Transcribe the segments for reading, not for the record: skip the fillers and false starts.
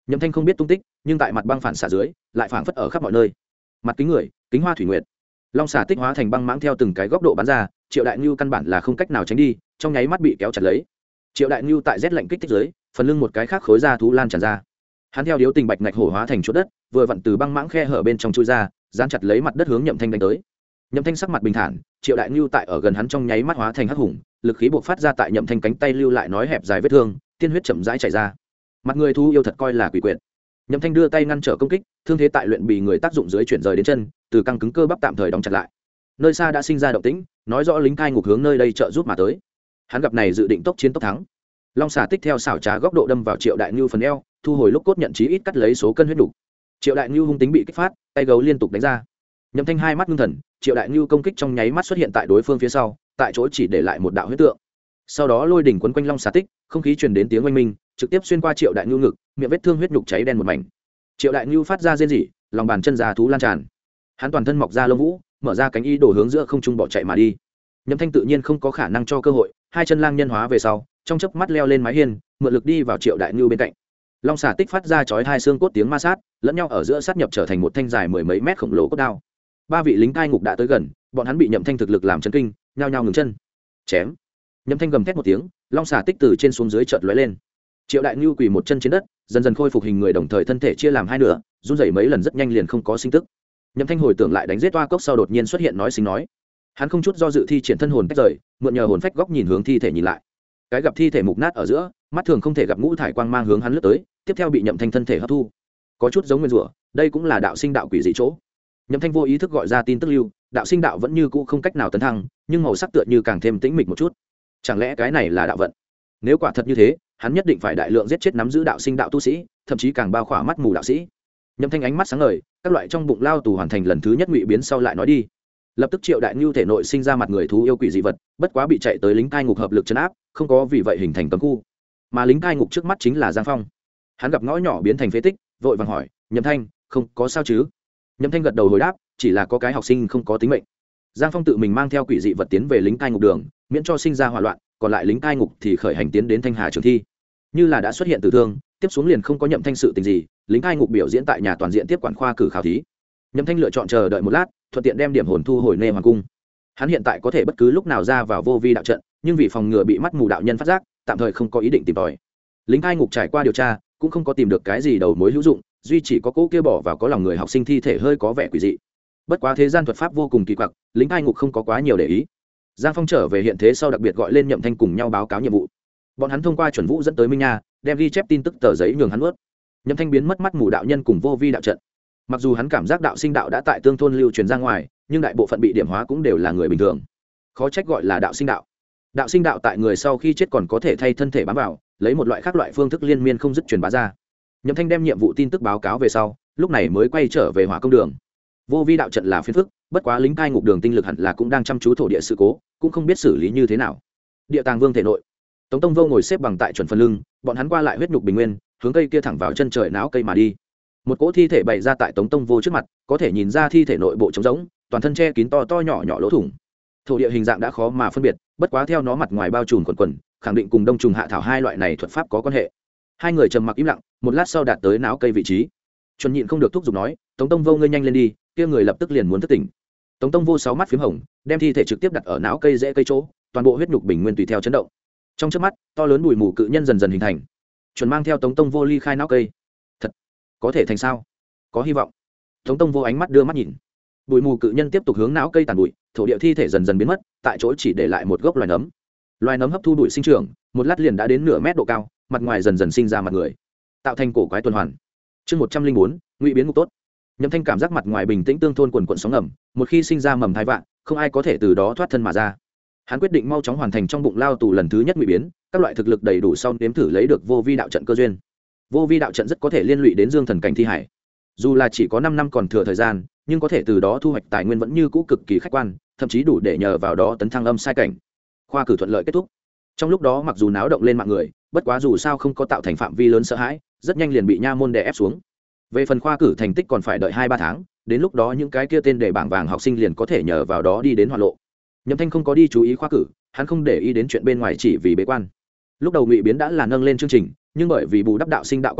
Nhậm Thanh không biết tung tích, nhưng tại mặt băng phản xạ dưới, lại phảng phất ở khắp mọi nơi. Mặt kính người, kính hoa thủy nguyệt, long xà tích hóa thành băng mãng theo từng cái góc độ bắn ra, Triệu Đại Nưu căn bản là không cách nào tránh đi, trong nháy mắt bị kéo chặt lấy. Triệu Đại Nưu tại rét lạnh kích thích dưới, phần lưng một cái khác khối da thú lan tràn ra. Hắn theo điếu tình bạch ngạch hổ hóa thành chỗ đất, vừa vặn từ băng mãng khe hở bên trong chui ra, dán chặt lấy mặt đất hướng Nhậm Thanh đánh tới. Nhậm Thanh sắc mặt bình thản, Triệu Đại Nưu tại ở gần hắn trong nháy mắt hóa thành hắc hùng, lực khí bộc phát ra tại Nhậm Thanh cánh tay lưu lại nói hẹp dài vết thương, tiên huyết chậm rãi chảy ra. Mặt người thú yêu thật coi là quỷ quyệt. Nhậm Thanh đưa tay ngăn trở công kích, thương thế tại luyện bị người tác dụng dưới chuyển rời đến chân, từ căng cứng cơ bắp tạm thời đóng chặt lại. Nơi xa đã sinh ra động tĩnh, nói rõ lính cai ngục hướng nơi đây trợ giúp mà tới. Hắn gặp này dự định tốc chiến tốc thắng. Long xà tích theo xảo trá góc độ đâm vào Triệu Đại Nưu phần eo, thu hồi lúc cốt nhận chí ít cắt lấy số cân huyết đủ. Triệu Đại Nưu hung tính bị kích phát, tay gấu liên tục đánh ra. Nhậm Thanh hai mắt ngưng thần, Triệu Đại Nưu công kích trong nháy mắt xuất hiện tại đối phương phía sau, tại chỗ chỉ để lại một đạo huyết tượng. Sau đó lôi đỉnh quấn quanh long xà tích, không khí truyền đến tiếng oanh minh, trực tiếp xuyên qua Triệu Đại Nưu ngực, miệng vết thương huyết nhục cháy đen một mảnh. Triệu Đại Nưu phát ra rên rỉ, lòng bàn chân già thú lan tràn. Hắn toàn thân mọc ra lông vũ, mở ra cánh y đổ hướng giữa không trung bỏ chạy mà đi. Nhậm Thanh tự nhiên không có khả năng cho cơ hội, hai chân lang nhân hóa về sau, trong chớp mắt leo lên mái hiên, mượn lực đi vào Triệu Đại Nưu bên cạnh. Long xà tích phát ra chói hai xương cốt tiếng ma sát, lẫn nhau ở giữa sát nhập trở thành một thanh dài mười mấy mét khổng lồ cốt đao. Ba vị lính cai ngục đã tới gần, bọn hắn bị Nhậm Thanh thực lực làm chấn kinh, nhao nhao ngừng chân. Chém! Nhậm Thanh gầm thét một tiếng, long xà tích từ trên xuống dưới chợt lóe lên. Triệu Đại Nưu quỳ một chân trên đất, dần dần khôi phục hình người, đồng thời thân thể chia làm hai nửa, run rẩy mấy lần rất nhanh liền không có sinh tức. Nhậm Thanh hồi tưởng lại đánh giết toa cốc sau đột nhiên xuất hiện nói xinh nói. Hắn không chút do dự thi triển thân hồn tách rời, mượn nhờ hồn phách góc nhìn hướng thi thể nhìn lại. Cái gặp thi thể mục nát ở giữa, mắt thường không thể gặp ngũ thải quang mang hướng hắn lướt tới, tiếp theo bị Nhậm Thanh thân thể hấp thu. Có chút giống nguyên rủa, đây cũng là đạo sinh đạo quỷ dị chỗ. Nhậm Thanh vô ý thức gọi ra tin tức lưu, đạo sinh đạo vẫn như cũ không cách nào tấn thăng, nhưng màu sắc tựa như càng thêm tĩnh mịch một chút. Chẳng lẽ cái này là đạo vận? Nếu quả thật như thế, hắn nhất định phải đại lượng giết chết nắm giữ đạo sinh đạo tu sĩ, thậm chí càng bao khỏa mắt mù đạo sĩ. Nhậm Thanh ánh mắt sáng ngời, các loại trong bụng lao tù hoàn thành lần thứ nhất ngụy biến sau lại nói đi. Lập tức Triệu Đại Nưu thể nội sinh ra mặt người thú yêu quỷ dị vật, bất quá bị chạy tới lính cai ngục hợp lực trấn áp, không có vì vậy hình thành cấm khu. Mà lính cai ngục trước mắt chính là Giang Phong. Hắn gặp ngõ nhỏ biến thành phế tích, vội vàng hỏi, "Nhậm Thanh, không có sao chứ?" Nhậm Thanh gật đầu hồi đáp, "Chỉ là có cái học sinh không có tính mệnh." Giang Phong tự mình mang theo quỷ dị vật tiến về lính cai ngục đường, miễn cho sinh ra hỏa loạn, còn lại lính cai ngục thì khởi hành tiến đến Thanh Hà trường thi. Như là đã xuất hiện tử thương, tiếp xuống liền không có Nhậm Thanh sự tình gì, lính cai ngục biểu diễn tại nhà toàn diện tiếp quản khoa cử khảo thí. Nhậm Thanh lựa chọn chờ đợi một lát, thuận tiện đem điểm hồn thu hồi Nê Hoàng cung. Hắn hiện tại có thể bất cứ lúc nào ra vào vô vi đạo trận, nhưng vì phòng ngừa bị mắt mù đạo nhân phát giác, tạm thời không có ý định tìm tòi. Lính cai ngục trải qua điều tra, cũng không có tìm được cái gì đầu mối hữu dụng, duy chỉ có cỗ kia bỏ vào có lòng người học sinh thi thể hơi có vẻ quỷ dị. Bất quá thế gian thuật pháp vô cùng kỳ quặc, lính cai ngục không có quá nhiều để ý. Giang Phong trở về hiện thế sau đặc biệt gọi lên Nhậm Thanh cùng nhau báo cáo nhiệm vụ. Bọn hắn thông qua chuẩn vũ dẫn tới Minh Nha, đem ghi chép tin tức tờ giấy nhường hắn nuốt. Nhậm Thanh biến mất mắt mù đạo nhân cùng vô vi đạo trận. Mặc dù hắn cảm giác đạo sinh đạo đã tại tương thôn lưu truyền ra ngoài, nhưng đại bộ phận bị điểm hóa cũng đều là người bình thường. Khó trách gọi là đạo sinh đạo. Đạo sinh đạo tại người sau khi chết còn có thể thay thân thể bám vào, lấy một loại khác loại phương thức liên miên không dứt truyền bá ra. Nhậm Thanh đem nhiệm vụ tin tức báo cáo về sau, lúc này mới quay trở về Hỏa Công đường. Vô vi đạo trận là phiền phức, bất quá lính cai ngục đường tinh lực hẳn là cũng đang chăm chú thổ địa sự cố, cũng không biết xử lý như thế nào. Địa Tàng Vương thể nội, Tống Tông Vô ngồi xếp bằng tại chuẩn phần lưng, bọn hắn qua lại huyết nhục bình nguyên, hướng cây kia thẳng vào chân trời náo cây mà đi. Một cỗ thi thể bày ra tại Tống Tông Vô trước mặt, có thể nhìn ra thi thể nội bộ trống rỗng, toàn thân che kín to to nhỏ nhỏ lỗ thủng. Thổ địa hình dạng đã khó mà phân biệt, bất quá theo nó mặt ngoài bao trùm quần quần, khẳng định cùng đông trùng hạ thảo hai loại này thuật pháp có quan hệ. Hai người trầm mặc im lặng, một lát sau đạt tới náo cây vị trí. Chuẩn nhịn không được thúc giục nói, Tống Tông Vô ngươi nhanh lên đi, kia người lập tức liền muốn thức tỉnh. Tống Tông Vô sáu mắt phím hồng, đem thi thể trực tiếp đặt ở náo cây rễ cây chỗ, toàn bộ huyết nhục bình nguyên tùy theo chấn động. Trong chớp mắt, to lớn bụi mù cự nhân dần dần hình thành. Chuẩn mang theo Tống Tông Vô ly khai náo cây. Thật, có thể thành sao? Có hy vọng. Tống Tông Vô ánh mắt đưa mắt nhìn. Bụi mù cự nhân tiếp tục hướng náo cây tàn bụi, thổ địa thi thể dần dần biến mất, tại chỗ chỉ để lại một gốc loài nấm. Loài nấm hấp thu bụi sinh trưởng, một lát liền đã đến nửa mét độ cao, mặt ngoài dần dần sinh ra mặt người, tạo thành cổ quái tuần hoàn. Chương 104, ngụy biến ngục tốt. Nhậm Thanh cảm giác mặt ngoài bình tĩnh tương thôn quần quần sóng ngầm, một khi sinh ra mầm thai vạn, không ai có thể từ đó thoát thân mà ra. Hắn quyết định mau chóng hoàn thành trong bụng lao tù lần thứ nhất ngụy biến, các loại thực lực đầy đủ sau nếm thử lấy được vô vi đạo trận cơ duyên. Vô vi đạo trận rất có thể liên lụy đến Dương Thần cảnh thi hải. Dù là chỉ có 5 năm còn thừa thời gian, nhưng có thể từ đó thu hoạch tài nguyên vẫn như cũ cực kỳ khách quan, thậm chí đủ để nhờ vào đó tấn thăng âm sai cảnh. Khoa cử thuận lợi kết thúc. Trong lúc đó mặc dù náo động lên mạng người, bất quá dù sao không có tạo thành phạm vi lớn sợ hãi, rất nhanh liền bị nha môn đè ép xuống. Về phần khoa cử thành tích còn phải đợi 2-3 tháng, đến lúc đó những cái kia tên đề bảng vàng học sinh liền có thể nhờ vào đó đi đến hoạt lộ. Nhậm Thanh không có đi chú ý khoa cử, hắn không để ý đến chuyện bên ngoài chỉ vì bế quan. Lúc đầu ngụy biến đã là nâng lên chương trình, nhưng bởi vì bù đắp đạo sinh đạo quan hệ,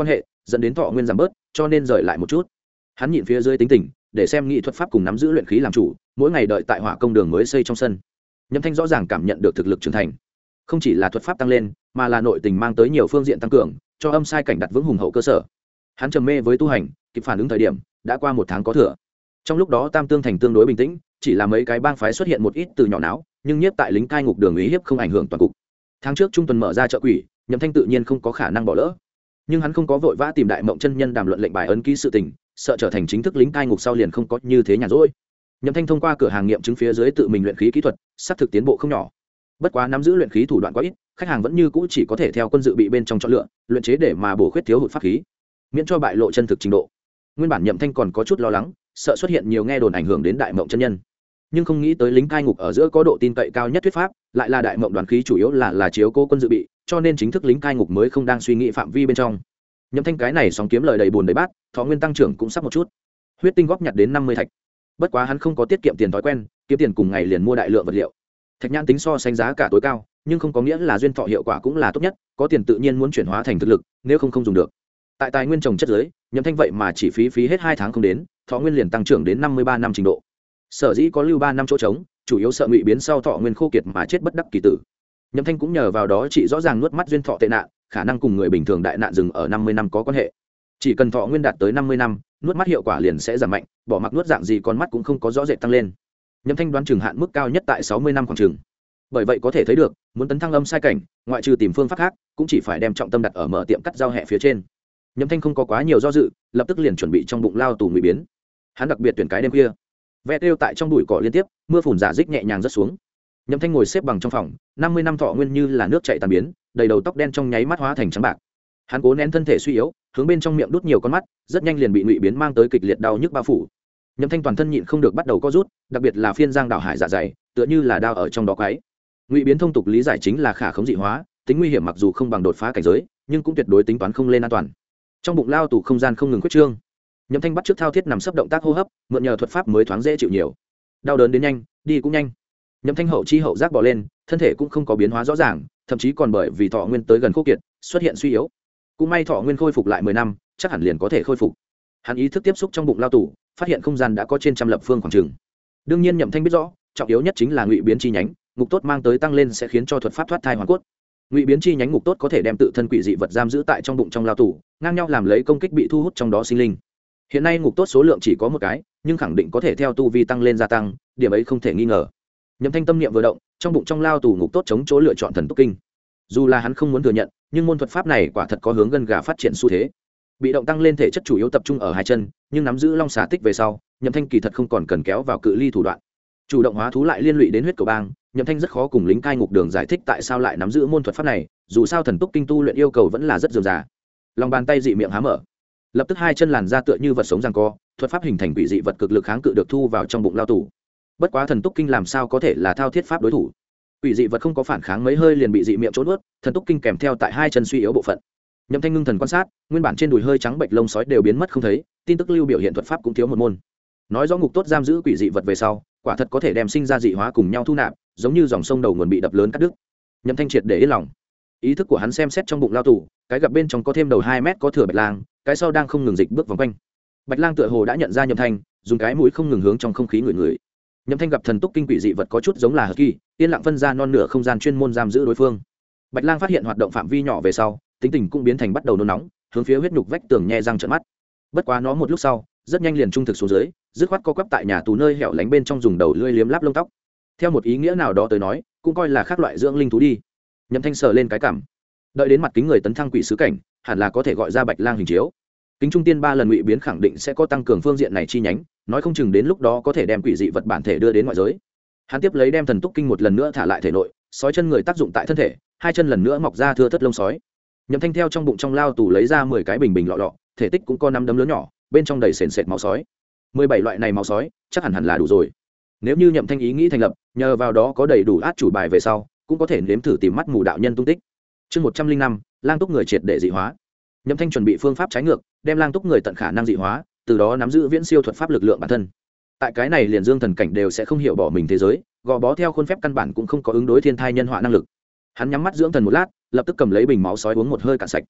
dẫn đến thọ nguyên giảm bớt, cho nên rời lại một chút. Hắn nhịn phía dưới tính tình, để xem nghị thuật pháp cùng nắm giữ luyện khí làm chủ, mỗi ngày đợi tại hỏa công đường mới xây trong sân. Nhậm Thanh rõ ràng cảm nhận được thực lực trưởng thành, không chỉ là thuật pháp tăng lên, mà là nội tình mang tới nhiều phương diện tăng cường, cho âm sai cảnh đặt vững hùng hậu cơ sở. Hắn trầm mê với tu hành, kịp phản ứng thời điểm đã qua 1 tháng có thừa. Trong lúc đó Tam Tương thành tương đối bình tĩnh, chỉ là mấy cái bang phái xuất hiện một ít từ nhỏ náo, nhưng nhiếp tại lính cai ngục đường uy hiếp không ảnh hưởng toàn cục. Tháng trước trung tuần mở ra chợ quỷ, Nhậm Thanh tự nhiên không có khả năng bỏ lỡ, nhưng hắn không có vội vã tìm Đại Mộng chân nhân đàm luận lệnh bài ấn ký sự tình, sợ trở thành chính thức lính cai ngục sau liền không có như thế nhàn rỗi. Nhậm Thanh thông qua cửa hàng nghiệm chứng phía dưới tự mình luyện khí kỹ thuật, xác thực tiến bộ không nhỏ. Bất quá nắm giữ luyện khí thủ đoạn quá ít, khách hàng vẫn như cũ chỉ có thể theo quân dự bị bên trong chọn lựa, luyện chế để mà bổ khuyết thiếu hụt pháp khí, miễn cho bại lộ chân thực trình độ. Nguyên bản Nhậm Thanh còn có chút lo lắng, sợ xuất hiện nhiều nghe đồn ảnh hưởng đến Đại Mộng chân nhân, nhưng không nghĩ tới lính cai ngục ở giữa có độ tin cậy cao nhất thuyết pháp, lại là Đại Mộng đoàn khí chủ yếu là chiếu cố quân dự bị, cho nên chính thức lính cai ngục mới không đang suy nghĩ phạm vi bên trong. Nhậm Thanh cái này sóng kiếm lời đầy buồn đầy bát, thọ nguyên tăng trưởng cũng sắp một chút. Huyết tinh góp nhặt đến 50 thạch. Bất quá hắn không có tiết kiệm tiền thói quen, kiếm tiền cùng ngày liền mua đại lượng vật liệu. Thạch nhãn tính so sánh giá cả tối cao, nhưng không có nghĩa là duyên thọ hiệu quả cũng là tốt nhất, có tiền tự nhiên muốn chuyển hóa thành thực lực, nếu không dùng được. Tại tài nguyên trồng chất giới, Nhậm Thanh vậy mà chỉ phí hết 2 tháng không đến, thọ nguyên liền tăng trưởng đến 53 năm trình độ. Sở dĩ có lưu 3 năm chỗ trống, chủ yếu sợ ngụy biến sau thọ nguyên khô kiệt mà chết bất đắc kỳ tử. Nhậm Thanh cũng nhờ vào đó chị rõ ràng nuốt mắt duyên thọ tệ nạn, khả năng cùng người bình thường đại nạn dừng ở 50 năm có quan hệ. Chỉ cần thọ nguyên đạt tới 50 năm, nuốt mắt hiệu quả liền sẽ giảm mạnh, bỏ mặc nuốt dạng gì con mắt cũng không có rõ rệt tăng lên. Nhậm Thanh đoán chừng hạn mức cao nhất tại 60 năm khoảng chừng. Bởi vậy có thể thấy được, muốn tấn thăng âm sai cảnh, ngoại trừ tìm phương pháp khác, cũng chỉ phải đem trọng tâm đặt ở mở tiệm cắt rau hẹ phía trên. Nhậm Thanh không có quá nhiều do dự, lập tức liền chuẩn bị trong bụng lao tù ngụy biến. Hắn đặc biệt tuyển cái đêm khuya, ve tiêu tại trong bụi cỏ liên tiếp, mưa phùn giả dích nhẹ nhàng rơi xuống. Nhậm Thanh ngồi xếp bằng trong phòng, 50 năm thọ nguyên như là nước chảy tan biến, đầy đầu tóc đen trong nháy mắt hóa thành trắng bạc. Hắn cố nén thân thể suy yếu, hướng bên trong miệng đút nhiều con mắt, rất nhanh liền bị ngụy biến mang tới kịch liệt đau nhức bao phủ. Nhậm Thanh toàn thân nhịn không được bắt đầu co rút, đặc biệt là phiên giang đảo hải dạ dày, tựa như là đau ở trong đó quấy. Ngụy biến thông tục lý giải chính là khả khống dị hóa, tính nguy hiểm mặc dù không bằng đột phá cảnh giới, nhưng cũng tuyệt đối tính toán không lên an toàn. Trong bụng lao tù không gian không ngừng khuyết trương. Nhậm Thanh bắt trước thao thiết nằm sấp động tác hô hấp, mượn nhờ thuật pháp mới thoáng dễ chịu nhiều. Đau đớn đến nhanh, đi cũng nhanh. Nhậm Thanh hậu chi hậu giác bò lên, thân thể cũng không có biến hóa rõ ràng, thậm chí còn bởi vì thọ nguyên tới gần khô kiệt, xuất hiện suy yếu. Cũng may thọ nguyên khôi phục lại 10 năm, chắc hẳn liền có thể khôi phục. Hắn ý thức tiếp xúc trong bụng lao tù, phát hiện không gian đã có trên trăm lập phương khoảng chừng. Đương nhiên Nhậm Thanh biết rõ, trọng yếu nhất chính là ngụy biến chi nhánh, ngục tốt mang tới tăng lên sẽ khiến cho thuật pháp thoát thai hoàn cốt. Ngụy biến chi nhánh ngục tốt có thể đem tự thân quỷ dị vật giam giữ tại trong bụng trong lao tù, ngang nhau làm lấy công kích bị thu hút trong đó sinh linh. Hiện nay ngục tốt số lượng chỉ có một cái, nhưng khẳng định có thể theo tu vi tăng lên gia tăng, điểm ấy không thể nghi ngờ. Nhậm Thanh tâm niệm vừa động, trong bụng trong lao tù ngục tốt chống chỗ lựa chọn thần túc kinh. Dù là hắn không muốn thừa nhận, nhưng môn thuật pháp này quả thật có hướng gân gà phát triển xu thế. Bị động tăng lên thể chất chủ yếu tập trung ở hai chân, nhưng nắm giữ long xà tích về sau, Nhậm Thanh kỳ thật không còn cần kéo vào cự ly thủ đoạn. Chủ động hóa thú lại liên lụy đến huyết cầu bang, Nhậm Thanh rất khó cùng lính cai ngục đường giải thích tại sao lại nắm giữ môn thuật pháp này, dù sao thần túc kinh tu luyện yêu cầu vẫn là rất dườm già. Lòng bàn tay dị miệng há mở, lập tức hai chân làn ra tựa như vật sống giằng co, thuật pháp hình thành quỷ dị vật cực lực kháng cự được thu vào trong bụng lao tù. Bất quá thần túc kinh làm sao có thể là thao thiết pháp đối thủ? Quỷ dị vật không có phản kháng mấy hơi liền bị dị miệng trốn nuốt, thần túc kinh kèm theo tại hai chân suy yếu bộ phận. Nhậm Thanh ngưng thần quan sát, nguyên bản trên đùi hơi trắng bệnh lông sói đều biến mất không thấy, tin tức lưu biểu hiện thuật pháp cũng thiếu một môn. Nói rõ ngục tốt giam giữ quỷ dị vật về sau, quả thật có thể đem sinh ra dị hóa cùng nhau thu nạp, giống như dòng sông đầu nguồn bị đập lớn cắt đứt. Nhậm Thanh triệt để yên lòng. Ý thức của hắn xem xét trong bụng lao tù, cái gặp bên trong có thêm đầu 2 mét có thừa bạch lang, cái sau đang không ngừng dịch bước vòng quanh. Bạch lang tựa hồ đã nhận ra Nhậm Thanh, dùng cái mũi không ngừng hướng trong không khí ngửi ngửi. Nhậm Thanh gặp thần túc kinh quỷ dị vật có chút giống là hờ kỳ, yên lặng phân ra non nửa không gian chuyên môn giam giữ đối phương. Bạch lang phát hiện hoạt động phạm vi nhỏ về sau, tính tình cũng biến thành bắt đầu nôn nóng, hướng phía huyết nhục vách tường nhe răng trợn mắt. Bất quá nó một lúc sau, rất nhanh liền trung thực xuống dưới, dứt khoát co quắp tại nhà tù nơi hẻo lánh bên trong dùng đầu lưỡi liếm láp lông tóc. Theo một ý nghĩa nào đó tới nói, cũng coi là khác loại dưỡng linh thú đi. Nhậm Thanh sờ lên cái cằm, đợi đến mặt kính người tấn thăng quỷ sứ cảnh, hẳn là có thể gọi ra bạch lang hình chiếu. Kính trung tiên 3 lần ngụy biến khẳng định sẽ có tăng cường phương diện này chi nhánh, nói không chừng đến lúc đó có thể đem quỷ dị vật bản thể đưa đến ngoại giới. Hắn tiếp lấy đem thần túc kinh một lần nữa thả lại thể nội, sói chân người tác dụng tại thân thể, hai chân lần nữa mọc ra thưa thớt lông sói. Nhậm Thanh theo trong bụng trong lao tù lấy ra 10 cái bình bình lọ lọ, thể tích cũng có 5 đấm lớn nhỏ, bên trong đầy sền sệt máu sói. 17 loại này máu sói, chắc hẳn là đủ rồi. Nếu như Nhậm Thanh ý nghĩ thành lập, nhờ vào đó có đầy đủ át chủ bài về sau, cũng có thể nếm thử tìm mắt mù đạo nhân tung tích. Chương 105, lang túc người triệt để dị hóa. Nhậm Thanh chuẩn bị phương pháp trái ngược, đem lang túc người tận khả năng dị hóa, từ đó nắm giữ viễn siêu thuật pháp lực lượng bản thân. Tại cái này liền dương thần cảnh đều sẽ không hiểu bỏ mình thế giới, gò bó theo khuôn phép căn bản cũng không có ứng đối thiên thai nhân họa năng lực. Hắn nhắm mắt dưỡng thần một lát, lập tức cầm lấy bình máu sói uống một hơi cạn sạch.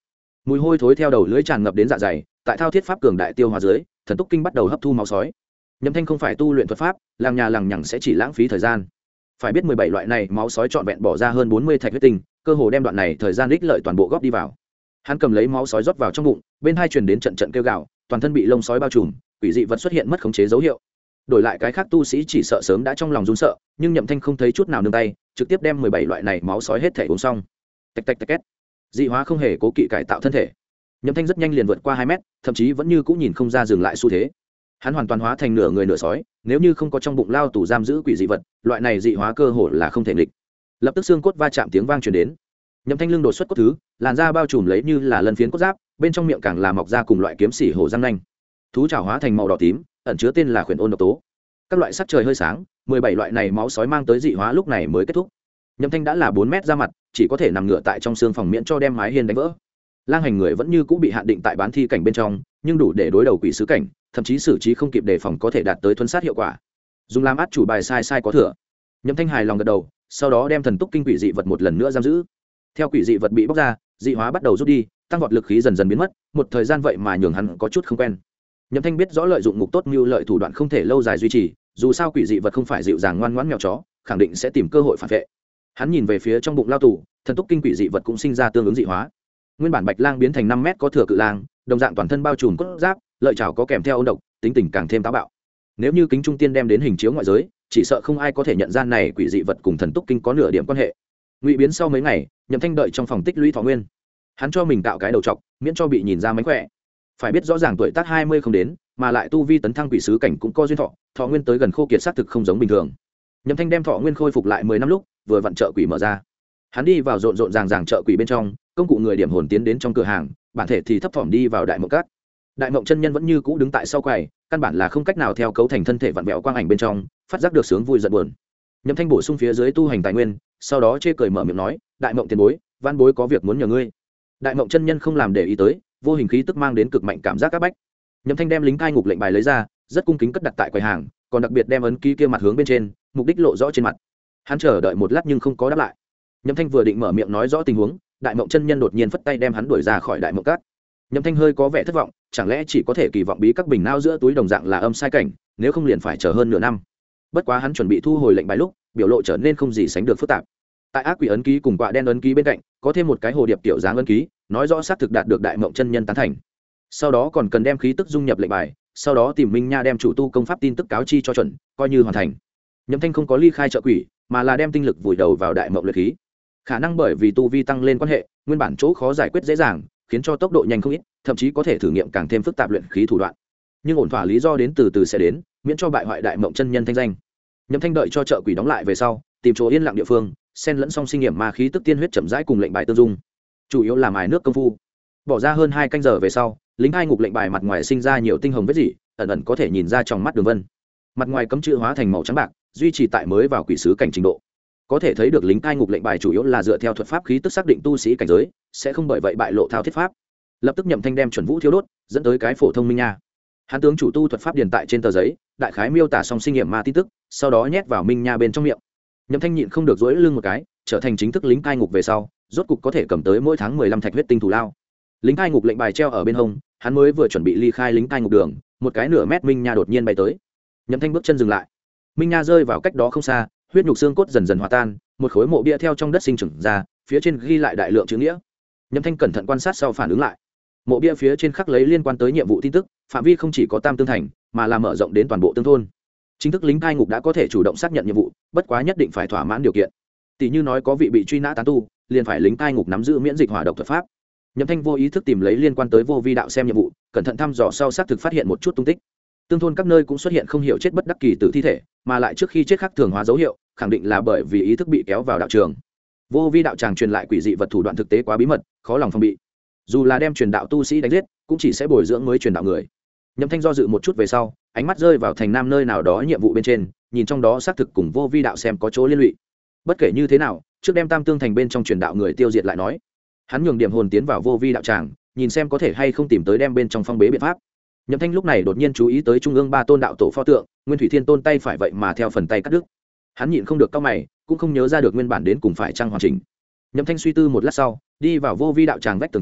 mùi hôi thối theo đầu lưỡi tràn ngập đến dạ dày. Tại thao thiết pháp cường đại tiêu hóa dưới, thần túc kinh bắt đầu hấp thu máu sói. Nhậm Thanh không phải tu luyện thuật pháp, làng nhà lằng nhằng sẽ chỉ lãng phí thời gian. Phải biết 17 loại này máu sói trọn vẹn bỏ ra hơn 40 thạch huyết tinh, cơ hồ đem đoạn này thời gian ích lợi toàn bộ góp đi vào. Hắn cầm lấy máu sói rót vào trong bụng, bên hai truyền đến trận trận kêu gào, toàn thân bị lông sói bao trùm, quỷ dị vật xuất hiện mất khống chế dấu hiệu. Đổi lại cái khác tu sĩ chỉ sợ sớm đã trong lòng run sợ, nhưng Nhậm Thanh không thấy chút nào nương tay, trực tiếp đem 17 loại này máu sói hết thể uống xong. Tạch tạch tạch két. Dị hóa không hề cố kỵ cải tạo thân thể. Nhậm Thanh rất nhanh liền vượt qua 2 mét, thậm chí vẫn như cũng nhìn không ra dừng lại xu thế. Hắn hoàn toàn hóa thành nửa người nửa sói, nếu như không có trong bụng lao tù giam giữ quỷ dị vật, loại này dị hóa cơ hồ là không thể nghịch. Lập tức xương cốt va chạm tiếng vang truyền đến. Nhậm Thanh lưng đột xuất cốt thứ, làn da bao trùm lấy như là lân phiến cốt giáp, bên trong miệng càng là mọc ra cùng loại kiếm xỉ hổ răng nanh. Thú chảo hóa thành màu đỏ tím, ẩn chứa tên là khuyển ôn độc tố. Các loại sắc trời hơi sáng, 17 loại này máu sói mang tới dị hóa lúc này mới kết thúc. Nhậm Thanh đã là 4 mét ra mặt, chỉ có thể nằm ngửa tại trong xương phòng miễn cho đem mái hiên đánh vỡ. Lang hành người vẫn như cũ bị hạn định tại bán thi cảnh bên trong, nhưng đủ để đối đầu quỷ sứ cảnh, thậm chí xử trí không kịp đề phòng có thể đạt tới thuần sát hiệu quả. Dùng làm át chủ bài sai sai có thừa. Nhậm Thanh hài lòng gật đầu, sau đó đem thần túc kinh quỷ dị vật một lần nữa giam giữ. Theo quỷ dị vật bị bóc ra, dị hóa bắt đầu rút đi, tăng vọt lực khí dần dần biến mất, một thời gian vậy mà nhường hắn có chút không quen. Nhậm Thanh biết rõ lợi dụng ngục tốt mưu lợi thủ đoạn không thể lâu dài duy trì, dù sao quỷ dị vật không phải dịu dàng ngoan ngoãn mèo chó, khẳng định sẽ tìm cơ hội phản vệ. Hắn nhìn về phía trong bụng lao tù, thần túc kinh quỷ dị vật cũng sinh ra tương ứng dị hóa. Nguyên bản bạch lang biến thành 5 mét có thừa cự lang, đồng dạng toàn thân bao trùm cốt giáp, lợi chảo có kèm theo ôn độc, tính tình càng thêm táo bạo. Nếu như kính trung tiên đem đến hình chiếu ngoại giới, chỉ sợ không ai có thể nhận ra này quỷ dị vật cùng thần túc kinh có nửa điểm quan hệ. Ngụy biến sau mấy ngày, Nhậm Thanh đợi trong phòng tích lũy thọ nguyên. Hắn cho mình tạo cái đầu trọc, miễn cho bị nhìn ra mánh khỏe. Phải biết rõ ràng tuổi tác 20 không đến, mà lại tu vi tấn thăng quỷ sứ cảnh cũng có duyên thọ, thọ nguyên tới gần khô kiệt xác thực không giống bình thường. Nhậm Thanh đem thọ nguyên khôi phục lại 10 năm lúc, vừa vặn chợ quỷ mở ra. Hắn đi vào rộn rộn ràng chợ quỷ bên trong, công cụ người điểm hồn tiến đến trong cửa hàng, bản thể thì thấp thỏm đi vào đại mộng cát. Đại mộng chân nhân vẫn như cũ đứng tại sau quầy, căn bản là không cách nào theo cấu thành thân thể vặn vẹo quang ảnh bên trong phát giác được sướng vui giận buồn. Nhậm Thanh bổ sung phía dưới tu hành tài nguyên, sau đó chê cười mở miệng nói, đại mộng tiền bối, văn bối có việc muốn nhờ ngươi. Đại mộng chân nhân không làm để ý tới, vô hình khí tức mang đến cực mạnh cảm giác áp bách. Nhậm Thanh đem lính cai ngục lệnh bài lấy ra, rất cung kính cất đặt tại quầy hàng, còn đặc biệt đem ấn ký kia mặt hướng bên trên, mục đích lộ rõ trên mặt. Hắn chờ đợi một lát nhưng không có đáp lại. Nhậm Thanh vừa định mở miệng nói rõ tình huống, đại mộng chân nhân đột nhiên phất tay đem hắn đuổi ra khỏi đại mộng cát. Nhậm Thanh hơi có vẻ thất vọng, chẳng lẽ chỉ có thể kỳ vọng bí các bình nao giữa túi đồng dạng là âm sai cảnh, nếu không liền phải chờ hơn nửa năm. Bất quá hắn chuẩn bị thu hồi lệnh bài lúc, biểu lộ trở nên không gì sánh được phức tạp. Tại ác quỷ ấn ký cùng quạ đen ấn ký bên cạnh, có thêm một cái hồ điệp tiểu dáng ấn ký, nói rõ xác thực đạt được đại mộng chân nhân tán thành. Sau đó còn cần đem khí tức dung nhập lệnh bài, sau đó tìm Minh Nha đem chủ tu công pháp tin tức cáo chi cho chuẩn, coi như hoàn thành. Nhậm Thanh không có ly khai chợ quỷ, mà là đem tinh lực vùi đầu vào đại mộng luyện khí. Khả năng bởi vì tu vi tăng lên quan hệ, nguyên bản chỗ khó giải quyết dễ dàng, khiến cho tốc độ nhanh không ít, thậm chí có thể thử nghiệm càng thêm phức tạp luyện khí thủ đoạn. Nhưng ổn thỏa lý do đến từ từ sẽ đến, miễn cho bại hoại đại mộng chân nhân thanh danh. Nhậm Thanh đợi cho chợ quỷ đóng lại về sau, tìm chỗ yên lặng địa phương, xen lẫn song sinh nghiệm ma khí tức tiên huyết chậm rãi cùng lệnh bài tương dung, chủ yếu là mài nước công phu. Bỏ ra hơn 2 canh giờ về sau, lính hai ngục lệnh bài mặt ngoài sinh ra nhiều tinh hồng vết rỉ, ẩn ẩn có thể nhìn ra trong mắt đường vân. Mặt ngoài cấm chữ hóa thành màu trắng bạc, duy trì tại mới vào quỷ sứ cảnh trình độ. Có thể thấy được lính cai ngục lệnh bài chủ yếu là dựa theo thuật pháp khí tức xác định tu sĩ cảnh giới, sẽ không bởi vậy bại lộ thao thiết pháp. Lập tức Nhậm Thanh đem chuẩn vũ thiếu đốt, dẫn tới cái phổ thông Minh Nha. Hắn tướng chủ tu thuật pháp điền tại trên tờ giấy, đại khái miêu tả xong sinh nghiệm ma tin tức, sau đó nhét vào Minh Nha bên trong miệng. Nhậm Thanh nhịn không được duỗi lưng một cái, trở thành chính thức lính cai ngục về sau, rốt cục có thể cầm tới mỗi tháng 15 thạch huyết tinh thủ lao. Lính cai ngục lệnh bài treo ở bên hông, hắn mới vừa chuẩn bị ly khai lính cai ngục đường, một cái nửa mét Minh Nha đột nhiên bay tới. Nhậm Thanh bước chân dừng lại. Minh Nha rơi vào cách đó không xa, huyết nhục xương cốt dần dần hòa tan, một khối mộ bia theo trong đất sinh trưởng ra, phía trên ghi lại đại lượng chữ nghĩa. Nhậm Thanh cẩn thận quan sát sau phản ứng lại. Mộ bia phía trên khắc lấy liên quan tới nhiệm vụ tin tức, phạm vi không chỉ có Tam Tương thành, mà là mở rộng đến toàn bộ tương thôn. Chính thức lính cai ngục đã có thể chủ động xác nhận nhiệm vụ, bất quá nhất định phải thỏa mãn điều kiện. Tỷ như nói có vị bị truy nã tán tu, liền phải lính cai ngục nắm giữ miễn dịch hỏa độc thuật pháp. Nhậm Thanh vô ý thức tìm lấy liên quan tới vô vi đạo xem nhiệm vụ, cẩn thận thăm dò sau xác thực phát hiện một chút tung tích. Tương thôn các nơi cũng xuất hiện không hiểu chết bất đắc kỳ tử thi thể, mà lại trước khi chết khác thường hóa dấu hiệu, khẳng định là bởi vì ý thức bị kéo vào đạo trường. Vô vi đạo tràng truyền lại quỷ dị vật thủ đoạn thực tế quá bí mật, khó lòng phòng bị. Dù là đem truyền đạo tu sĩ đánh giết, cũng chỉ sẽ bồi dưỡng mới truyền đạo người. Nhậm Thanh do dự một chút về sau, ánh mắt rơi vào thành nam nơi nào đó nhiệm vụ bên trên, nhìn trong đó xác thực cùng vô vi đạo xem có chỗ liên lụy. Bất kể như thế nào, trước đem Tam Tương thành bên trong truyền đạo người tiêu diệt lại nói. Hắn nhường điểm hồn tiến vào vô vi đạo tràng, nhìn xem có thể hay không tìm tới đem bên trong phong bế biện pháp. Nhậm Thanh lúc này đột nhiên chú ý tới trung ương 3 tôn đạo tổ pho tượng, Nguyên Thủy Thiên Tôn tay phải vậy mà theo phần tay cắt đứt. Hắn nhịn không được cau mày, cũng không nhớ ra được nguyên bản đến cùng phải trang hoàn chỉnh. Nhậm Thanh suy tư một lát sau, đi vào vô vi đạo tràng vách tường chỗ,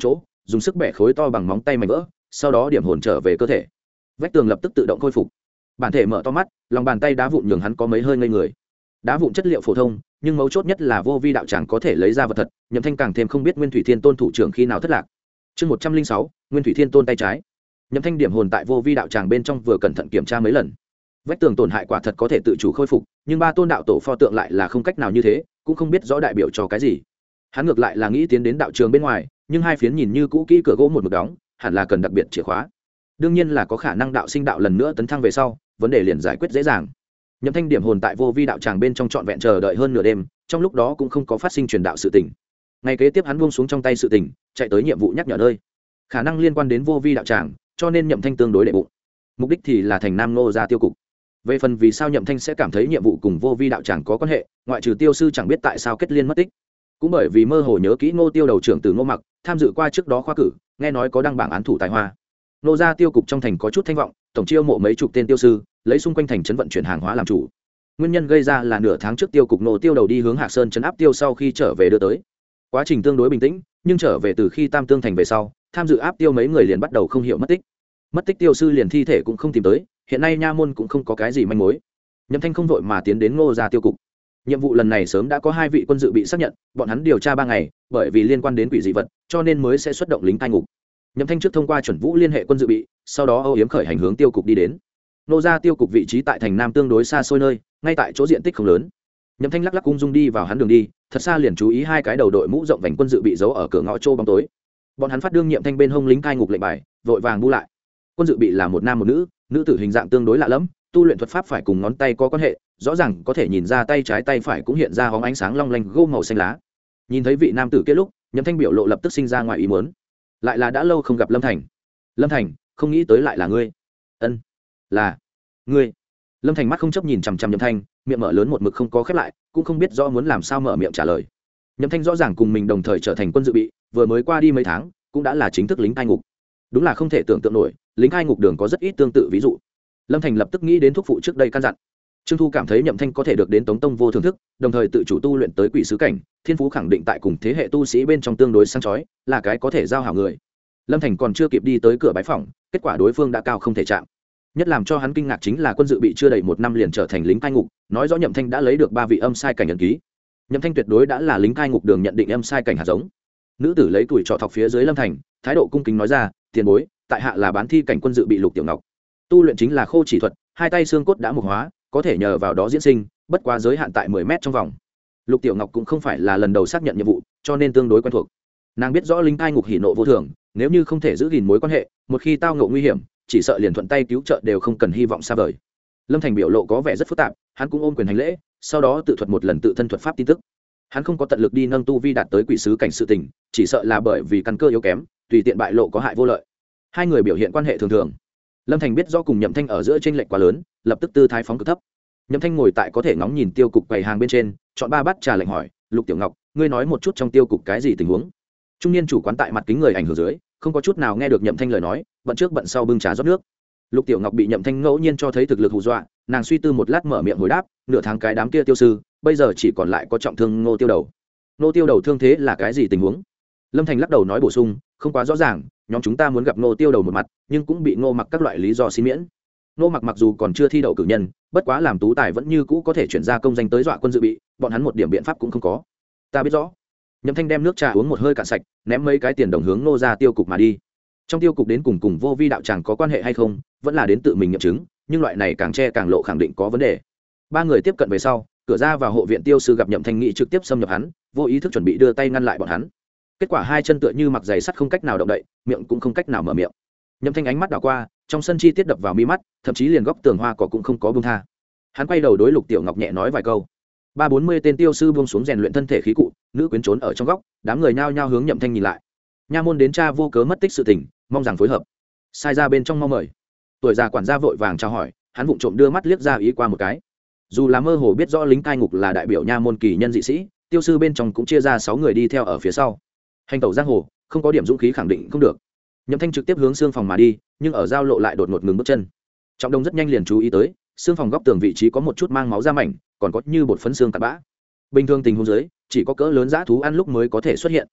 dùng sức bẻ khối to bằng móng tay mảnh vỡ, sau đó điểm hồn trở về cơ thể. Vách tường lập tức tự động khôi phục. Bản thể mở to mắt, lòng bàn tay đá vụn nhường hắn có mấy hơi ngây người. Đá vụn chất liệu phổ thông, nhưng mấu chốt nhất là vô vi đạo tràng có thể lấy ra vật thật. Nhậm Thanh càng thêm không biết Nguyên Thủy Thiên Tôn thủ trưởng khi nào thất lạc. Chương 106, Nguyên Thủy Thiên Tôn tay trái. Nhậm Thanh điểm hồn tại vô vi đạo tràng bên trong vừa cẩn thận kiểm tra mấy lần. Vách tường tổn hại quả thật có thể tự chủ khôi phục, nhưng ba tôn đạo tổ pho tượng lại là không cách nào như thế, cũng không biết rõ đại biểu cho cái gì. Hắn ngược lại là nghĩ tiến đến đạo trường bên ngoài, nhưng hai phiến nhìn như cũ kỹ cửa gỗ một mực đóng, hẳn là cần đặc biệt chìa khóa. Đương nhiên là có khả năng đạo sinh đạo lần nữa tấn thăng về sau, vấn đề liền giải quyết dễ dàng. Nhậm Thanh điểm hồn tại vô vi đạo tràng bên trong trọn vẹn chờ đợi hơn nửa đêm, trong lúc đó cũng không có phát sinh truyền đạo sự tình. Ngày kế tiếp hắn buông xuống trong tay sự tình, chạy tới nhiệm vụ nhắc nhở nơi. Khả năng liên quan đến vô vi đạo tràng, cho nên Nhậm Thanh tương đối đệ bụng. Mục đích thì là thành Nam Nô gia tiêu cục. Về phần vì sao Nhậm Thanh sẽ cảm thấy nhiệm vụ cùng vô vi đạo tràng có quan hệ, ngoại trừ tiêu sư chẳng biết tại sao kết liên mất tích, cũng bởi vì mơ hồ nhớ kỹ Ngô Tiêu đầu trưởng từ Ngô Mặc tham dự qua trước đó khoa cử, nghe nói có đăng bảng án thủ tài hoa. Nô gia tiêu cục trong thành có chút thanh vọng, tổng chiêu mộ mấy chục tên tiêu sư, lấy xung quanh thành trấn vận chuyển hàng hóa làm chủ. Nguyên nhân gây ra là nửa tháng trước tiêu cục Nô Tiêu đầu đi hướng Hạc Sơn trấn áp tiêu sau khi trở về đưa tới. Quá trình tương đối bình tĩnh, nhưng trở về từ khi Tam Tương thành về sau, tham dự áp tiêu mấy người liền bắt đầu không hiểu mất tích. Mất tích tiêu sư liền thi thể cũng không tìm tới, hiện nay nha môn cũng không có cái gì manh mối. Nhậm Thanh không vội mà tiến đến Ngô gia tiêu cục. Nhiệm vụ lần này sớm đã có 2 vị quân dự bị xác nhận, bọn hắn điều tra 3 ngày, bởi vì liên quan đến quỷ dị vật, cho nên mới sẽ xuất động lính cai ngục. Nhậm Thanh trước thông qua chuẩn vũ liên hệ quân dự bị, sau đó âu yếm khởi hành hướng tiêu cục đi đến. Nô gia tiêu cục vị trí tại thành Nam tương đối xa xôi nơi, ngay tại chỗ diện tích không lớn. Nhậm Thanh lắc lắc ung dung đi vào hắn đường đi, thật xa liền chú ý 2 cái đầu đội mũ rộng vành quân dự bị giấu ở cửa ngõ chỗ bóng tối. Bọn hắn phát đương Nhậm Thanh bên hông lính cai ngục lệnh bài, vội vàng bu lại. Quân dự bị là một nam một nữ, nữ tử hình dạng tương đối lạ lẫm, tu luyện thuật pháp phải cùng ngón tay có quan hệ, rõ ràng có thể nhìn ra tay trái tay phải cũng hiện ra hóng ánh sáng long lanh gô màu xanh lá. Nhìn thấy vị nam tử kia lúc, Nhậm Thanh biểu lộ lập tức sinh ra ngoài ý muốn. Lại là đã lâu không gặp Lâm Thành. Lâm Thành, không nghĩ tới lại là ngươi. Ân, là ngươi. Lâm Thành mắt không chấp nhìn chằm chằm Nhậm Thanh, miệng mở lớn một mực không có khép lại, cũng không biết rõ muốn làm sao mở miệng trả lời. Nhậm Thanh rõ ràng cùng mình đồng thời trở thành quân dự bị, vừa mới qua đi mấy tháng, cũng đã là chính thức lính cai ngục. Đúng là không thể tưởng tượng nổi, lính cai ngục đường có rất ít tương tự ví dụ. Lâm Thành lập tức nghĩ đến thuốc phụ trước đây căn dặn. Trương Thu cảm thấy Nhậm Thanh có thể được đến Tống Tông vô thưởng thức, đồng thời tự chủ tu luyện tới quỷ sứ cảnh, thiên phú khẳng định tại cùng thế hệ tu sĩ bên trong tương đối sáng chói, là cái có thể giao hảo người. Lâm Thành còn chưa kịp đi tới cửa bái phòng, kết quả đối phương đã cao không thể chạm. Nhất làm cho hắn kinh ngạc chính là quân dự bị chưa đầy 1 năm liền trở thành lính cai ngục, nói rõ Nhậm Thanh đã lấy được 3 vị âm sai cảnh ấn ký. Nhậm Thanh tuyệt đối đã là lính cai ngục đường nhận định âm sai cảnh hạt giống. Nữ tử lấy tuổi trọ thọc phía dưới Lâm Thành, thái độ cung kính nói ra, tiền bối, tại hạ là bán thi cảnh quân dự bị Lục Tiểu Ngọc. Tu luyện chính là khô chỉ thuật, 2 tay xương cốt đã mục hóa, có thể nhờ vào đó diễn sinh, bất quá giới hạn tại 10 mét trong vòng. Lục Tiểu Ngọc cũng không phải là lần đầu xác nhận nhiệm vụ, cho nên tương đối quen thuộc. Nàng biết rõ lính cai ngục hỉ nộ vô thường, nếu như không thể giữ gìn mối quan hệ, một khi tao ngộ nguy hiểm, chỉ sợ liền thuận tay cứu trợ đều không cần hy vọng xa vời. Lâm Thành biểu lộ có vẻ rất phức tạp, hắn cũng ôm quyền hành lễ, sau đó tự thuật một lần tự thân thuật pháp tin tức. Hắn không có tận lực đi nâng tu vi đạt tới quỷ sứ cảnh sự tình, chỉ sợ là bởi vì căn cơ yếu kém, tùy tiện bại lộ có hại vô lợi. 2 người biểu hiện quan hệ thường thường. Lâm Thành biết rõ cùng Nhậm Thanh ở giữa chênh lệch quá lớn, lập tức tư thái phóng cực thấp. Nhậm Thanh ngồi tại có thể ngóng nhìn tiêu cục quầy hàng bên trên, chọn 3 bát trà lệnh hỏi, Lục Tiểu Ngọc, ngươi nói một chút trong tiêu cục cái gì tình huống? Trung niên chủ quán tại mặt kính người ảnh hưởng dưới, không có chút nào nghe được Nhậm Thanh lời nói, bận trước bận sau bưng trà rót nước. Lục Tiểu Ngọc bị Nhậm Thanh ngẫu nhiên cho thấy thực lực hù dọa, nàng suy tư một lát mở miệng hồi đáp, nửa tháng cái đám kia tiêu sư, bây giờ chỉ còn lại có trọng thương Ngô Tiêu Đầu. Ngô Tiêu Đầu thương thế là cái gì tình huống? Lâm Thành lắc đầu nói bổ sung, không quá rõ ràng, nhóm chúng ta muốn gặp Ngô Tiêu Đầu một mặt, nhưng cũng bị Ngô Mặc các loại lý do xin miễn. Ngô Mặc mặc dù còn chưa thi đậu cử nhân, bất quá làm tú tài vẫn như cũ có thể chuyển ra công danh tới dọa quân dự bị, bọn hắn một điểm biện pháp cũng không có. Ta biết rõ. Nhậm Thanh đem nước trà uống một hơi cạn sạch, ném mấy cái tiền đồng hướng Ngô gia tiêu cục mà đi. Trong tiêu cục đến cùng vô vi đạo tràng có quan hệ hay không, vẫn là đến tự mình nghiệm chứng, nhưng loại này càng che càng lộ khẳng định có vấn đề. 3 người tiếp cận về sau, cửa ra vào hộ viện tiêu sư gặp Nhậm Thanh nghị trực tiếp xâm nhập hắn, vô ý thức chuẩn bị đưa tay ngăn lại bọn hắn. Kết quả 2 chân tựa như mặc giày sắt không cách nào động đậy, miệng cũng không cách nào mở miệng. Nhậm Thanh ánh mắt đảo qua, trong sân chi tiết đập vào mi mắt, thậm chí liền góc tường hoa cỏ cũng không có buông tha. Hắn quay đầu đối Lục Tiểu Ngọc nhẹ nói vài câu. 30-40 tên tiêu sư buông xuống rèn luyện thân thể khí cụ, nữ quyến trốn ở trong góc, đám người nhao nhao hướng Nhậm Thanh nhìn lại. Nha môn đến tra vô cớ mất tích sự tình, mong rằng phối hợp. Sai ra bên trong mau mời. Tuổi già quản gia vội vàng chào hỏi, hắn vụng trộm đưa mắt liếc ra ý qua một cái. Dù là mơ hồ biết rõ lính cai ngục là đại biểu nha môn kỳ nhân dị sĩ, tiêu sư bên trong cũng chia ra 6 người đi theo ở phía sau. Hành tẩu giang hồ, không có điểm dũng khí khẳng định không được. Nhậm Thanh trực tiếp hướng xương phòng mà đi, nhưng ở giao lộ lại đột ngột ngừng bước chân. Trọng Đông rất nhanh liền chú ý tới, xương phòng góc tường vị trí có một chút mang máu ra mảnh, còn có như bột phấn xương cặn bã. Bình thường tình huống dưới, chỉ có cỡ lớn dã thú ăn lúc mới có thể xuất hiện.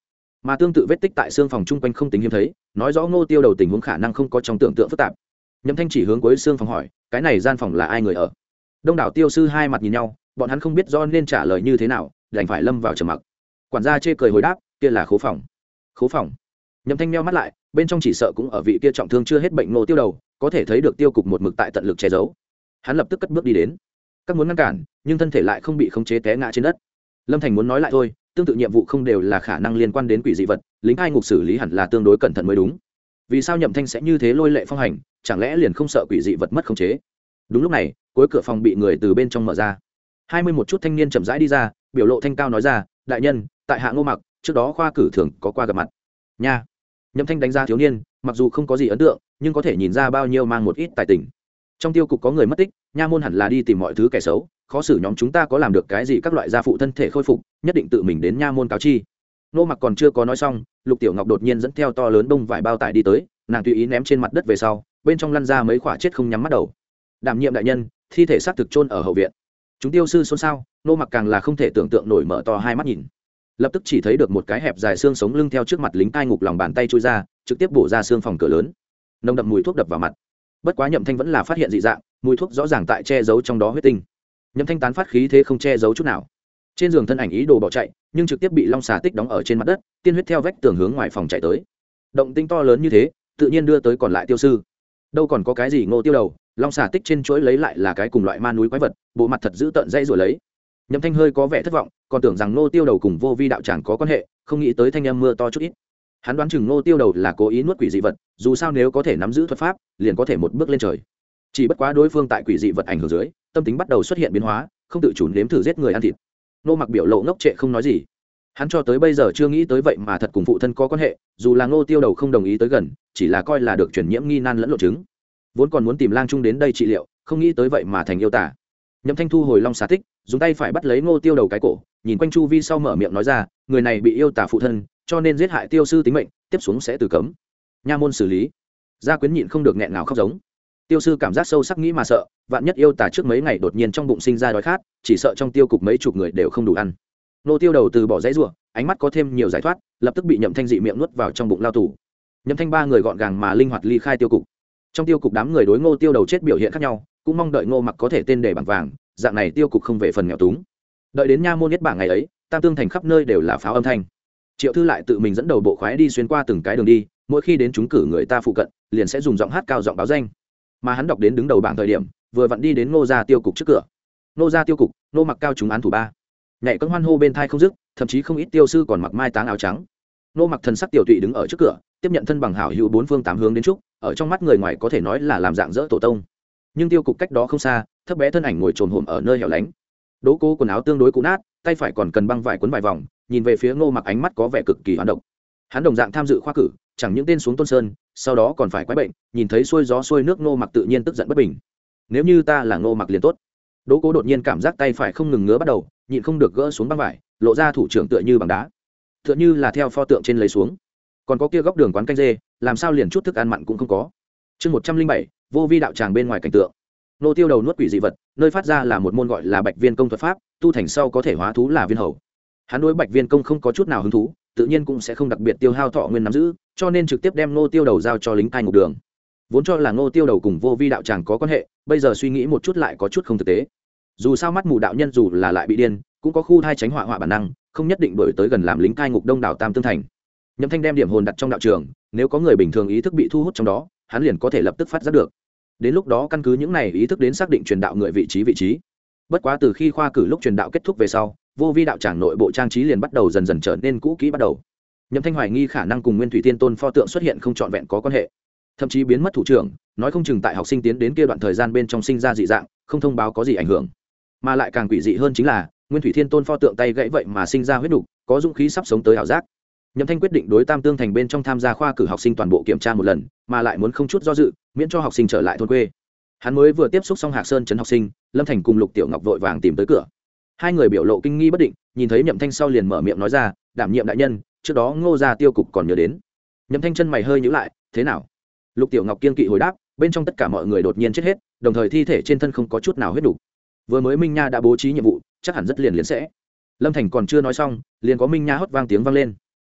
mà tương tự vết tích tại xương phòng chung quanh không tính hiếm thấy, nói rõ Ngô Tiêu Đầu tình huống khả năng không có trong tưởng tượng phức tạp. Nhậm Thanh chỉ hướng cuối xương phòng hỏi, cái này gian phòng là ai người ở? Đông đảo tiêu sư hai mặt nhìn nhau, bọn hắn không biết do nên trả lời như thế nào, đành phải lâm vào trầm mặc. Quản gia chê cười hồi đáp, kia là khố phòng. Khố phòng? Nhậm Thanh meo mắt lại, bên trong chỉ sợ cũng ở vị kia trọng thương chưa hết bệnh Ngô Tiêu Đầu, có thể thấy được tiêu cục một mực tại tận lực che giấu. Hắn lập tức cất bước đi đến, các muốn ngăn cản, nhưng thân thể lại không bị khống chế té ngã trên đất. Lâm Thành muốn nói lại thôi, tương tự nhiệm vụ không đều là khả năng liên quan đến quỷ dị vật, lính cai ngục xử lý hẳn là tương đối cẩn thận mới đúng. Vì sao Nhậm Thanh sẽ như thế lôi lệ phong hành, chẳng lẽ liền không sợ quỷ dị vật mất khống chế? Đúng lúc này, cuối cửa phòng bị người từ bên trong mở ra. 21 chút thanh niên chậm rãi đi ra, biểu lộ thanh cao nói ra, đại nhân, tại hạ Ngô Mặc, trước đó khoa cử thường có qua gặp mặt. Nha. Nhậm Thanh đánh giá thiếu niên, mặc dù không có gì ấn tượng, nhưng có thể nhìn ra bao nhiêu mang một ít tài tình. Trong tiêu cục có người mất tích, nha môn hẳn là đi tìm mọi thứ kẻ xấu, khó xử nhóm chúng ta có làm được cái gì các loại gia phụ thân thể khôi phục, nhất định tự mình đến nha môn cáo chi. Ngô Mặc còn chưa có nói xong, Lục Tiểu Ngọc đột nhiên dẫn theo to lớn bông vải bao tải đi tới, nàng tùy ý ném trên mặt đất về sau, bên trong lăn ra mấy quả chết không nhắm mắt đầu. Đảm nhiệm đại nhân, thi thể xác thực chôn ở hậu viện. Chúng tiêu sư xôn xao, Ngô Mặc càng là không thể tưởng tượng nổi, mở to hai mắt nhìn. Lập tức chỉ thấy được một cái hẹp dài xương sống lưng theo trước mặt lính cai ngục lòng bàn tay chui ra, trực tiếp bổ ra xương phòng cửa lớn. Nồng đậm mùi thuốc đập vào mặt. Bất quá Nhậm Thanh vẫn là phát hiện dị dạng, mùi thuốc rõ ràng tại che giấu trong đó huyết tinh. Nhậm Thanh tán phát khí thế không che giấu chút nào. Trên giường thân ảnh ý đồ bỏ chạy, nhưng trực tiếp bị long xà tích đóng ở trên mặt đất, tiên huyết theo vách tường hướng ngoài phòng chạy tới. Động tĩnh to lớn như thế, tự nhiên đưa tới còn lại tiêu sư. Đâu còn có cái gì Ngô Tiêu Đầu, long xà tích trên chuỗi lấy lại là cái cùng loại ma núi quái vật, bộ mặt thật dữ tợn dây rồi lấy. Nhậm Thanh hơi có vẻ thất vọng, còn tưởng rằng Ngô Tiêu Đầu cùng Vô Vi đạo tràng có quan hệ, không nghĩ tới thanh âm mưa to chút ít. Hắn đoán chừng Ngô Tiêu Đầu là cố ý nuốt quỷ dị vật, dù sao nếu có thể nắm giữ thuật pháp, liền có thể một bước lên trời. Chỉ bất quá đối phương tại quỷ dị vật ảnh hưởng dưới, tâm tính bắt đầu xuất hiện biến hóa, không tự chủ nếm thử giết người ăn thịt. Ngô Mặc biểu lộ ngốc trệ không nói gì. Hắn cho tới bây giờ chưa nghĩ tới vậy mà thật cùng phụ thân có quan hệ, dù là Ngô Tiêu Đầu không đồng ý tới gần, chỉ là coi là được truyền nhiễm nghi nan lẫn lộn chứng. Vốn còn muốn tìm lang trung đến đây trị liệu, không nghĩ tới vậy mà thành yêu tả. Nhậm Thanh thu hồi long xà tích, dùng tay phải bắt lấy Ngô Tiêu Đầu cái cổ, nhìn quanh chu vi sau mở miệng nói ra, người này bị yêu tả phụ thân, cho nên giết hại tiêu sư tính mệnh, tiếp xuống sẽ từ cấm nha môn xử lý. Gia Quyến nhịn không được nghẹn ngào khóc giống. Tiêu sư cảm giác sâu sắc nghĩ mà sợ, vạn nhất yêu tả trước mấy ngày đột nhiên trong bụng sinh ra đói khát, chỉ sợ trong tiêu cục mấy chục người đều không đủ ăn. Ngô Tiêu Đầu từ bỏ dãy rủa, ánh mắt có thêm nhiều giải thoát, lập tức bị Nhậm Thanh dị miệng nuốt vào trong bụng lao tù. Nhậm Thanh ba người gọn gàng mà linh hoạt ly khai tiêu cục. Trong tiêu cục đám người đối Ngô Tiêu Đầu chết biểu hiện khác nhau, cũng mong đợi Ngô Mặc có thể tên để bằng vàng, dạng này tiêu cục không về phần nghèo túng. Đợi đến nha môn nhất bảng ngày ấy, Tam Tương thành khắp nơi đều là pháo âm thanh. Triệu Thư lại tự mình dẫn đầu bộ khoái đi xuyên qua từng cái đường đi, mỗi khi đến trúng cử người ta phụ cận, liền sẽ dùng giọng hát cao giọng báo danh. Mà hắn đọc đến đứng đầu bảng thời điểm, vừa vặn đi đến Ngô gia tiêu cục trước cửa. Ngô gia tiêu cục, Ngô Mặc cao chúng án thủ ba. Nhảy cẫng hoan hô bên thai không dứt, thậm chí không ít tiêu sư còn mặc mai táng áo trắng. Ngô Mặc thần sắc tiểu tụy đứng ở trước cửa, tiếp nhận thân bằng hảo hữu bốn phương tám hướng đến chúc, ở trong mắt người ngoài có thể nói là làm dạng dỡ tổ tông. Nhưng tiêu cục cách đó không xa, thấp bé thân ảnh ngồi trồm hổm ở nơi hẻo lánh. Đỗ Cô quần áo tương đối cũ nát, tay phải còn cần băng vải quấn vài vòng, nhìn về phía Ngô Mặc ánh mắt có vẻ cực kỳ hoán độc. Hắn đồng dạng tham dự khoa cử, chẳng những tên xuống Tôn Sơn, sau đó còn phải quái bệnh, nhìn thấy xuôi gió xuôi nước Ngô Mặc tự nhiên tức giận bất bình. Nếu như ta là Ngô Mặc liền tốt. Đỗ Cố đột nhiên cảm giác tay phải không ngừng ngứa bắt đầu, nhịn không được gỡ xuống băng vải, lộ ra thủ trưởng tựa như bằng đá, tựa như là theo pho tượng trên lấy xuống. Còn có kia góc đường quán canh dê, làm sao liền chút thức ăn mặn cũng không có. Chương 107, Vô Vi đạo tràng bên ngoài cảnh tượng. Nô Tiêu Đầu nuốt quỷ dị vật, nơi phát ra là một môn gọi là Bạch Viên công thuật pháp, tu thành sau có thể hóa thú là viên hầu. Hắn đối Bạch Viên công không có chút nào hứng thú, tự nhiên cũng sẽ không đặc biệt tiêu hao thọ nguyên nắm giữ, cho nên trực tiếp đem Nô Tiêu Đầu giao cho lính cai ngục đường. Vốn cho là Nô Tiêu Đầu cùng Vô Vi đạo tràng có quan hệ, bây giờ suy nghĩ một chút lại có chút không thực tế. Dù sao mắt mù đạo nhân dù là lại bị điên, cũng có khu thai tránh họa bản năng, không nhất định đổi tới gần làm lính cai ngục đông đảo Tam Tương thành. Nhậm Thanh đem điểm hồn đặt trong đạo trường, nếu có người bình thường ý thức bị thu hút trong đó, hắn liền có thể lập tức phát giác được. Đến lúc đó căn cứ những này ý thức đến xác định truyền đạo người vị trí. Bất quá từ khi khoa cử lúc truyền đạo kết thúc về sau, Vô Vi đạo tràng nội bộ trang trí liền bắt đầu dần dần trở nên cũ kỹ bắt đầu. Nhậm Thanh hoài nghi khả năng cùng Nguyên Thủy Tiên Tôn pho tượng xuất hiện không trọn vẹn có quan hệ, thậm chí biến mất thủ trưởng, nói không chừng tại học sinh tiến đến kia đoạn thời gian bên trong sinh ra dị dạng, không thông báo có gì ảnh hưởng. Mà lại càng quỷ dị hơn chính là, Nguyên Thủy Thiên Tôn pho tượng tay gãy vậy mà sinh ra huyết nục, có dũng khí sắp sống tới ảo giác. Nhậm Thanh quyết định đối Tam Tương thành bên trong tham gia khoa cử học sinh toàn bộ kiểm tra một lần, mà lại muốn không chút do dự, miễn cho học sinh trở lại thôn quê. Hắn mới vừa tiếp xúc xong Hạc Sơn trấn học sinh, Lâm Thành cùng Lục Tiểu Ngọc vội vàng tìm tới cửa. Hai người biểu lộ kinh nghi bất định, nhìn thấy Nhậm Thanh sau liền mở miệng nói ra, đảm nhiệm đại nhân, trước đó Ngô gia tiêu cục còn nhớ đến. Nhậm Thanh chân mày hơi nhíu lại, thế nào? Lục Tiểu Ngọc kiên kỵ hồi đáp, bên trong tất cả mọi người đột nhiên chết hết, đồng thời thi thể trên thân không có chút nào huyết đủ. Vừa mới Minh Nha đã bố trí nhiệm vụ, chắc hẳn rất liền sẽ. Lâm Thành còn chưa nói xong, liền có Minh Nha hót vang tiếng vang lên.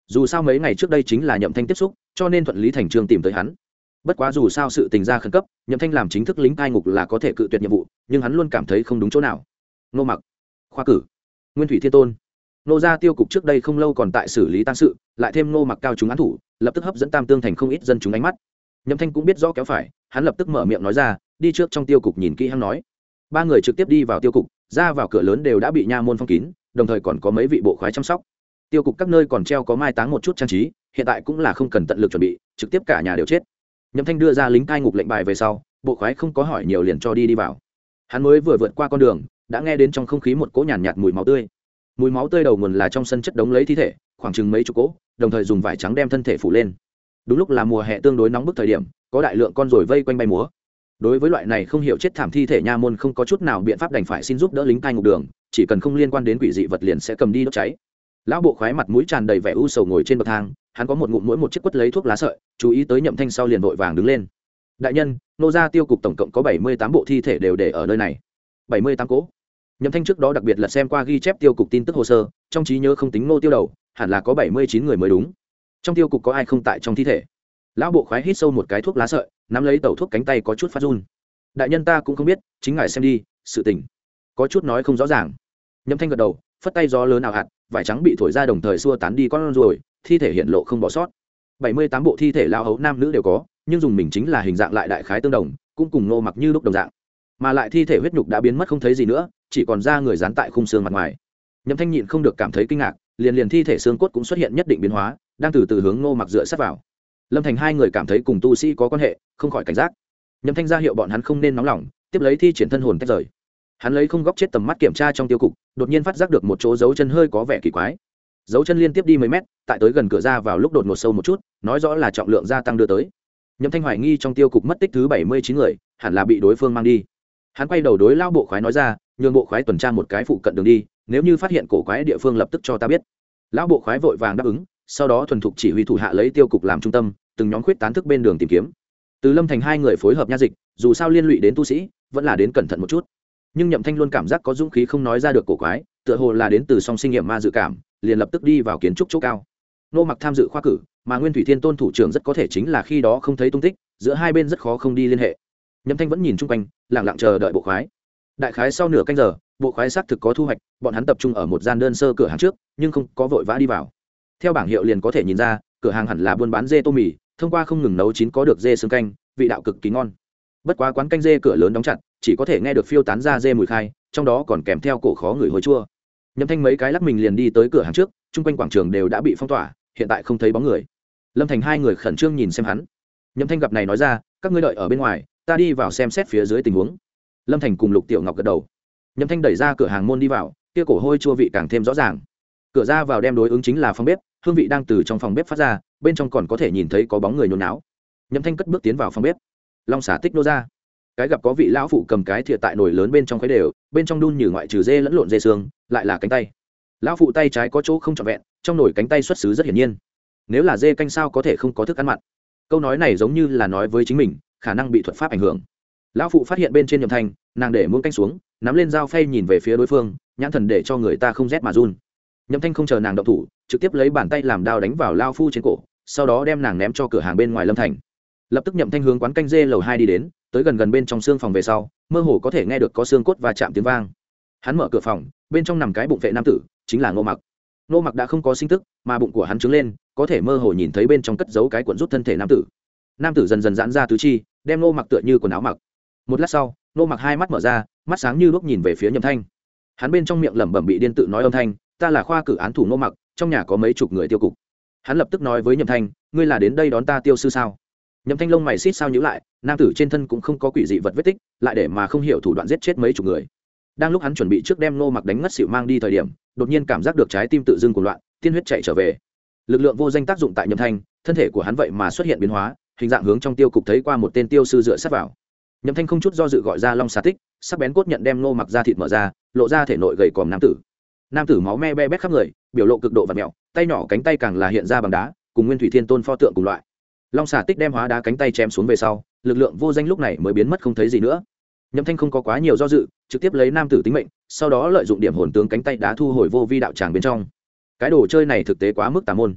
dù sao mấy ngày trước đây chính là Nhậm Thanh tiếp xúc, cho nên thuận lý thành trương tìm tới hắn. Bất quá dù sao sự tình ra khẩn cấp, Nhậm Thanh làm chính thức lính cai ngục là có thể cự tuyệt nhiệm vụ, nhưng hắn luôn cảm thấy không đúng chỗ nào. Ngô Mặc, Khoa Cử, Nguyên Thủy Thiên Tôn, Nô gia tiêu cục trước đây không lâu còn tại xử lý tang sự, lại thêm Ngô Mặc cao chúng án thủ, lập tức hấp dẫn Tam Tương thành không ít dân chúng ánh mắt. Nhậm Thanh cũng biết rõ kéo phải, hắn lập tức mở miệng nói ra, đi trước trong tiêu cục nhìn kỹ hắn nói. Ba người trực tiếp đi vào tiêu cục, ra vào cửa lớn đều đã bị nha môn phong kín, đồng thời còn có mấy vị bộ khoái chăm sóc. Tiêu cục các nơi còn treo có mai táng một chút trang trí, hiện tại cũng là không cần tận lực chuẩn bị, trực tiếp cả nhà đều chết. Nhậm Thanh đưa ra lính cai ngục lệnh bài về sau, bộ khoái không có hỏi nhiều liền cho đi vào. Hắn mới vừa vượt qua con đường, đã nghe đến trong không khí một cỗ nhàn nhạt mùi máu tươi. Mùi máu tươi đầu nguồn là trong sân chất đống lấy thi thể, khoảng chừng mấy chục cỗ, đồng thời dùng vải trắng đem thân thể phủ lên. Đúng lúc là mùa hè tương đối nóng bức thời điểm, có đại lượng con ruồi vây quanh bay múa. Đối với loại này không hiểu chết thảm thi thể, nha môn không có chút nào biện pháp, đành phải xin giúp đỡ lính cai ngục đường, chỉ cần không liên quan đến quỷ dị vật liền sẽ cầm đi đốt cháy. Lão bộ khoái mặt mũi tràn đầy vẻ u sầu ngồi trên bậc thang, hắn có một ngụm mỗi một chiếc quất lấy thuốc lá sợi, chú ý tới Nhậm Thanh sau liền vội vàng đứng lên. Đại nhân, nô gia tiêu cục tổng cộng có 78 bộ thi thể đều để ở nơi này. 78 cỗ. Nhậm Thanh trước đó đặc biệt lật xem qua ghi chép tiêu cục tin tức hồ sơ, trong trí nhớ không tính nô tiêu đầu, hẳn là có 79 người mới đúng. Trong tiêu cục có ai không tại trong thi thể? Lão bộ khoái hít sâu một cái thuốc lá sợi, nắm lấy tẩu thuốc cánh tay có chút phát run. Đại nhân, ta cũng không biết, chính ngài xem đi, sự tình có chút nói không rõ ràng. Nhậm Thanh gật đầu, phất tay gió lớn ảo hạt, vải trắng bị thổi ra đồng thời xua tán đi con ruồi, thi thể hiện lộ không bỏ sót. 78 bộ thi thể lao hấu nam nữ đều có, nhưng dùng mình chính là hình dạng lại đại khái tương đồng, cũng cùng Ngô Mặc như lúc đồng dạng, mà lại thi thể huyết nhục đã biến mất không thấy gì nữa, chỉ còn da người dán tại khung xương mặt ngoài. Nhậm Thanh nhịn không được cảm thấy kinh ngạc, liền thi thể xương cốt cũng xuất hiện nhất định biến hóa, đang từ từ hướng Ngô Mặc dựa sát vào. Lâm Thành hai người cảm thấy cùng tu sĩ có quan hệ, không khỏi cảnh giác. Nhậm Thanh ra hiệu bọn hắn không nên nóng lòng, tiếp lấy thi triển thân hồn tách rời. Hắn lấy không góc chết tầm mắt kiểm tra trong tiêu cục, đột nhiên phát giác được một chỗ dấu chân hơi có vẻ kỳ quái. Dấu chân liên tiếp đi mấy mét, tại tới gần cửa ra vào lúc đột ngột sâu một chút, nói rõ là trọng lượng gia tăng đưa tới. Nhậm Thanh hoài nghi trong tiêu cục mất tích thứ 79 người, hẳn là bị đối phương mang đi. Hắn quay đầu đối lao bộ khoái nói ra, nhường bộ khoái tuần tra một cái phụ cận đường đi, nếu như phát hiện cổ quái địa phương lập tức cho ta biết. Lão bộ khoái vội vàng đáp ứng, sau đó thuần thục chỉ huy thủ hạ lấy tiêu cục làm trung tâm, từng nhóm khuyết tán thức bên đường tìm kiếm. Từ Lâm Thành hai người phối hợp nha dịch, dù sao liên lụy đến tu sĩ, vẫn là đến cẩn thận một chút. Nhưng Nhậm Thanh luôn cảm giác có dũng khí không nói ra được cổ quái, tựa hồ là đến từ song sinh nghiệm ma dự cảm, liền lập tức đi vào kiến trúc chỗ cao. Nô Mặc tham dự khoa cử, mà Nguyên Thủy Thiên Tôn thủ trưởng rất có thể chính là khi đó không thấy tung tích, giữa hai bên rất khó không đi liên hệ. Nhậm Thanh vẫn nhìn chung quanh, lặng lặng chờ đợi bộ khoái. Đại khái sau nửa canh giờ, bộ khoái xác thực có thu hoạch, bọn hắn tập trung ở một gian đơn sơ cửa hàng trước, nhưng không có vội vã đi vào. Theo bảng hiệu liền có thể nhìn ra, cửa hàng hẳn là buôn bán dê tô mì, thông qua không ngừng nấu chín có được dê xương canh, vị đạo cực kỳ ngon. Bất quá quán canh dê cửa lớn đóng chặt, chỉ có thể nghe được phiêu tán ra dê mùi khai, trong đó còn kèm theo cổ khó người hôi chua. Nhậm Thanh mấy cái lắc mình liền đi tới cửa hàng trước, chung quanh quảng trường đều đã bị phong tỏa, hiện tại không thấy bóng người. Lâm Thành hai người khẩn trương nhìn xem hắn. Nhậm Thanh gặp này nói ra, các ngươi đợi ở bên ngoài, ta đi vào xem xét phía dưới tình huống. Lâm Thành cùng Lục Tiểu Ngọc gật đầu. Nhậm Thanh đẩy ra cửa hàng môn đi vào, kia cổ hôi chua vị càng thêm rõ ràng. Cửa ra vào đem đối ứng chính là phòng bếp, hương vị đang từ trong phòng bếp phát ra, bên trong còn có thể nhìn thấy có bóng người nhốn náo. Nhậm Thanh cất bước tiến vào phòng bếp. Long xả tích nô ra. Cái gặp có vị lão phụ cầm cái thìa tại nồi lớn bên trong khuấy đều, bên trong đun như ngoại trừ dê lẫn lộn dê xương, lại là cánh tay. Lão phụ tay trái có chỗ không trọn vẹn, trong nồi cánh tay xuất xứ rất hiển nhiên. Nếu là dê canh sao có thể không có thức ăn mặn? Câu nói này giống như là nói với chính mình, khả năng bị thuật pháp ảnh hưởng. Lão phụ phát hiện bên trên Nhậm Thanh, nàng để muỗng canh xuống, nắm lên dao phay nhìn về phía đối phương, nhãn thần để cho người ta không rét mà run. Nhậm Thanh không chờ nàng động thủ, trực tiếp lấy bàn tay làm đao đánh vào lão phu trên cổ, sau đó đem nàng ném cho cửa hàng bên ngoài Lâm Thành. Lập tức Nhậm Thanh hướng quán canh dê lầu 2 đi đến, tới gần bên trong xương phòng về sau, mơ hồ có thể nghe được có xương cốt và chạm tiếng vang. Hắn mở cửa phòng, bên trong nằm cái bụng vệ nam tử, chính là Ngô Mặc. Ngô Mặc đã không có sinh tức, mà bụng của hắn trứng lên, có thể mơ hồ nhìn thấy bên trong cất giấu cái cuộn rút thân thể nam tử. Nam tử dần dần giãn ra tứ chi, đem Ngô Mặc tựa như quần áo mặc. Một lát sau, Ngô Mặc hai mắt mở ra, mắt sáng như đuốc nhìn về phía Nhậm Thanh. Hắn bên trong miệng lẩm bẩm bị điên tự nói âm thanh, ta là khoa cử án thủ Ngô Mặc, trong nhà có mấy chục người tiêu cục. Hắn lập tức nói với Nhậm Thanh, ngươi là đến đây đón ta tiêu sư sao? Nhậm Thanh lông mày xít sao nhíu lại, nam tử trên thân cũng không có quỷ dị vật vết tích, lại để mà không hiểu thủ đoạn giết chết mấy chục người. Đang lúc hắn chuẩn bị trước đem Ngô Mặc đánh ngất xỉu mang đi thời điểm, đột nhiên cảm giác được trái tim tự dưng cuồng loạn, tiên huyết chạy trở về. Lực lượng vô danh tác dụng tại Nhậm Thanh, thân thể của hắn vậy mà xuất hiện biến hóa, hình dạng hướng trong tiêu cục thấy qua một tên tiêu sư dựa sát vào. Nhậm Thanh không chút do dự gọi ra Long xà tích, sắc bén cốt nhận đem Ngô Mặc ra thịt mở ra, lộ ra thể nội gầy còm nam tử. Nam tử máu me be bét khắp người, biểu lộ cực độ vặn mèo, tay nhỏ cánh tay càng là hiện ra bằng đá, cùng Nguyên Thủy Thiên Tôn pho tượng cùng loại. Long xà tích đem hóa đá cánh tay chém xuống về sau, lực lượng vô danh lúc này mới biến mất không thấy gì nữa. Nhậm Thanh không có quá nhiều do dự, trực tiếp lấy nam tử tính mệnh, sau đó lợi dụng điểm hồn tướng cánh tay đá thu hồi vô vi đạo tràng bên trong. Cái đồ chơi này thực tế quá mức tà môn.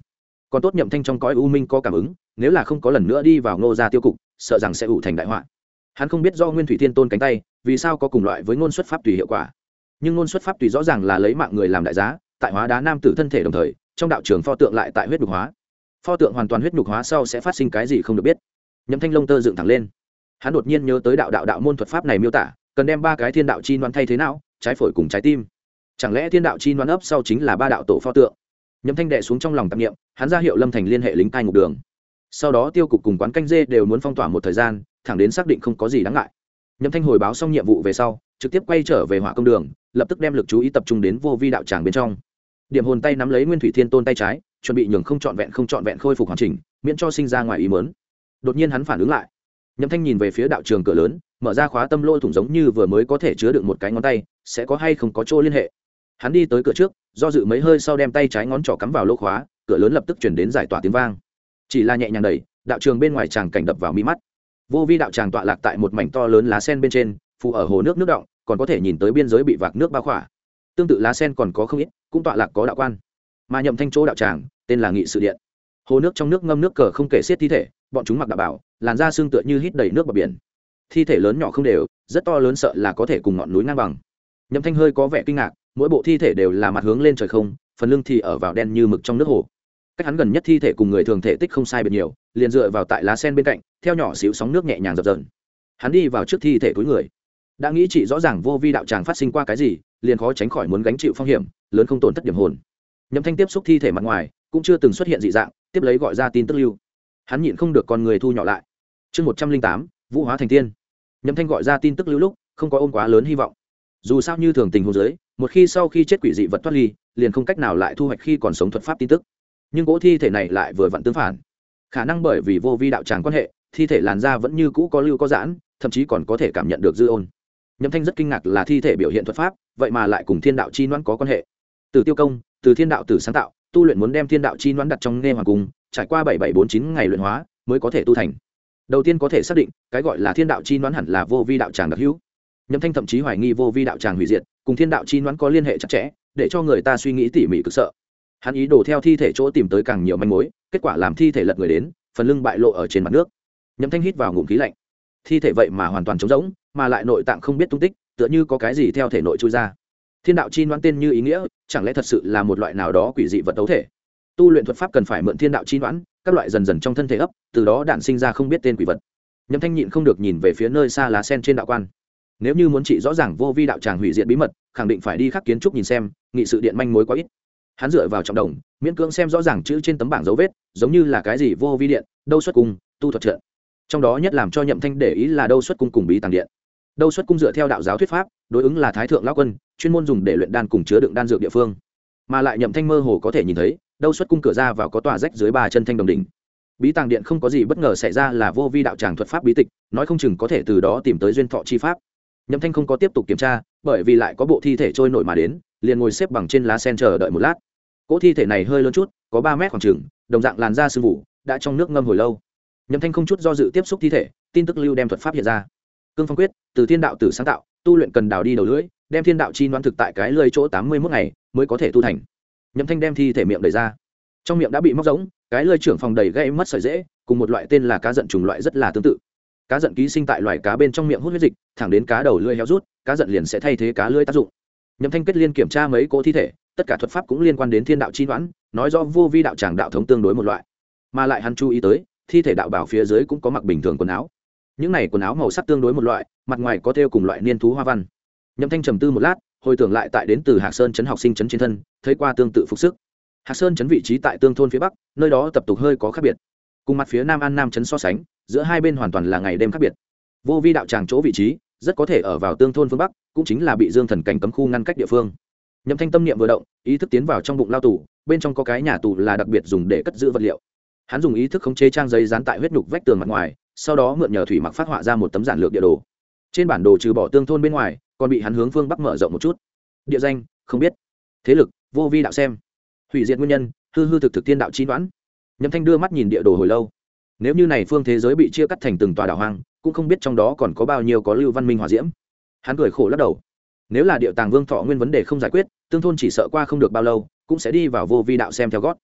còn tốt Nhậm Thanh trong cõi u minh có cảm ứng, nếu là không có lần nữa đi vào Ngô gia tiêu cục, sợ rằng sẽ ủ thành đại họa. Hắn không biết do Nguyên Thủy Thiên Tôn cánh tay vì sao có cùng loại với ngôn xuất pháp tùy hiệu quả, nhưng ngôn xuất pháp tùy rõ ràng là lấy mạng người làm đại giá, tại hóa đá nam tử thân thể đồng thời, trong đạo trường pho tượng lại tại huyết nhục hóa. Pho tượng hoàn toàn huyết nhục hóa sau sẽ phát sinh cái gì không được biết. Nhậm Thanh lông tơ dựng thẳng lên. Hắn đột nhiên nhớ tới đạo môn thuật pháp này miêu tả, cần đem 3 cái thiên đạo chi đoán thay thế nào, trái phổi cùng trái tim. Chẳng lẽ thiên đạo chi đoán ấp sau chính là 3 đạo tổ pho tượng? Nhậm Thanh đè xuống trong lòng tạp niệm, hắn ra hiệu Lâm Thành liên hệ lính cai ngục đường. Sau đó tiêu cục cùng quán canh dê đều muốn phong tỏa một thời gian, thẳng đến xác định không có gì đáng ngại. Nhậm Thanh hồi báo xong nhiệm vụ về sau, trực tiếp quay trở về Hỏa Công đường, lập tức đem lực chú ý tập trung đến Vô Vi đạo tràng bên trong. Điểm hồn tay nắm lấy Nguyên Thủy Thiên Tôn tay trái, chuẩn bị nhường không trọn vẹn khôi phục hoàn chỉnh, miễn cho sinh ra ngoài ý muốn. Đột nhiên hắn phản ứng lại. Nhậm Thanh nhìn về phía đạo trường cửa lớn, mở ra khóa tâm lôi thủng giống như vừa mới có thể chứa đựng một cái ngón tay, sẽ có hay không có chỗ liên hệ. Hắn đi tới cửa trước, do dự mấy hơi sau đem tay trái ngón trỏ cắm vào lỗ khóa, cửa lớn lập tức chuyển đến giải tỏa tiếng vang. Chỉ là nhẹ nhàng đẩy, đạo trường bên ngoài tràng cảnh đập vào mi mắt. Vô Vi đạo tràng tọa lạc tại một mảnh to lớn lá sen bên trên, phù ở hồ nước động, còn có thể nhìn tới biên giới bị vạc nước bao khỏa. Tương tự lá sen còn có không ít, cũng tọa lạc có đạo quan. Mà Nhậm Thanh chỗ đạo tràng, tên là Nghị sự điện. Hồ nước trong nước ngâm nước cờ không kể xiết thi thể, bọn chúng mặc đạo bảo, làn da xương tựa như hít đầy nước bờ biển. Thi thể lớn nhỏ không đều, rất to lớn sợ là có thể cùng ngọn núi ngang bằng. Nhậm Thanh hơi có vẻ kinh ngạc, mỗi bộ thi thể đều là mặt hướng lên trời không, phần lưng thì ở vào đen như mực trong nước hồ. Cách hắn gần nhất thi thể cùng người thường thể tích không sai biệt nhiều, liền dựa vào tại lá sen bên cạnh, theo nhỏ xíu sóng nước nhẹ nhàng dập dờn. Hắn đi vào trước thi thể túi người, đã nghĩ chị rõ ràng Vô Vi đạo tràng phát sinh qua cái gì, liền khó tránh khỏi muốn gánh chịu phong hiểm lớn, không tổn thất điểm hồn. Nhậm Thanh tiếp xúc thi thể mặt ngoài, cũng chưa từng xuất hiện dị dạng, tiếp lấy gọi ra tin tức lưu. Hắn nhịn không được con người thu nhỏ lại. Chương 108, Vũ hóa thành tiên. Nhậm Thanh gọi ra tin tức lưu lúc, không có ôm quá lớn hy vọng. Dù sao như thường tình huống dưới, một khi sau khi chết quỷ dị vật thoát ly, liền không cách nào lại thu hoạch khi còn sống thuật pháp tin tức. Nhưng cỗ thi thể này lại vừa vặn tương phản. Khả năng bởi vì Vô Vi đạo tràng quan hệ, thi thể làn da vẫn như cũ có lưu có giãn, thậm chí còn có thể cảm nhận được dư ôn. Nhậm Thanh rất kinh ngạc là thi thể biểu hiện thuật pháp, vậy mà lại cùng thiên đạo chi noãn có quan hệ. Từ tiêu công, từ thiên đạo tử sáng tạo, tu luyện muốn đem thiên đạo chi noãn đặt trong nghe hoàng cung, trải qua 7749 ngày luyện hóa mới có thể tu thành. Đầu tiên có thể xác định, cái gọi là thiên đạo chi noãn hẳn là Vô Vi đạo tràng đặc hữu. Nhậm Thanh thậm chí hoài nghi Vô Vi đạo tràng hủy diệt cùng thiên đạo chi noãn có liên hệ chặt chẽ, để cho người ta suy nghĩ tỉ mỉ cực sợ. Hắn ý đồ theo thi thể chỗ tìm tới càng nhiều manh mối, kết quả làm thi thể lật người đến, phần lưng bại lộ ở trên mặt nước. Nhậm Thanh hít vào ngụm khí lạnh. Thi thể vậy mà hoàn toàn trống rỗng, mà lại nội tạng không biết tung tích, tựa như có cái gì theo thể nội chui ra. Thiên đạo chi noãn tên như ý nghĩa, chẳng lẽ thật sự là một loại nào đó quỷ dị vật đấu thể? Tu luyện thuật pháp cần phải mượn thiên đạo chi noãn, các loại dần dần trong thân thể ấp, từ đó đản sinh ra không biết tên quỷ vật. Nhậm Thanh nhịn không được nhìn về phía nơi xa lá sen trên đạo quan. Nếu như muốn trị rõ ràng Vô Vi đạo tràng hủy diệt bí mật, khẳng định phải đi khắc kiến trúc nhìn xem, nghị sự điện manh mối quá ít. Hắn dựa vào trọng đồng, miễn cưỡng xem rõ ràng chữ trên tấm bảng dấu vết, giống như là cái gì Vô Vi điện, đâu xuất cung, tu thuật trận. Trong đó nhất làm cho Nhậm Thanh để ý là đâu xuất cung cùng bí tàng điện. Đâu xuất cung dựa theo đạo giáo thuyết pháp, đối ứng là thái thượng lão quân, chuyên môn dùng để luyện đan cùng chứa đựng đan dược địa phương. Mà lại Nhậm Thanh mơ hồ có thể nhìn thấy, đâu xuất cung cửa ra vào có tòa rách dưới 3 chân thanh đồng đỉnh. Bí tàng điện không có gì bất ngờ xảy ra là Vô Vi đạo tràng thuật pháp bí tịch, nói không chừng có thể từ đó tìm tới duyên thọ chi pháp. Nhậm Thanh không có tiếp tục kiểm tra, bởi vì lại có bộ thi thể trôi nổi mà đến, liền ngồi xếp bằng trên lá sen chờ đợi một lát. Cỗ thi thể này hơi lớn chút, có 3 mét khoảng chừng, đồng dạng làn da sương vụ, đã trong nước ngâm hồi lâu. Nhậm Thanh không chút do dự tiếp xúc thi thể, tin tức lưu đem thuật pháp hiện ra. Cương phong quyết, từ thiên đạo tử sáng tạo, tu luyện cần đào đi đầu lưỡi, đem thiên đạo chi noãn thực tại cái lưỡi chỗ 81 ngày mới có thể tu thành. Nhậm Thanh đem thi thể miệng đẩy ra, trong miệng đã bị móc rỗng, cái lưỡi trưởng phòng đầy gây mất sợi rễ, cùng một loại tên là cá giận trùng loại rất là tương tự. Cá giận ký sinh tại loài cá bên trong miệng hút huyết dịch, thẳng đến cá đầu lưỡi héo rút, cá giận liền sẽ thay thế cá lưỡi tác dụng. Nhậm Thanh kết liên kiểm tra mấy cỗ thi thể, tất cả thuật pháp cũng liên quan đến thiên đạo chi noãn, nói rõ Vô Vi đạo tràng đạo thống tương đối một loại. Mà lại hắn chú ý tới, thi thể đạo bảo phía dưới cũng có mặc bình thường quần áo. Những này quần áo màu sắc tương đối một loại, mặt ngoài có thêu cùng loại niên thú hoa văn. Nhậm Thanh trầm tư một lát, hồi tưởng lại tại đến từ Hạc Sơn trấn học sinh trấn trên thân, thấy qua tương tự phục sức. Hạc Sơn trấn vị trí tại Tương thôn phía bắc, nơi đó tập tục hơi có khác biệt. Cùng mặt phía Nam An Nam trấn so sánh, giữa hai bên hoàn toàn là ngày đêm khác biệt. Vô Vi đạo tràng chỗ vị trí, rất có thể ở vào Tương thôn phương bắc, cũng chính là bị Dương Thần cảnh cấm khu ngăn cách địa phương. Nhậm Thanh tâm niệm vừa động, ý thức tiến vào trong bụng lao tù, bên trong có cái nhà tù là đặc biệt dùng để cất giữ vật liệu. Hắn dùng ý thức khống chế trang giấy dán tại huyết nhục vách tường mặt ngoài, sau đó mượn nhờ thủy mặc phát họa ra một tấm giản lược địa đồ. Trên bản đồ trừ bỏ Tương thôn bên ngoài, còn bị hắn hướng phương bắc mở rộng một chút. Địa danh không biết, thế lực Vô Vi đạo xem, hủy diệt nguyên nhân hư thực thiên đạo chi noãn. Nhậm Thanh đưa mắt nhìn địa đồ hồi lâu. Nếu như này phương thế giới bị chia cắt thành từng tòa đảo hoang, cũng không biết trong đó còn có bao nhiêu có lưu văn minh hỏa diễm. Hắn cười khổ lắc đầu. Nếu là Điệu Tàng Vương Thọ nguyên vấn đề không giải quyết, Tương thôn chỉ sợ qua không được bao lâu cũng sẽ đi vào Vô Vi đạo xem theo gót.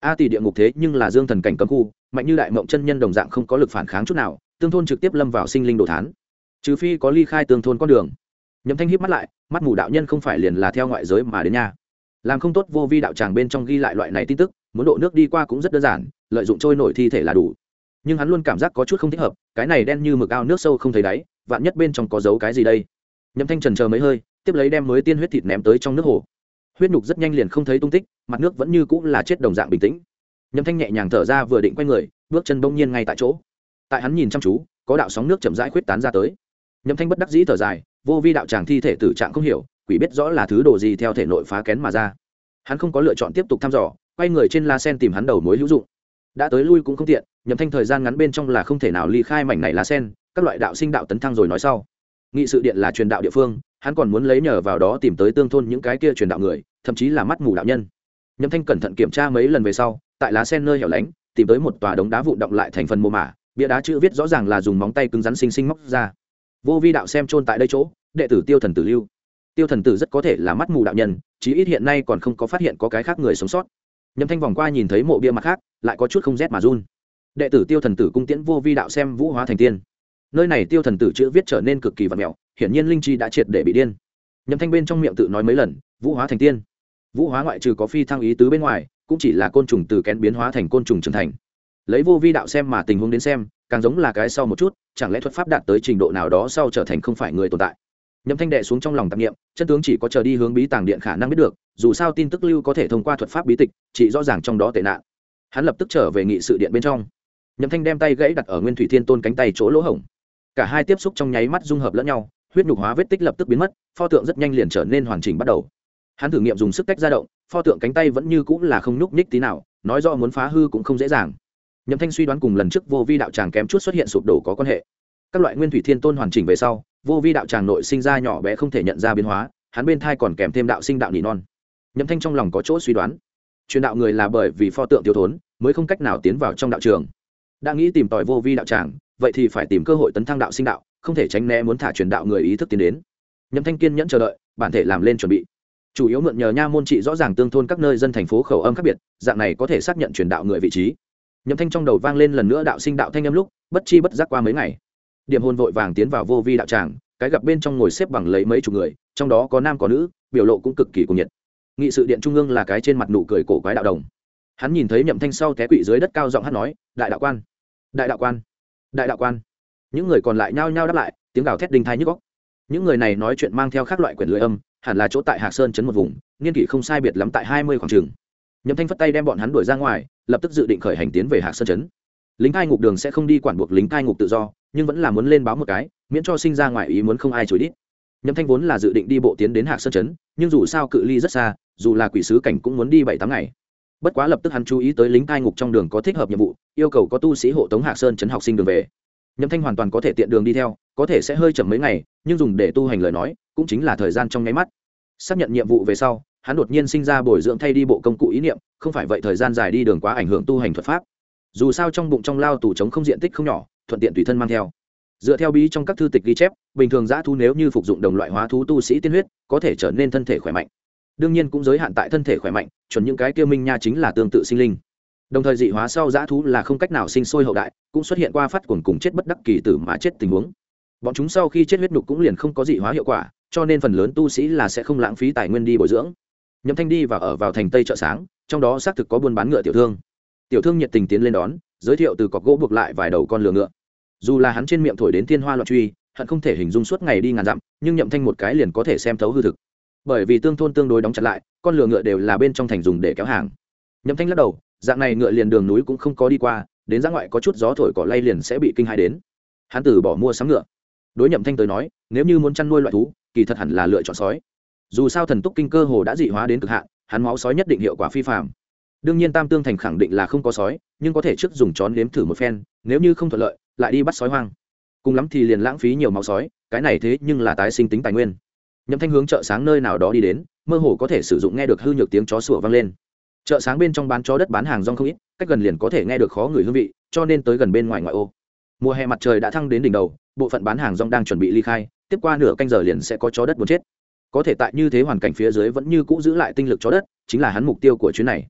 A tỷ địa ngục thế nhưng là dương thần cảnh cấm khu, mạnh như đại mộng chân nhân đồng dạng không có lực phản kháng chút nào, tương thôn trực tiếp lâm vào sinh linh đồ thán, trừ phi có ly khai tương thôn con đường. Nhậm Thanh híp mắt lại, mắt mù đạo nhân không phải liền là theo ngoại giới mà đến nha. Làm không tốt vô vi đạo tràng bên trong ghi lại loại này tin tức, muốn độ nước đi qua cũng rất đơn giản, lợi dụng trôi nổi thi thể là đủ. Nhưng hắn luôn cảm giác có chút không thích hợp, cái này đen như mực ao nước sâu không thấy đáy, vạn nhất bên trong có giấu cái gì đây. Nhậm Thanh chần chờ mấy hơi, tiếp lấy đem mới tiên huyết thịt ném tới trong nước hồ. Huyết nhục rất nhanh liền không thấy tung tích, mặt nước vẫn như cũ là chết đồng dạng bình tĩnh. Nhậm Thanh nhẹ nhàng thở ra, vừa định quay người, bước chân bỗng nhiên ngay tại chỗ. Tại hắn nhìn chăm chú, có đạo sóng nước chậm rãi khuyết tán ra tới. Nhậm Thanh bất đắc dĩ thở dài, vô vi đạo tràng thi thể tử trạng không hiểu, quỷ biết rõ là thứ đồ gì theo thể nội phá kén mà ra. Hắn không có lựa chọn tiếp tục thăm dò, quay người trên lá sen tìm hắn đầu mối hữu dụng. Đã tới lui cũng không tiện, Nhậm Thanh thời gian ngắn bên trong là không thể nào ly khai mảnh này lá sen, các loại đạo sinh đạo tấn thăng rồi nói sau. Nghị sự điện là truyền đạo địa phương, hắn còn muốn lấy nhờ vào đó tìm tới tương thôn những cái kia truyền đạo người, thậm chí là mắt mù đạo nhân. Nhậm Thanh cẩn thận kiểm tra mấy lần về sau, tại lá sen nơi hẻo lánh, tìm tới một tòa đống đá vụn động lại thành phần mô mả, bia đá chữ viết rõ ràng là dùng móng tay cứng rắn xinh xinh móc ra. Vô vi đạo xem chôn tại đây chỗ, đệ tử Tiêu Thần Tử lưu. Tiêu Thần Tử rất có thể là mắt mù đạo nhân, chí ít hiện nay còn không có phát hiện có cái khác người sống sót. Nhậm Thanh vòng qua nhìn thấy mộ bia mặt khác, lại có chút không rét mà run. Đệ tử Tiêu Thần Tử cung tiễn vô vi đạo xem vũ hóa thành tiên. Nơi này Tiêu Thần Tử chữ viết trở nên cực kỳ vặn mèo, hiển nhiên linh chi đã triệt để bị điên. Nhậm Thanh bên trong miệng tự nói mấy lần, vũ hóa thành tiên. Vũ hóa ngoại trừ có phi thăng ý tứ bên ngoài, cũng chỉ là côn trùng từ kén biến hóa thành côn trùng trưởng thành. Lấy vô vi đạo xem mà tình huống đến xem, càng giống là cái sau một chút, chẳng lẽ thuật pháp đạt tới trình độ nào đó sau trở thành không phải người tồn tại. Nhậm Thanh đệ xuống trong lòng tạp niệm, chân tướng chỉ có chờ đi hướng bí tàng điện khả năng biết được, dù sao tin tức lưu có thể thông qua thuật pháp bí tịch, chỉ rõ ràng trong đó tệ nạn. Hắn lập tức trở về nghị sự điện bên trong. Nhậm Thanh đem tay gãy đặt ở Nguyên Thủy Thiên Tôn cánh tay chỗ lỗ hổng. Cả hai tiếp xúc trong nháy mắt dung hợp lẫn nhau, huyết nhục hóa vết tích lập tức biến mất, pho tượng rất nhanh liền trở nên hoàn chỉnh bắt đầu. Hắn thử nghiệm dùng sức tách ra động, pho tượng cánh tay vẫn như cũng là không nhúc nhích tí nào, nói rõ muốn phá hư cũng không dễ dàng. Nhậm Thanh suy đoán cùng lần trước vô vi đạo tràng kém chút xuất hiện sụp đổ có quan hệ. Các loại Nguyên Thủy Thiên Tôn hoàn chỉnh về sau, vô vi đạo tràng nội sinh ra nhỏ bé không thể nhận ra biến hóa, hắn bên thai còn kèm thêm đạo sinh đạo nỉ non. Nhậm Thanh trong lòng có chỗ suy đoán, truyền đạo người là bởi vì pho tượng thiếu thốn mới không cách nào tiến vào trong đạo trường. Đã nghĩ tìm tòi vô vi đạo tràng, vậy thì phải tìm cơ hội tấn thăng đạo sinh đạo, không thể tránh né muốn thả truyền đạo người ý thức tiến đến. Nhậm Thanh kiên nhẫn chờ đợi, bản thể làm lên chuẩn bị. Chủ yếu mượn nhờ nha môn trị rõ ràng tương thôn các nơi dân thành phố khẩu âm khác biệt, dạng này có thể xác nhận truyền đạo người vị trí. Nhậm Thanh trong đầu vang lên lần nữa đạo sinh đạo thanh âm lúc, bất chi bất giác qua mấy ngày. Điểm hồn vội vàng tiến vào vô vi đạo tràng, cái gặp bên trong ngồi xếp bằng lấy mấy chục người, trong đó có nam có nữ, biểu lộ cũng cực kỳ cuồng nhiệt. Nghị sự điện trung ương là cái trên mặt nụ cười cổ quái đạo đồng. Hắn nhìn thấy Nhậm Thanh sau té quỵ dưới đất cao giọng hát nói, đại đạo quan, đại đạo quan, đại đạo quan. Những người còn lại nhao nhao đáp lại, tiếng gào thét đinh tai nhức óc. Những người này nói chuyện mang theo các loại quyển lưỡi âm, hẳn là chỗ tại Hạc Sơn trấn một vùng, niên kỷ không sai biệt lắm tại 20 khoảng chừng. Nhậm Thanh phất tay đem bọn hắn đuổi ra ngoài, lập tức dự định khởi hành tiến về Hạc Sơn trấn. Lính cai ngục đường sẽ không đi quản buộc lính cai ngục tự do, nhưng vẫn là muốn lên báo một cái, miễn cho sinh ra ngoài ý muốn không ai chối đít. Nhậm Thanh vốn là dự định đi bộ tiến đến Hạc Sơn trấn, nhưng dù sao cự ly rất xa, dù là quỷ sứ cảnh cũng muốn đi 7-8 ngày. Bất quá lập tức hắn chú ý tới lính cai ngục trong đường có thích hợp nhiệm vụ, yêu cầu có tu sĩ hộ tống Hạc Sơn trấn học sinh đường về. Nhậm Thanh hoàn toàn có thể tiện đường đi theo, có thể sẽ hơi chậm mấy ngày, nhưng dùng để tu hành lời nói, cũng chính là thời gian trong nháy mắt. Xác nhận nhiệm vụ về sau, hắn đột nhiên sinh ra bồi dưỡng thay đi bộ công cụ ý niệm, không phải vậy thời gian dài đi đường quá ảnh hưởng tu hành thuật pháp. Dù sao trong bụng trong lao tù trống không diện tích không nhỏ, thuận tiện tùy thân mang theo. Dựa theo bí trong các thư tịch ghi chép, bình thường dã thú nếu như phục dụng đồng loại hóa thú tu sĩ tiên huyết, có thể trở nên thân thể khỏe mạnh. Đương nhiên cũng giới hạn tại thân thể khỏe mạnh, chuẩn những cái kia minh nha chính là tương tự sinh linh. Đồng thời dị hóa sau dã thú là không cách nào sinh sôi hậu đại, cũng xuất hiện qua phát cuồng cùng chết bất đắc kỳ tử mà chết tình huống. Bọn chúng sau khi chết huyết nhục cũng liền không có dị hóa hiệu quả, cho nên phần lớn tu sĩ là sẽ không lãng phí tài nguyên đi bồi dưỡng. Nhậm Thanh đi và ở vào thành Tây chợ sáng, trong đó xác thực có buôn bán ngựa tiểu thương. Tiểu thương nhiệt tình tiến lên đón, giới thiệu từ cọc gỗ buộc lại vài đầu con lừa ngựa. Dù là hắn trên miệng thổi đến thiên hoa loạn truy, hận không thể hình dung suốt ngày đi ngàn dặm, nhưng Nhậm Thanh một cái liền có thể xem thấu hư thực. Bởi vì tương thôn tương đối đóng chặt lại, con lừa ngựa đều là bên trong thành dùng để kéo hàng. Nhậm Thanh lắc đầu, dạng này ngựa liền đường núi cũng không có đi qua, đến ra ngoại có chút gió thổi cỏ lay liền sẽ bị kinh hãi đến. Hắn từ bỏ mua sắm ngựa. Đối Nhậm Thanh tới nói, nếu như muốn chăn nuôi loại thú, kỳ thật hẳn là lựa chọn sói. Dù sao thần túc kinh cơ hồ đã dị hóa đến cực hạn, hắn máu sói nhất định hiệu quả phi phàm. Đương nhiên Tam Tương thành khẳng định là không có sói, nhưng có thể trước dùng chón nếm thử một phen, nếu như không thuận lợi, lại đi bắt sói hoang. Cùng lắm thì liền lãng phí nhiều máu sói, cái này thế nhưng là tái sinh tính tài nguyên. Nhậm Thanh hướng chợ sáng nơi nào đó đi đến, mơ hồ có thể sử dụng nghe được hư nhược tiếng chó sủa vang lên. Chợ sáng bên trong bán chó đất bán hàng rong không ít, cách gần liền có thể nghe được khó người hương vị, cho nên tới gần bên ngoài ngoại ô. Mùa hè mặt trời đã thăng đến đỉnh đầu, bộ phận bán hàng rong đang chuẩn bị ly khai, tiếp qua nửa canh giờ liền sẽ có chó đất muốn chết. Có thể tại như thế hoàn cảnh phía dưới vẫn như cũ giữ lại tinh lực chó đất, chính là hắn mục tiêu của chuyến này.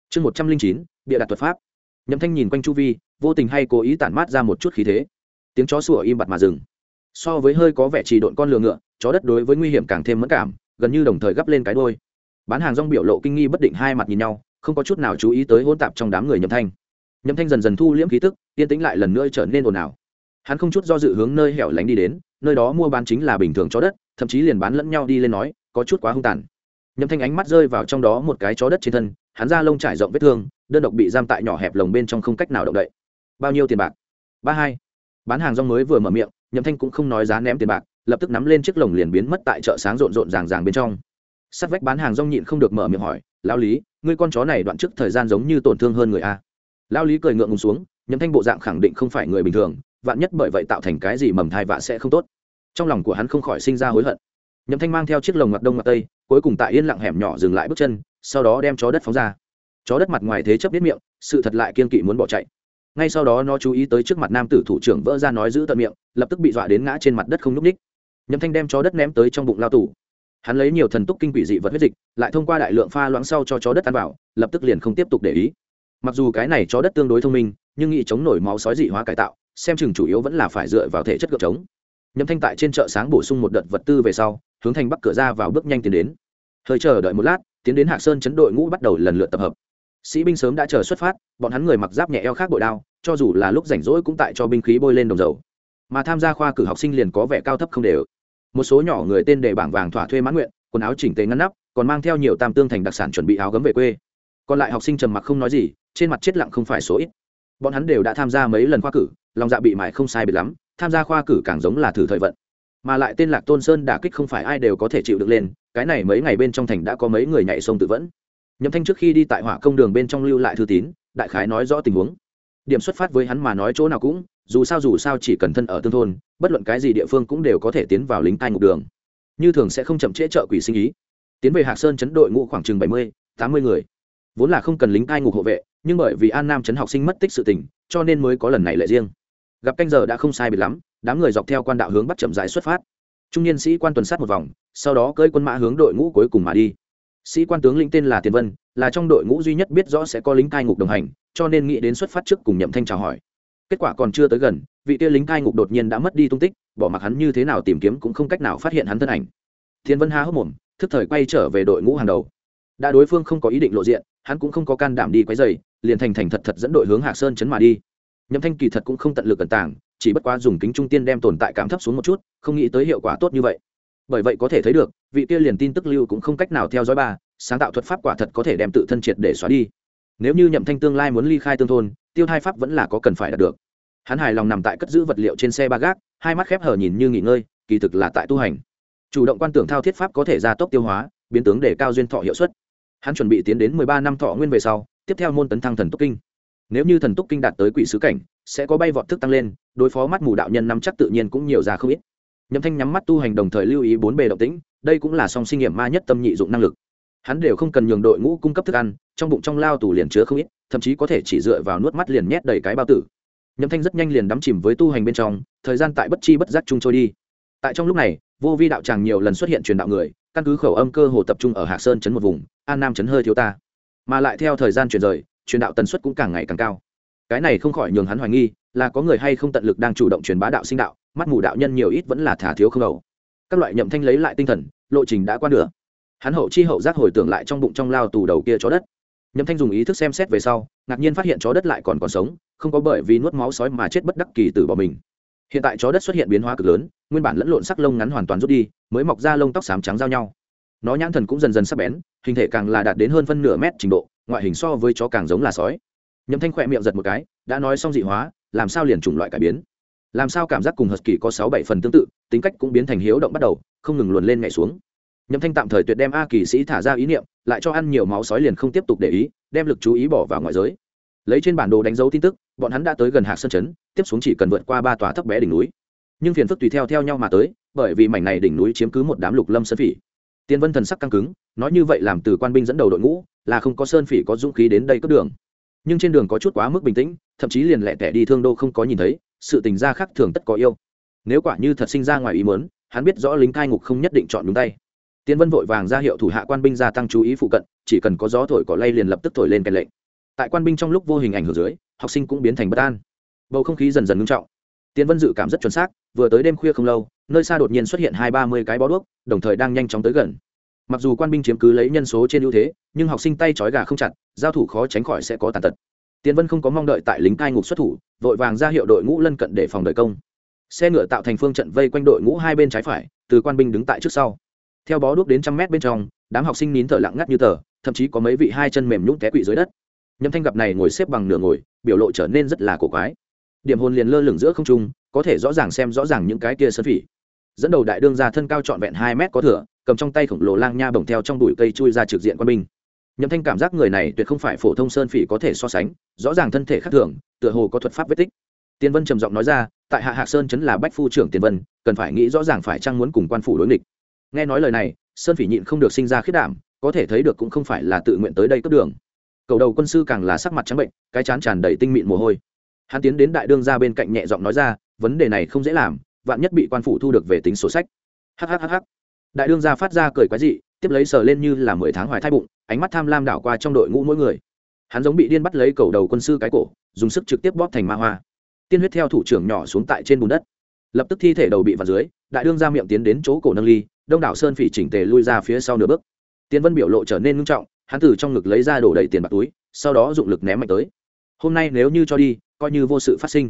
chương 109, bịa đặt thuật pháp. Nhậm Thanh nhìn quanh chu vi, vô tình hay cố ý tản mát ra một chút khí thế. Tiếng chó sủa im bặt mà dừng. So với hơi có vẻ trì độn con lừa ngựa, chó đất đối với nguy hiểm càng thêm mẫn cảm, gần như đồng thời gấp lên cái đuôi. Bán hàng rong biểu lộ kinh nghi bất định, hai mặt nhìn nhau, không có chút nào chú ý tới hỗn tạp trong đám người Nhậm Thanh. Nhậm Thanh dần dần thu liễm khí tức, yên tĩnh lại lần nữa trở nên ồn ào. Hắn không chút do dự hướng nơi hẻo lánh đi đến, nơi đó mua bán chính là bình thường chó đất, thậm chí liền bán lẫn nhau đi lên nói, có chút quá hung tàn. Nhậm Thanh ánh mắt rơi vào trong đó một cái chó đất trên thân, hắn da lông trải rộng vết thương, đơn độc bị giam tại nhỏ hẹp lồng bên trong không cách nào động đậy. Bao nhiêu tiền bạc? 32. Bán hàng rong mới vừa mở miệng, Nhậm Thanh cũng không nói giá, ném tiền bạc, lập tức nắm lên chiếc lồng liền biến mất tại chợ sáng rộn rộn ràng ràng bên trong. Sát vách bán hàng rong nhịn không được mở miệng hỏi, lão Lý, ngươi con chó này đoạn trước thời gian giống như tổn thương hơn người a. Lão Lý cười ngượng ngùng xuống, Nhậm Thanh bộ dạng khẳng định không phải người bình thường, vạn nhất bởi vậy tạo thành cái gì mầm thai vạ sẽ không tốt. Trong lòng của hắn không khỏi sinh ra hối hận. Nhậm Thanh mang theo chiếc lồng mặt đông mặt tây, cuối cùng tại yên lặng hẻm nhỏ dừng lại bước chân, sau đó đem chó đất phóng ra. Chó đất mặt ngoài thế chấp biết miệng, sự thật lại kiên kỵ muốn bỏ chạy. Ngay sau đó nó chú ý tới trước mặt nam tử thủ trưởng vỡ ra nói giữ tận miệng, lập tức bị dọa đến ngã trên mặt đất không nhúc nhích. Nhậm Thanh đem chó đất ném tới trong bụng lao tù. Hắn lấy nhiều thần túc kinh quỷ dị vật huyết dịch, lại thông qua đại lượng pha loãng sau cho chó đất ăn vào, lập tức liền không tiếp tục để ý. Mặc dù cái này chó đất tương đối thông minh, nhưng nghĩ chống nổi máu sói dị hóa cải tạo, xem chừng chủ yếu vẫn là phải dựa vào thể chất gượng chống. Nhậm Thanh tại trên chợ sáng bổ sung một đợt vật tư về sau, hướng thành bắc cửa ra vào bước nhanh tiến đến. Hơi chờ đợi một lát, tiến đến Hạc Sơn chấn đội ngũ bắt đầu lần lượt tập hợp. Sĩ binh sớm đã chờ xuất phát, bọn hắn người mặc giáp nhẹ eo khác bội đao, cho dù là lúc rảnh rỗi cũng tại cho binh khí bôi lên đồng dầu. Mà tham gia khoa cử học sinh liền có vẻ cao thấp không đều. Một số nhỏ người tên đề bảng vàng thỏa thuê mãn nguyện, quần áo chỉnh tề ngăn nắp, còn mang theo nhiều tam tương thành đặc sản chuẩn bị áo gấm về quê. Còn lại học sinh trầm mặc không nói gì, trên mặt chết lặng không phải số ít. Bọn hắn đều đã tham gia mấy lần khoa cử, lòng dạ bị mài không sai biệt lắm, tham gia khoa cử càng giống là thử thời vận. Mà lại tên Lạc Tôn Sơn đả kích không phải ai đều có thể chịu được lên, cái này mấy ngày bên trong thành đã có mấy người nhảy sông tự vẫn. Nhậm Thanh trước khi đi tại hỏa công đường bên trong lưu lại thư tín, đại khái nói rõ tình huống. Điểm xuất phát với hắn mà nói chỗ nào cũng, dù sao chỉ cần thân ở tương thôn, bất luận cái gì địa phương cũng đều có thể tiến vào lính cai ngục đường. Như thường sẽ không chậm trễ trợ quỷ sinh ý. Tiến về Hạc Sơn trấn đội ngũ khoảng chừng 70-80 người. Vốn là không cần lính cai ngục hộ vệ, nhưng bởi vì An Nam trấn học sinh mất tích sự tình, cho nên mới có lần này lệ riêng. Gặp canh giờ đã không sai biệt lắm, đám người dọc theo quan đạo hướng bắc chậm rãi xuất phát. Trung niên sĩ quan tuần sát một vòng, sau đó cưỡi quân mã hướng đội ngũ cuối cùng mà đi. Sĩ quan tướng lĩnh tên là Tiền Vân, là trong đội ngũ duy nhất biết rõ sẽ có lính cai ngục đồng hành, cho nên nghĩ đến xuất phát trước cùng Nhậm Thanh chào hỏi. Kết quả còn chưa tới gần, vị kia lính cai ngục đột nhiên đã mất đi tung tích, bỏ mặc hắn như thế nào tìm kiếm cũng không cách nào phát hiện hắn thân ảnh. Tiền Vân há hốc mồm, thức thời quay trở về đội ngũ hàng đầu. Đã đối phương không có ý định lộ diện, hắn cũng không có can đảm đi quấy rầy, liền thành thật thật dẫn đội hướng Hạc Sơn trấn mà đi. Nhậm Thanh kỳ thật cũng không tận lực cẩn tàng, chỉ bất quá dùng kính trung tiên đem tồn tại cảm thấp xuống một chút, không nghĩ tới hiệu quả tốt như vậy. Bởi vậy có thể thấy được, vị kia liền tin tức lưu cũng không cách nào theo dõi bà, sáng tạo thuật pháp quả thật có thể đem tự thân triệt để xóa đi. Nếu như Nhậm Thanh tương lai muốn ly khai tương thôn, tiêu thai pháp vẫn là có cần phải đạt được. Hắn hài lòng nằm tại cất giữ vật liệu trên xe ba gác, hai mắt khép hờ nhìn như nghỉ ngơi, kỳ thực là tại tu hành. Chủ động quan tưởng thao thiết pháp có thể gia tốc tiêu hóa, biến tướng để cao duyên thọ hiệu suất. Hắn chuẩn bị tiến đến 13 năm thọ nguyên về sau, tiếp theo môn tấn thăng thần túc kinh. Nếu như thần túc kinh đạt tới quỷ sứ cảnh, sẽ có bay vọt thức tăng lên, đối phó mắt mù đạo nhân năm chắc tự nhiên cũng nhiều ra không ít. Nhậm Thanh nhắm mắt tu hành đồng thời lưu ý bốn bề động tĩnh, đây cũng là song sinh nghiệm ma nhất tâm nhị dụng năng lực. Hắn đều không cần nhường đội ngũ cung cấp thức ăn, trong bụng trong lao tù liền chứa không ít, thậm chí có thể chỉ dựa vào nuốt mắt liền nhét đầy cái bao tử. Nhậm Thanh rất nhanh liền đắm chìm với tu hành bên trong, thời gian tại bất chi bất giác chung trôi đi. Tại trong lúc này, vô vi đạo tràng nhiều lần xuất hiện truyền đạo người, căn cứ khẩu âm cơ hồ tập trung ở Hạc Sơn trấn một vùng, An Nam trấn hơi thiếu ta. Mà lại theo thời gian chuyển rời, truyền đạo tần suất cũng càng ngày càng cao. Cái này không khỏi nhường hắn hoài nghi, là có người hay không tận lực đang chủ động truyền bá đạo sinh đạo, mắt mù đạo nhân nhiều ít vẫn là thả thiếu không đầu. Các loại Nhậm Thanh lấy lại tinh thần, lộ trình đã qua nửa. Hắn hậu chi hậu giác hồi tưởng lại trong bụng trong lao tù đầu kia chó đất. Nhậm Thanh dùng ý thức xem xét về sau, ngạc nhiên phát hiện chó đất lại còn sống, không có bởi vì nuốt máu sói mà chết bất đắc kỳ tử bỏ mình. Hiện tại chó đất xuất hiện biến hóa cực lớn, nguyên bản lẫn lộn sắc lông ngắn hoàn toàn rút đi, mới mọc ra lông tóc xám trắng giao nhau. Nó nhãn thần cũng dần dần sắc bén, hình thể càng là đạt đến hơn phân nửa mét trình độ, ngoại hình so với chó càng giống là sói. Nhậm Thanh khỏe miệng giật một cái, đã nói xong dị hóa, làm sao liền chủng loại cải biến? Làm sao cảm giác cùng husky có 6-7 phần tương tự, tính cách cũng biến thành hiếu động bắt đầu, không ngừng luồn lên nhảy xuống. Nhậm Thanh tạm thời tuyệt đem A Kỳ sĩ thả ra ý niệm, lại cho ăn nhiều máu sói liền không tiếp tục để ý, đem lực chú ý bỏ vào ngoại giới. Lấy trên bản đồ đánh dấu tin tức, bọn hắn đã tới gần Hạc Sơn trấn, tiếp xuống chỉ cần vượt qua 3 tòa thấp bé đỉnh núi. Nhưng phiền phức tùy theo nhau mà tới, bởi vì mảnh này đỉnh núi chiếm cứ một đám lục lâm sơn phỉ. Tiên Vân thần sắc căng cứng, nói như vậy làm từ quan binh dẫn đầu đội ngũ, là không có sơn phỉ có dũng khí đến đây cướp đường. Nhưng trên đường có chút quá mức bình tĩnh, thậm chí liền lẻ tẻ đi thương đô không có nhìn thấy, sự tình gia khác thường tất có yêu. Nếu quả như thật sinh ra ngoài ý muốn, hắn biết rõ lính cai ngục không nhất định chọn đúng tay. Tiên Vân vội vàng ra hiệu thủ hạ quan binh gia tăng chú ý phụ cận, chỉ cần có gió thổi cỏ lay liền lập tức thổi lên kèn lệnh. tại quan binh trong lúc vô hình ảnh hưởng dưới, học sinh cũng biến thành bất an, bầu không khí dần dần ngưng trọng. Tiền Vân dự cảm rất chuẩn xác, vừa tới đêm khuya không lâu, nơi xa đột nhiên xuất hiện 20-30 cái bó đuốc, đồng thời đang nhanh chóng tới gần. Mặc dù quan binh chiếm cứ lấy nhân số trên ưu thế, nhưng học sinh tay trói gà không chặt, giao thủ khó tránh khỏi sẽ có tàn tật. Tiền Vân không có mong đợi tại lính cai ngục xuất thủ, vội vàng ra hiệu đội ngũ lân cận để phòng đợi công. Xe ngựa tạo thành phương trận vây quanh đội ngũ hai bên trái phải, từ quan binh đứng tại trước sau. Theo bó đuốc đến 100 mét bên trong, đám học sinh nín thở lặng ngắt như tờ, thậm chí có mấy vị hai chân mềm nhũn té quỵ dưới đất. Nhâm Thanh gặp này ngồi xếp bằng nửa ngồi, biểu lộ trở nên rất là cổ quái. Điểm hồn liền lơ lửng giữa không trung, có thể rõ ràng xem rõ ràng những cái kia sơn phỉ. Dẫn đầu đại đương gia thân cao trọn vẹn 2 mét có thừa, cầm trong tay khổng lồ lang nha bổng theo trong bụi cây chui ra trực diện quan binh. Nhâm Thanh cảm giác người này tuyệt không phải phổ thông sơn phỉ có thể so sánh, rõ ràng thân thể khác thường, tựa hồ có thuật pháp vết tích. Tiền Vân trầm giọng nói ra, tại Hạ Hạc Sơn trấn là bách phu trưởng Tiền Vân, cần phải nghĩ rõ ràng phải chăng muốn cùng quan phủ đối nghịch. Nghe nói lời này, sơn phỉ nhịn không được sinh ra khiết đảm, có thể thấy được cũng không phải là tự nguyện tới đây cướp đường. Cầu đầu quân sư càng là sắc mặt trắng bệnh, cái trán tràn đầy tinh mịn mồ hôi. Hắn tiến đến đại đương gia bên cạnh nhẹ giọng nói ra, vấn đề này không dễ làm, vạn nhất bị quan phủ thu được về tính sổ sách. Hắc. Đại đương gia phát ra cười quái dị, tiếp lấy sờ lên như là 10 tháng hoài thai bụng, ánh mắt tham lam đảo qua trong đội ngũ mỗi người. Hắn giống bị điên bắt lấy cầu đầu quân sư cái cổ, dùng sức trực tiếp bóp thành ma hoa. Tiên huyết theo thủ trưởng nhỏ xuống tại trên bùn đất, lập tức thi thể đầu bị vặn dưới. Đại đương gia miệng tiến đến chỗ cổ nâng ly, đông đảo sơn phỉ chỉnh tề lui ra phía sau nửa bước. Tiền Vân biểu lộ trở nên nghiêm trọng, hắn từ trong ngực lấy ra đổ đầy tiền bạc túi, sau đó dụng lực ném mạnh tới. Hôm nay nếu như cho đi, coi như vô sự phát sinh.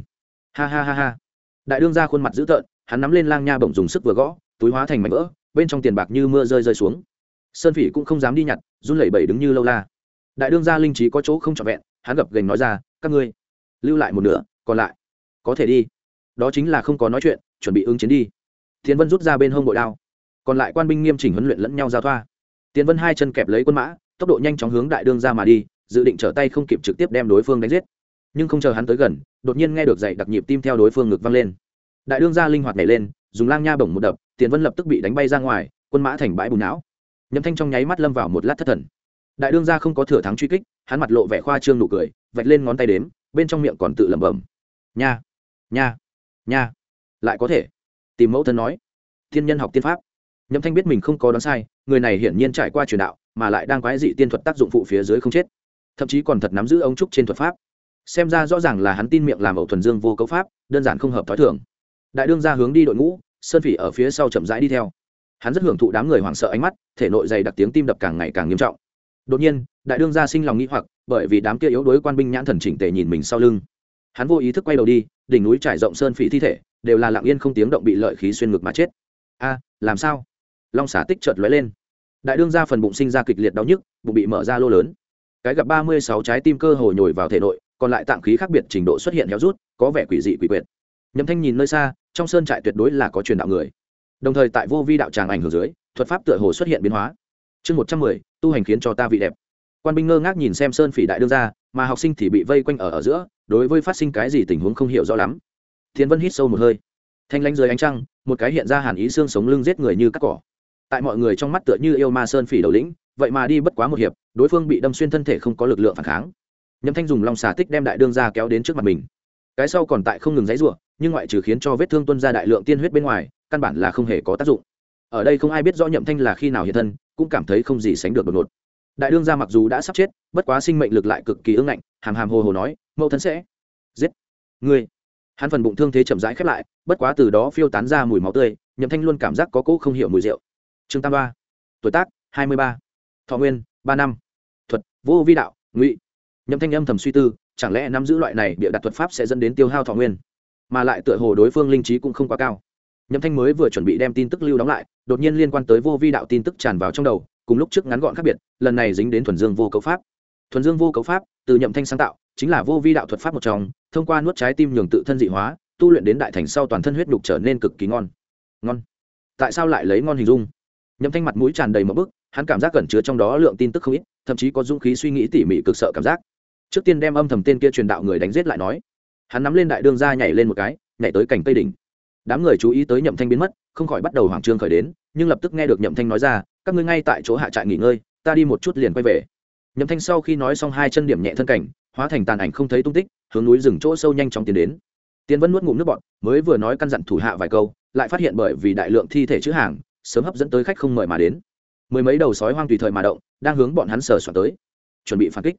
Ha. Đại đương gia khuôn mặt dữ tợn, hắn nắm lên lang nha bổng dùng sức vừa gõ, túi hóa thành mảnh vỡ, bên trong tiền bạc như mưa rơi xuống. Sơn phỉ cũng không dám đi nhặt, run lẩy bẩy đứng như lâu la. Đại đương gia linh trí có chỗ không trọn vẹn, hắn gập gềnh nói ra, các ngươi lưu lại một nửa, còn lại có thể đi. Đó chính là không có nói chuyện, chuẩn bị ứng chiến đi. Tiền Vân rút ra bên hông bội đao, còn lại quan binh nghiêm chỉnh huấn luyện lẫn nhau giao thoa. Tiền Vân hai chân kẹp lấy quân mã, tốc độ nhanh chóng hướng đại đương gia mà đi, dự định trở tay không kịp trực tiếp đem đối phương đánh giết. Nhưng không chờ hắn tới gần, đột nhiên nghe được dậy đặc nhịp tim theo đối phương ngực vang lên. Đại đương gia linh hoạt nhảy lên, dùng lang nha bổng một đập, Tiền Vân lập tức bị đánh bay ra ngoài, quân mã thành bãi bùn não. Nhâm Thanh trong nháy mắt lâm vào một lát thất thần. Đại đương gia không có thừa thắng truy kích, hắn mặt lộ vẻ khoa trương nụ cười, vạch lên ngón tay đếm, bên trong miệng còn tự lẩm bẩm: nha, lại có thể. Tìm mẫu thân nói, thiên nhân học tiên pháp. Nhâm Thanh biết mình không có đoán sai, người này hiển nhiên trải qua truyền đạo, mà lại đang quái dị tiên thuật tác dụng phụ phía dưới không chết, thậm chí còn thật nắm giữ ống trúc trên thuật pháp. Xem ra rõ ràng là hắn tin miệng làm ẩu thuần dương vô cấu pháp, đơn giản không hợp thói thường. Đại đương gia hướng đi đội ngũ, sơn phỉ ở phía sau chậm rãi đi theo. Hắn rất hưởng thụ đám người hoảng sợ ánh mắt, thể nội dày đặc tiếng tim đập càng ngày càng nghiêm trọng. Đột nhiên, đại đương gia sinh lòng nghi hoặc, bởi vì đám kia yếu đuối quan binh nhãn thần chỉnh tề nhìn mình sau lưng. Hắn vô ý thức quay đầu đi, đỉnh núi trải rộng sơn phỉ thi thể, đều là lặng yên không tiếng động bị lợi khí xuyên ngực mà chết. Làm sao? Long xả tích chợt lóe lên. Đại đương gia phần bụng sinh ra kịch liệt đau nhức, bụng bị mở ra lô lớn. Cái gặp 36 trái tim cơ hồ nhồi vào thể nội, còn lại tạng khí khác biệt trình độ xuất hiện héo rút, có vẻ quỷ dị quỷ quyệt. Nhâm Thanh nhìn nơi xa, trong sơn trại tuyệt đối là có truyền đạo người. Đồng thời tại vô vi đạo tràng ảnh hưởng dưới, thuật pháp tựa hồ xuất hiện biến hóa. Chương 110, tu hành khiến cho ta vị đẹp. Quan binh ngơ ngác nhìn xem sơn phỉ đại đương gia, mà học sinh thì bị vây quanh ở giữa, đối với phát sinh cái gì tình huống không hiểu rõ lắm. Thiên Vân hít sâu một hơi. Thanh lãnh dưới ánh trăng, một cái hiện ra hàn ý xương sống lưng giết người như cắt cỏ. Tại mọi người trong mắt tựa như yêu ma sơn phỉ đầu lĩnh, vậy mà đi bất quá một hiệp, đối phương bị đâm xuyên thân thể không có lực lượng phản kháng. Nhâm Thanh dùng long xà tích đem đại đương gia kéo đến trước mặt mình. Cái sau còn tại không ngừng giãy giụa, nhưng ngoại trừ khiến cho vết thương tuôn ra đại lượng tiên huyết bên ngoài, căn bản là không hề có tác dụng. Ở đây không ai biết rõ Nhậm Thanh là khi nào hiện thân, cũng cảm thấy không gì sánh được đột ngột. Đại đương gia mặc dù đã sắp chết, bất quá sinh mệnh lực lại cực kỳ ương ngạnh, hàm hàm hồ hồ nói, mẫu thân sẽ giết ngươi. Hắn phần bụng thương thế chậm rãi khép lại, bất quá từ đó phiêu tán ra mùi máu tươi, Nhậm Thanh luôn cảm giác có cỗ không hiểu mùi rượu. Chương Tam Ba, tuổi tác 23, thọ nguyên 3 năm, thuật vô vi đạo ngụy. Nhậm Thanh âm thầm suy tư, chẳng lẽ nắm giữ loại này bịa đặt thuật pháp sẽ dẫn đến tiêu hao thọ nguyên, mà lại tựa hồ đối phương linh trí cũng không quá cao. Nhậm Thanh mới vừa chuẩn bị đem tin tức lưu đóng lại, đột nhiên liên quan tới vô vi đạo tin tức tràn vào trong đầu, cùng lúc trước ngắn gọn khác biệt, lần này dính đến thuần dương vô cấu pháp. Thuần dương vô cấu pháp từ Nhậm Thanh sáng tạo, chính là vô vi đạo thuật pháp một trong, thông qua nuốt trái tim nhường tự thân dị hóa, tu luyện đến đại thành sau toàn thân huyết nhục trở nên cực kỳ ngon. Tại sao lại lấy ngon hình dung? Nhậm Thanh mặt mũi tràn đầy một bức, hắn cảm giác cẩn chứa trong đó lượng tin tức không ít, thậm chí có dũng khí suy nghĩ tỉ mỉ cực sợ cảm giác. Trước tiên đem âm thầm tên kia truyền đạo người đánh giết lại nói. Hắn nắm lên đại đương gia nhảy lên một cái, nhảy tới cành cây đỉnh. Đám người chú ý tới Nhậm Thanh biến mất, không khỏi bắt đầu hoảng trương khởi đến, nhưng lập tức nghe được Nhậm Thanh nói ra, các ngươi ngay tại chỗ hạ trại nghỉ ngơi, ta đi một chút liền quay về. Nhậm Thanh sau khi nói xong hai chân điểm nhẹ thân cảnh, hóa thành tàn ảnh không thấy tung tích, hướng núi rừng chỗ sâu nhanh chóng tiến đến. Tiên Vân nuốt ngụm nước bọt, mới vừa nói căn dặn thủ hạ vài câu, lại phát hiện bởi vì đại lượng thi thể chữ hàng, sớm hấp dẫn tới khách không mời mà đến. Mười mấy đầu sói hoang tùy thời mà động, đang hướng bọn hắn sờ soạn tới, chuẩn bị phản kích.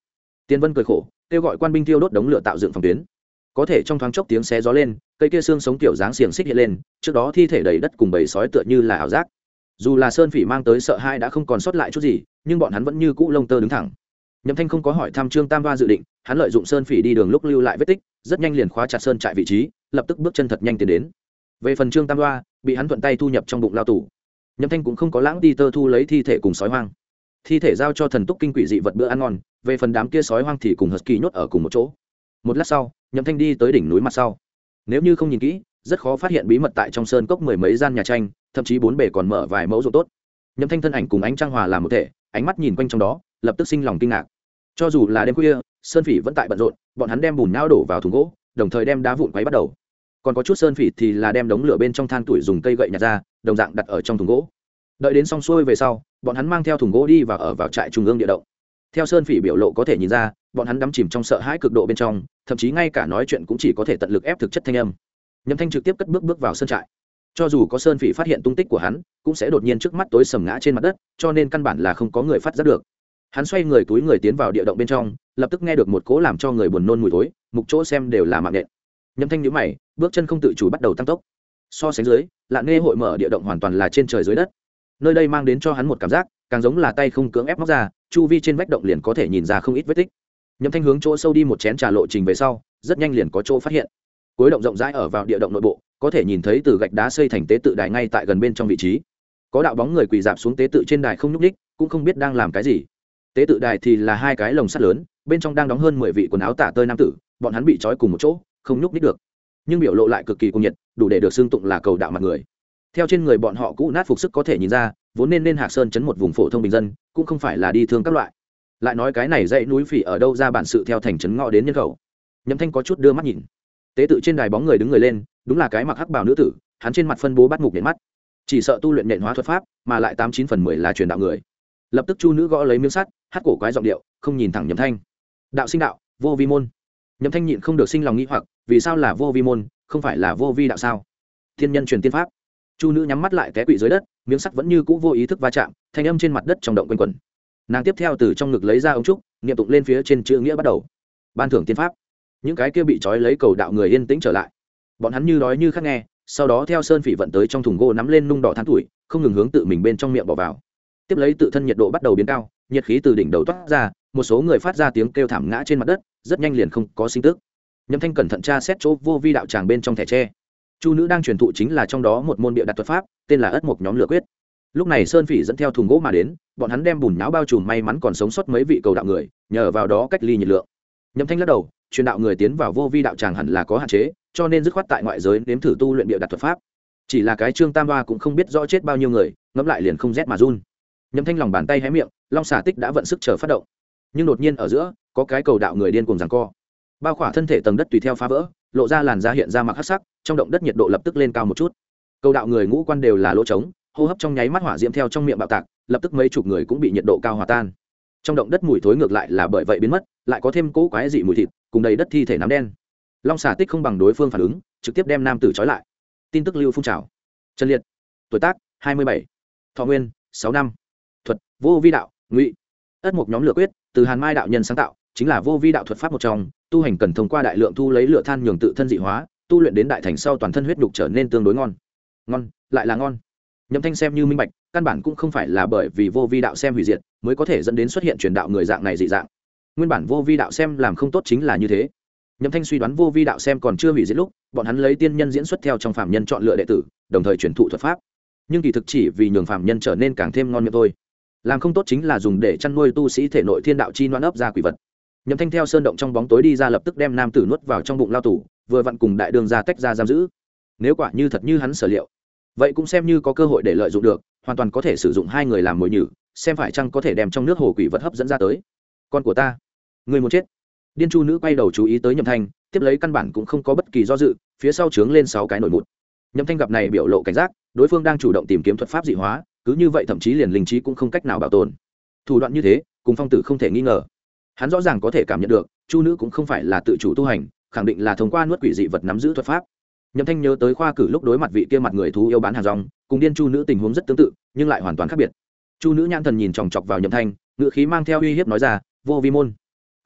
Tiên Vân cười khổ, kêu gọi quan binh tiêu đốt đống lửa tạo dựng phòng tuyến. Có thể trong thoáng chốc tiếng xé gió lên, cây kia xương sống tiểu dáng xiềng xích hiện lên, trước đó thi thể đầy đất cùng bầy sói tựa như là ảo giác. Dù là Sơn Phỉ mang tới sợ hãi đã không còn sót lại chút gì, nhưng bọn hắn vẫn như cũ lông tơ đứng thẳng. Nhậm Thanh không có hỏi thăm Trương Tam Hoa dự định, hắn lợi dụng Sơn Phỉ đi đường lúc lưu lại vết tích, rất nhanh liền khóa chặt sơn trại vị trí, lập tức bước chân thật nhanh tiến đến. Về phần Trương Tam Hoa, bị hắn thuận tay thu nhập trong bụng lao tù. Nhậm Thanh cũng không có lãng đi tơ thu lấy thi thể cùng sói hoang. Thi thể giao cho thần túc kinh quỷ dị vật bữa ăn ngon, về phần đám kia sói hoang thì cùng Husky nhốt ở cùng một chỗ. Một lát sau, Nhậm Thanh đi tới đỉnh núi mặt sau. Nếu như không nhìn kỹ, rất khó phát hiện bí mật tại trong sơn cốc mười mấy gian nhà tranh, thậm chí bốn bề còn mở vài mẫu ruộng tốt. Nhậm Thanh thân ảnh cùng ánh trăng hòa làm một thể, ánh mắt nhìn quanh trong đó, lập tức sinh lòng kinh ngạc. Cho dù là đêm khuya, sơn phỉ vẫn tại bận rộn, bọn hắn đem bùn nhão đổ vào thùng gỗ, đồng thời đem đá vụn quấy bắt đầu. Còn có chút sơn phỉ thì là đem đống lửa bên trong than tuổi dùng cây gậy nhặt ra, đồng dạng đặt ở trong thùng gỗ. Đợi đến xong xuôi về sau, bọn hắn mang theo thùng gỗ đi vào trại trung ương địa động. Theo sơn phỉ biểu lộ có thể nhìn ra, bọn hắn đắm chìm trong sợ hãi cực độ bên trong, thậm chí ngay cả nói chuyện cũng chỉ có thể tận lực ép thực chất thanh âm. Nhậm Thanh trực tiếp cất bước vào sơn trại. Cho dù có sơn phỉ phát hiện tung tích của hắn, cũng sẽ đột nhiên trước mắt tối sầm ngã trên mặt đất, cho nên căn bản là không có người phát giác được. Hắn xoay người túi người tiến vào địa động bên trong, lập tức nghe được một cỗ làm cho người buồn nôn mùi thối, mục chỗ xem đều là mạng nhện. Nhậm Thanh nhíu mày, bước chân không tự chủ bắt đầu tăng tốc. So sánh dưới, Lạn Nghê hội mở địa động hoàn toàn là trên trời dưới đất. Nơi đây mang đến cho hắn một cảm giác, càng giống là tay không cưỡng ép móc ra, chu vi trên vách động liền có thể nhìn ra không ít vết tích. Nhậm Thanh hướng chỗ sâu đi một chén trà lộ trình về sau, rất nhanh liền có chỗ phát hiện. Cuối động rộng rãi ở vào địa động nội bộ, có thể nhìn thấy từ gạch đá xây thành tế tự đài ngay tại gần bên trong vị trí. Có đạo bóng người quỳ rạp xuống tế tự trên đài không nhúc nhích, cũng không biết đang làm cái gì. Tế tự đài thì là hai cái lồng sắt lớn, bên trong đang đóng hơn 10 vị quần áo tả tơi nam tử, bọn hắn bị trói cùng một chỗ, không nhúc nhích được. Nhưng biểu lộ lại cực kỳ cuồng nhiệt, đủ để được xưng tụng là cầu đạo mặt người. Theo trên người bọn họ cũ nát phục sức có thể nhìn ra, vốn nên Hạc Sơn chấn một vùng phổ thông bình dân, cũng không phải là đi thương các loại. Lại nói cái này dãy núi phỉ ở đâu ra bản sự theo thành trấn ngõ đến nhân khẩu. Nhậm Thanh có chút đưa mắt nhìn. Tế tự trên đài bóng người đứng người lên, đúng là cái mặc hắc bào nữ tử, hắn trên mặt phân bố bắt mục nhện mắt. Chỉ sợ tu luyện nhện hóa thuật pháp, mà lại 89 phần 10 là truyền đạo người. Lập tức chu nữ gõ lấy miếng sắt, hát cổ quái giọng điệu, không nhìn thẳng Nhậm Thanh. Đạo sinh đạo, vô vi môn. Nhậm Thanh nhịn không được sinh lòng nghi hoặc, vì sao là vô vi môn, không phải là vô vi đạo sao? Thiên nhân truyền tiên pháp. Chu nữ nhắm mắt lại té quỵ dưới đất, miếng sắt vẫn như cũ vô ý thức va chạm, thanh âm trên mặt đất trong động quanh quẩn. Nàng tiếp theo từ trong ngực lấy ra ống trúc, niệm tụng lên phía trên chữ nghĩa bắt đầu. Ban thưởng tiên pháp. Những cái kia bị trói lấy cầu đạo người yên tĩnh trở lại. Bọn hắn như đói như khát nghe, sau đó theo sơn phỉ vận tới trong thùng gỗ nắm lên nung đỏ than tuổi, không ngừng hướng tự mình bên trong miệng bỏ vào. Tiếp lấy tự thân nhiệt độ bắt đầu biến cao, nhiệt khí từ đỉnh đầu toát ra, một số người phát ra tiếng kêu thảm ngã trên mặt đất, rất nhanh liền không có sinh tức. Nhậm Thanh cẩn thận tra xét chỗ vô vi đạo tràng bên trong thẻ tre. Chu nữ đang truyền thụ chính là trong đó một môn địa đặt thuật pháp, tên là Ất Mộc nhóm lửa quyết. Lúc này sơn phỉ dẫn theo thùng gỗ mà đến, bọn hắn đem bùn nhão bao trùm may mắn còn sống sót mấy vị cầu đạo người, nhờ vào đó cách ly nhiệt lượng. Nhậm Thanh lắc đầu, truyền đạo người tiến vào vô vi đạo tràng hẳn là có hạn chế, cho nên dứt khoát tại ngoại giới nếm thử tu luyện địa đặt thuật pháp. Chỉ là cái Trương Tam Hoa cũng không biết rõ chết bao nhiêu người, ngẫm lại liền không rét mà run. Nhậm Thanh lòng bàn tay hé miệng, long xà tích đã vận sức chờ phát động. Nhưng đột nhiên ở giữa, có cái cầu đạo người điên cuồng giằng co. Bao khỏa thân thể tầng đất tùy theo phá vỡ, lộ ra làn da hiện ra mặc hắc sắc, trong động đất nhiệt độ lập tức lên cao một chút. Cầu đạo người ngũ quan đều là lỗ trống, hô hấp trong nháy mắt hỏa diễm theo trong miệng bạo tạc, lập tức mấy chục người cũng bị nhiệt độ cao hòa tan. Trong động đất mùi thối ngược lại là bởi vậy biến mất, lại có thêm cỗ quái dị mùi thịt, cùng đầy đất thi thể nám đen. Long xà tích không bằng đối phương phản ứng, trực tiếp đem nam tử trói lại. Tin tức lưu phun trào. Trần Liệt, tuổi tác 27, thọ nguyên 6 năm, thuật vô vi đạo, ngụy. Ất Mộc nhóm lửa quyết, từ Hàn Mai đạo nhân sáng tạo, chính là vô vi đạo thuật pháp một trong, tu hành cần thông qua đại lượng thu lấy lửa than nhường tự thân dị hóa, tu luyện đến đại thành sau toàn thân huyết nhục trở nên tương đối ngon. Ngon, lại là ngon. Nhậm Thanh xem như minh bạch, căn bản cũng không phải là bởi vì vô vi đạo xem hủy diệt mới có thể dẫn đến xuất hiện truyền đạo người dạng này dị dạng. Nguyên bản vô vi đạo xem làm không tốt chính là như thế. Nhậm Thanh suy đoán vô vi đạo xem còn chưa hủy diệt lúc, bọn hắn lấy tiên nhân diễn xuất theo trong phàm nhân chọn lựa đệ tử, đồng thời truyền thụ thuật pháp. Nhưng kỳ thực chỉ vì nhường phàm nhân trở nên càng thêm ngon miệng thôi. Làm không tốt chính là dùng để chăn nuôi tu sĩ thể nội thiên đạo chi noan ấp ra quỷ vật. Nhậm Thanh theo sơn động trong bóng tối đi ra, lập tức đem nam tử nuốt vào trong bụng lao tù, vừa vặn cùng đại đường ra tách ra giam giữ. Nếu quả như thật như hắn sở liệu, vậy cũng xem như có cơ hội để lợi dụng được, hoàn toàn có thể sử dụng hai người làm mồi nhử, xem phải chăng có thể đem trong nước hồ quỷ vật hấp dẫn ra tới. Con của ta, người muốn chết. Điên chu nữ quay đầu chú ý tới Nhậm Thanh, tiếp lấy căn bản cũng không có bất kỳ do dự, phía sau trướng lên 6 cái nổi mụn. Nhậm Thanh gặp này biểu lộ cảnh giác, đối phương đang chủ động tìm kiếm thuật pháp dị hóa, cứ như vậy thậm chí liền linh trí cũng không cách nào bảo tồn. Thủ đoạn như thế, cùng phong tử không thể nghi ngờ. Hắn rõ ràng có thể cảm nhận được, chu nữ cũng không phải là tự chủ tu hành, khẳng định là thông qua nuốt quỷ dị vật nắm giữ thuật pháp. Nhậm Thanh nhớ tới khoa cử lúc đối mặt vị kia mặt người thú yêu bán hàng rong, cùng điên chu nữ tình huống rất tương tự, nhưng lại hoàn toàn khác biệt. Chu nữ nhãn thần nhìn chòng chọc vào Nhậm Thanh, ngữ khí mang theo uy hiếp nói ra, vô vi môn.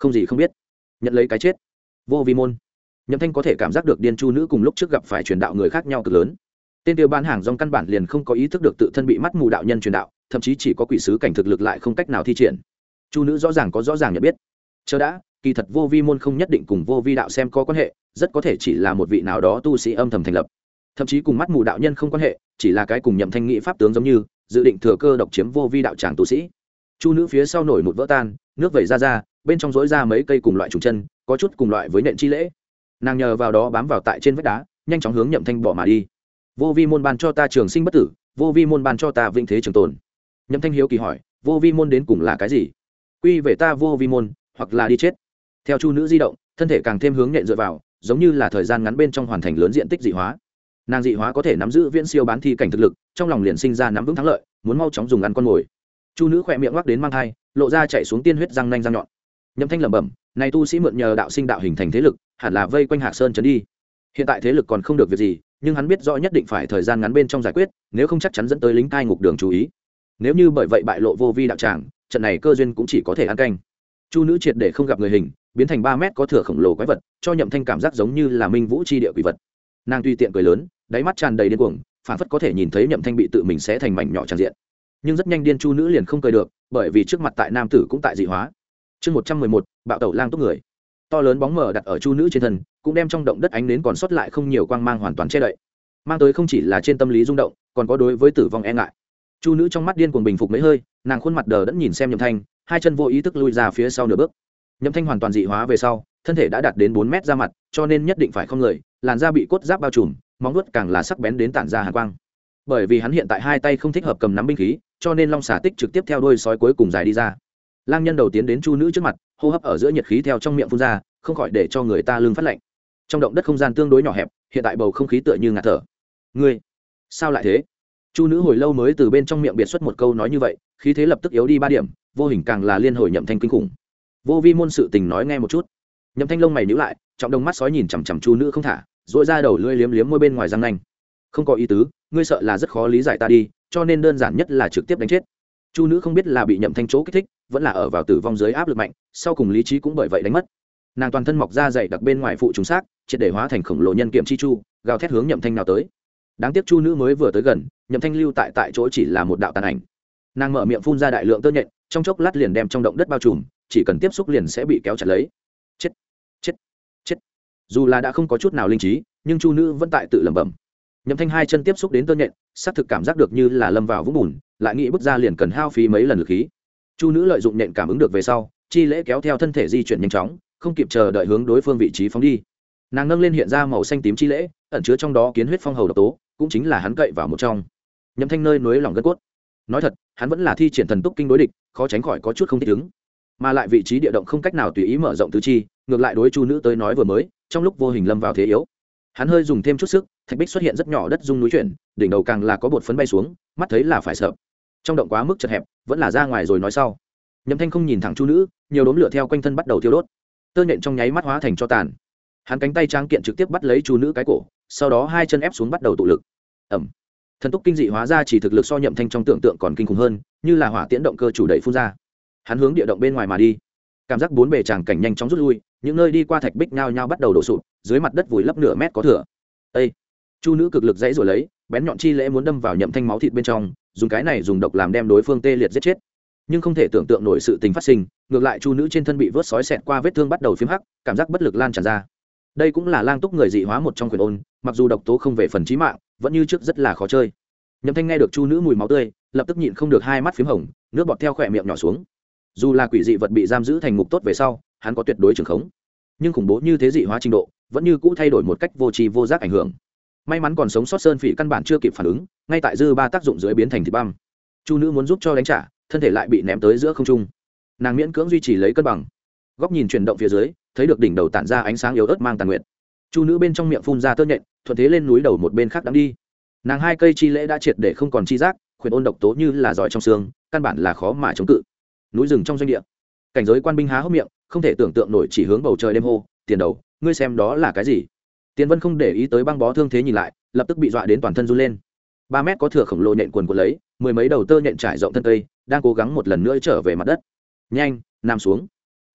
không gì không biết, nhận lấy cái chết. Vô vi môn. Nhậm Thanh có thể cảm giác được điên chu nữ cùng lúc trước gặp phải truyền đạo người khác nhau cực lớn. Tên tiêu bán hàng rong căn bản liền không có ý thức được tự thân bị mắt mù đạo nhân truyền đạo, thậm chí chỉ có quỷ sứ cảnh thực lực lại không cách nào thi triển. Chu nữ rõ ràng có rõ ràng nhận biết. Chờ đã, kỳ thật vô vi môn không nhất định cùng vô vi đạo xem có quan hệ, rất có thể chỉ là một vị nào đó tu sĩ âm thầm thành lập, thậm chí cùng mắt mù đạo nhân không quan hệ, chỉ là cái cùng Nhậm Thanh nghĩ pháp tướng giống như, dự định thừa cơ độc chiếm vô vi đạo tràng tu sĩ. Chu nữ phía sau nổi một vỡ tan, nước vẩy ra, bên trong rỗi ra mấy cây cùng loại trùng chân, có chút cùng loại với nện chi lễ. Nàng nhờ vào đó bám vào tại trên vách đá, nhanh chóng hướng Nhậm Thanh bỏ mà đi. Vô vi môn ban cho ta trường sinh bất tử, vô vi môn ban cho ta vĩnh thế trường tồn. Nhậm Thanh hiếu kỳ hỏi, vô vi môn đến cùng là cái gì? Quy về ta vô vi môn, hoặc là đi chết. Theo chu nữ di động, thân thể càng thêm hướng nện dựa vào, giống như là thời gian ngắn bên trong hoàn thành lớn diện tích dị hóa. Nàng dị hóa có thể nắm giữ viễn siêu bán thi cảnh thực lực, trong lòng liền sinh ra nắm vững thắng lợi, muốn mau chóng dùng ăn con mồi. Chu nữ khỏe miệng ngoắc đến mang thai, lộ ra chạy xuống tiên huyết răng nanh răng nhọn. Nhậm Thanh lẩm bẩm, này tu sĩ mượn nhờ đạo sinh đạo hình thành thế lực, hẳn là vây quanh Hạc Sơn trấn đi. Hiện tại thế lực còn không được việc gì, nhưng hắn biết rõ nhất định phải thời gian ngắn bên trong giải quyết, nếu không chắc chắn dẫn tới lính cai ngục đường chú ý. Nếu như bởi vậy bại lộ vô vi đạo tràng, trận này cơ duyên cũng chỉ có thể ăn canh. Chu nữ triệt để không gặp người hình, biến thành 3 mét có thừa khổng lồ quái vật, cho Nhậm Thanh cảm giác giống như là minh vũ chi địa quỷ vật. Nàng tùy tiện cười lớn, đáy mắt tràn đầy điên cuồng, phản phất có thể nhìn thấy Nhậm Thanh bị tự mình xé thành mảnh nhỏ tràn diện. Nhưng rất nhanh điên chu nữ liền không cười được, bởi vì trước mặt tại nam tử cũng tại dị hóa. Chương 111, bạo tẩu lang túc người. To lớn bóng mờ đặt ở chu nữ trên thân, cũng đem trong động đất ánh nến còn sót lại không nhiều quang mang hoàn toàn che đậy. Mang tới không chỉ là trên tâm lý rung động, còn có đối với tử vong e ngại. Chu nữ trong mắt điên cuồng bình phục mấy hơi, nàng khuôn mặt đờ đẫn nhìn xem Nhậm Thanh, hai chân vô ý thức lui ra phía sau nửa bước. Nhậm Thanh hoàn toàn dị hóa về sau, thân thể đã đạt đến 4 mét ra mặt, cho nên nhất định phải không người, làn da bị cốt giáp bao trùm, móng vuốt càng là sắc bén đến tản ra hàn quang. Bởi vì hắn hiện tại hai tay không thích hợp cầm nắm binh khí, cho nên long xà tích trực tiếp theo đuôi sói cuối cùng dài đi ra. Lang nhân đầu tiến đến chu nữ trước mặt, hô hấp ở giữa nhiệt khí theo trong miệng phun ra, không khỏi để cho người ta lưng phát lạnh. Trong động đất không gian tương đối nhỏ hẹp, hiện tại bầu không khí tựa như ngạt thở. Ngươi, sao lại thế? Chu nữ hồi lâu mới từ bên trong miệng biệt xuất một câu nói như vậy, khí thế lập tức yếu đi 3 điểm, vô hình càng là liên hồi Nhậm Thanh kinh khủng. Vô vi môn sự tình nói nghe một chút. Nhậm Thanh lông mày nhíu lại, trọng đồng mắt sói nhìn chằm chằm chu nữ không thả, dội ra đầu lưỡi liếm liếm môi bên ngoài răng nanh. Không có ý tứ, ngươi sợ là rất khó lý giải ta đi, cho nên đơn giản nhất là trực tiếp đánh chết. Chu nữ không biết là bị Nhậm Thanh chỗ kích thích, vẫn là ở vào tử vong dưới áp lực mạnh, sau cùng lý trí cũng bởi vậy đánh mất. Nàng toàn thân mọc ra dày đặc bên ngoài phụ trùng xác, triệt để hóa thành khổng lồ nhân kiệm chi chu, gào thét hướng Nhậm Thanh nào tới. Đáng tiếc chu nữ mới vừa tới gần, Nhậm Thanh lưu tại chỗ chỉ là một đạo tàn ảnh. Nàng mở miệng phun ra đại lượng tơ nhện, trong chốc lát liền đem trong động đất bao trùm, chỉ cần tiếp xúc liền sẽ bị kéo chặt lấy. Chết, chết, chết. Dù là đã không có chút nào linh trí, nhưng chu nữ vẫn tại tự lẩm bẩm. Nhậm Thanh hai chân tiếp xúc đến tơ nhện, xác thực cảm giác được như là lâm vào vũng bùn, lại nghĩ bước ra liền cần hao phí mấy lần lực khí. Chu nữ lợi dụng nhện cảm ứng được về sau, chi lễ kéo theo thân thể di chuyển nhanh chóng, không kịp chờ đợi hướng đối phương vị trí phóng đi. Nàng nâng lên hiện ra màu xanh tím chi lễ, ẩn chứa trong đó kiến huyết phong hầu độc tố, cũng chính là hắn cậy vào một trong. Nhậm Thanh nơi núi lòng gân cốt. Nói thật, hắn vẫn là thi triển thần túc kinh đối địch, khó tránh khỏi có chút không thích ứng. Mà lại vị trí địa động không cách nào tùy ý mở rộng tứ chi, ngược lại đối chu nữ tới nói vừa mới, trong lúc vô hình lâm vào thế yếu. Hắn hơi dùng thêm chút sức, thạch bích xuất hiện rất nhỏ, đất rung núi chuyển, đỉnh đầu càng là có bột phấn bay xuống, mắt thấy là phải sợ. Trong động quá mức chật hẹp, vẫn là ra ngoài rồi nói sau. Nhậm Thanh không nhìn thẳng chu nữ, nhiều đốm lửa theo quanh thân bắt đầu thiêu đốt. Tơ nhện trong nháy mắt hóa thành tro tàn. Hắn cánh tay tráng kiện trực tiếp bắt lấy chu nữ cái cổ, sau đó hai chân ép xuống bắt đầu tụ lực. Ẩm. Thần túc kinh dị hóa ra chỉ thực lực so Nhậm Thanh trong tưởng tượng còn kinh khủng hơn, như là hỏa tiễn động cơ chủ đẩy phun ra. Hắn hướng địa động bên ngoài mà đi. Cảm giác bốn bề tràng cảnh nhanh chóng rút lui, những nơi đi qua thạch bích nhao nhao bắt đầu đổ sụp, dưới mặt đất vùi lấp nửa mét có thừa. Ê! Chu nữ cực lực dãy rồi lấy, bén nhọn chi lễ muốn đâm vào Nhậm Thanh máu thịt bên trong, dùng cái này dùng độc làm đem đối phương tê liệt giết chết. Nhưng không thể tưởng tượng nổi sự tình phát sinh, ngược lại chu nữ trên thân bị vớt sói xẹt qua vết thương bắt đầu phím hắc, cảm giác bất lực lan tràn ra. Đây cũng là lang túc người dị hóa một trong quyền ôn, mặc dù độc tố không về phần chí mạng, vẫn như trước rất là khó chơi. Nhậm Thanh nghe được chu nữ mùi máu tươi, lập tức nhịn không được hai mắt phím hồng, nước bọt theo khỏe miệng nhỏ xuống. Dù là quỷ dị vật bị giam giữ thành ngục tốt về sau, hắn có tuyệt đối trường khống, nhưng khủng bố như thế dị hóa trình độ, vẫn như cũ thay đổi một cách vô tri vô giác ảnh hưởng. May mắn còn sống sót sơn phỉ căn bản chưa kịp phản ứng, ngay tại dư ba tác dụng dưới biến thành thịt băm. Chu nữ muốn giúp cho đánh trả, thân thể lại bị ném tới giữa không trung. Nàng miễn cưỡng duy trì lấy cân bằng, góc nhìn chuyển động phía dưới, thấy được đỉnh đầu tản ra ánh sáng yếu ớt mang tàn nguyện. Chu nữ bên trong miệng phun ra tơ nhện, thuận thế lên núi đầu một bên khác đắm đi. Nàng hai cây chi lễ đã triệt để không còn chi giác, khuyển ôn độc tố như là giỏi trong xương, căn bản là khó mà chống cự. Núi rừng trong doanh địa, cảnh giới quan binh há hốc miệng, không thể tưởng tượng nổi, chỉ hướng bầu trời đêm hô, tiền đầu, ngươi xem đó là cái gì? Tiền Vân không để ý tới băng bó thương thế nhìn lại, lập tức bị dọa đến toàn thân run lên. 3 mét có thừa khổng lồ nhện quần của lấy, mười mấy đầu tơ nhện trải rộng thân cây, đang cố gắng một lần nữa trở về mặt đất. Nhanh, nằm xuống.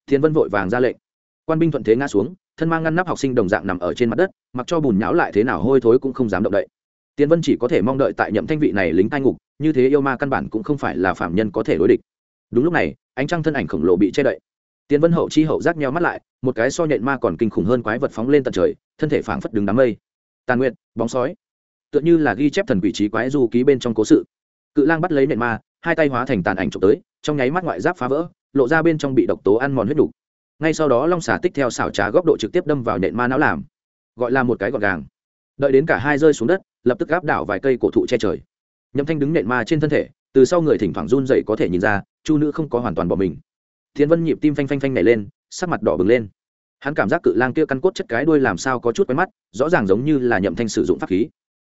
Tiền Vân vội vàng ra lệnh, quan binh thuận thế ngã xuống, thân mang ngăn nắp học sinh đồng dạng nằm ở trên mặt đất, mặc cho bùn nhão lại thế nào hôi thối cũng không dám động đậy. Tiền Vân chỉ có thể mong đợi tại Nhậm Thanh vị này lính cai ngục, như thế yêu ma căn bản cũng không phải là phạm nhân có thể đối địch. Đúng lúc này, ánh trăng thân ảnh khổng lồ bị che đậy. Tiền Vân hậu chi hậu giác nheo mắt lại, một cái so nhện ma còn kinh khủng hơn quái vật phóng lên tận trời, thân thể phảng phất đứng đám mây. Tàn Nguyệt, bóng sói, tựa như là ghi chép thần quỷ trí quái du ký bên trong cố sự. Cự lang bắt lấy nhện ma, hai tay hóa thành tàn ảnh chụp tới, trong nháy mắt ngoại giáp phá vỡ, lộ ra bên trong bị độc tố ăn mòn huyết đủ. Ngay sau đó long xà tích theo xảo trá góc độ trực tiếp đâm vào nhện ma não làm, gọi là một cái gọn gàng. Đợi đến cả hai rơi xuống đất, lập tức gáp đảo vài cây cổ thụ che trời. Nhậm Thanh đứng nhện ma trên thân thể, từ sau người thỉnh thoảng run dậy có thể nhìn ra, chu nữ không có hoàn toàn bỏ mình. Thiên Vân nhịp tim phanh phanh phanh nhảy lên, sắc mặt đỏ bừng lên. Hắn cảm giác cự lang kia căn cốt chất cái đuôi làm sao có chút quen mắt, rõ ràng giống như là Nhậm Thanh sử dụng pháp khí.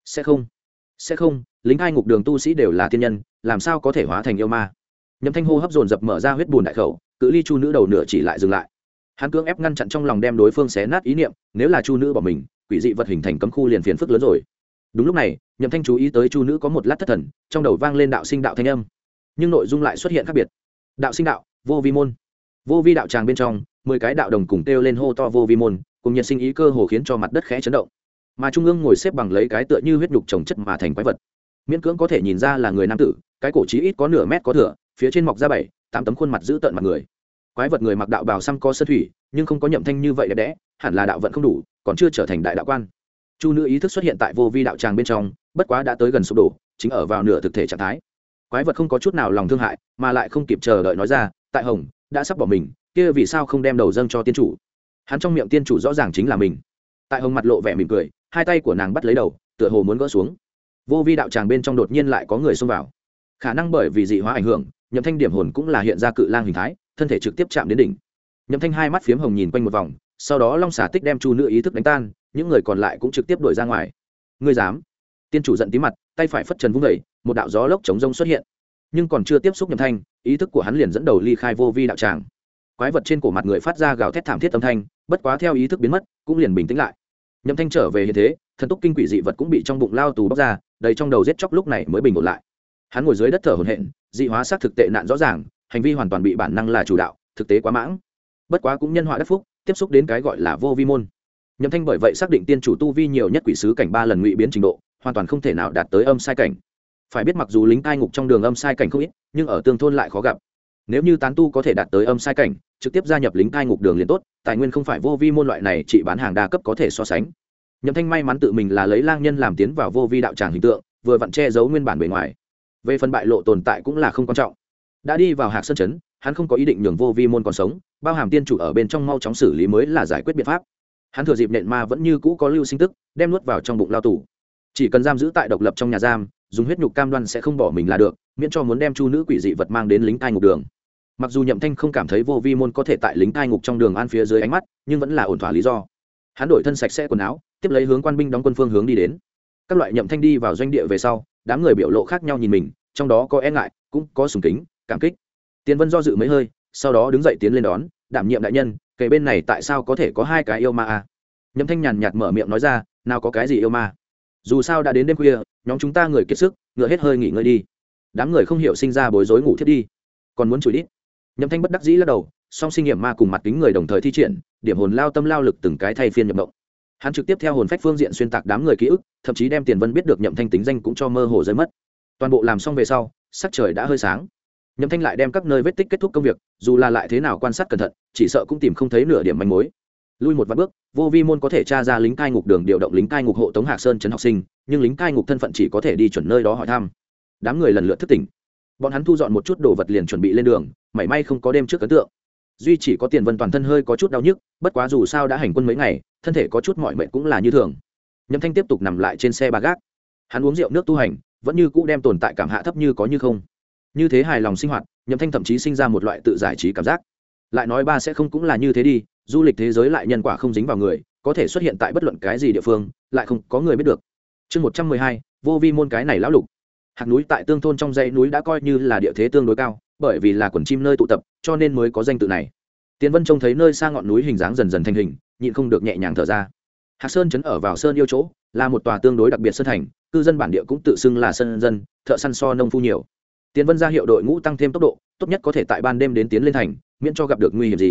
Sẽ không, lính hai ngục đường tu sĩ đều là tiên nhân, làm sao có thể hóa thành yêu ma. Nhậm Thanh hô hấp dồn dập mở ra huyết bùn đại khẩu, cự ly chu nữ đầu nửa chỉ lại dừng lại. Hắn cưỡng ép ngăn chặn trong lòng đem đối phương xé nát ý niệm, nếu là chu nữ bỏ mình, quỷ dị vật hình thành cấm khu liền phiền phức lớn rồi. Đúng lúc này, Nhậm Thanh chú ý tới chu nữ có một lát thất thần, trong đầu vang lên đạo sinh đạo thanh âm, nhưng nội dung lại xuất hiện khác biệt. Đạo sinh đạo, vô vi môn. Vô vi đạo tràng bên trong, 10 cái đạo đồng cùng kêu lên hô to vô vi môn, cùng nhiệt sinh ý cơ hồ khiến cho mặt đất khẽ chấn động. Mà trung ương ngồi xếp bằng lấy cái tựa như huyết nhục chồng chất mà thành quái vật. Miễn cưỡng có thể nhìn ra là người nam tử, cái cổ chí ít có nửa mét có thừa, phía trên mọc ra 7, 8 tấm khuôn mặt giữ tợn mặt người. Quái vật người mặc đạo bào xăm co sơn thủy, nhưng không có Nhậm Thanh như vậy đẹp đẽ, hẳn là đạo vận không đủ, còn chưa trở thành đại đạo quan. Chu nữ ý thức xuất hiện tại vô vi đạo tràng bên trong, bất quá đã tới gần sụp đổ, chính ở vào nửa thực thể trạng thái. Quái vật không có chút nào lòng thương hại, mà lại không kịp chờ đợi nói ra, tại Hồng đã sắp bỏ mình, kia vì sao không đem đầu dâng cho tiên chủ? Hắn trong miệng tiên chủ rõ ràng chính là mình. Tại Hồng mặt lộ vẻ mỉm cười, hai tay của nàng bắt lấy đầu, tựa hồ muốn gỡ xuống. Vô vi đạo tràng bên trong đột nhiên lại có người xông vào, khả năng bởi vì dị hóa ảnh hưởng, Nhậm Thanh điểm hồn cũng là hiện ra cự lang hình thái, thân thể trực tiếp chạm đến đỉnh. Nhậm Thanh hai mắt phiếm hồng nhìn quanh một vòng, sau đó long xà tích đem chu nữ ý thức đánh tan, những người còn lại cũng trực tiếp đuổi ra ngoài. Ngươi dám? Tiên chủ giận tí mặt, tay phải phất trần vung dậy, một đạo gió lốc chống rông xuất hiện, nhưng còn chưa tiếp xúc Nhậm Thanh, ý thức của hắn liền dẫn đầu ly khai vô vi đạo tràng. Quái vật trên cổ mặt người phát ra gào thét thảm thiết âm thanh, bất quá theo ý thức biến mất, cũng liền bình tĩnh lại. Nhậm Thanh trở về hiện thế, thần túc kinh quỷ dị vật cũng bị trong bụng lao tù bóc ra, đầy trong đầu giết chóc lúc này mới bình ổn lại. Hắn ngồi dưới đất thở hổn hển, dị hóa xác thực tệ nạn rõ ràng, hành vi hoàn toàn bị bản năng là chủ đạo, thực tế quá mãng. Bất quá cũng nhân họa đắc phúc, tiếp xúc đến cái gọi là vô vi môn. Nhậm Thanh bởi vậy xác định tiên chủ tu vi nhiều nhất quỷ sứ cảnh 3 lần ngụy biến trình độ, hoàn toàn không thể nào đạt tới âm sai cảnh. Phải biết mặc dù lính cai ngục trong đường âm sai cảnh không ít, nhưng ở tương thôn lại khó gặp. Nếu như tán tu có thể đạt tới âm sai cảnh, trực tiếp gia nhập lính cai ngục đường liền tốt, tài nguyên không phải vô vi môn loại này chỉ bán hàng đa cấp có thể so sánh. Nhậm Thanh may mắn tự mình là lấy lang nhân làm tiến vào vô vi đạo tràng hình tượng, vừa vặn che giấu nguyên bản bề ngoài. Về phần bại lộ tồn tại cũng là không quan trọng. Đã đi vào Hạc Sơn trấn, hắn không có ý định nhường vô vi môn còn sống, bao hàm tiên chủ ở bên trong mau chóng xử lý mới là giải quyết biện pháp. Hắn thừa dịp nện ma vẫn như cũ có lưu sinh tức, đem nuốt vào trong bụng lao tù. Chỉ cần giam giữ tại độc lập trong nhà giam, dùng huyết nhục cam đoan sẽ không bỏ mình là được, miễn cho muốn đem chu nữ quỷ dị vật mang đến lính cai ngục đường. Mặc dù Nhậm Thanh không cảm thấy vô vi môn có thể tại lính cai ngục trong đường an phía dưới ánh mắt, nhưng vẫn là ổn thỏa lý do. Hắn đổi thân sạch sẽ quần áo, tiếp lấy hướng quan binh đóng quân phương hướng đi đến. Các loại Nhậm Thanh đi vào doanh địa về sau, đám người biểu lộ khác nhau nhìn mình, trong đó có e ngại, cũng có sùng kính, cảm kích. Tiền Vân do dự mấy hơi, sau đó đứng dậy tiến lên đón, đảm nhiệm đại nhân, kể bên này tại sao có thể có hai cái yêu ma à? Nhậm Thanh nhàn nhạt mở miệng nói ra, nào có cái gì yêu ma, dù sao đã đến đêm khuya, nhóm chúng ta người kiệt sức, ngựa hết hơi nghỉ ngơi đi. Đám người không hiểu sinh ra bối rối ngủ thiết đi, còn muốn chửi đít. Nhậm Thanh bất đắc dĩ lắc đầu, song sinh nghiệm ma cùng mặt kính người đồng thời thi triển, điểm hồn lao tâm lao lực từng cái thay phiên nhập động. Hắn trực tiếp theo hồn phách phương diện xuyên tạc đám người ký ức, thậm chí đem Tiền Vân biết được Nhậm Thanh tính danh cũng cho mơ hồ rơi mất. Toàn bộ làm xong về sau, sắc trời đã hơi sáng. Nhậm Thanh lại đem các nơi vết tích kết thúc công việc, dù là lại thế nào quan sát cẩn thận, chỉ sợ cũng tìm không thấy nửa điểm manh mối. Lui một vạn bước, vô vi môn có thể tra ra lính cai ngục đường điều động lính cai ngục hộ tống Hạc Sơn trấn học sinh, nhưng lính cai ngục thân phận chỉ có thể đi chuẩn nơi đó hỏi thăm. Đám người lần lượt thức tỉnh, bọn hắn thu dọn một chút đồ vật liền chuẩn bị lên đường, mảy may không có đêm trước ấn tượng. Duy chỉ có Tiền Vân toàn thân hơi có chút đau nhức, bất quá dù sao đã hành quân mấy ngày, thân thể có chút mỏi mệt cũng là như thường. Nhậm Thanh tiếp tục nằm lại trên xe ba gác, hắn uống rượu nước tu hành, vẫn như cũ đem tồn tại cảm hạ thấp như có như không. Như thế hài lòng sinh hoạt, Nhậm Thanh thậm chí sinh ra một loại tự giải trí cảm giác. Lại nói ba sẽ không cũng là như thế đi, du lịch thế giới lại nhân quả không dính vào người, có thể xuất hiện tại bất luận cái gì địa phương, lại không có người biết được. Chương 112, vô vi môn cái này lão lục. Hạc núi tại Tương thôn trong dãy núi đã coi như là địa thế tương đối cao, bởi vì là quần chim nơi tụ tập, cho nên mới có danh tự này. Tiền Vân trông thấy nơi xa ngọn núi hình dáng dần dần thành hình, nhịn không được nhẹ nhàng thở ra. Hạc Sơn trấn ở vào sơn yêu chỗ, là một tòa tương đối đặc biệt sơn thành, cư dân bản địa cũng tự xưng là sơn dân, thợ săn so nông phu nhiều. Tiền Vân ra hiệu đội ngũ tăng thêm tốc độ, tốt nhất có thể tại ban đêm đến tiến lên thành, miễn cho gặp được nguy hiểm gì.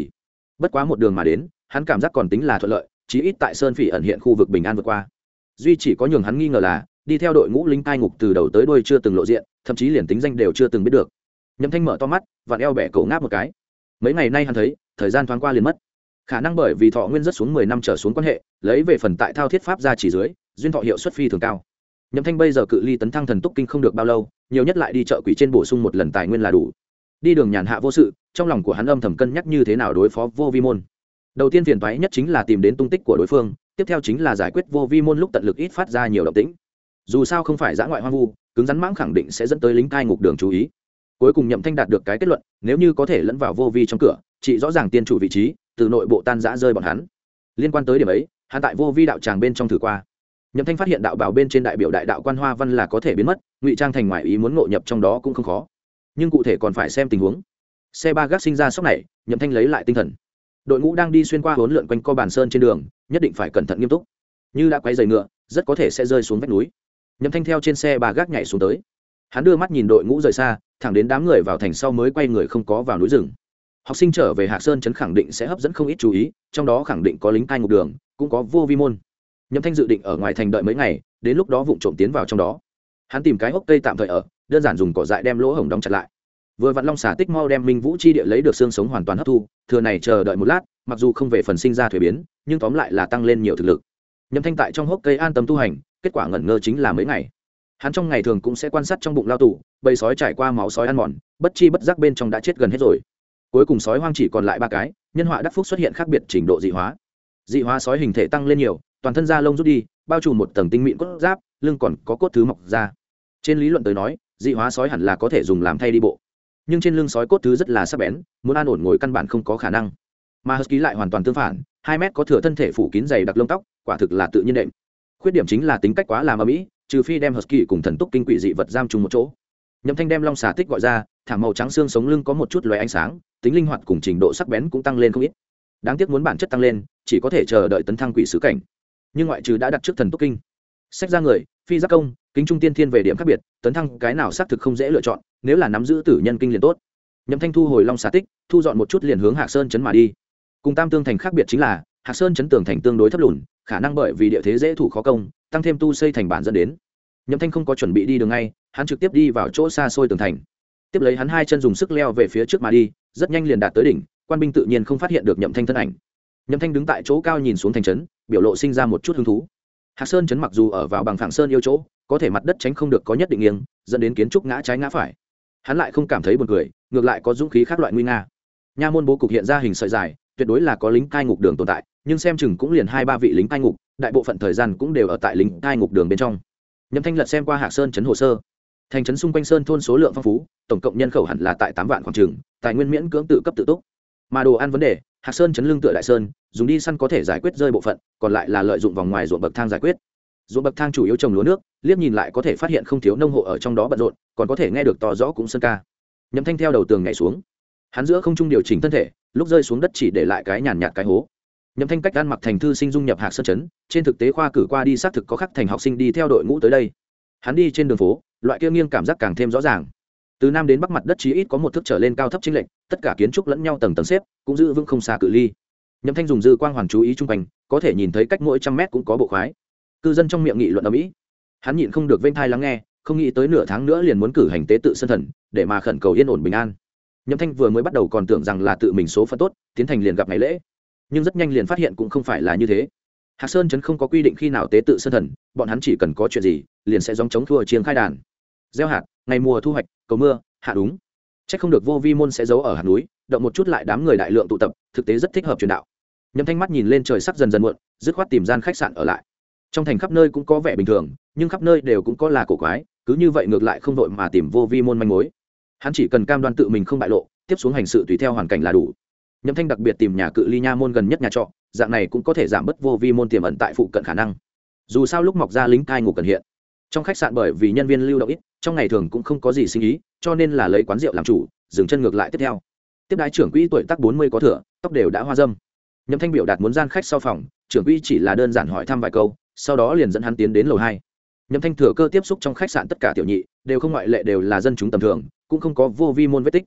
bất quá một đường mà đến hắn cảm giác còn tính là thuận lợi, chí ít tại sơn phỉ ẩn hiện khu vực bình an vượt qua. Duy chỉ có nhường hắn nghi ngờ là đi theo đội ngũ lính cai ngục từ đầu tới đuôi chưa từng lộ diện, thậm chí liền tính danh đều chưa từng biết được. Nhậm Thanh mở to mắt, vặn eo bẻ cổ ngáp một cái. Mấy ngày nay hắn thấy thời gian thoáng qua liền mất, khả năng bởi vì thọ nguyên rất xuống 10 năm trở xuống quan hệ, lấy về phần tại thao thiết pháp ra chỉ dưới duyên thọ hiệu suất phi thường cao. Nhậm Thanh bây giờ cự ly tấn thăng thần túc kinh không được bao lâu, nhiều nhất lại đi chợ quỷ trên bổ sung một lần tài nguyên là đủ. Đi đường nhàn hạ vô sự, trong lòng của hắn âm thầm cân nhắc như thế nào đối phó vô vi môn. Đầu tiên phiền toái nhất chính là tìm đến tung tích của đối phương, tiếp theo chính là giải quyết vô vi môn lúc tận lực ít phát ra nhiều động tĩnh. Dù sao không phải dã ngoại hoang vu, cứng rắn mãng khẳng định sẽ dẫn tới lính cai ngục đường chú ý. Cuối cùng Nhậm Thanh đạt được cái kết luận, nếu như có thể lẫn vào vô vi trong cửa, chỉ rõ ràng tiên chủ vị trí, từ nội bộ tan rã rơi bọn hắn. Liên quan tới điểm ấy, hắn tại vô vi đạo tràng bên trong thử qua. Nhậm Thanh phát hiện đạo bào bên trên đại biểu đại đạo quan hoa văn là có thể biến mất, ngụy trang thành ngoại ý muốn ngộ nhập trong đó cũng không khó. Nhưng cụ thể còn phải xem tình huống. Xe ba gác sinh ra sốc này, Nhậm Thanh lấy lại tinh thần. Đội ngũ đang đi xuyên qua hỗn lượn quanh co bàn sơn trên đường, nhất định phải cẩn thận nghiêm túc. Như đã quay giày ngựa, rất có thể sẽ rơi xuống vách núi. Nhậm Thanh theo trên xe ba gác nhảy xuống tới. Hắn đưa mắt nhìn đội ngũ rời xa, thẳng đến đám người vào thành sau mới quay người không có vào núi rừng. Học sinh trở về Hạc Sơn trấn khẳng định sẽ hấp dẫn không ít chú ý, trong đó khẳng định có lính cai ngục đường, cũng có vô vi môn. Nhậm Thanh dự định ở ngoài thành đợi mấy ngày, đến lúc đó vụng trộm tiến vào trong đó. Hắn tìm cái hốc cây tạm thời ở, đơn giản dùng cỏ dại đem lỗ hổng đóng chặt lại. Vừa vặn long xà tích mau đem minh vũ chi địa lấy được xương sống hoàn toàn hấp thu, thừa này chờ đợi một lát, mặc dù không về phần sinh ra thuế biến, nhưng tóm lại là tăng lên nhiều thực lực. Nhậm Thanh tại trong hốc cây an tâm tu hành, kết quả ngẩn ngơ chính là mấy ngày. Hắn trong ngày thường cũng sẽ quan sát trong bụng lao tù, bầy sói trải qua máu sói ăn mòn, bất chi bất giác bên trong đã chết gần hết rồi. Cuối cùng sói hoang chỉ còn lại 3 cái, nhân họa đắc phúc xuất hiện khác biệt trình độ dị hóa. Dị hóa sói hình thể tăng lên nhiều, toàn thân da lông rút đi, bao trùm một tầng tinh mịn cốt giáp, lưng còn có cốt thứ mọc ra. Trên lý luận tới nói, dị hóa sói hẳn là có thể dùng làm thay đi bộ, nhưng trên lưng sói cốt thứ rất là sắc bén, muốn an ổn ngồi căn bản không có khả năng. Mà husky lại hoàn toàn tương phản, 2 mét có thừa thân thể phủ kín dày đặc lông tóc, quả thực là tự nhiên đệm. Khuyết điểm chính là tính cách quá làm ầm ĩ, trừ phi đem husky cùng thần túc kinh quỷ dị vật giam chung một chỗ. Nhậm Thanh đem long xà tích gọi ra, thảm màu trắng xương sống lưng có một chút lóe ánh sáng, tính linh hoạt cùng trình độ sắc bén cũng tăng lên không ít. Đáng tiếc muốn bản chất tăng lên, chỉ có thể chờ đợi tấn thăng quỷ sứ cảnh. Nhưng ngoại trừ đã đặt trước thần túc kinh, sách ra người, phi giác công, kính trung tiên thiên về điểm khác biệt, tấn thăng cái nào xác thực không dễ lựa chọn, nếu là nắm giữ tử nhân kinh liền tốt. Nhậm Thanh thu hồi long xà tích, thu dọn một chút liền hướng Hạc Sơn trấn mà đi. Cùng Tam Tương thành khác biệt chính là, Hạc Sơn trấn tường thành tương đối thấp lùn, khả năng bởi vì địa thế dễ thủ khó công, tăng thêm tu xây thành bản dẫn đến. Nhậm Thanh không có chuẩn bị đi đường ngay, hắn trực tiếp đi vào chỗ xa xôi tường thành. Tiếp lấy hắn 2 chân dùng sức leo về phía trước mà đi, rất nhanh liền đạt tới đỉnh, quan binh tự nhiên không phát hiện được Nhậm Thanh thân ảnh. Nhậm Thanh đứng tại chỗ cao nhìn xuống thành trấn, biểu lộ sinh ra một chút hứng thú. Hạc Sơn trấn mặc dù ở vào bằng phẳng sơn yêu chỗ, có thể mặt đất tránh không được có nhất định nghiêng, dẫn đến kiến trúc ngã trái ngã phải. Hắn lại không cảm thấy buồn cười, ngược lại có dũng khí khác loại nguy nga. Nha môn bố cục hiện ra hình sợi dài, tuyệt đối là có lính cai ngục đường tồn tại, nhưng xem chừng cũng liền 2-3 vị lính cai ngục, đại bộ phận thời gian cũng đều ở tại lính cai ngục đường bên trong. Nhậm Thanh lật xem qua Hạc Sơn trấn hồ sơ. Thành trấn xung quanh sơn thôn số lượng phong phú, tổng cộng nhân khẩu hẳn là tại 8 vạn khoảng chừng, tài nguyên miễn cưỡng tự cấp tự túc. Mà đồ ăn vấn đề, Hạc Sơn trấn lưng tựa đại sơn, dùng đi săn có thể giải quyết rơi bộ phận, còn lại là lợi dụng vòng ngoài ruộng bậc thang giải quyết. Ruộng bậc thang chủ yếu trồng lúa nước, liếc nhìn lại có thể phát hiện không thiếu nông hộ ở trong đó bận rộn, còn có thể nghe được to rõ cũng sơn ca. Nhậm Thanh theo đầu tường nhảy xuống, hắn giữa không trung điều chỉnh thân thể, lúc rơi xuống đất chỉ để lại cái nhàn nhạt cái hố. Nhậm Thanh cách ăn mặc thành thư sinh dung nhập Hạc Sơn trấn, trên thực tế khoa cử qua đi xác thực có khắc thành học sinh đi theo đội ngũ tới đây. Hắn đi trên đường phố, loại kia nghiêng cảm giác càng thêm rõ ràng. Từ nam đến bắc mặt đất chí ít có 1 thước trở lên cao thấp chênh lệch, tất cả kiến trúc lẫn nhau tầng tầng xếp, cũng giữ vững không xa cự ly. Nhậm Thanh dùng dư quang hoàn chú ý chung quanh, có thể nhìn thấy cách mỗi 100 mét cũng có bộ khoái. Cư dân trong miệng nghị luận ầm ĩ. Hắn nhịn không được vênh thai lắng nghe, không nghĩ tới nửa tháng nữa liền muốn cử hành tế tự sơn thần, để mà khẩn cầu yên ổn bình an. Nhậm Thanh vừa mới bắt đầu còn tưởng rằng là tự mình số phận tốt, tiến thành liền gặp ngày lễ, nhưng rất nhanh liền phát hiện cũng không phải là như thế. Hạc Sơn trấn không có quy định khi nào tế tự sơn thần, bọn hắn chỉ cần có chuyện gì, liền sẽ gióng trống thua chiêng khai đàn, gieo hạt, ngày mùa thu hoạch, cầu mưa, hạ đúng. Chắc không được vô vi môn sẽ giấu ở hạt núi, động một chút lại đám người đại lượng tụ tập, thực tế rất thích hợp truyền đạo. Nhậm Thanh mắt nhìn lên trời sắc dần dần muộn, dứt khoát tìm gian khách sạn ở lại. Trong thành khắp nơi cũng có vẻ bình thường, nhưng khắp nơi đều cũng có là cổ quái, cứ như vậy ngược lại không vội mà tìm vô vi môn manh mối. Hắn chỉ cần cam đoan tự mình không bại lộ, tiếp xuống hành sự tùy theo hoàn cảnh là đủ. Nhậm Thanh đặc biệt tìm nhà cự ly nha môn gần nhất nhà trọ, dạng này cũng có thể giảm bớt vô vi môn tiềm ẩn tại phụ cận khả năng. Dù sao lúc mọc ra lính cai ngục cần hiện. Trong khách sạn bởi vì nhân viên lưu động ít, trong ngày thường cũng không có gì sinh ý, cho nên là lấy quán rượu làm chủ, dừng chân ngược lại tiếp theo. Tiếp đái trưởng quỹ tuổi tác 40 có thừa, tóc đều đã hoa râm. Nhậm Thanh biểu đạt muốn gian khách sau phòng, trưởng quỹ chỉ là đơn giản hỏi thăm vài câu, sau đó liền dẫn hắn tiến đến lầu 2. Nhậm Thanh thừa cơ tiếp xúc trong khách sạn tất cả tiểu nhị, đều không ngoại lệ đều là dân chúng tầm thường, cũng không có vô vi môn vết tích.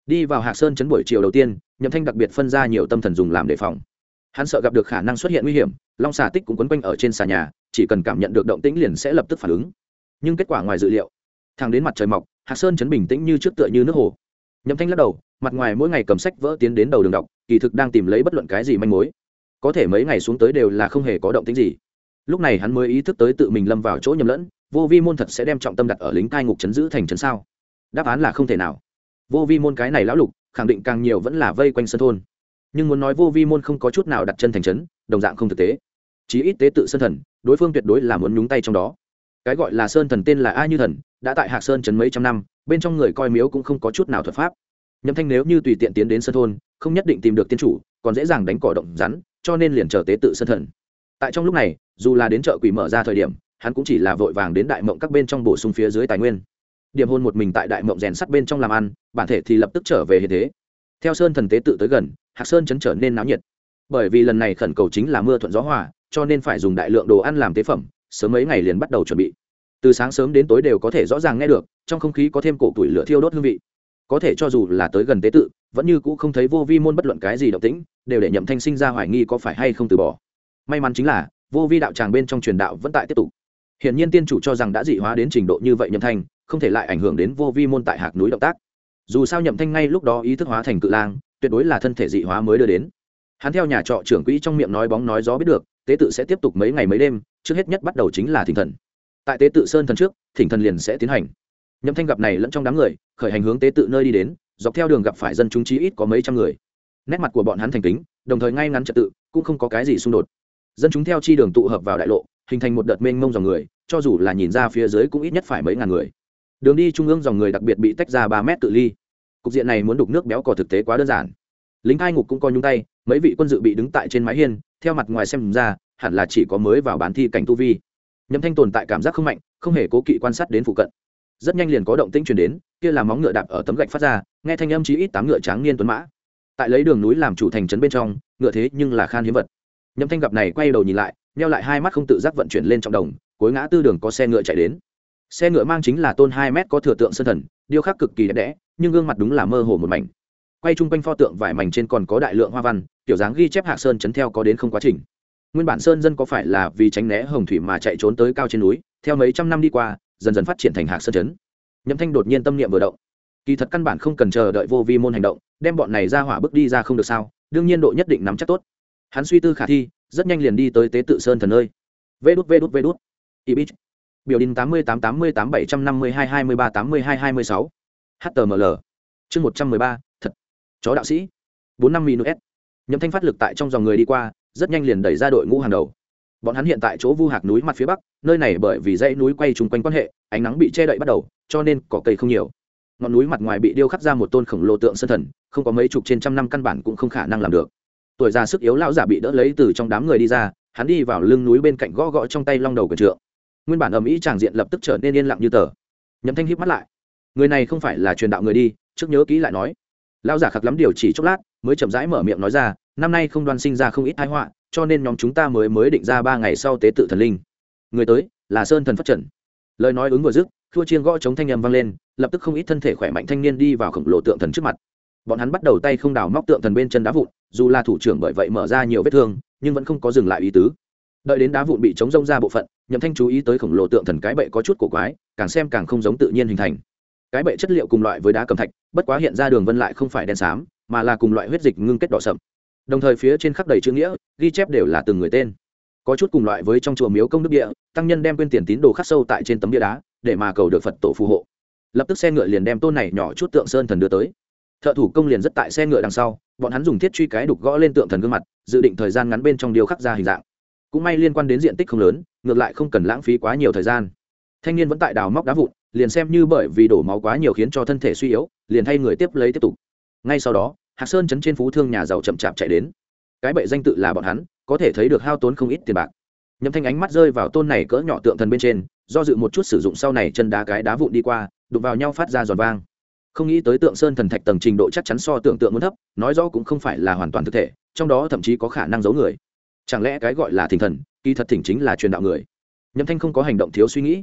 đi vào Hạc Sơn trấn buổi chiều đầu tiên, Nhậm Thanh đặc biệt phân ra nhiều tâm thần dùng làm đề phòng. Hắn sợ gặp được khả năng xuất hiện nguy hiểm, long xà tích cũng quấn quanh ở trên xà nhà, chỉ cần cảm nhận được động tĩnh liền sẽ lập tức phản ứng. Nhưng kết quả ngoài dự liệu, thẳng đến mặt trời mọc, Hạc Sơn trấn bình tĩnh như trước, tựa như nước hồ. Nhậm Thanh lắc đầu, mặt ngoài mỗi ngày cầm sách vỡ tiến đến đầu đường đọc, kỳ thực đang tìm lấy bất luận cái gì manh mối. Có thể mấy ngày xuống tới đều là không hề có động tĩnh gì. Lúc này hắn mới ý thức tới tự mình lâm vào chỗ nhầm lẫn, Vô Vi môn thật sẽ đem trọng tâm đặt ở lính cai ngục trấn giữ thành trấn sao? Đáp án là không thể nào. Vô Vi môn cái này lão lục, khẳng định càng nhiều vẫn là vây quanh sân thôn. Nhưng muốn nói Vô Vi môn không có chút nào đặt chân thành trấn, đồng dạng không thực tế. Chí ít tế tự sơn thần, đối phương tuyệt đối là muốn nhúng tay trong đó. Cái gọi là sơn thần tên là A Như Thần, đã tại Hạc Sơn trấn mấy trăm năm, bên trong người coi miếu cũng không có chút nào thuật pháp. Nhậm Thanh nếu như tùy tiện tiến đến sân thôn, không nhất định tìm được tiên chủ, còn dễ dàng đánh cỏ động rắn, cho nên liền chờ tế tự sơn thần. Tại trong lúc này, dù là đến chợ quỷ mở ra thời điểm, hắn cũng chỉ là vội vàng đến đại mộng các bên trong bổ sung phía dưới tài nguyên. Điểm hôn một mình tại đại mộng rèn sắt bên trong làm ăn, bản thể thì lập tức trở về hiện thế. Theo sơn thần tế tự tới gần, Hạc Sơn trấn trở nên náo nhiệt. Bởi vì lần này khẩn cầu chính là mưa thuận gió hòa, cho nên phải dùng đại lượng đồ ăn làm tế phẩm, sớm mấy ngày liền bắt đầu chuẩn bị. Từ sáng sớm đến tối đều có thể rõ ràng nghe được, trong không khí có thêm cổ tuổi lửa thiêu đốt hương vị. Có thể cho dù là tới gần tế tự, vẫn như cũ không thấy Vô Vi môn bất luận cái gì động tĩnh, đều để Nhậm Thanh sinh ra hoài nghi có phải hay không từ bỏ. May mắn chính là Vô Vi đạo tràng bên trong truyền đạo vẫn tại tiếp tục. Hiển nhiên tiên chủ cho rằng đã dị hóa đến trình độ như vậy, Nhậm Thanh không thể lại ảnh hưởng đến Vô Vi môn tại Hạc núi động tác. Dù sao Nhậm Thanh ngay lúc đó ý thức hóa thành cự lang, tuyệt đối là thân thể dị hóa mới đưa đến. Hắn theo nhà trọ trưởng quỹ trong miệng nói bóng nói gió biết được, tế tự sẽ tiếp tục mấy ngày mấy đêm, trước hết nhất bắt đầu chính là thỉnh thần. Tại tế tự sơn thần trước, thỉnh thần liền sẽ tiến hành. Nhậm Thanh gặp này lẫn trong đám người, khởi hành hướng tế tự nơi đi đến, dọc theo đường gặp phải dân chúng chí ít có mấy trăm người. Nét mặt của bọn hắn thành kính, đồng thời ngay ngắn trật tự, cũng không có cái gì xung đột. Dân chúng theo chi đường tụ hợp vào đại lộ, hình thành một đợt mênh mông dòng người, cho dù là nhìn ra phía dưới cũng ít nhất phải mấy ngàn người. Đường đi trung ương dòng người đặc biệt bị tách ra 3 mét cự ly. Cục diện này muốn đục nước béo cò thực tế quá đơn giản. Lính cai ngục cũng coi nhúng tay, mấy vị quân dự bị đứng tại trên mái hiên, theo mặt ngoài xem ra, hẳn là chỉ có mới vào bán thi cảnh tu vi. Nhậm Thanh tồn tại cảm giác không mạnh, không hề cố kỵ quan sát đến phụ cận. Rất nhanh liền có động tĩnh truyền đến, kia là móng ngựa đạp ở tấm gạch phát ra, nghe thanh âm chí ít 8 ngựa tráng niên tuấn mã. Tại lấy đường núi làm chủ thành trấn bên trong, ngựa thế nhưng là khan hiếm vật. Nhậm Thanh gặp này quay đầu nhìn lại, nheo lại hai mắt không tự giác vận chuyển lên trong đồng, cuối ngã tư đường có xe ngựa chạy đến. Xe ngựa mang chính là tôn 2 mét có thừa tượng sơn thần, điêu khắc cực kỳ đẹp đẽ, nhưng gương mặt đúng là mơ hồ một mảnh. Quay chung quanh pho tượng vải mảnh trên còn có đại lượng hoa văn, kiểu dáng ghi chép Hạc Sơn trấn theo có đến không quá trình. Nguyên bản sơn dân có phải là vì tránh né hồng thủy mà chạy trốn tới cao trên núi, theo mấy trăm năm đi qua, dần dần phát triển thành Hạc Sơn trấn. Nhậm Thanh đột nhiên tâm niệm vừa động, kỳ thật căn bản không cần chờ đợi Vô Vi môn hành động, đem bọn này ra hỏa bước đi ra không được sao? Đương nhiên độ nhất định nắm chắc tốt. Hắn suy tư khả thi, rất nhanh liền đi tới tế tự sơn thần ơi. Vê đút. Ibit. Biểu đình 88 752 23 82 26. HTML. Chương 113, thật. Chó đạo sĩ. 45 minus. Nhậm Thanh phát lực tại trong dòng người đi qua, rất nhanh liền đẩy ra đội ngũ hàng đầu. Bọn hắn hiện tại chỗ Vu Hạc núi mặt phía bắc, nơi này bởi vì dãy núi quay trùng quanh quan hệ, ánh nắng bị che đậy bắt đầu, cho nên cỏ cây không nhiều. Ngọn núi mặt ngoài bị điêu khắc ra một tôn khổng lồ tượng sơn thần, không có mấy chục trên trăm năm căn bản cũng không khả năng làm được. Tuổi già sức yếu lão giả bị đỡ lấy từ trong đám người đi ra, hắn đi vào lưng núi bên cạnh gõ gõ trong tay long đầu quyền trượng. Nguyên bản ầm ĩ tràng diện lập tức trở nên yên lặng như tờ. Nhậm Thanh híp mắt lại, người này không phải là truyền đạo người đi, trước nhớ kỹ lại nói. Lão giả khặc lắm điều chỉ chốc lát, mới chậm rãi mở miệng nói ra, năm nay không đoan sinh ra không ít tai họa, cho nên nhóm chúng ta mới định ra 3 ngày sau tế tự thần linh. Người tới là sơn thần Phất Trần. Lời nói ứng vừa dứt, thua chiên gõ chống thanh âm vang lên, lập tức không ít thân thể khỏe mạnh thanh niên đi vào khổng lồ tượng thần trước mặt. Bọn hắn bắt đầu tay không đào móc tượng thần bên chân đá vụn, dù là thủ trưởng bởi vậy mở ra nhiều vết thương, nhưng vẫn không có dừng lại ý tứ. Đợi đến đá vụn bị chống rông ra bộ phận, Nhậm Thanh chú ý tới khổng lồ tượng thần cái bệ có chút cổ quái, càng xem càng không giống tự nhiên hình thành. Cái bệ chất liệu cùng loại với đá cẩm thạch, bất quá hiện ra đường vân lại không phải đen xám, mà là cùng loại huyết dịch ngưng kết đỏ sậm. Đồng thời phía trên khắc đầy chữ nghĩa, ghi chép đều là từng người tên. Có chút cùng loại với trong chùa miếu công đức địa, tăng nhân đem quên tiền tín đồ khắc sâu tại trên tấm bia đá, để mà cầu được Phật tổ phù hộ. Lập tức xe ngựa liền đem tôn này nhỏ chút tượng sơn thần đưa tới. Thợ thủ công liền rất tại xe ngựa đằng sau, bọn hắn dùng thiết truy cái đục gõ lên tượng thần gương mặt, dự định thời gian ngắn bên trong điêu khắc ra hình dạng. Cũng may liên quan đến diện tích không lớn, ngược lại không cần lãng phí quá nhiều thời gian. Thanh niên vẫn tại đào móc đá vụn, liền xem như bởi vì đổ máu quá nhiều khiến cho thân thể suy yếu, liền thay người tiếp lấy tiếp tục. Ngay sau đó, Hạc Sơn trấn trên phú thương nhà giàu chậm chạp chạy đến. Cái bệ danh tự là bọn hắn, có thể thấy được hao tốn không ít tiền bạc. Nhậm Thanh ánh mắt rơi vào tôn này cỡ nhỏ tượng thần bên trên, do dự một chút sử dụng sau này chân đá cái đá vụn đi qua, đụng vào nhau phát ra giòn vang. Không nghĩ tới tượng sơn thần thạch tầng trình độ chắc chắn so tưởng tượng muốn thấp, nói rõ cũng không phải là hoàn toàn thực thể, trong đó thậm chí có khả năng giấu người. Chẳng lẽ cái gọi là thỉnh thần, kỳ thật thỉnh chính là truyền đạo người? Nhậm Thanh không có hành động thiếu suy nghĩ.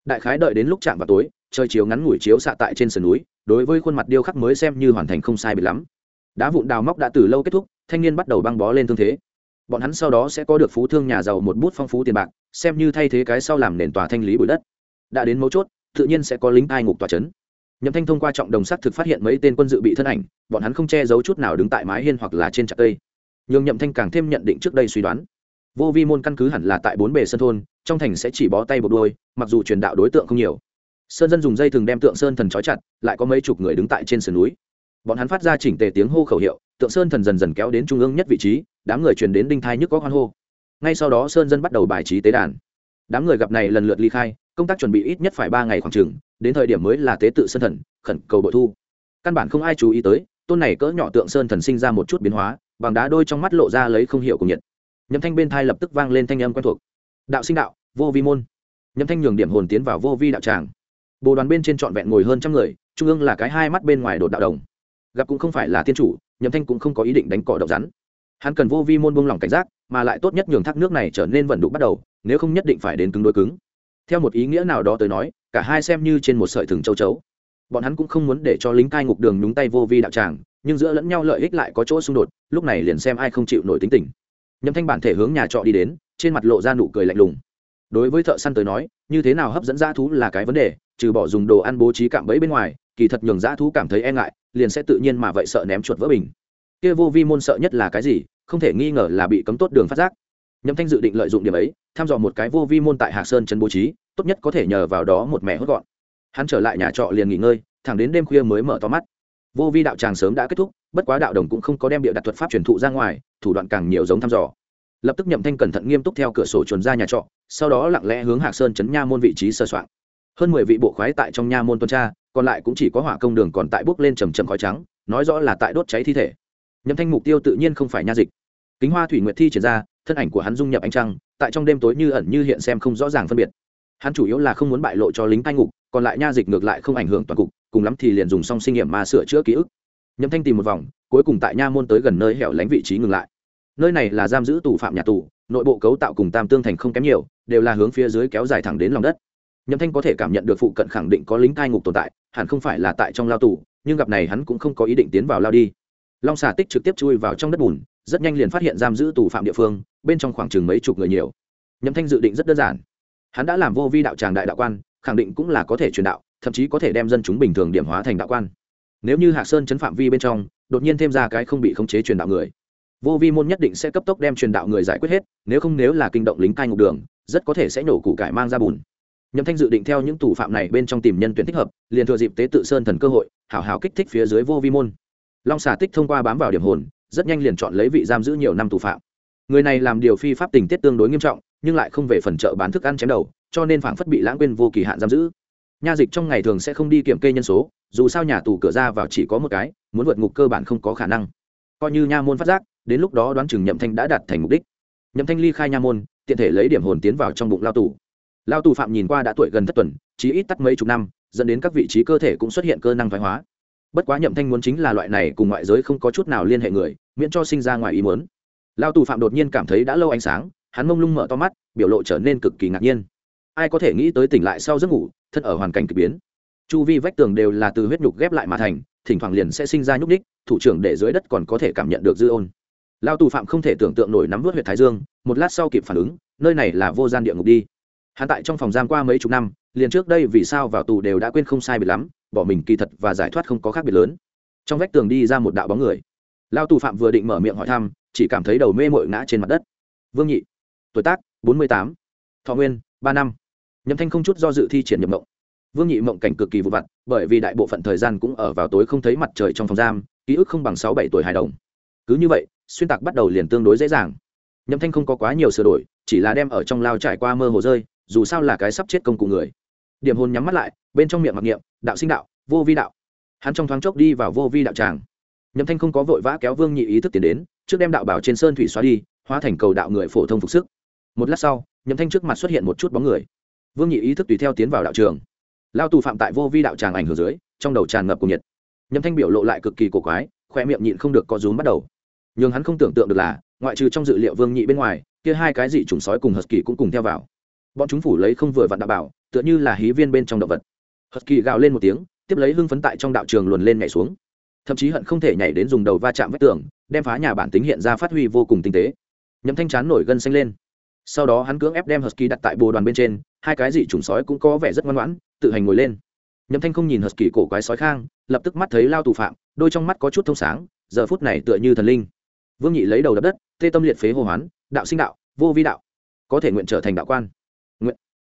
đại khái đợi đến lúc chạm vào tối, trời chiếu ngắn ngủi chiếu xạ tại trên sườn núi, đối với khuôn mặt điêu khắc mới xem như hoàn thành không sai biệt lắm. Đá vụn đào móc đã từ lâu kết thúc, thanh niên bắt đầu băng bó lên thương thế. Bọn hắn sau đó sẽ có được phú thương nhà giàu một bút phong phú tiền bạc, xem như thay thế cái sau làm nền tòa thanh lý bụi đất. Đã đến mấu chốt, tự nhiên sẽ có lính cai ngục tòa trấn. Nhậm Thanh thông qua trọng đồng sắc thực phát hiện mấy tên quân dự bị thân ảnh, bọn hắn không che giấu chút nào đứng tại mái hiên hoặc là trên chặt cây. Nhưng Nhậm Thanh càng thêm nhận định trước đây suy đoán. Vô Vi môn căn cứ hẳn là tại bốn bề sân thôn, trong thành sẽ chỉ bó tay buộc đuôi, mặc dù truyền đạo đối tượng không nhiều. Sơn dân dùng dây thừng đem Tượng Sơn Thần trói chặt, lại có mấy chục người đứng tại trên sườn núi. Bọn hắn phát ra chỉnh tề tiếng hô khẩu hiệu, Tượng Sơn Thần dần dần kéo đến trung ương nhất vị trí, đám người truyền đến đinh thai nhức có hoan hô. Ngay sau đó sơn dân bắt đầu bài trí tế đàn. Đám người gặp này lần lượt ly khai, công tác chuẩn bị ít nhất phải 3 ngày khoảng chừng, đến thời điểm mới là tế tự sơn thần, khẩn cầu bội thu. Căn bản không ai chú ý tới, tôn này cỡ nhỏ Tượng Sơn Thần sinh ra một chút biến hóa, bằng đá đôi trong mắt lộ ra lấy không hiểu cùng nhiệt. Nhậm Thanh bên thai lập tức vang lên thanh âm quen thuộc. Đạo sinh đạo, Vô Vi môn. Nhậm Thanh nhường điểm hồn tiến vào Vô Vi đạo tràng. Bồ đoàn bên trên trọn vẹn ngồi hơn trăm người, trung ương là cái hai mắt bên ngoài đột đạo đồng. Gặp cũng không phải là tiên chủ, Nhậm Thanh cũng không có ý định đánh cỏ độc rắn. Hắn cần Vô Vi môn buông lỏng cảnh giác, mà lại tốt nhất nhường thác nước này trở nên vận đục bắt đầu, nếu không nhất định phải đến cứng đối cứng. Theo một ý nghĩa nào đó tới nói, cả hai xem như trên một sợi thừng châu chấu. Bọn hắn cũng không muốn để cho lính cai ngục đường nhúng tay Vô Vi đạo tràng, nhưng giữa lẫn nhau lợi ích lại có chỗ xung đột, lúc này liền xem ai không chịu nổi tính tình. Nhậm Thanh bản thể hướng nhà trọ đi đến, trên mặt lộ ra nụ cười lạnh lùng. Đối với thợ săn tới nói, như thế nào hấp dẫn dã thú là cái vấn đề, trừ bỏ dùng đồ ăn bố trí cạm bẫy bên ngoài, kỳ thật nhường dã thú cảm thấy e ngại, liền sẽ tự nhiên mà vậy sợ ném chuột vỡ bình. Kia Vô Vi môn sợ nhất là cái gì? Không thể nghi ngờ là bị cấm tốt đường phát giác. Nhậm Thanh dự định lợi dụng điểm ấy, thăm dò một cái Vô Vi môn tại Hạc Sơn trấn bố trí, tốt nhất có thể nhờ vào đó một mẹ hốt gọn. Hắn trở lại nhà trọ liền nghỉ ngơi, thẳng đến đêm khuya mới mở to mắt. Vô Vi đạo tràng sớm đã kết thúc, bất quá đạo đồng cũng không có đem địa đặt thuật pháp truyền thụ ra ngoài, thủ đoạn càng nhiều giống thăm dò. Lập tức Nhậm Thanh cẩn thận nghiêm túc theo cửa sổ chuồn ra nhà trọ, sau đó lặng lẽ hướng Hạc Sơn trấn nha môn vị trí sơ soạn. Hơn 10 vị bộ khoái tại trong nha môn tuần tra, còn lại cũng chỉ có hỏa công đường còn tại bốc lên trầm trầm khói trắng, nói rõ là tại đốt cháy thi thể. Nhậm Thanh mục tiêu tự nhiên không phải nha dịch. Kính Hoa Thủy Nguyệt thi triển ra, thân ảnh của hắn dung nhập ánh trăng, tại trong đêm tối như ẩn như hiện xem không rõ ràng phân biệt. Hắn chủ yếu là không muốn bại lộ cho lính cai ngục, còn lại nha dịch ngược lại không ảnh hưởng toàn cục, cùng lắm thì liền dùng song sinh nghiệm mà sửa chữa ký ức. Nhậm Thanh tìm một vòng, cuối cùng tại nha môn tới gần nơi hẻo lánh vị trí ngừng lại. Nơi này là giam giữ tù phạm nhà tù, nội bộ cấu tạo cùng Tam Tương thành không kém nhiều, đều là hướng phía dưới kéo dài thẳng đến lòng đất. Nhậm Thanh có thể cảm nhận được phụ cận khẳng định có lính cai ngục tồn tại, hẳn không phải là tại trong lao tù, nhưng gặp này hắn cũng không có ý định tiến vào lao đi. Long xà tích trực tiếp chui vào trong đất bùn, rất nhanh liền phát hiện giam giữ tù phạm địa phương, bên trong khoảng chừng mấy chục người nhiều. Nhậm Thanh dự định rất đơn giản, hắn đã làm Vô Vi đạo tràng đại đạo quan, khẳng định cũng là có thể truyền đạo, thậm chí có thể đem dân chúng bình thường điểm hóa thành đạo quan. Nếu như Hạc Sơn trấn phạm vi bên trong đột nhiên thêm ra cái không bị khống chế truyền đạo người, Vô Vi môn nhất định sẽ cấp tốc đem truyền đạo người giải quyết hết, nếu là kinh động lính cai ngục đường, rất có thể sẽ nổ củ cải mang ra bùn. Nhậm Thanh dự định theo những tù phạm này bên trong tìm nhân tuyển thích hợp, liền thừa dịp tế tự sơn thần cơ hội, hảo hảo kích thích phía dưới Vô Vi môn. Long xà tích thông qua bám vào điểm hồn, rất nhanh liền chọn lấy vị giam giữ nhiều năm tù phạm. Người này làm điều phi pháp tình tiết tương đối nghiêm trọng, nhưng lại không về phần chợ bán thức ăn chém đầu, cho nên phảng phất bị lãng quên vô kỳ hạn giam giữ. Nha dịch trong ngày thường sẽ không đi kiểm kê nhân số, dù sao nhà tù cửa ra vào chỉ có một cái, muốn vượt ngục cơ bản không có khả năng. Coi như nha môn phát giác, đến lúc đó đoán chừng Nhậm Thanh đã đạt thành mục đích. Nhậm Thanh ly khai nha môn, tiện thể lấy điểm hồn tiến vào trong bụng lao tù. Lao tù phạm nhìn qua đã tuổi gần thất tuần, chí ít tắt mấy chục năm, dẫn đến các vị trí cơ thể cũng xuất hiện cơ năng thoái hóa. Bất quá Nhậm Thanh muốn chính là loại này cùng ngoại giới không có chút nào liên hệ người, miễn cho sinh ra ngoài ý muốn. Lao tù phạm đột nhiên cảm thấy đã lâu ánh sáng, hắn mông lung mở to mắt, biểu lộ trở nên cực kỳ ngạc nhiên. Ai có thể nghĩ tới tỉnh lại sau giấc ngủ, thân ở hoàn cảnh kỳ biến. Chu vi vách tường đều là từ huyết nhục ghép lại mà thành, thỉnh thoảng liền sẽ sinh ra nhúc nhích, thủ trưởng để dưới đất còn có thể cảm nhận được dư ôn. Lao tù phạm không thể tưởng tượng nổi nắm vớt huyệt thái dương, một lát sau kịp phản ứng, nơi này là vô gian địa ngục đi. Hắn tại trong phòng giam qua mấy chục năm, liền trước đây vì sao vào tù đều đã quên không sai biệt lắm, bỏ mình kỳ thật và giải thoát không có khác biệt lớn. Trong vách tường đi ra một đạo bóng người. Lao tù phạm vừa định mở miệng hỏi thăm, chỉ cảm thấy đầu mê mội ngã trên mặt đất. Vương Nhị, tuổi tác 48, thọ nguyên 3 năm. Nhậm Thanh không chút do dự thi triển nhập mộng. Vương Nhị mộng cảnh cực kỳ vụ vặt, bởi vì đại bộ phận thời gian cũng ở vào tối không thấy mặt trời trong phòng giam, ký ức không bằng 6-7 tuổi hài đồng. Cứ như vậy, xuyên tạc bắt đầu liền tương đối dễ dàng. Nhậm Thanh không có quá nhiều sửa đổi, chỉ là đem ở trong lao trải qua mơ hồ rơi, dù sao là cái sắp chết công cụ người. Điểm hồn nhắm mắt lại, bên trong miệng mặc niệm, đạo sinh đạo, Vô Vi đạo. Hắn trong thoáng chốc đi vào Vô Vi đạo tràng. Nhậm Thanh không có vội vã kéo Vương Nhị ý thức tiến đến, trước đem đạo bảo trên sơn thủy xóa đi, hóa thành cầu đạo người phổ thông phục sức. Một lát sau, Nhậm Thanh trước mặt xuất hiện một chút bóng người. Vương Nhị ý thức tùy theo tiến vào đạo trường. Lao tù phạm tại Vô Vi đạo tràng ảnh hưởng dưới, trong đầu tràn ngập cuồng nhiệt. Nhậm Thanh biểu lộ lại cực kỳ cổ quái, khoe miệng nhịn không được có rúm bắt đầu. Nhưng hắn không tưởng tượng được là, ngoại trừ trong dự liệu Vương Nhị bên ngoài, kia hai cái dị trùng sói cùng husky cũng cùng theo vào. Bọn chúng phủ lấy không vừa vặn đạo bảo, tựa như là hí viên bên trong động vật. Husky gào lên một tiếng, tiếp lấy hưng phấn tại trong đạo trường luồn lên nhảy xuống, thậm chí hận không thể nhảy đến dùng đầu va chạm vách tường, đem phá nhà bản tính hiện ra phát huy vô cùng tinh tế. Nhậm Thanh chán nổi gân xanh lên, sau đó hắn cưỡng ép đem Husky đặt tại bồ đoàn bên trên, hai cái dị chủng sói cũng có vẻ rất ngoan ngoãn, tự hành ngồi lên. Nhậm Thanh không nhìn Husky cổ quái sói khang, lập tức mắt thấy lao tù phạm, đôi trong mắt có chút thông sáng, giờ phút này tựa như thần linh. Vương Nhị lấy đầu đập đất, tê tâm liệt phế hô hoán, đạo sinh đạo, vô vi đạo, có thể nguyện trở thành đạo quan. Nguyện.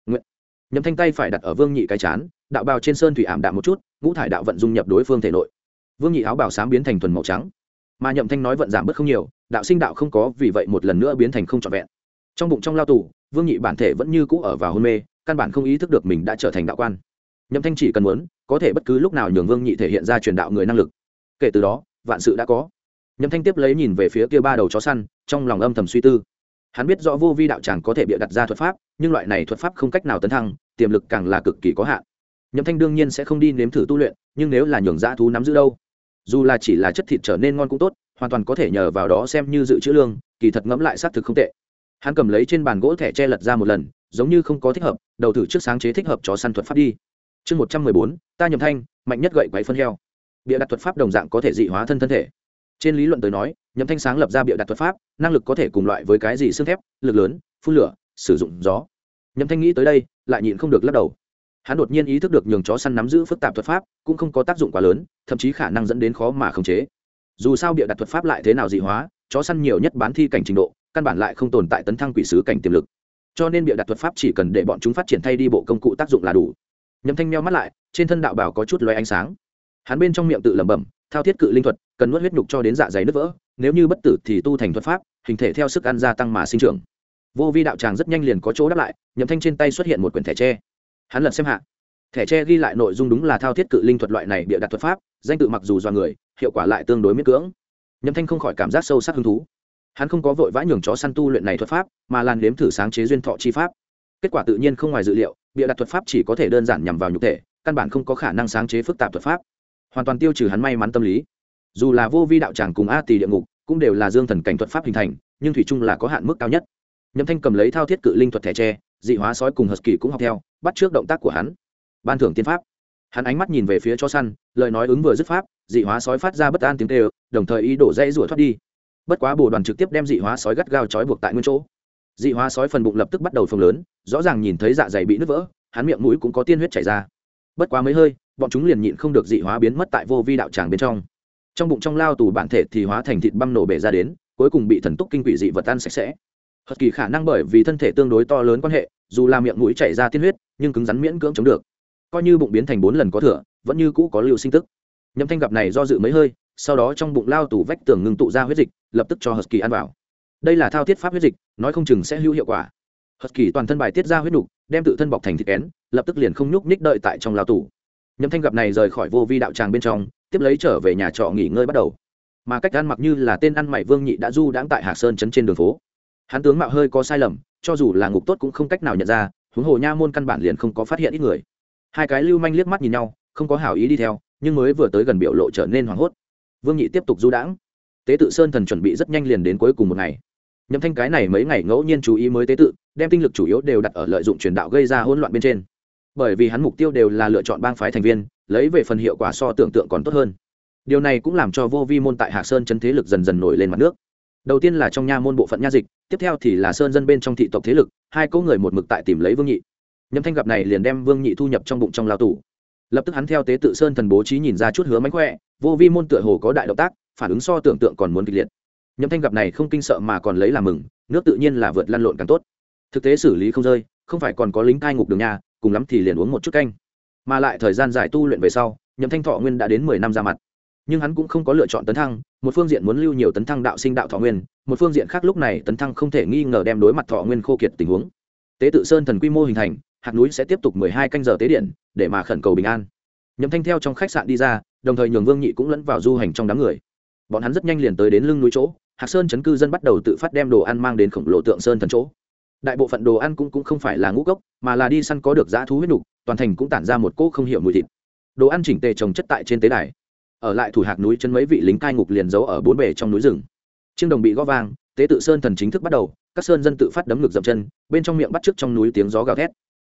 Nhậm Thanh tay phải đặt ở Vương Nhị cái chán, đạo bào trên sơn thủy ảm đạm một chút, ngũ thải đạo vận dung nhập đối phương thể nội. Vương Nhị áo bào xám biến thành thuần màu trắng, mà Nhậm Thanh nói vận giảm bớt không nhiều, đạo sinh đạo không có, vì vậy một lần nữa biến thành không trọn vẹn. Trong bụng trong lao tù, Vương Nhị bản thể vẫn như cũ ở vào hôn mê, căn bản không ý thức được mình đã trở thành đạo quan. Nhậm Thanh chỉ cần muốn, có thể bất cứ lúc nào nhường Vương Nhị thể hiện ra truyền đạo người năng lực. Kể từ đó, vạn sự đã có. Nhậm Thanh tiếp lấy nhìn về phía kia ba đầu chó săn, trong lòng âm thầm suy tư. Hắn biết rõ vô vi đạo tràng có thể bịa đặt ra thuật pháp, nhưng loại này thuật pháp không cách nào tấn thăng, tiềm lực càng là cực kỳ có hạn. Nhậm Thanh đương nhiên sẽ không đi nếm thử tu luyện, nhưng nếu là nhường dã thú nắm giữ đâu, dù là chỉ là chất thịt trở nên ngon cũng tốt, hoàn toàn có thể nhờ vào đó xem như dự trữ lương, kỳ thật ngẫm lại xác thực không tệ. Hắn cầm lấy trên bàn gỗ thẻ tre lật ra một lần, giống như không có thích hợp, đầu thử trước sáng chế thích hợp chó săn thuật pháp đi. Chương 114, ta Nhậm Thanh, mạnh nhất gậy quấy phân heo. Bịa đặt thuật pháp đồng dạng có thể dị hóa thân thể. Trên lý luận tới nói, Nhậm Thanh sáng lập ra bịa đặt thuật pháp, năng lực có thể cùng loại với cái gì xương thép, lực lớn, phun lửa, sử dụng gió. Nhậm Thanh nghĩ tới đây, lại nhịn không được lắc đầu. Hắn đột nhiên ý thức được nhường chó săn nắm giữ phức tạp thuật pháp cũng không có tác dụng quá lớn, thậm chí khả năng dẫn đến khó mà khống chế. Dù sao bịa đặt thuật pháp lại thế nào dị hóa, chó săn nhiều nhất bán thi cảnh trình độ, căn bản lại không tồn tại tấn thăng quỷ sứ cảnh tiềm lực. Cho nên bịa đặt thuật pháp chỉ cần để bọn chúng phát triển thay đi bộ công cụ tác dụng là đủ. Nhậm Thanh nheo mắt lại, trên thân đạo bào có chút lóe ánh sáng. Hắn bên trong miệng tự lẩm bẩm, thao thiết cự linh thuật, cần nuốt huyết nhục cho đến dạ dày nứt vỡ, nếu như bất tử thì tu thành thuật pháp, hình thể theo sức ăn gia tăng mà sinh trưởng. Vô vi đạo tràng rất nhanh liền có chỗ đáp lại, Nhậm Thanh trên tay xuất hiện một quyển thẻ tre. Hắn lật xem hạ, thẻ tre ghi lại nội dung đúng là thao thiết cự linh thuật loại này bịa đặt thuật pháp, danh tự mặc dù do người, hiệu quả lại tương đối miễn cưỡng. Nhậm Thanh không khỏi cảm giác sâu sắc hứng thú. Hắn không có vội vã nhường chó săn tu luyện này thuật pháp, mà làn đếm thử sáng chế duyên thọ chi pháp. Kết quả tự nhiên không ngoài dự liệu, bịa đặt thuật pháp chỉ có thể đơn giản nhằm vào nhục thể, căn bản không có khả năng sáng chế phức tạp thuật pháp, hoàn toàn tiêu trừ hắn may mắn tâm lý. Dù là vô vi đạo tràng cùng a tỳ địa ngục cũng đều là dương thần cảnh thuật pháp hình thành, nhưng thủy chung là có hạn mức cao nhất. Nhậm Thanh cầm lấy thao thiết cự linh thuật thẻ tre, dị hóa sói cùng Husky cũng học theo, bắt trước động tác của hắn. Ban thưởng tiên pháp. Hắn ánh mắt nhìn về phía chó săn, lời nói ứng vừa dứt pháp, dị hóa sói phát ra bất an tiếng kêu, đồng thời ý đổ dây rủa thoát đi. Bất quá bổ đoàn trực tiếp đem dị hóa sói gắt gao trói buộc tại nguyên chỗ. Dị hóa sói phần bụng lập tức bắt đầu phồng lớn, rõ ràng nhìn thấy dạ dày bị nứt vỡ, hắn miệng mũi cũng có tiên huyết chảy ra. Bất quá mấy hơi, bọn chúng liền nhịn không được dị hóa biến mất tại vô vi đạo tràng bên trong. Trong bụng trong lao tù bản thể thì hóa thành thịt băm nổ bể ra đến, cuối cùng bị thần túc kinh quỷ dị vật ăn sạch sẽ. Husky khả năng bởi vì thân thể tương đối to lớn quan hệ, dù là miệng mũi chảy ra tiên huyết, nhưng cứng rắn miễn cưỡng chống được. Coi như bụng biến thành 4 lần có thừa, vẫn như cũ có lưu sinh tức. Nhậm Thanh gặp này do dự mấy hơi, sau đó trong bụng lao tù vách tường ngưng tụ ra huyết dịch, lập tức cho Husky ăn vào. Đây là thao thiết pháp huyết dịch, nói không chừng sẽ hữu hiệu quả. Husky toàn thân bài tiết ra huyết nục, đem tự thân bọc thành thịt kén, lập tức liền không nhúc nhích đợi tại trong lao tù. Nhậm Thanh gặp này rời khỏi vô vi đạo tràng bên trong, tiếp lấy trở về nhà trọ nghỉ ngơi bắt đầu. Mà cách ăn mặc như là tên ăn mày Vương Nhị đã du đãng tại Hạc Sơn trấn trên đường phố. Hắn tướng mạo hơi có sai lầm, cho dù là ngục tốt cũng không cách nào nhận ra, huống hồ nha môn căn bản liền không có phát hiện ít người. Hai cái lưu manh liếc mắt nhìn nhau, không có hảo ý đi theo, nhưng mới vừa tới gần biểu lộ trở nên hoảng hốt. Vương Nhị tiếp tục du đãng. Tế tự sơn thần chuẩn bị rất nhanh liền đến cuối cùng một ngày. Nhậm Thanh cái này mấy ngày ngẫu nhiên chú ý mới tế tự, đem tinh lực chủ yếu đều đặt ở lợi dụng truyền đạo gây ra hỗn loạn bên trên. Bởi vì hắn mục tiêu đều là lựa chọn bang phái thành viên, lấy về phần hiệu quả so tưởng tượng còn tốt hơn. Điều này cũng làm cho vô vi môn tại Hạc Sơn trấn thế lực dần dần nổi lên mặt nước. Đầu tiên là trong nha môn bộ phận nha dịch, tiếp theo thì là sơn dân bên trong thị tộc thế lực, hai cỗ người một mực tại tìm lấy Vương Nhị. Nhậm Thanh gặp này liền đem Vương Nhị thu nhập trong bụng trong lao tù. Lập tức hắn theo tế tự sơn thần bố trí nhìn ra chút hứa mánh khỏe, vô vi môn tựa hồ có đại động tác, phản ứng so tưởng tượng còn muốn kịch liệt. Nhậm Thanh gặp này không kinh sợ mà còn lấy làm mừng, nước tự nhiên là vượt lăn lộn càng tốt. Thực tế xử lý không rơi, không phải còn có lính cai ngục đường nhà, cùng lắm thì liền uống một chút canh. Mà lại thời gian dài tu luyện về sau, Nhậm Thanh thọ nguyên đã đến 10 năm ra mặt. Nhưng hắn cũng không có lựa chọn tấn thăng, một phương diện muốn lưu nhiều tấn thăng đạo sinh đạo thọ nguyên, một phương diện khác lúc này tấn thăng không thể nghi ngờ đem đối mặt thọ nguyên khô kiệt tình huống. Tế tự sơn thần quy mô hình thành, hạt núi sẽ tiếp tục 12 canh giờ tế điện để mà khẩn cầu bình an. Nhậm Thanh theo trong khách sạn đi ra, đồng thời nhường Vương Nhị cũng lẫn vào du hành trong đám người. Bọn hắn rất nhanh liền tới đến lưng núi chỗ, Hạc Sơn trấn cư dân bắt đầu tự phát đem đồ ăn mang đến khổng lồ tượng sơn thần chỗ. Đại bộ phận đồ ăn cũng không phải là ngũ cốc, mà là đi săn có được dã thú huyết nục, toàn thành cũng tản ra một cỗ không hiểu mùi thịt. Đồ ăn chỉnh tề trồng chất tại trên tế đài. Ở lại thủ Hạc núi chân mấy vị lính cai ngục liền giấu ở bốn bề trong núi rừng. Chiêng đồng bị gõ vang, tế tự sơn thần chính thức bắt đầu, các sơn dân tự phát đấm ngực dậm chân, bên trong miệng bắt chước trong núi tiếng gió gào thét.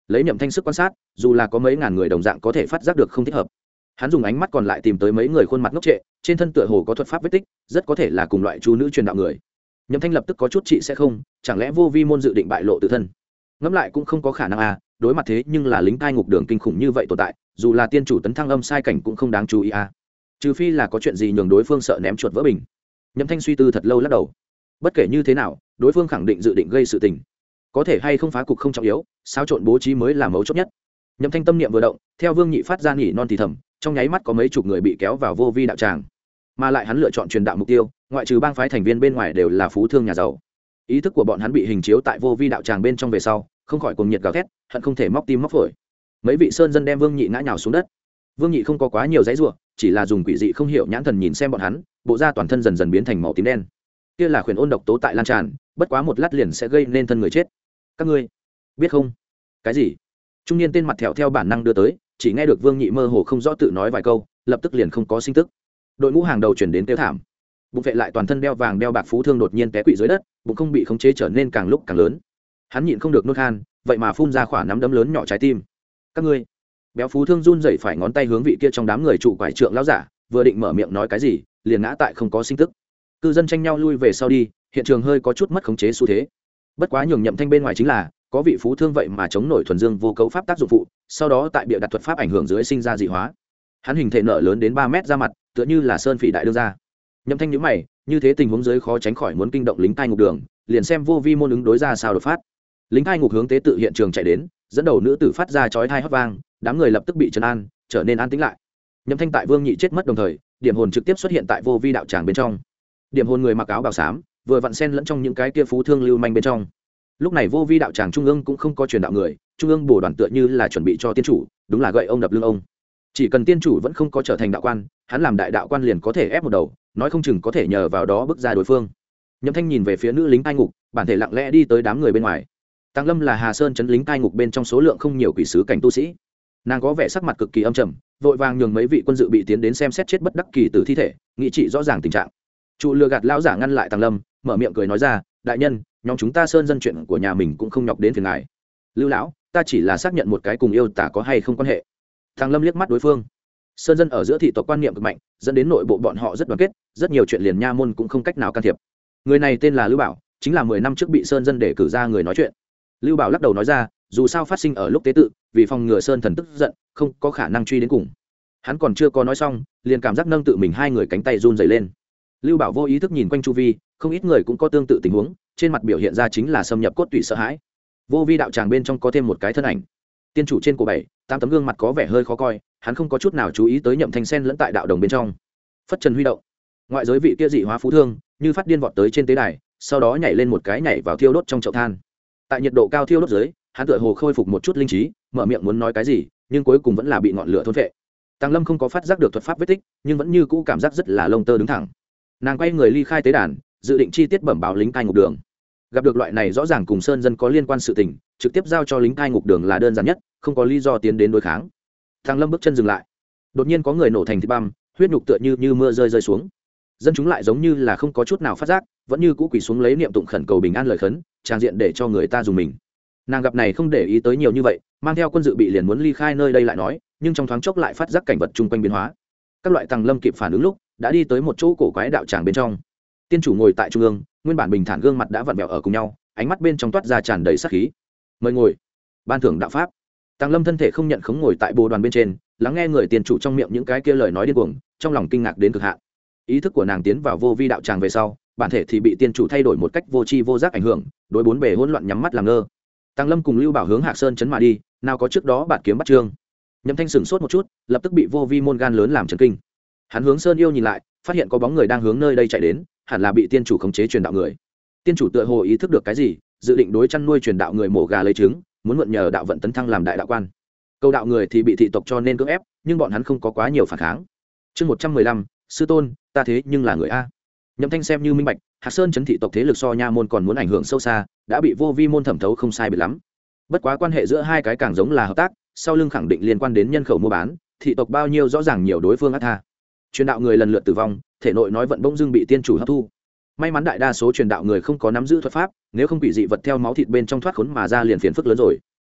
lấy Nhậm Thanh sức quan sát, dù là có mấy ngàn người đồng dạng có thể phát giác được không thích hợp. Hắn dùng ánh mắt còn lại tìm tới mấy người khuôn mặt ngốc trệ, trên thân tựa hồ có thuật pháp vết tích, rất có thể là cùng loại chú nữ truyền đạo người. Nhậm Thanh lập tức có chút chị sẽ không, chẳng lẽ Vô Vi môn dự định bại lộ tự thân? Ngẫm lại cũng không có khả năng à, đối mặt thế nhưng là lính cai ngục đường kinh khủng như vậy tồn tại, dù là tiên chủ tấn thăng âm sai cảnh cũng không đáng chú ý à. Trừ phi là có chuyện gì nhường đối phương sợ ném chuột vỡ bình. Nhậm Thanh suy tư thật lâu lắc đầu. Bất kể như thế nào, đối phương khẳng định dự định gây sự tình. Có thể hay không phá cục không trọng yếu, xáo trộn bố trí mới là mấu chốt nhất. Nhậm Thanh tâm niệm vừa động, theo Vương Nhị phát ra nhỉ non thì thầm, trong nháy mắt có mấy chục người bị kéo vào Vô Vi đạo tràng. Mà lại hắn lựa chọn truyền đạo mục tiêu, ngoại trừ bang phái thành viên bên ngoài đều là phú thương nhà giàu. Ý thức của bọn hắn bị hình chiếu tại Vô Vi đạo tràng bên trong về sau, không khỏi cuồng nhiệt gào thét, hận không thể móc tim móc phổi. Mấy vị sơn dân đem Vương Nhị ngã nhào xuống đất. Vương Nhị không có quá nhiều dãy rủa, chỉ là dùng quỷ dị không hiểu nhãn thần nhìn xem bọn hắn, bộ da toàn thân dần dần biến thành màu tím đen. Kia là khuyển ôn độc tố tại lan tràn, bất quá một lát liền sẽ gây nên thân người chết. Các ngươi biết không? Cái gì? Trung niên tên mặt thẹo theo bản năng đưa tới, chỉ nghe được Vương Nhị mơ hồ không rõ tự nói vài câu, lập tức liền không có sinh tức. Đội ngũ hàng đầu chuyển đến tiêu thảm. Bụng vệ lại toàn thân đeo vàng đeo bạc phú thương đột nhiên té quỵ dưới đất, bụng không bị khống chế trở nên càng lúc càng lớn. Hắn nhịn không được nôn khan, vậy mà phun ra quả nắm đấm lớn nhỏ trái tim. Các ngươi, béo phú thương run rẩy phải ngón tay hướng vị kia trong đám người trụ quải trượng lão giả, vừa định mở miệng nói cái gì, liền ngã tại không có sinh tức. Cư dân tranh nhau lui về sau đi, hiện trường hơi có chút mất khống chế xu thế. Bất quá nhường Nhậm Thanh bên ngoài chính là, có vị phú thương vậy mà chống nổi thuần dương vô cấu pháp tác dụng phụ, sau đó tại bịa đặt thuật pháp ảnh hưởng dưới sinh ra dị hóa. Hắn hình thể nở lớn đến 3 mét ra mặt, tựa như là sơn phỉ đại đương gia. Nhậm Thanh nhíu mày, như thế tình huống dưới khó tránh khỏi muốn kinh động lính cai ngục đường, liền xem Vô Vi môn ứng đối ra sao đột phát. Lính cai ngục hướng tế tự hiện trường chạy đến, dẫn đầu nữ tử phát ra chói tai hót vang, đám người lập tức bị trấn an, trở nên an tĩnh lại. Nhậm Thanh tại Vương Nhị chết mất đồng thời, điểm hồn trực tiếp xuất hiện tại Vô Vi đạo tràng bên trong. Điểm hồn người mặc áo bào xám, vừa vặn xen lẫn trong những cái kia phú thương lưu manh bên trong. Lúc này Vô Vi đạo tràng trung ương cũng không có truyền đạo người, trung ương bổ đoàn tựa như là chuẩn bị cho tiên chủ, đúng là gậy ông đập lưng ông. Chỉ cần tiên chủ vẫn không có trở thành đạo quan, hắn làm đại đạo quan liền có thể ép một đầu, nói không chừng có thể nhờ vào đó bước ra đối phương. Nhậm Thanh nhìn về phía nữ lính cai ngục, bản thể lặng lẽ đi tới đám người bên ngoài. Tăng Lâm là Hà Sơn trấn lính cai ngục bên trong số lượng không nhiều quỷ sứ cảnh tu sĩ. Nàng có vẻ sắc mặt cực kỳ âm trầm, vội vàng nhường mấy vị quân dự bị tiến đến xem xét chết bất đắc kỳ tử thi thể, nghị trị rõ ràng tình trạng. Trụ lừa gạt lão giả ngăn lại Tăng Lâm, mở miệng cười nói ra, đại nhân, nhóm chúng ta Sơn dân chuyện của nhà mình cũng không nhọc đến phiền ngài. Lưu lão, ta chỉ là xác nhận một cái cùng yêu tả có hay không quan hệ. Tăng Lâm liếc mắt đối phương. Sơn dân ở giữa thị tộc quan niệm cực mạnh, dẫn đến nội bộ bọn họ rất đoàn kết, rất nhiều chuyện liền nha môn cũng không cách nào can thiệp. Người này tên là Lưu Bảo, chính là 10 năm trước bị Sơn dân để cử ra người nói chuyện. Lưu Bảo lắc đầu nói ra, dù sao phát sinh ở lúc tế tự, vì phòng ngừa Sơn thần tức giận, không có khả năng truy đến cùng. Hắn còn chưa có nói xong, liền cảm giác nâng tự mình hai người cánh tay run rẩy lên. Lưu Bảo vô ý thức nhìn quanh chu vi, không ít người cũng có tương tự tình huống, trên mặt biểu hiện ra chính là xâm nhập cốt tủy sợ hãi. Vô Vi đạo tràng bên trong có thêm một cái thân ảnh. Tiên chủ trên cổ 7, 8 tấm gương mặt có vẻ hơi khó coi, hắn không có chút nào chú ý tới Nhậm Thanh sen lẫn tại đạo đồng bên trong. Phất trần huy động, ngoại giới vị kia dị hóa phú thương, như phát điên vọt tới trên tế đài, sau đó nhảy lên một cái nhảy vào thiêu đốt trong chậu than. Tại nhiệt độ cao thiêu đốt dưới, hắn tựa hồ khôi phục một chút linh trí, mở miệng muốn nói cái gì, nhưng cuối cùng vẫn là bị ngọn lửa thôn phệ. Tăng Lâm không có phát giác được thuật pháp vết tích, nhưng vẫn như cũ cảm giác rất là lông tơ đứng thẳng. Nàng quay người ly khai tế đàn, dự định chi tiết bẩm báo lính cai ngục đường. Gặp được loại này rõ ràng cùng sơn dân có liên quan sự tình, trực tiếp giao cho lính cai ngục đường là đơn giản nhất, không có lý do tiến đến đối kháng. Tăng Lâm bước chân dừng lại, đột nhiên có người nổ thành thịt băm, huyết nhục tựa như mưa rơi xuống. Dân chúng lại giống như là không có chút nào phát giác, vẫn như cũ quỳ xuống lấy niệm tụng khẩn cầu bình an lời khấn, trang diện để cho người ta dùng mình. Nàng gặp này không để ý tới nhiều như vậy, mang theo quân dự bị liền muốn ly khai nơi đây lại nói, nhưng trong thoáng chốc lại phát giác cảnh vật chung quanh biến hóa. Các loại Tăng Lâm kịp phản ứng lúc, đã đi tới một chỗ cổ quái đạo tràng bên trong. Tiên chủ ngồi tại trung ương, nguyên bản bình thản gương mặt đã vặn vẹo ở cùng nhau, ánh mắt bên trong toát ra tràn đầy sát khí. Mời ngồi. Ban thưởng đạo pháp. Tăng Lâm thân thể không nhận khống ngồi tại bồ đoàn bên trên, lắng nghe người tiên chủ trong miệng những cái kia lời nói điên cuồng, trong lòng kinh ngạc đến cực hạn. Ý thức của nàng tiến vào vô vi đạo tràng về sau, bản thể thì bị tiên chủ thay đổi một cách vô tri vô giác ảnh hưởng, đối bốn bề hỗn loạn nhắm mắt làm ngơ. Tăng Lâm cùng Lưu Bảo hướng Hạc Sơn trấn mà đi, nào có trước đó bạn kiếm bắt trương. Nhậm Thanh sửng sốt một chút, lập tức bị vô vi môn gan lớn làm chấn kinh. Hắn hướng Sơn Yêu nhìn lại, phát hiện có bóng người đang hướng nơi đây chạy đến, hẳn là bị tiên chủ khống chế truyền đạo người. Tiên chủ tựa hồ ý thức được cái gì, dự định đối chăn nuôi truyền đạo người mổ gà lấy trứng, muốn mượn nhờ đạo vận tấn thăng làm đại đạo quan. Câu đạo người thì bị thị tộc cho nên cưỡng ép, nhưng bọn hắn không có quá nhiều phản kháng. Chương 115, sư tôn, ta thế nhưng là người a. Nhậm Thanh xem như minh bạch, Hạc Sơn trấn thị tộc thế lực so nha môn còn muốn ảnh hưởng sâu xa, đã bị vô vi môn thẩm thấu không sai biệt lắm. Bất quá quan hệ giữa hai cái càng giống là hợp tác, sau lưng khẳng định liên quan đến nhân khẩu mua bán, thị tộc bao nhiêu rõ ràng nhiều đối phương ác tha. Truyền đạo người lần lượt tử vong, thể nội nói vận bỗng dưng bị tiên chủ hấp thu. May mắn đại đa số truyền đạo người không có nắm giữ thuật pháp, nếu không bị dị vật theo máu thịt bên trong thoát khốn mà ra liền phiền phức lớn rồi.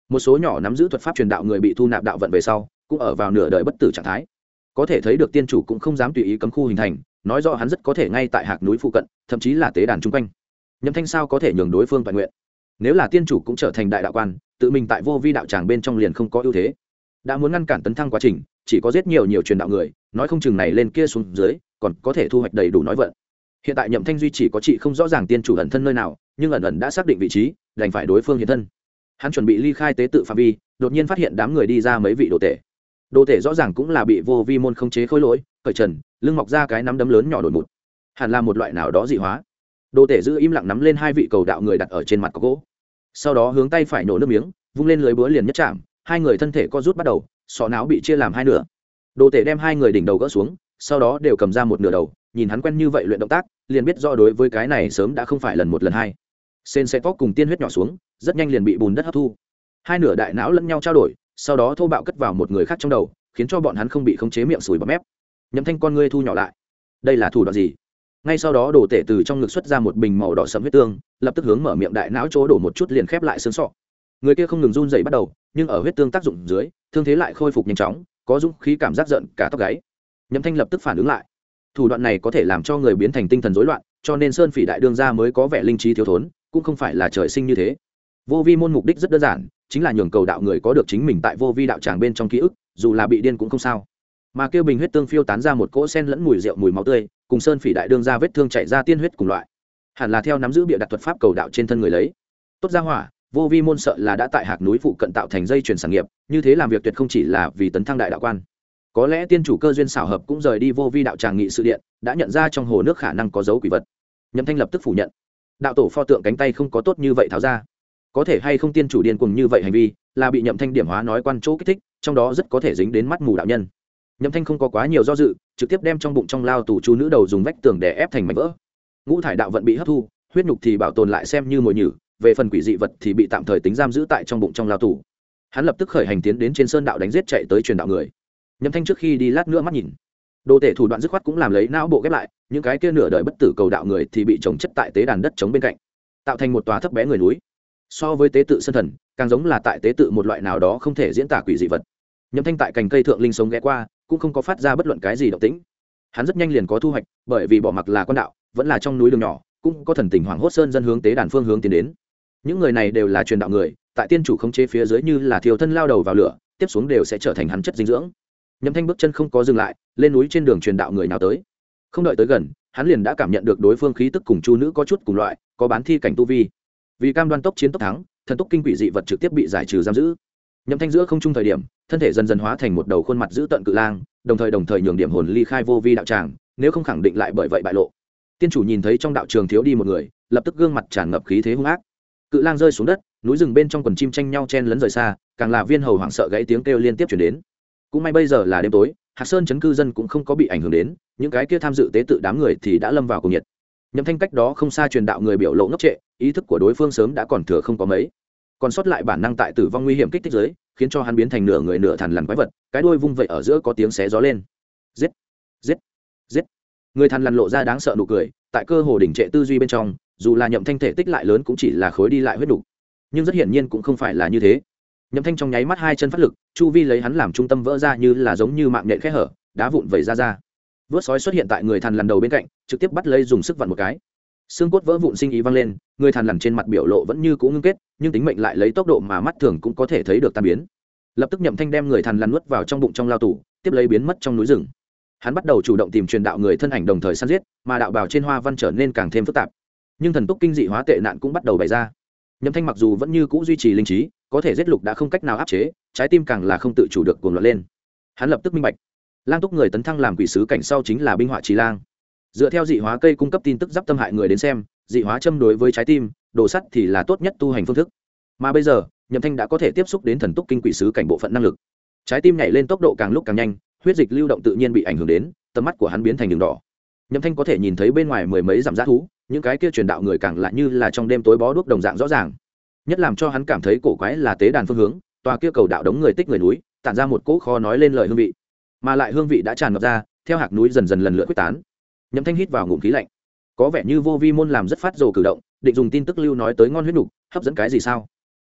một số nhỏ nắm giữ thuật pháp truyền đạo người bị thu nạp đạo vận về sau cũng ở vào nửa đời bất tử trạng thái. Có thể thấy được tiên chủ cũng không dám tùy ý cấm khu hình thành, nói rõ hắn rất có thể ngay tại hạc núi phụ cận, thậm chí là tế đàn chung quanh. Nhậm Thanh sao có thể nhường đối phương toàn nguyện? Nếu là tiên chủ cũng trở thành đại đạo quan, tự mình tại vô vi đạo tràng bên trong liền không có ưu thế. Đã muốn ngăn cản tấn thăng quá trình, chỉ có giết nhiều truyền đạo người, nói không chừng này lên kia xuống dưới, còn có thể thu hoạch đầy đủ nói vận. Hiện tại Nhậm Thanh duy chỉ có chị không rõ ràng tiên chủ ẩn thân nơi nào, nhưng ẩn ẩn đã xác định vị trí, đành phải đối phương hiện thân. Hắn chuẩn bị ly khai tế tự phạm vi, đột nhiên phát hiện đám người đi ra mấy vị đồ tể. Đồ tể rõ ràng cũng là bị vô vi môn khống chế khối lỗi, cởi trần, lưng mọc ra cái nắm đấm lớn nhỏ đổi mụt, hẳn là một loại nào đó dị hóa. Đồ tể giữ im lặng nắm lên hai vị cầu đạo người đặt ở trên mặt có gỗ, sau đó hướng tay phải nổ nước miếng, vung lên lưới búa liền nhất chạm, hai người thân thể co rút bắt đầu, sọ não bị chia làm hai nửa. Đồ tể đem hai người đỉnh đầu gỡ xuống, sau đó đều cầm ra một nửa đầu, nhìn hắn quen như vậy luyện động tác, liền biết rõ đối với cái này sớm đã không phải lần một lần hai. Sen sẽ tóc cùng tiên huyết nhỏ xuống, rất nhanh liền bị bùn đất hấp thu. Hai nửa đại não lẫn nhau trao đổi, sau đó thô bạo cất vào một người khác trong đầu, khiến cho bọn hắn không bị khống chế miệng sùi bọt mép. Nhậm Thanh con ngươi thu nhỏ lại. Đây là thủ đoạn gì? Ngay sau đó đồ tể từ trong ngực xuất ra một bình màu đỏ sẫm huyết tương, lập tức hướng mở miệng đại não chỗ đổ một chút liền khép lại xương sọ. Người kia không ngừng run rẩy bắt đầu, nhưng ở huyết tương tác dụng dưới, thương thế lại khôi phục nhanh chóng, có dũng khí cảm giác giận cả tóc gáy. Nhậm Thanh lập tức phản ứng lại. Thủ đoạn này có thể làm cho người biến thành tinh thần rối loạn, cho nên Sơn Phỉ đại đương gia mới có vẻ linh trí thiếu thốn, cũng không phải là trời sinh như thế. Vô vi môn mục đích rất đơn giản, chính là nhường cầu đạo người có được chính mình tại vô vi đạo tràng bên trong ký ức, dù là bị điên cũng không sao. Mà kêu bình huyết tương phiêu tán ra một cỗ sen lẫn mùi rượu mùi máu tươi, cùng Sơn Phỉ đại đương gia vết thương chảy ra tiên huyết cùng loại, hẳn là theo nắm giữ bịa đặt thuật pháp cầu đạo trên thân người lấy. Tốt ra hỏa, vô vi môn sợ là đã tại hạc núi phụ cận tạo thành dây chuyển sản nghiệp, như thế làm việc tuyệt không chỉ là vì tấn thăng đại đạo quan. Có lẽ tiên chủ cơ duyên xảo hợp cũng rời đi vô vi đạo tràng nghị sự điện, đã nhận ra trong hồ nước khả năng có dấu quỷ vật. Nhậm Thanh lập tức phủ nhận, đạo tổ pho tượng cánh tay không có tốt như vậy tháo ra. Có thể hay không tiên chủ điên cuồng như vậy hành vi là bị Nhậm Thanh điểm hóa nói quan chỗ kích thích, trong đó rất có thể dính đến mắt mù đạo nhân. Nhậm Thanh không có quá nhiều do dự, trực tiếp đem trong bụng trong lao tù chú nữ đầu dùng vách tường để ép thành mảnh vỡ. Ngũ thải đạo vận bị hấp thu, huyết nhục thì bảo tồn lại xem như mồi nhử, về phần quỷ dị vật thì bị tạm thời tính giam giữ tại trong bụng trong lao tù. Hắn lập tức khởi hành tiến đến trên sơn đạo đánh giết chạy tới truyền đạo người. Nhậm Thanh trước khi đi lát nữa mắt nhìn, đồ tể thủ đoạn dứt khoát cũng làm lấy não bộ ghép lại, những cái kia nửa đời bất tử cầu đạo người thì bị trồng chất tại tế đàn đất trống bên cạnh, tạo thành một tòa thấp bé người núi. So với tế tự sơn thần, càng giống là tại tế tự một loại nào đó không thể diễn tả quỷ dị vật. Nhậm Thanh tại cành cây thượng linh sống ghé qua, cũng không có phát ra bất luận cái gì động tĩnh. Hắn rất nhanh liền có thu hoạch, bởi vì bỏ mặc là quan đạo, vẫn là trong núi đường nhỏ, cũng có thần tình hoàng hốt sơn dân hướng tế đàn phương hướng tiến đến. Những người này đều là truyền đạo người, tại tiên chủ khống chế phía dưới như là thiêu thân lao đầu vào lửa, tiếp xuống đều sẽ trở thành hắn chất dinh dưỡng. Nhậm Thanh bước chân không có dừng lại, lên núi trên đường truyền đạo người nào tới. Không đợi tới gần, hắn liền đã cảm nhận được đối phương khí tức cùng chu nữ có chút cùng loại, có bán thi cảnh tu vi. Vì cam đoan tốc chiến tốc thắng, thần tốc kinh quỷ dị vật trực tiếp bị giải trừ giam giữ. Nhậm Thanh giữa không trung thời điểm, thân thể dần dần hóa thành một đầu khuôn mặt dữ tợn cự lang, đồng thời nhường điểm hồn ly khai vô vi đạo tràng, nếu không khẳng định lại bởi vậy bại lộ. Tiên chủ nhìn thấy trong đạo trường thiếu đi một người, lập tức gương mặt tràn ngập khí thế hung ác. Cự lang rơi xuống đất, núi rừng bên trong quần chim tranh nhau chen lấn rời xa, càng là viên hầu hoảng sợ gãy tiếng kêu liên tiếp truyền đến. Cũng may bây giờ là đêm tối, Hạc Sơn trấn cư dân cũng không có bị ảnh hưởng đến, những cái kia tham dự tế tự đám người thì đã lâm vào cùng nhiệt. Nhậm Thanh cách đó không xa truyền đạo người biểu lộ ngốc trệ, ý thức của đối phương sớm đã còn thừa không có mấy, còn sót lại bản năng tại tử vong nguy hiểm kích thích giới, khiến cho hắn biến thành nửa người nửa thằn lằn quái vật, cái đuôi vung vậy ở giữa có tiếng xé gió lên. Giết, giết, giết. Người thằn lằn lộ ra đáng sợ nụ cười, tại cơ hồ đỉnh trệ tư duy bên trong, dù là Nhậm Thanh thể tích lại lớn cũng chỉ là khối đi lại huyết đủ, nhưng rất hiển nhiên cũng không phải là như thế. Nhậm Thanh trong nháy mắt hai chân phát lực, chu vi lấy hắn làm trung tâm vỡ ra như là giống như mạng nhện khẽ hở, đá vụn vẩy ra. Vớt sói xuất hiện tại người thằn lằn đầu bên cạnh, trực tiếp bắt lấy dùng sức vặn một cái. Xương cốt vỡ vụn sinh ý vang lên, người thằn lằn trên mặt biểu lộ vẫn như cũ ngưng kết, nhưng tính mệnh lại lấy tốc độ mà mắt thường cũng có thể thấy được tan biến. Lập tức Nhậm Thanh đem người thằn lằn nuốt vào trong bụng trong lao tủ, tiếp lấy biến mất trong núi rừng. Hắn bắt đầu chủ động tìm truyền đạo người thân ảnh đồng thời săn giết, mà đạo bào trên hoa văn trở nên càng thêm phức tạp. Nhưng thần túc kinh dị hóa tệ nạn cũng bắt đầu bày ra. Nhậm Thanh mặc dù vẫn như cũ duy trì linh trí, có thể giết lục đã không cách nào áp chế, trái tim càng là không tự chủ được cuồng loạn lên. Hắn lập tức minh bạch, lang túc người tấn thăng làm quỷ sứ cảnh sau chính là binh họa trì lang. Dựa theo dị hóa cây cung cấp tin tức giáp tâm hại người đến xem, dị hóa châm đối với trái tim, đồ sắt thì là tốt nhất tu hành phương thức. Mà bây giờ, Nhậm Thanh đã có thể tiếp xúc đến thần túc kinh quỷ sứ cảnh bộ phận năng lực. Trái tim nhảy lên tốc độ càng lúc càng nhanh, huyết dịch lưu động tự nhiên bị ảnh hưởng đến, tầm mắt của hắn biến thành đường đỏ. Nhậm Thanh có thể nhìn thấy bên ngoài mười mấy dặm dã thú, những cái kia truyền đạo người càng lại như là trong đêm tối bó đuốc đồng dạng rõ ràng. Nhất làm cho hắn cảm thấy cổ quái là tế đàn phương hướng, tòa kia cầu đạo đống người tích người núi, tản ra một cỗ khó nói lên lời hương vị. Mà lại hương vị đã tràn ngập ra, theo hạc núi dần dần lần lượt quyết tán. Nhậm Thanh hít vào ngụm khí lạnh. Có vẻ như vô vi môn làm rất phát rồ cử động, định dùng tin tức lưu nói tới ngon huyết nục, hấp dẫn cái gì sao?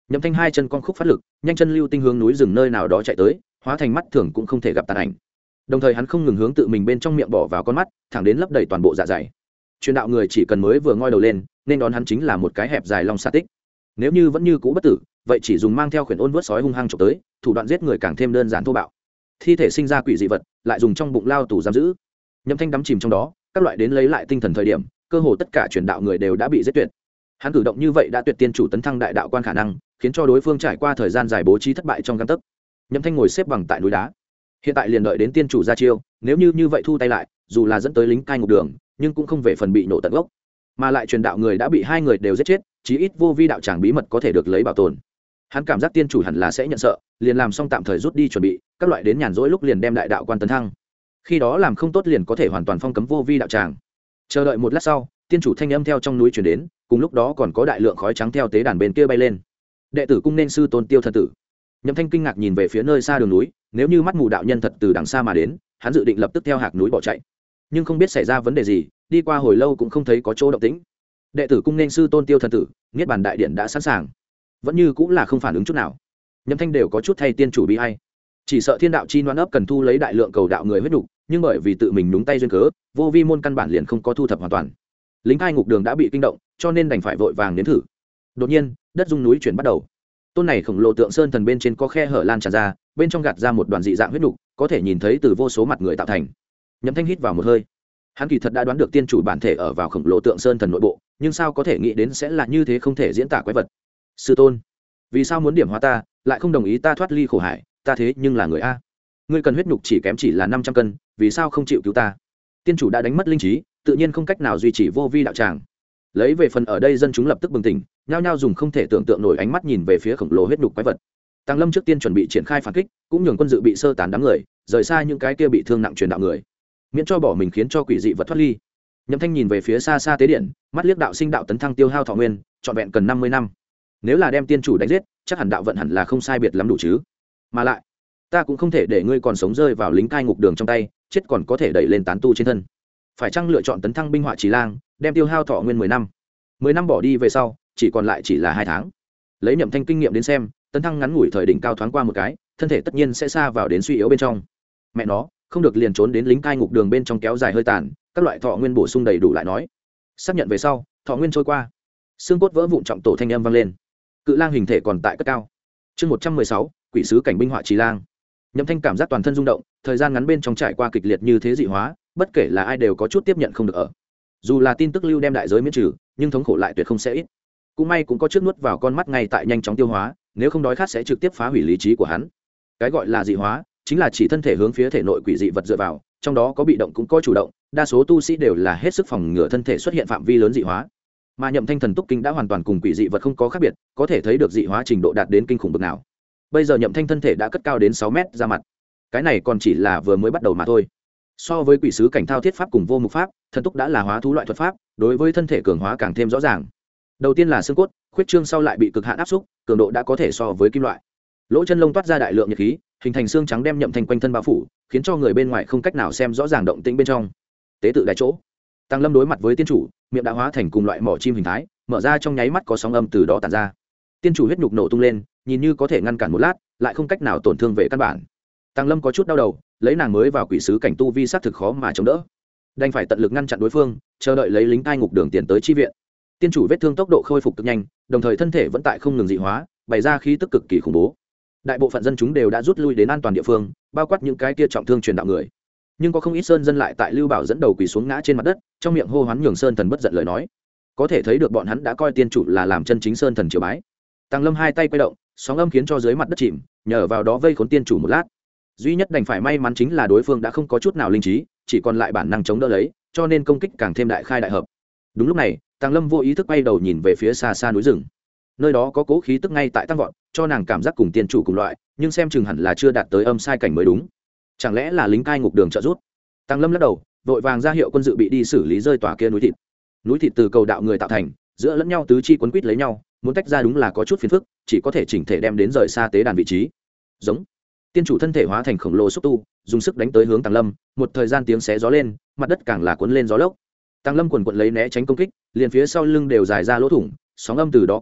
Nhậm Thanh hai chân con khúc phát lực, nhanh chân lưu tinh hướng núi rừng nơi nào đó chạy tới, hóa thành mắt thường cũng không thể gặp tàn ảnh. Đồng thời hắn không ngừng hướng tự mình bên trong miệng bỏ vào con mắt, thẳng đến lấp đầy toàn bộ dạ dày. Truyền đạo người chỉ cần mới vừa ngoi đầu lên, nên đón hắn chính là một cái hẹp dài long xà tích. Nếu như vẫn như cũ bất tử, vậy chỉ dùng mang theo khuyển ôn vớt sói hung hăng chụp tới, thủ đoạn giết người càng thêm đơn giản thô bạo. Thi thể sinh ra quỷ dị vật, lại dùng trong bụng lao tù giam giữ. Nhậm Thanh đắm chìm trong đó, các loại đến lấy lại tinh thần thời điểm, cơ hồ tất cả truyền đạo người đều đã bị giết tuyệt. Hắn cử động như vậy đã tuyệt tiên chủ tấn thăng đại đạo quan khả năng, khiến cho đối phương trải qua thời gian dài bố trí thất bại trong gang tấc. Nhậm Thanh ngồi xếp bằng tại núi đá, hiện tại liền đợi đến tiên chủ ra chiêu, nếu như vậy thu tay lại, dù là dẫn tới lính cai ngục đường, nhưng cũng không về phần bị nổ tận gốc. Mà lại truyền đạo người đã bị hai người đều giết chết, chí ít vô vi đạo tràng bí mật có thể được lấy bảo tồn. Hắn cảm giác tiên chủ hẳn là sẽ nhận sợ, liền làm xong tạm thời rút đi chuẩn bị, các loại đến nhàn rỗi lúc liền đem đại đạo quan tấn thăng. Khi đó làm không tốt liền có thể hoàn toàn phong cấm vô vi đạo tràng. Chờ đợi một lát sau, tiên chủ thanh âm theo trong núi truyền đến, cùng lúc đó còn có đại lượng khói trắng theo tế đàn bên kia bay lên. Đệ tử cung nên sư tôn Tiêu thần tử. Nhậm Thanh kinh ngạc nhìn về phía nơi xa đường núi, nếu như mắt mù đạo nhân thật từ đằng xa mà đến, hắn dự định lập tức theo hạc núi bỏ chạy, nhưng không biết xảy ra vấn đề gì, đi qua hồi lâu cũng không thấy có chỗ động tĩnh. Đệ tử cung nên sư tôn Tiêu thần tử, niết bàn đại điện đã sẵn sàng, vẫn như cũng là không phản ứng chút nào. Nhậm Thanh đều có chút thay tiên chủ bi ai, chỉ sợ thiên đạo chi noan ấp cần thu lấy đại lượng cầu đạo người huyết đủ, nhưng bởi vì tự mình nhúng tay duyên cớ, vô vi môn căn bản liền không có thu thập hoàn toàn. Lính cai ngục đường đã bị kinh động, cho nên đành phải vội vàng đến thử. Đột nhiên, đất rung núi chuyển bắt đầu. Tôn này khổng lồ tượng sơn thần bên trên có khe hở lan tràn ra, bên trong gạt ra một đoàn dị dạng huyết nục, có thể nhìn thấy từ vô số mặt người tạo thành. Nhậm Thanh hít vào một hơi. Hắn kỳ thật đã đoán được tiên chủ bản thể ở vào khổng lồ tượng sơn thần nội bộ, nhưng sao có thể nghĩ đến sẽ là như thế không thể diễn tả quái vật. Sư tôn, vì sao muốn điểm hóa ta, lại không đồng ý ta thoát ly khổ hải, ta thế nhưng là người a. Ngươi cần huyết nục chỉ là 500 cân, vì sao không chịu cứu ta? Tiên chủ đã đánh mất linh trí, tự nhiên không cách nào duy trì vô vi đạo tràng. Lấy về phần ở đây dân chúng lập tức bừng tỉnh, nhao nhao dùng không thể tưởng tượng nổi ánh mắt nhìn về phía khổng lồ huyết nhục quái vật. Tăng Lâm trước tiên chuẩn bị triển khai phản kích, cũng nhường quân dự bị sơ tán đám người, rời xa những cái kia bị thương nặng truyền đạo người, miễn cho bỏ mình khiến cho quỷ dị vật thoát ly. Nhậm Thanh nhìn về phía xa xa tế điện, mắt liếc đạo sinh đạo tấn thăng tiêu hao thọ nguyên, trọn vẹn cần 50 năm. Nếu là đem tiên chủ đánh giết, chắc hẳn đạo vận hẳn là không sai biệt lắm đủ chứ. Mà lại, ta cũng không thể để ngươi còn sống rơi vào lính cai ngục đường trong tay, chết còn có thể đẩy lên tán tu trên thân. Phải chăng lựa chọn tấn thăng binh họa Trì Lang, đem tiêu hao thọ nguyên 10 năm. 10 năm bỏ đi về sau, chỉ còn lại chỉ là 2 tháng. Lấy Nhậm Thanh kinh nghiệm đến xem, tấn thăng ngắn ngủi thời đỉnh cao thoáng qua một cái, thân thể tất nhiên sẽ xa vào đến suy yếu bên trong. Mẹ nó, không được liền trốn đến lính cai ngục đường bên trong kéo dài hơi tàn, các loại thọ nguyên bổ sung đầy đủ lại nói. Xác nhận về sau, thọ nguyên trôi qua, xương cốt vỡ vụn trọng tổ thanh âm vang lên. Cự lang hình thể còn tại cất cao. Chương 116, quỷ sứ cảnh binh họa Trì Lang. Nhậm Thanh cảm giác toàn thân rung động, thời gian ngắn bên trong trải qua kịch liệt như thế dị hóa, bất kể là ai đều có chút tiếp nhận không được ở. Dù là tin tức lưu đem đại giới miễn trừ, nhưng thống khổ lại tuyệt không sẽ ít. Cũng may cũng có trước nuốt vào con mắt ngay tại nhanh chóng tiêu hóa, nếu không đói khát sẽ trực tiếp phá hủy lý trí của hắn. Cái gọi là dị hóa, chính là chỉ thân thể hướng phía thể nội quỷ dị vật dựa vào, trong đó có bị động cũng có chủ động, đa số tu sĩ đều là hết sức phòng ngừa thân thể xuất hiện phạm vi lớn dị hóa. Mà Nhậm Thanh thần túc kinh đã hoàn toàn cùng quỷ dị vật không có khác biệt, có thể thấy được dị hóa trình độ đạt đến kinh khủng bậc nào. Bây giờ Nhậm Thanh thân thể đã cất cao đến 6 mét ra mặt. Cái này còn chỉ là vừa mới bắt đầu mà thôi. So với quỷ sứ cảnh thao thiết pháp cùng vô mục pháp, thần túc đã là hóa thú loại thuật pháp, đối với thân thể cường hóa càng thêm rõ ràng. Đầu tiên là xương cốt, khuyết trương sau lại bị cực hạn áp xúc, cường độ đã có thể so với kim loại. Lỗ chân lông toát ra đại lượng nhiệt khí, hình thành xương trắng đem Nhậm Thanh quanh thân bao phủ, khiến cho người bên ngoài không cách nào xem rõ ràng động tĩnh bên trong. Tế tự đại chỗ, Tăng Lâm đối mặt với tiên chủ, miệng đã hóa thành cùng loại mỏ chim hình thái, mở ra trong nháy mắt có sóng âm từ đó tản ra. Tiên chủ huyết nhục nổ tung lên, nhìn như có thể ngăn cản một lát, lại không cách nào tổn thương về căn bản. Tăng Lâm có chút đau đầu, lấy nàng mới vào quỷ sứ cảnh tu vi sát thực khó mà chống đỡ, đành phải tận lực ngăn chặn đối phương, chờ đợi lấy lính cai ngục đường tiền tới chi viện. Tiên chủ vết thương tốc độ khôi phục cực nhanh, đồng thời thân thể vẫn tại không ngừng dị hóa, bày ra khí tức cực kỳ khủng bố. Đại bộ phận dân chúng đều đã rút lui đến an toàn địa phương, bao quát những cái kia trọng thương truyền đạo người. Nhưng có không ít sơn dân lại tại Lưu Bảo dẫn đầu quỳ xuống ngã trên mặt đất, trong miệng hô hoán nhường sơn thần bất giận lời nói. Có thể thấy được bọn hắn đã coi tiên chủ là làm chân chính sơn thần triều bái. Tăng Lâm hai tay quay động, sóng âm khiến cho dưới mặt đất chìm, nhờ vào đó vây khốn tiên chủ một lát. Duy nhất đành phải may mắn chính là đối phương đã không có chút nào linh trí, chỉ còn lại bản năng chống đỡ lấy, cho nên công kích càng thêm đại khai đại hợp. Đúng lúc này, Tăng Lâm vô ý thức quay đầu nhìn về phía xa xa núi rừng. Nơi đó có cố khí tức ngay tại tăng vọt, cho nàng cảm giác cùng tiên chủ cùng loại, nhưng xem chừng hẳn là chưa đạt tới âm sai cảnh mới đúng. Chẳng lẽ là lính cai ngục đường trợ giúp? Tăng Lâm lắc đầu, vội vàng ra hiệu quân dự bị đi xử lý rơi tòa kia núi thịt. Núi thịt từ cầu đạo người tạo thành, giữa lẫn nhau tứ chi quấn quýt lấy nhau, muốn tách ra đúng là có chút phiền phức, chỉ có thể chỉnh thể đem đến rời xa tế đàn vị trí. Giống. Tiên chủ thân thể hóa thành khổng lồ xúc tu, dùng sức đánh tới hướng Tăng Lâm, một thời gian tiếng xé gió lên, mặt đất càng là cuốn lên gió lốc. Tăng Lâm quần quật lấy né tránh công kích, liền phía sau lưng đều dài ra lỗ thủng, sóng âm từ đó kích phát,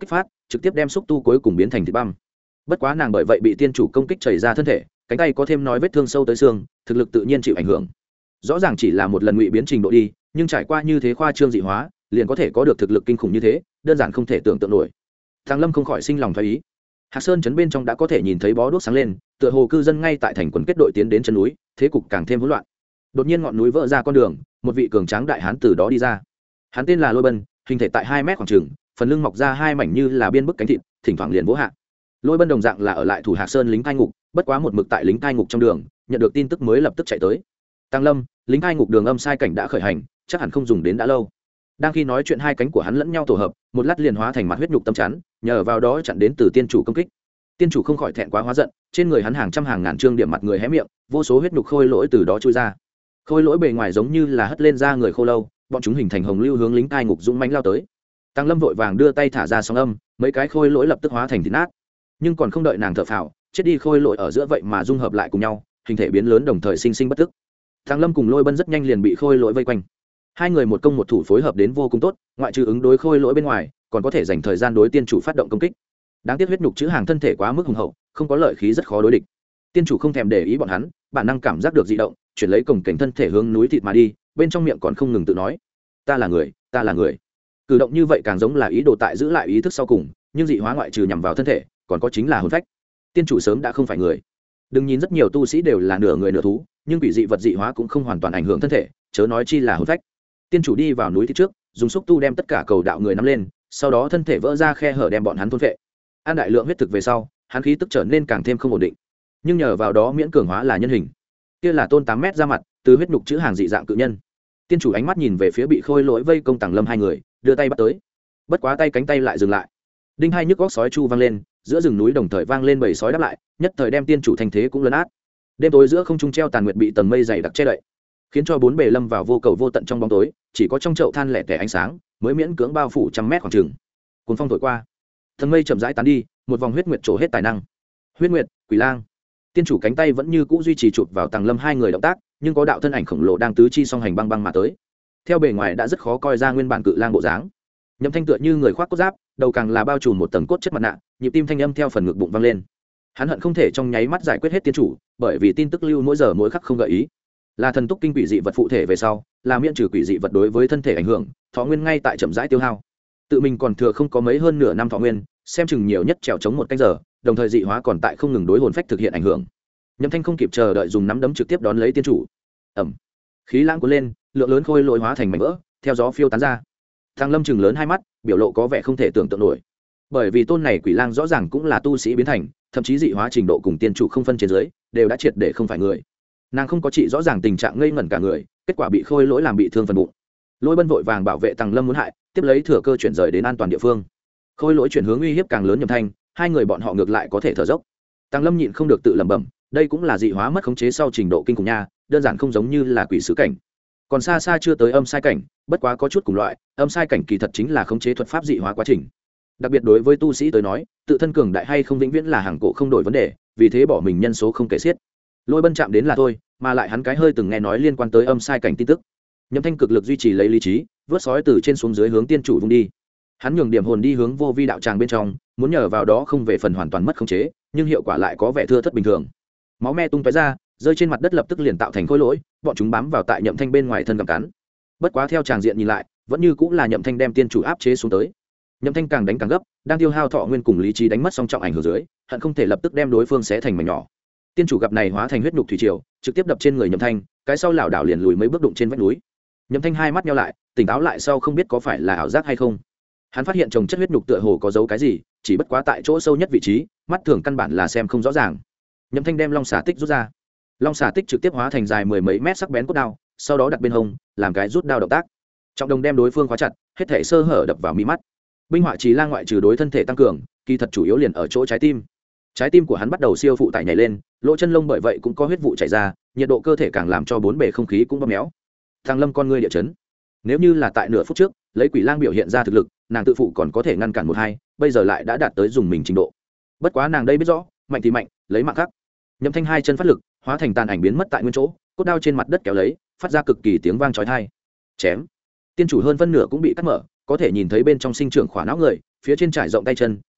trực tiếp đem xúc tu cuối cùng biến thành thịt băm. Bất quá nàng bởi vậy bị tiên chủ công kích chảy ra thân thể, cánh tay có thêm nói vết thương sâu tới xương, thực lực tự nhiên chịu ảnh hưởng. Rõ ràng chỉ là một lần ngụy biến trình độ đi, nhưng trải qua như thế khoa trương dị hóa, liền có thể có được thực lực kinh khủng như thế, đơn giản không thể tưởng tượng nổi. Thang Lâm không khỏi sinh lòng thoái ý. Hạc Sơn trấn bên trong đã có thể nhìn thấy bó đuốc sáng lên, tựa hồ cư dân ngay tại thành quần kết đội tiến đến chân núi, thế cục càng thêm hỗn loạn. Đột nhiên ngọn núi vỡ ra con đường, một vị cường tráng đại hán từ đó đi ra. Hắn tên là Lôi Bân, hình thể tại 2 mét khoảng chừng, phần lưng mọc ra 2 mảnh như là biên bức cánh thịt, thỉnh thoảng liền vỗ hạ. Lôi Bân đồng dạng là ở lại thủ Hạc Sơn lính cai ngục, bất quá một mực tại lính cai ngục trong đường, nhận được tin tức mới lập tức chạy tới. Tăng Lâm, lính cai ngục đường âm sai cảnh đã khởi hành, chắc hẳn không dùng đến đã lâu. Đang khi nói chuyện hai cánh của hắn lẫn nhau tổ hợp, một lát liền hóa thành mặt huyết nhục tâm chắn, nhờ vào đó chặn đến từ tiên chủ công kích. Tiên chủ không khỏi thẹn quá hóa giận, trên người hắn hàng trăm hàng ngàn trương điểm mặt người hé miệng, vô số huyết nhục khôi lỗi từ đó chui ra. Khôi lỗi bề ngoài giống như là hất lên da người khô lâu, bọn chúng hình thành hồng lưu hướng lính cai ngục dũng mãnh lao tới. Tăng Lâm vội vàng đưa tay thả ra sóng âm, mấy cái khôi lỗi lập tức hóa thành thịt nát. Nhưng còn không đợi nàng thở phào, chết đi khôi lỗi ở giữa vậy mà dung hợp lại cùng nhau, hình thể biến lớn đồng thời sinh sinh bất tức. Tăng Lâm cùng Lôi Bân rất nhanh liền bị khôi lỗi vây quanh. Hai người một công một thủ phối hợp đến vô cùng tốt, ngoại trừ ứng đối khôi lỗi bên ngoài, còn có thể dành thời gian đối tiên chủ phát động công kích. Đáng tiếc huyết nhục chữ hàng thân thể quá mức hùng hậu, không có lợi khí rất khó đối địch. Tiên chủ không thèm để ý bọn hắn, bản năng cảm giác được dị động, chuyển lấy cổng cảnh thân thể hướng núi thịt mà đi, bên trong miệng còn không ngừng tự nói: "Ta là người, ta là người." Cử động như vậy càng giống là ý đồ tại giữ lại ý thức sau cùng, nhưng dị hóa ngoại trừ nhằm vào thân thể, còn có chính là hồn phách. Tiên chủ sớm đã không phải người. Đừng nhìn rất nhiều tu sĩ đều là nửa người nửa thú, nhưng quỷ dị vật dị hóa cũng không hoàn toàn ảnh hưởng thân thể, chớ nói chi là hồn phách. Tiên chủ đi vào núi thịt trước, dùng xúc tu đem tất cả cầu đạo người nắm lên, sau đó thân thể vỡ ra khe hở đem bọn hắn thôn phệ. Ăn đại lượng huyết thực về sau, hắn khí tức trở nên càng thêm không ổn định, nhưng nhờ vào đó miễn cường hóa là nhân hình. Kia là tôn 8 mét ra mặt, từ huyết nhục chữ hàng dị dạng cự nhân. Tiên chủ ánh mắt nhìn về phía bị khôi lỗi vây công Tàng Lâm hai người, đưa tay bắt tới. Bất quá tay cánh tay lại dừng lại. Đinh hai nhức góc sói chu vang lên, giữa rừng núi đồng thời vang lên bầy sói đáp lại, nhất thời đem tiên chủ thành thế cũng lấn át. Đêm tối giữa không trung treo tàn nguyệt bị tầng mây dày đặc che đậy, khiến cho bốn bề lâm vào vô cầu vô tận trong bóng tối, chỉ có trong chậu than lẻ tẻ ánh sáng mới miễn cưỡng bao phủ 100 mét khoảng trường. Cuồng phong thổi qua, tầng mây chậm rãi tán đi, một vòng huyết nguyệt trổ hết tài năng. Huyết nguyệt, quỷ lang. Tiên chủ cánh tay vẫn như cũ duy trì chụp vào Tàng Lâm hai người động tác, nhưng có đạo thân ảnh khổng lồ đang tứ chi song hành băng băng mà tới. Theo bề ngoài đã rất khó coi ra nguyên bản cự lang bộ dáng. Nhậm Thanh tựa như người khoác cốt giáp, đầu càng là bao trùm một tầng cốt chất mặt nạ, nhịp tim thanh âm theo phần ngực bụng vang lên. Hắn hận không thể trong nháy mắt giải quyết hết tiên chủ, bởi vì tin tức lưu mỗi giờ mỗi khắc không gợi ý. Là thần túc kinh quỷ dị vật phụ thể về sau, là miễn trừ quỷ dị vật đối với thân thể ảnh hưởng, thọ nguyên ngay tại chậm rãi tiêu hao. Tự mình còn thừa không có mấy hơn nửa năm thọ nguyên, xem chừng nhiều nhất trèo chống 1 canh giờ, đồng thời dị hóa còn tại không ngừng đối hồn phách thực hiện ảnh hưởng. Nhậm Thanh không kịp chờ đợi dùng nắm đấm trực tiếp đón lấy tiên chủ. Ầm. Khí lãng cuốn lên, lượng lớn khôi lỗi hóa thành mảnh vỡ, theo gió phiêu tán ra. Thang Lâm chừng lớn hai mắt, biểu lộ có vẻ không thể tưởng tượng nổi. Bởi vì tôn này quỷ lang rõ ràng cũng là tu sĩ biến thành, thậm chí dị hóa trình độ cùng tiên chủ không phân trên dưới, đều đã triệt để không phải người. Nàng không có trị rõ ràng tình trạng ngây ngẩn cả người, kết quả bị khôi lỗi làm bị thương phần bụng. Lôi Bân vội vàng bảo vệ Tàng Lâm muốn hại, tiếp lấy thừa cơ chuyển rời đến an toàn địa phương. Khôi lỗi chuyển hướng uy hiếp càng lớn Nhậm Thanh, hai người bọn họ ngược lại có thể thở dốc. Tàng Lâm nhịn không được tự lẩm bẩm, đây cũng là dị hóa mất khống chế sau trình độ kinh khủng nha, đơn giản không giống như là quỷ sứ cảnh, còn xa xa chưa tới âm sai cảnh, bất quá có chút cùng loại. Âm sai cảnh kỳ thật chính là khống chế thuật pháp dị hóa quá trình. Đặc biệt đối với tu sĩ tới nói, tự thân cường đại hay không vĩnh viễn là hàng cổ không đổi vấn đề, vì thế bỏ mình nhân số không kể xiết. Lôi Bân chạm đến là thôi, mà lại hắn cái hơi từng nghe nói liên quan tới âm sai cảnh tin tức. Nhậm Thanh cực lực duy trì lấy lý trí, vớt sói từ trên xuống dưới hướng tiên chủ vung đi. Hắn nhường điểm hồn đi hướng vô vi đạo tràng bên trong, muốn nhờ vào đó không về phần hoàn toàn mất khống chế, nhưng hiệu quả lại có vẻ thưa thất bình thường. Máu me tung tóe ra, rơi trên mặt đất lập tức liền tạo thành khối lỗi, bọn chúng bám vào tại Nhậm Thanh bên ngoài thân cầm cắn. Bất quá theo tràng diện nhìn lại, vẫn như cũng là Nhậm Thanh đem tiên chủ áp chế xuống tới. Nhậm Thanh càng đánh càng gấp, đang tiêu hao thọ nguyên cùng lý trí đánh mất song trọng ảnh hưởng dưới, hận không thể lập tức đem đối phương xé thành mảnh nhỏ. Tiên chủ gặp này hóa thành huyết nhục thủy triều, trực tiếp đập trên người Nhậm Thanh, cái sau lảo đảo liền lùi mấy bước đụng trên vách núi. Nhậm Thanh hai mắt nheo lại, tỉnh táo lại sau không biết có phải là ảo giác hay không. Hắn phát hiện chồng chất huyết nhục tựa hồ có dấu cái gì, chỉ bất quá tại chỗ sâu nhất vị trí, mắt thường căn bản là xem không rõ ràng. Nhậm Thanh đem long xà tích rút ra. Long xà tích trực tiếp hóa thành dài 10 mấy mét sắc bén cốt đao, sau đó đặt bên hông, làm cái rút đao động tác. Trọng đồng đem đối phương khóa chặt, hết thảy sơ hở đập vào mi mắt. Binh họa trì lang ngoại trừ đối thân thể tăng cường, kỳ thật chủ yếu liền ở chỗ trái tim. Trái tim của hắn bắt đầu siêu phụ tải nhảy lên, lỗ chân lông bởi vậy cũng có huyết vụ chảy ra, nhiệt độ cơ thể càng làm cho bốn bề không khí cũng bóp méo. Thang Lâm con ngươi địa chấn. Nếu như là tại nửa phút trước, lấy quỷ lang biểu hiện ra thực lực, nàng tự phụ còn có thể ngăn cản 1-2, bây giờ lại đã đạt tới dùng mình trình độ. Bất quá nàng đây biết rõ, mạnh thì mạnh, lấy mạng khắc. Nhậm Thanh hai chân phát lực, hóa thành tàn ảnh biến mất tại nguyên chỗ, cốt đao trên mặt đất kéo lấy, phát ra cực kỳ tiếng vang chói tai. Chém. Tiên chủ hơn phân nửa cũng bị cắt mở, có thể nhìn thấy bên trong sinh trưởng khỏa não người, phía trên trải rộng tay chân,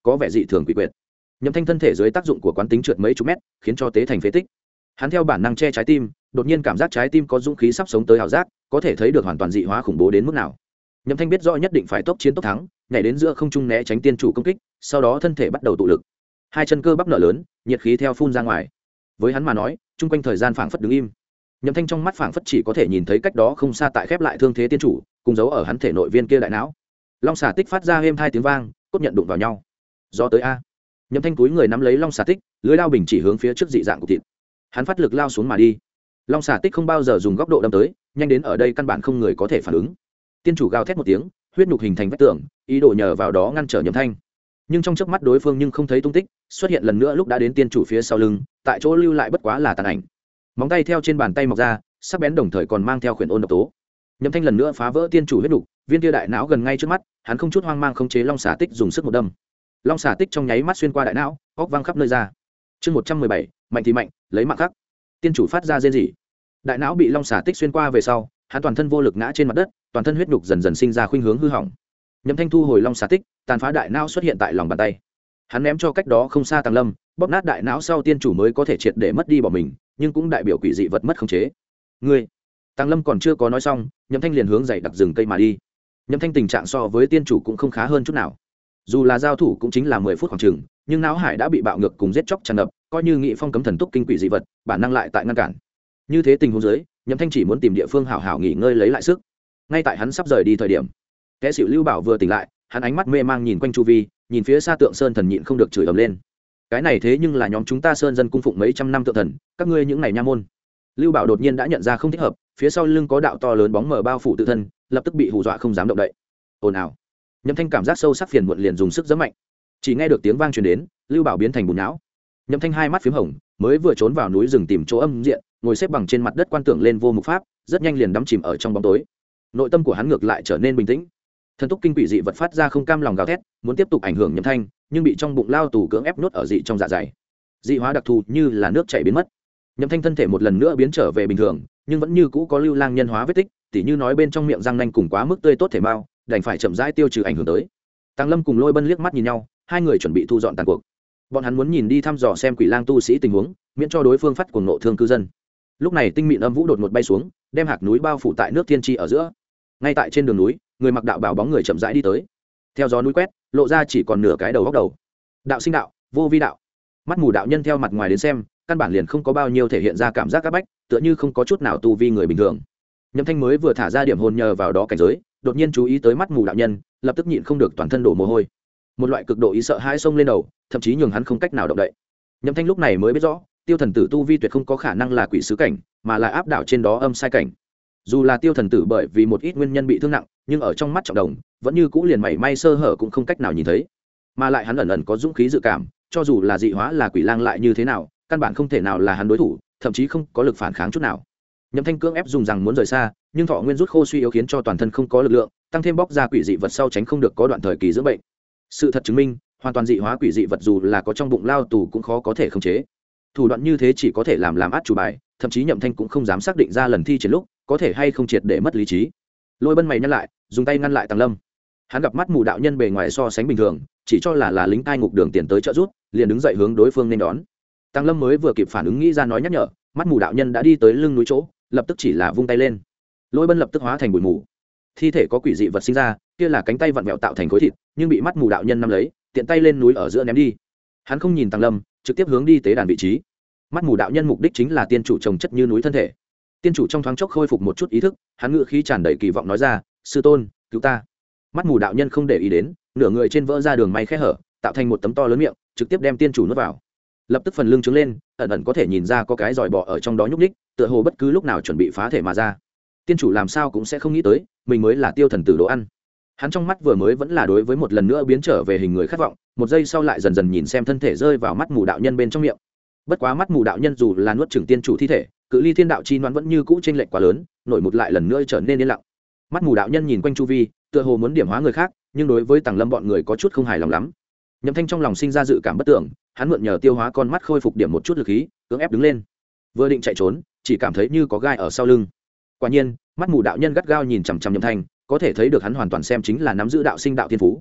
có vẻ dị thường quỷ quyệt. Nhậm Thanh thân thể dưới tác dụng của quán tính trượt mấy chục mét, khiến cho tế thành phế tích. Hắn theo bản năng che trái tim, đột nhiên cảm giác trái tim có dũng khí sắp sống tới ảo giác, có thể thấy được hoàn toàn dị hóa khủng bố đến mức nào. Nhậm Thanh biết rõ nhất định phải tốc chiến tốc thắng, nhảy đến giữa không trung né tránh tiên chủ công kích, sau đó thân thể bắt đầu tụ lực. Hai chân cơ bắp nở lớn, nhiệt khí theo phun ra ngoài. Với hắn mà nói, chung quanh thời gian phảng phất đứng im. Nhậm Thanh trong mắt phảng phất chỉ có thể nhìn thấy cách đó không xa tại khép lại thương thế tiên chủ, cùng giấu ở hắn thể nội viên kia đại não. Long xà tích phát ra êm hai tiếng vang, cốt nhận đụng vào nhau. Gió tới a. Nhậm Thanh túi người nắm lấy long xà tích, lưỡi lao bình chỉ hướng phía trước dị dạng của thịt. Hắn phát lực lao xuống mà đi. Long xà tích không bao giờ dùng góc độ đâm tới, nhanh đến ở đây căn bản không người có thể phản ứng. Tiên chủ gào thét một tiếng, huyết nhục hình thành vách tường, ý đồ nhờ vào đó ngăn trở Nhậm Thanh. Nhưng trong chớp mắt đối phương nhưng không thấy tung tích, xuất hiện lần nữa lúc đã đến tiên chủ phía sau lưng, tại chỗ lưu lại bất quá là tàn ảnh. Móng tay theo trên bàn tay mọc ra, sắc bén đồng thời còn mang theo khuyển ôn độc tố. Nhậm Thanh lần nữa phá vỡ tiên chủ huyết nhục, viên kia đại não gần ngay trước mắt, hắn không chút hoang mang khống chế long xà tích dùng sức một đâm. Long xà tích trong nháy mắt xuyên qua đại não, óc văng khắp nơi ra. Chương 117, mạnh thì mạnh, lấy mạng khắc. Tiên chủ phát ra rên rỉ. Đại não bị long xà tích xuyên qua về sau, hắn toàn thân vô lực ngã trên mặt đất, toàn thân huyết nhục dần dần sinh ra khuynh hướng hư hỏng. Nhậm Thanh thu hồi long xà tích, tàn phá đại não xuất hiện tại lòng bàn tay. Hắn ném cho cách đó không xa Tàng Lâm, bóp nát đại não sau tiên chủ mới có thể triệt để mất đi bỏ mình, nhưng cũng đại biểu quỷ dị vật mất khống chế. Ngươi, Tàng Lâm còn chưa có nói xong, Nhậm Thanh liền hướng dậy đặc rừng cây mà đi. Nhậm Thanh tình trạng so với tiên chủ cũng không khá hơn chút nào. Dù là giao thủ cũng chính là 10 phút khoảng chừng, nhưng não hải đã bị bạo ngược cùng giết chóc tràn ngập, coi như nghị phong cấm thần túc kinh quỷ dị vật, bản năng lại tại ngăn cản. Như thế tình huống dưới, Nhậm Thanh chỉ muốn tìm địa phương hảo hảo nghỉ ngơi lấy lại sức. Ngay tại hắn sắp rời đi thời điểm, kẻ xỉu Lưu Bảo vừa tỉnh lại, hắn ánh mắt mê mang nhìn quanh chu vi, nhìn phía xa tượng sơn thần nhịn không được chửi ầm lên. Cái này thế nhưng là nhóm chúng ta sơn dân cung phụng mấy trăm năm tượng thần, các ngươi những này nha môn. Lưu Bảo đột nhiên đã nhận ra không thích hợp, phía sau lưng có đạo to lớn bóng mờ bao phủ tự thân, lập tức bị hù dọa không dám động đậy. Ồn ào. Nhậm Thanh cảm giác sâu sắc phiền muộn liền dùng sức giẫm mạnh. Chỉ nghe được tiếng vang truyền đến, Lưu Bảo biến thành bùn não. Nhậm Thanh hai mắt phím hồng, mới vừa trốn vào núi rừng tìm chỗ âm diện, ngồi xếp bằng trên mặt đất quan tưởng lên vô mục pháp, rất nhanh liền đắm chìm ở trong bóng tối. Nội tâm của hắn ngược lại trở nên bình tĩnh. Thần túc kinh quỷ dị vật phát ra không cam lòng gào thét, muốn tiếp tục ảnh hưởng Nhậm Thanh, nhưng bị trong bụng lao tù cưỡng ép nuốt ở dị trong dạ dày. Dị hóa đặc thù như là nước chảy biến mất. Nhậm Thanh thân thể một lần nữa biến trở về bình thường, nhưng vẫn như cũ có lưu lang nhân hóa vết tích, tỉ như nói bên trong miệng răng nanh cùng quá mức tươi tốt thể mao, đành phải chậm rãi tiêu trừ ảnh hưởng tới. Tàng Lâm cùng Lôi Bân liếc mắt nhìn nhau, hai người chuẩn bị thu dọn tàn cuộc. Bọn hắn muốn nhìn đi thăm dò xem quỷ lang tu sĩ tình huống, miễn cho đối phương phát cuồng nộ thương cư dân. Lúc này tinh mịn âm vũ đột ngột bay xuống, đem hạc núi bao phủ tại nước thiên tri ở giữa. Ngay tại trên đường núi, người mặc đạo bào bóng người chậm rãi đi tới. Theo gió núi quét, lộ ra chỉ còn nửa cái đầu góc đầu. Đạo sinh đạo, vô vi đạo. Mắt mù đạo nhân theo mặt ngoài đến xem, căn bản liền không có bao nhiêu thể hiện ra cảm giác áp bách, tựa như không có chút nào tu vi người bình thường. Nhậm Thanh mới vừa thả ra điểm hồn nhờ vào đó cảnh giới, đột nhiên chú ý tới mắt mù đạo nhân, lập tức nhịn không được toàn thân đổ mồ hôi. Một loại cực độ ý sợ hãi xông lên đầu, thậm chí nhường hắn không cách nào động đậy. Nhậm Thanh lúc này mới biết rõ, Tiêu Thần Tử tu vi tuyệt không có khả năng là quỷ sứ cảnh, mà là áp đảo trên đó âm sai cảnh. Dù là Tiêu Thần Tử bởi vì một ít nguyên nhân bị thương nặng, nhưng ở trong mắt trọng đồng, vẫn như cũ liền mảy may sơ hở cũng không cách nào nhìn thấy. Mà lại hắn ẩn ẩn có dũng khí dự cảm, cho dù là dị hóa là quỷ lang lại như thế nào, căn bản không thể nào là hắn đối thủ, thậm chí không có lực phản kháng chút nào. Nhậm Thanh cưỡng ép dùng rằng muốn rời xa, nhưng thọ nguyên rút khô suy yếu khiến cho toàn thân không có lực lượng, tăng thêm bóc ra quỷ dị vật sau tránh không được có đoạn thời kỳ dưỡng bệnh. Sự thật chứng minh, hoàn toàn dị hóa quỷ dị vật dù là có trong bụng lao tù cũng khó có thể khống chế. Thủ đoạn như thế chỉ có thể làm át chủ bài, thậm chí Nhậm Thanh cũng không dám xác định ra lần thi triển lúc có thể hay không triệt để mất lý trí. Lôi Bân mày nhăn lại, dùng tay ngăn lại Tàng Lâm. Hắn gặp mắt mù đạo nhân bề ngoài so sánh bình thường, chỉ cho là lính cai ngục đường tiền tới trợ giúp, liền đứng dậy hướng đối phương nên đón. Tàng Lâm mới vừa kịp phản ứng nghĩ ra nói nhắc nhở, mắt mù đạo nhân đã đi tới lưng núi chỗ, lập tức chỉ là vung tay lên. Lôi Bân lập tức hóa thành bụi mù. Thi thể có quỷ dị vật sinh ra, kia là cánh tay vặn vẹo tạo thành khối thịt, nhưng bị mắt mù đạo nhân nắm lấy, tiện tay lên núi ở giữa ném đi. Hắn không nhìn Tàng Lâm, trực tiếp hướng đi tế đàn vị trí. Mắt mù đạo nhân mục đích chính là tiên chủ trồng chất như núi thân thể. Tiên chủ trong thoáng chốc khôi phục một chút ý thức, hắn ngự khí tràn đầy kỳ vọng nói ra, sư tôn, cứu ta. Mắt mù đạo nhân không để ý đến, nửa người trên vỡ ra đường may khe hở, tạo thành một tấm to lớn miệng, trực tiếp đem tiên chủ nuốt vào. Lập tức phần lưng trướng lên, ẩn ẩn có thể nhìn ra có cái giòi bọ ở trong đó nhúc nhích, tựa hồ bất cứ lúc nào chuẩn bị phá thể mà ra. Tiên chủ làm sao cũng sẽ không nghĩ tới, mình mới là Tiêu Thần Tử đồ ăn. Hắn trong mắt vừa mới vẫn là đối với một lần nữa biến trở về hình người khát vọng, một giây sau lại dần dần nhìn xem thân thể rơi vào mắt mù đạo nhân bên trong miệng. Bất quá mắt mù đạo nhân dù là nuốt chửng tiên chủ thi thể, cự ly thiên đạo chi đoán vẫn như cũ chênh lệch quá lớn, nổi một lại lần nữa trở nên yên lặng. Mắt mù đạo nhân nhìn quanh chu vi, tựa hồ muốn điểm hóa người khác, nhưng đối với Tàng Lâm bọn người có chút không hài lòng lắm. Nhậm Thanh trong lòng sinh ra dự cảm bất tưởng, hắn mượn nhờ tiêu hóa con mắt khôi phục điểm một chút lực khí, cưỡng ép đứng lên. Vừa định chạy trốn, chỉ cảm thấy như có gai ở sau lưng. Quả nhiên, mắt mù đạo nhân gắt gao nhìn chằm chằm Nhậm Thanh, có thể thấy được hắn hoàn toàn xem chính là nắm giữ đạo sinh đạo thiên phú.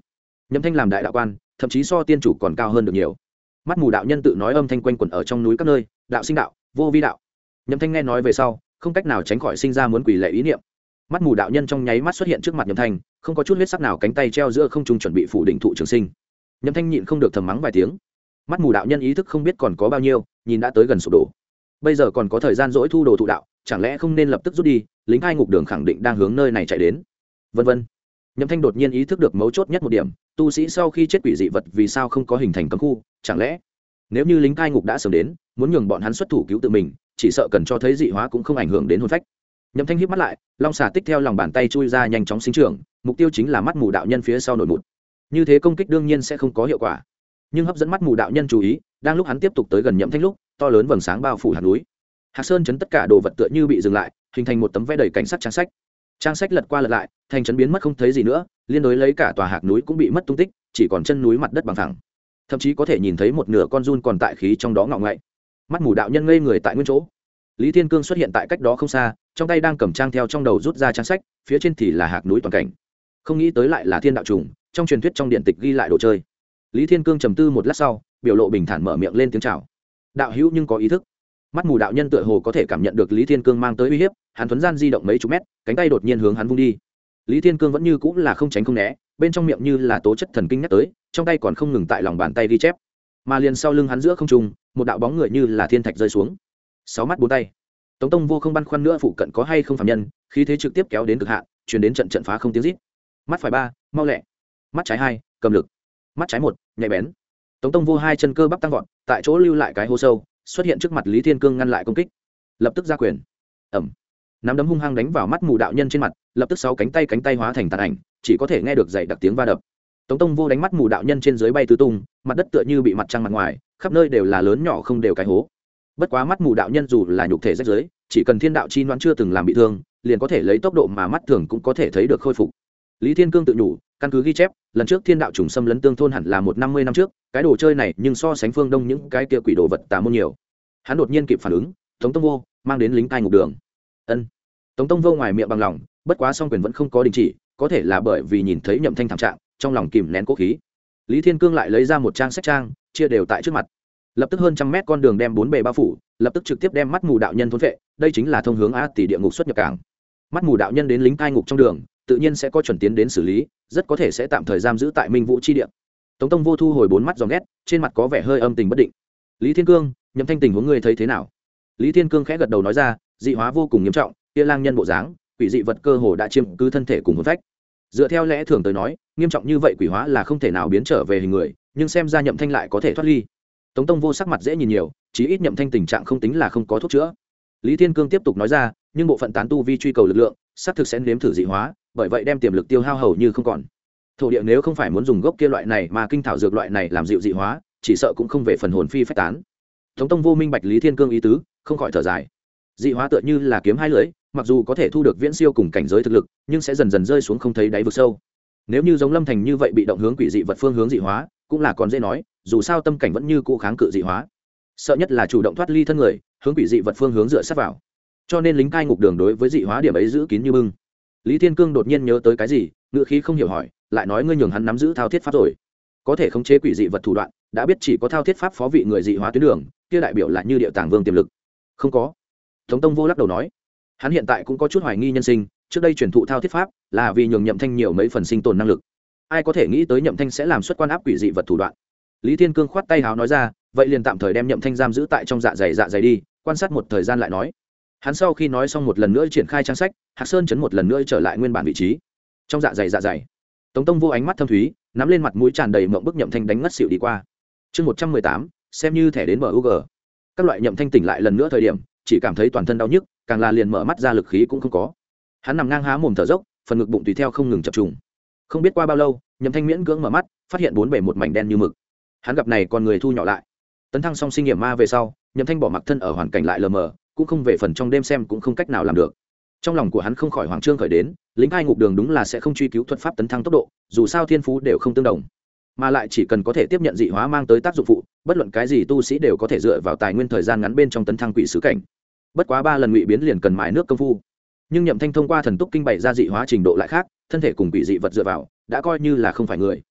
Nhậm Thanh làm đại đạo quan, thậm chí so tiên chủ còn cao hơn được nhiều. Mắt mù đạo nhân tự nói âm thanh quanh quẩn ở trong núi các nơi, đạo sinh đạo, vô vi đạo. Nhậm Thanh nghe nói về sau, không cách nào tránh khỏi sinh ra muốn quỳ lạy ý niệm. Mắt mù đạo nhân trong nháy mắt xuất hiện trước mặt Nhậm Thanh, không có chút huyết sắc nào, cánh tay treo giữa không trung chuẩn bị phủ đỉnh thụ trường sinh. Nhậm Thanh nhịn không được thầm mắng vài tiếng. Mắt mù đạo nhân ý thức không biết còn có bao nhiêu, nhìn đã tới gần sụp đổ. Bây giờ còn có thời gian dỗi thu đồ thụ đạo, chẳng lẽ không nên lập tức rút đi? Lính hai ngục đường khẳng định đang hướng nơi này chạy đến. Vân vân. Nhậm Thanh đột nhiên ý thức được mấu chốt nhất một điểm, tu sĩ sau khi chết quỷ dị vật vì sao không có hình thành cấm khu? Chẳng lẽ nếu như lính cai ngục đã sớm đến, muốn nhường bọn hắn xuất thủ cứu tự mình, chỉ sợ cần cho thấy dị hóa cũng không ảnh hưởng đến hồn phách. Nhậm Thanh híp mắt lại, long xà tích theo lòng bàn tay chui ra nhanh chóng sinh trưởng, mục tiêu chính là mắt mù đạo nhân phía sau nổi mụt. Như thế công kích đương nhiên sẽ không có hiệu quả, nhưng hấp dẫn mắt mù đạo nhân chú ý, đang lúc hắn tiếp tục tới gần Nhậm Thanh lúc, to lớn vầng sáng bao phủ hạt núi. Hạc Sơn chấn tất cả đồ vật tựa như bị dừng lại, hình thành một tấm vẽ đầy cảnh sắc trang sách. Trang sách lật qua lật lại, thành trấn biến mất không thấy gì nữa, liên đối lấy cả tòa hạc núi cũng bị mất tung tích, chỉ còn chân núi mặt đất bằng phẳng. Thậm chí có thể nhìn thấy một nửa con giun còn tại khí trong đó ngọ ngậy. Mắt mù đạo nhân ngây người tại nguyên chỗ. Lý Thiên Cương xuất hiện tại cách đó không xa, trong tay đang cầm trang theo trong đầu rút ra trang sách, phía trên thì là hạc núi toàn cảnh. Không nghĩ tới lại là thiên đạo trùng, trong truyền thuyết trong điện tịch ghi lại đồ chơi. Lý Thiên Cương trầm tư một lát sau, biểu lộ bình thản mở miệng lên tiếng chào. Đạo hữu nhưng có ý thức. Mắt mù đạo nhân tựa hồ có thể cảm nhận được Lý Thiên Cương mang tới uy hiếp, hắn thuấn gian di động mấy chục mét, cánh tay đột nhiên hướng hắn vung đi. Lý Thiên Cương vẫn như cũng là không tránh không né, bên trong miệng như là tố chất thần kinh nhắc tới, trong tay còn không ngừng tại lòng bàn tay ghi chép. Mà liền sau lưng hắn giữa không trung, một đạo bóng người như là thiên thạch rơi xuống. Sáu mắt bốn tay. Tống Tông Vô không băn khoăn nữa phụ cận có hay không phàm nhân, khí thế trực tiếp kéo đến cực hạn, truyền đến trận phá không tiếng rít. Mắt phải 3, mau lẹ. Mắt trái 2, cầm lực. Mắt trái 1, nhạy bén. Tống Tông Vô hai chân cơ bắp tăng vọt, tại chỗ lưu lại cái hố sâu, xuất hiện trước mặt Lý Thiên Cương ngăn lại công kích. Lập tức ra quyền. Ầm. Nắm đấm hung hăng đánh vào mắt mù đạo nhân trên mặt, lập tức 6 cánh tay hóa thành tàn ảnh, chỉ có thể nghe được dày đặc tiếng va đập. Tống Tông Vô đánh mắt mù đạo nhân trên dưới bay tứ tung, mặt đất tựa như bị mặt trăng mặt ngoài, khắp nơi đều là lớn nhỏ không đều cái hố. Bất quá mắt mù đạo nhân dù là nhục thể rách rưới, chỉ cần thiên đạo chi đoán chưa từng làm bị thương, liền có thể lấy tốc độ mà mắt thường cũng có thể thấy được khôi phục. Lý Thiên Cương tự nhủ, căn cứ ghi chép, lần trước thiên đạo trùng xâm lấn tương thôn hẳn là 150 năm trước, cái đồ chơi này nhưng so sánh phương đông những cái kia quỷ đồ vật tà môn nhiều. Hắn đột nhiên kịp phản ứng, Tống Tông Vô mang đến lính cai ngục đường. Ân. Tống Tông Vô ngoài miệng bằng lòng, bất quá song quyền vẫn không có đình chỉ, có thể là bởi vì nhìn thấy Nhậm Thanh thảm trạng, trong lòng kìm nén cố khí. Lý Thiên Cương lại lấy ra một trang sách trang, chia đều tại trước mặt. Lập tức hơn trăm mét con đường đem bốn bề bao phủ, lập tức trực tiếp đem mắt mù đạo nhân thôn phệ, đây chính là thông hướng A tỷ địa ngục xuất nhập cảng. Mắt mù đạo nhân đến lính cai ngục trong đường, tự nhiên sẽ có chuẩn tiến đến xử lý, rất có thể sẽ tạm thời giam giữ tại Minh Vũ chi địa. Tống Tông Vô thu hồi bốn mắt giòn ghét, trên mặt có vẻ hơi âm tình bất định. Lý Thiên Cương, Nhậm Thanh tình huống ngươi thấy thế nào? Lý Thiên Cương khẽ gật đầu nói ra, dị hóa vô cùng nghiêm trọng, kia lang nhân bộ dáng, quỷ dị vật cơ hồ đã chiếm cứ thân thể cùng hồn phách. Dựa theo lẽ thường tới nói, nghiêm trọng như vậy quỷ hóa là không thể nào biến trở về hình người, nhưng xem ra Nhậm Thanh lại có thể thoát ly. Tống Tông Vô sắc mặt dễ nhìn nhiều, chí ít Nhậm Thanh tình trạng không tính là không có thuốc chữa. Lý Thiên Cương tiếp tục nói ra, nhưng bộ phận tán tu vi truy cầu lực lượng, xác thực sẽ nếm thử dị hóa, bởi vậy đem tiềm lực tiêu hao hầu như không còn. Thổ địa nếu không phải muốn dùng gốc kia loại này mà kinh thảo dược loại này làm dịu dị hóa, chỉ sợ cũng không về phần hồn phi phách tán. Tống Tông Vô minh bạch Lý Thiên Cương ý tứ, không khỏi thở dài. Dị hóa tựa như là kiếm hai lưỡi, mặc dù có thể thu được viễn siêu cùng cảnh giới thực lực, nhưng sẽ dần dần rơi xuống không thấy đáy vực sâu. Nếu như giống Lâm Thành như vậy bị động hướng quỷ dị vật phương hướng dị hóa, cũng là còn dễ nói, dù sao tâm cảnh vẫn như cũ kháng cự dị hóa. Sợ nhất là chủ động thoát ly thân người, hướng quỷ dị vật phương hướng dựa sát vào. Cho nên lính cai ngục đường đối với dị hóa điểm ấy giữ kín như bưng. Lý Thiên Cương đột nhiên nhớ tới cái gì, ngữ khí không hiểu hỏi, lại nói ngươi nhường hắn nắm giữ thao thiết pháp rồi, có thể khống chế quỷ dị vật thủ đoạn, đã biết chỉ có thao thiết pháp phó vị người dị hóa tuyến đường, kia đại biểu là như địa tàng vương tiềm lực. Không có. Tống Tông Vô lắc đầu nói, hắn hiện tại cũng có chút hoài nghi nhân sinh, trước đây truyền thụ thao thiết pháp là vì nhường Nhậm Thanh nhiều mấy phần sinh tồn năng lực, ai có thể nghĩ tới Nhậm Thanh sẽ làm xuất quan áp quỷ dị vật thủ đoạn. Lý Thiên Cương khoát tay háo nói ra, vậy liền tạm thời đem Nhậm Thanh giam giữ tại trong dạ dày đi, quan sát một thời gian lại nói. Hắn sau khi nói xong một lần nữa triển khai trang sách, Hạc Sơn chấn một lần nữa trở lại nguyên bản vị trí. Trong dạ dày. Tống Tông Vô ánh mắt thâm thúy, nắm lên mặt mũi tràn đầy mộng bức Nhậm Thanh đánh ngất xỉu đi qua. Chương 118, xem như thẻ đến bờ UG. Các loại Nhậm Thanh tỉnh lại lần nữa thời điểm, chỉ cảm thấy toàn thân đau nhức, càng là liền mở mắt ra lực khí cũng không có. Hắn nằm ngang há mồm thở dốc, phần ngực bụng tùy theo không ngừng chập trùng. Không biết qua bao lâu, Nhậm Thanh miễn cưỡng mở mắt, phát hiện bốn bề một mảnh đen như mực. Hắn gặp này con người thu nhỏ lại. Tấn thăng song sinh nghiệm ma về sau, Nhậm Thanh bỏ mặc thân ở hoàn cảnh lại lờ mờ, cũng không về phần trong đêm xem cũng không cách nào làm được. Trong lòng của hắn không khỏi hoảng trương khởi đến, lính cai ngục đường đúng là sẽ không truy cứu thuật pháp tấn thăng tốc độ, dù sao thiên phú đều không tương đồng, mà lại chỉ cần có thể tiếp nhận dị hóa mang tới tác dụng phụ, bất luận cái gì tu sĩ đều có thể dựa vào tài nguyên thời gian ngắn bên trong tấn thăng quỷ sứ cảnh. Bất quá 3 lần ngụy biến liền cần mài nước công phu, nhưng Nhậm Thanh thông qua thần túc kinh bày ra dị hóa trình độ lại khác, thân thể cùng quỷ dị vật dựa vào, đã coi như là không phải người.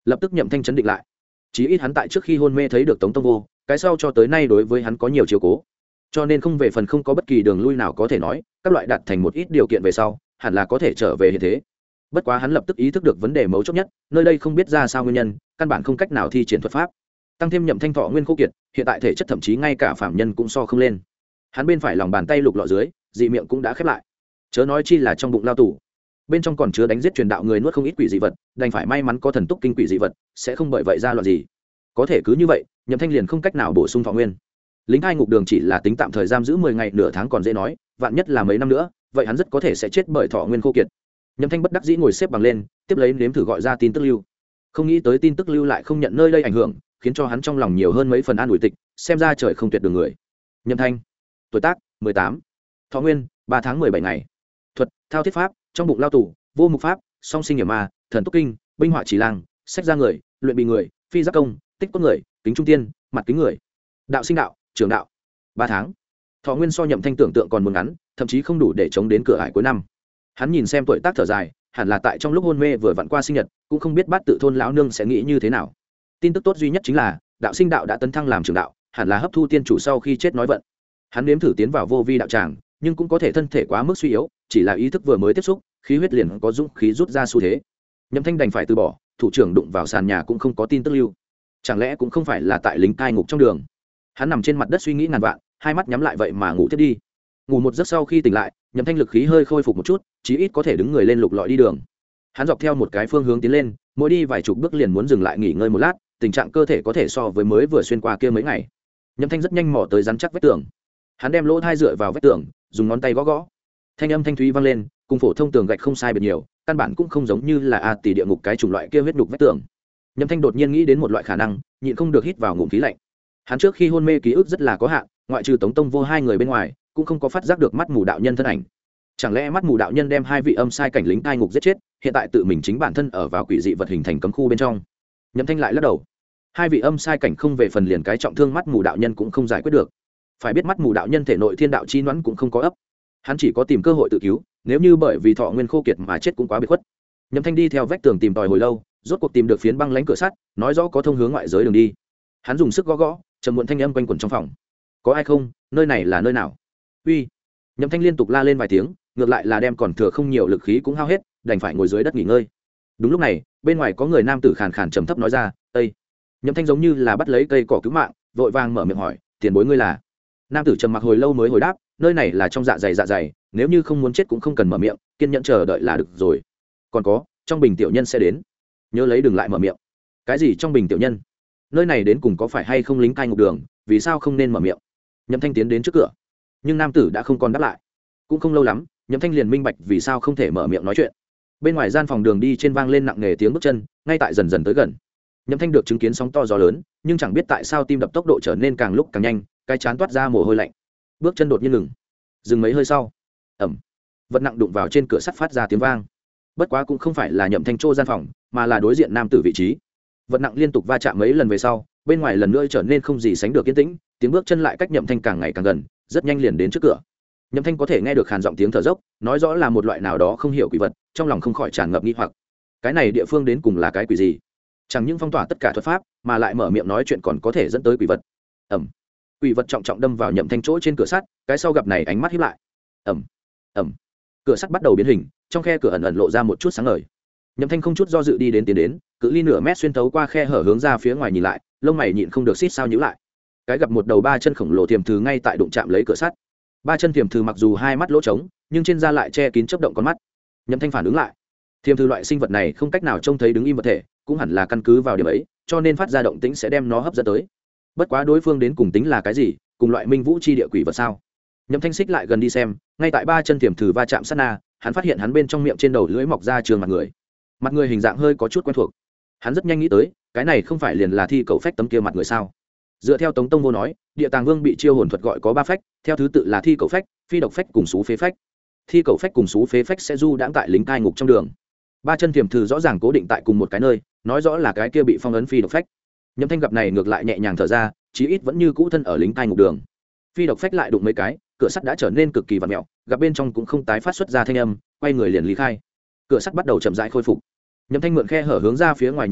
lập tức Nhậm Thanh chấn định lại. Chí ít hắn tại trước khi hôn mê thấy được Tống Tông Vô, cái sau cho tới nay đối với hắn có nhiều chiếu cố, cho nên không về phần không có bất kỳ đường lui nào có thể nói, các loại đạt thành một ít điều kiện về sau, hẳn là có thể trở về hiện thế. Bất quá hắn lập tức ý thức được vấn đề mấu chốt nhất, nơi đây không biết ra sao nguyên nhân, căn bản không cách nào thi triển thuật pháp. Tăng thêm Nhậm Thanh thọ nguyên khô kiệt, hiện tại thể chất thậm chí ngay cả phạm nhân cũng so không lên. Hắn bên phải lòng bàn tay lục lọ dưới, dị miệng cũng đã khép lại. Chớ nói chi là trong bụng lao tù, bên trong còn chứa đánh giết truyền đạo người nuốt không ít quỷ dị vật, đành phải may mắn có thần túc kinh quỷ dị vật, sẽ không bởi vậy ra loạn gì. Có thể cứ như vậy, Nhậm Thanh liền không cách nào bổ sung thọ nguyên. Lính hai ngục đường chỉ là tính tạm thời giam giữ 10 ngày nửa tháng còn dễ nói, vạn nhất là mấy năm nữa, vậy hắn rất có thể sẽ chết bởi thọ nguyên khô kiệt. Nhậm Thanh bất đắc dĩ ngồi xếp bằng lên, tiếp lấy nếm thử gọi ra tin tức lưu. Không nghĩ tới tin tức lưu lại không nhận nơi đây ảnh hưởng, khiến cho hắn trong lòng nhiều hơn mấy phần an ủi tịch, xem ra trời không tuyệt đường người. Nhậm Thanh, tuổi tác 18, thọ nguyên 3 tháng 17 ngày, thuật thao thiết pháp, trong bụng lao tù, vô mục pháp, song sinh hiểm ma, thần túc kinh, binh họa chỉ lang, sách ra người, luyện bị người, phi giác công, tích cốt người, kính trung tiên, mặt kính người, đạo sinh đạo, trưởng đạo. 3 tháng. Thọ nguyên so Nhậm Thanh tưởng tượng còn muốn ngắn, thậm chí không đủ để chống đến cửa ải cuối năm. Hắn nhìn xem tuổi tác thở dài, hẳn là tại trong lúc hôn mê vừa vặn qua sinh nhật, cũng không biết bát tự thôn lão nương sẽ nghĩ như thế nào. Tin tức tốt duy nhất chính là đạo sinh đạo đã tấn thăng làm trưởng đạo, hẳn là hấp thu tiên chủ sau khi chết nói vận. Hắn nếm thử tiến vào vô vi đạo tràng, nhưng cũng có thể thân thể quá mức suy yếu, chỉ là ý thức vừa mới tiếp xúc, khí huyết liền có dũng khí rút ra xu thế. Nhậm Thanh đành phải từ bỏ, thủ trưởng đụng vào sàn nhà cũng không có tin tức lưu. Chẳng lẽ cũng không phải là tại lính cai ngục trong đường? Hắn nằm trên mặt đất suy nghĩ ngàn vạn, hai mắt nhắm lại vậy mà ngủ tiếp đi. Ngủ một giấc sau khi tỉnh lại, Nhậm Thanh lực khí hơi khôi phục một chút, chí ít có thể đứng người lên lục lọi đi đường. Hắn dọc theo một cái phương hướng tiến lên, mỗi đi vài chục bước liền muốn dừng lại nghỉ ngơi một lát, tình trạng cơ thể có thể so với mới vừa xuyên qua kia mấy ngày. Nhậm Thanh rất nhanh mò tới rắn chắc vách tường. Hắn đem lỗ thai dựa vào vách tường, dùng ngón tay gõ gõ. Thanh âm thanh thúy vang lên, cùng phổ thông tường gạch không sai biệt nhiều, căn bản cũng không giống như là tỷ địa ngục cái chủng loại kia huyết nhục vách tường. Nhậm Thanh đột nhiên nghĩ đến một loại khả năng, nhịn không được hít vào ngụm khí lạnh. Hắn trước khi hôn mê ký ức rất là có hạn, ngoại trừ Tống Tông Vô hai người bên ngoài, cũng không có phát giác được mắt mù đạo nhân thân ảnh. Chẳng lẽ mắt mù đạo nhân đem hai vị âm sai cảnh lính cai ngục giết chết, hiện tại tự mình chính bản thân ở vào quỷ dị vật hình thành cấm khu bên trong? Nhậm Thanh lại lắc đầu. Hai vị âm sai cảnh không về phần liền cái trọng thương mắt mù đạo nhân cũng không giải quyết được. Phải biết mắt mù đạo nhân thể nội thiên đạo chi nhoãn cũng không có ấp, hắn chỉ có tìm cơ hội tự cứu, nếu như bởi vì thọ nguyên khô kiệt mà chết cũng quá biệt khuất. Nhậm Thanh đi theo vách tường tìm tòi hồi lâu, rốt cuộc tìm được phiến băng lánh cửa sắt, nói rõ có thông hướng ngoại giới đường đi. Hắn dùng sức gõ gõ, trầm muộn thanh âm quanh quẩn trong phòng. Có ai không? Nơi này là nơi nào? Uy! Nhậm Thanh liên tục la lên vài tiếng, ngược lại là đem còn thừa không nhiều lực khí cũng hao hết, đành phải ngồi dưới đất nghỉ ngơi. Đúng lúc này, bên ngoài có người nam tử khàn khàn trầm thấp nói ra, "Ê!" Nhậm Thanh giống như là bắt lấy cây cỏ cứu mạng, vội vàng mở miệng hỏi, "Tiền bối ngươi là?" Nam tử trầm mặc hồi lâu mới hồi đáp, "Nơi này là trong dạ dày, nếu như không muốn chết cũng không cần mở miệng, kiên nhẫn chờ đợi là được rồi. Còn có, trong bình tiểu nhân sẽ đến, nhớ lấy đừng lại mở miệng." "Cái gì trong bình tiểu nhân? Nơi này đến cùng có phải hay không lính cai ngục đường, vì sao không nên mở miệng?" Nhậm Thanh tiến đến trước cửa, nhưng nam tử đã không còn đáp lại. Cũng không lâu lắm, Nhậm Thanh liền minh bạch vì sao không thể mở miệng nói chuyện. Bên ngoài gian phòng đường đi trên vang lên nặng nề tiếng bước chân, ngay tại dần dần tới gần. Nhậm Thanh được chứng kiến sóng to gió lớn, nhưng chẳng biết tại sao tim đập tốc độ trở nên càng lúc càng nhanh, cái chán toát ra mồ hôi lạnh. Bước chân đột nhiên ngừng, dừng mấy hơi sau, ầm, vật nặng đụng vào trên cửa sắt phát ra tiếng vang. Bất quá cũng không phải là Nhậm Thanh trô gian phòng, mà là đối diện nam tử vị trí. Vật nặng liên tục va chạm mấy lần về sau, bên ngoài lần nữa trở nên không gì sánh được yên tĩnh, tiếng bước chân lại cách Nhậm Thanh càng ngày càng gần, rất nhanh liền đến trước cửa. Nhậm Thanh có thể nghe được khàn giọng tiếng thở dốc, nói rõ là một loại nào đó không hiểu quỷ vật, trong lòng không khỏi tràn ngập nghi hoặc. Cái này địa phương đến cùng là cái quỷ gì? Chẳng những phong tỏa tất cả thuật pháp, mà lại mở miệng nói chuyện còn có thể dẫn tới quỷ vật. Ầm. Quỷ vật trọng trọng đâm vào Nhậm Thanh chỗ trên cửa sắt, cái sau gặp này ánh mắt híp lại. Ầm. Ầm. Cửa sắt bắt đầu biến hình, trong khe cửa ẩn ẩn lộ ra một chút sáng ngời. Nhậm Thanh không chút do dự đi tiến đến, cự ly nửa mét xuyên thấu qua khe hở hướng ra phía ngoài nhìn lại, lông mày nhịn không được xít sao nhíu lại. Cái gặp một đầu ba chân khổng lồ tiềm thử ngay tại đụng chạm lấy cửa sắt. Ba chân tiềm thử mặc dù hai mắt lỗ trống, nhưng trên da lại che kín chớp động con mắt. Nhậm Thanh phản ứng lại, tiềm thử loại sinh vật này không cách nào trông thấy đứng im vật thể, cũng hẳn là căn cứ vào điểm ấy, cho nên phát ra động tĩnh sẽ đem nó hấp dẫn tới. Bất quá đối phương đến cùng tính là cái gì, cùng loại minh vũ chi địa quỷ vật sao? Nhậm Thanh xích lại gần đi xem, ngay tại ba chân tiềm thử va chạm sát na, hắn phát hiện hắn bên trong miệng trên đầu lưỡi mọc ra trường mặt người. Mặt người hình dạng hơi có chút quen thuộc. Hắn rất nhanh nghĩ tới, cái này không phải liền là thi cầu phách tấm kia mặt người sao? Dựa theo Tống Tông Vô nói, Địa Tàng Vương bị chiêu hồn thuật gọi có ba phách, theo thứ tự là thi cầu phách, phi độc phách cùng xú phế phách. Thi cầu phách cùng xú phế phách sẽ du đãng tại lính cai ngục trong đường. Ba chân tiềm thử rõ ràng cố định tại cùng một cái nơi, nói rõ là cái kia bị phong ấn phi độc phách. Nhậm Thanh gặp này ngược lại nhẹ nhàng thở ra, chí ít vẫn như cũ thân ở lính cai ngục đường. Phi độc phách lại đụng mấy cái, cửa sắt đã trở nên cực kỳ vặn mèo, gặp bên trong cũng không tái phát xuất ra thanh âm, quay người liền lý khai. Cửa sắt bắt đầu chậm rãi khôi phục. Nhậm Thanh mượn khe hở hướng ra phía ngoài nhìn lại,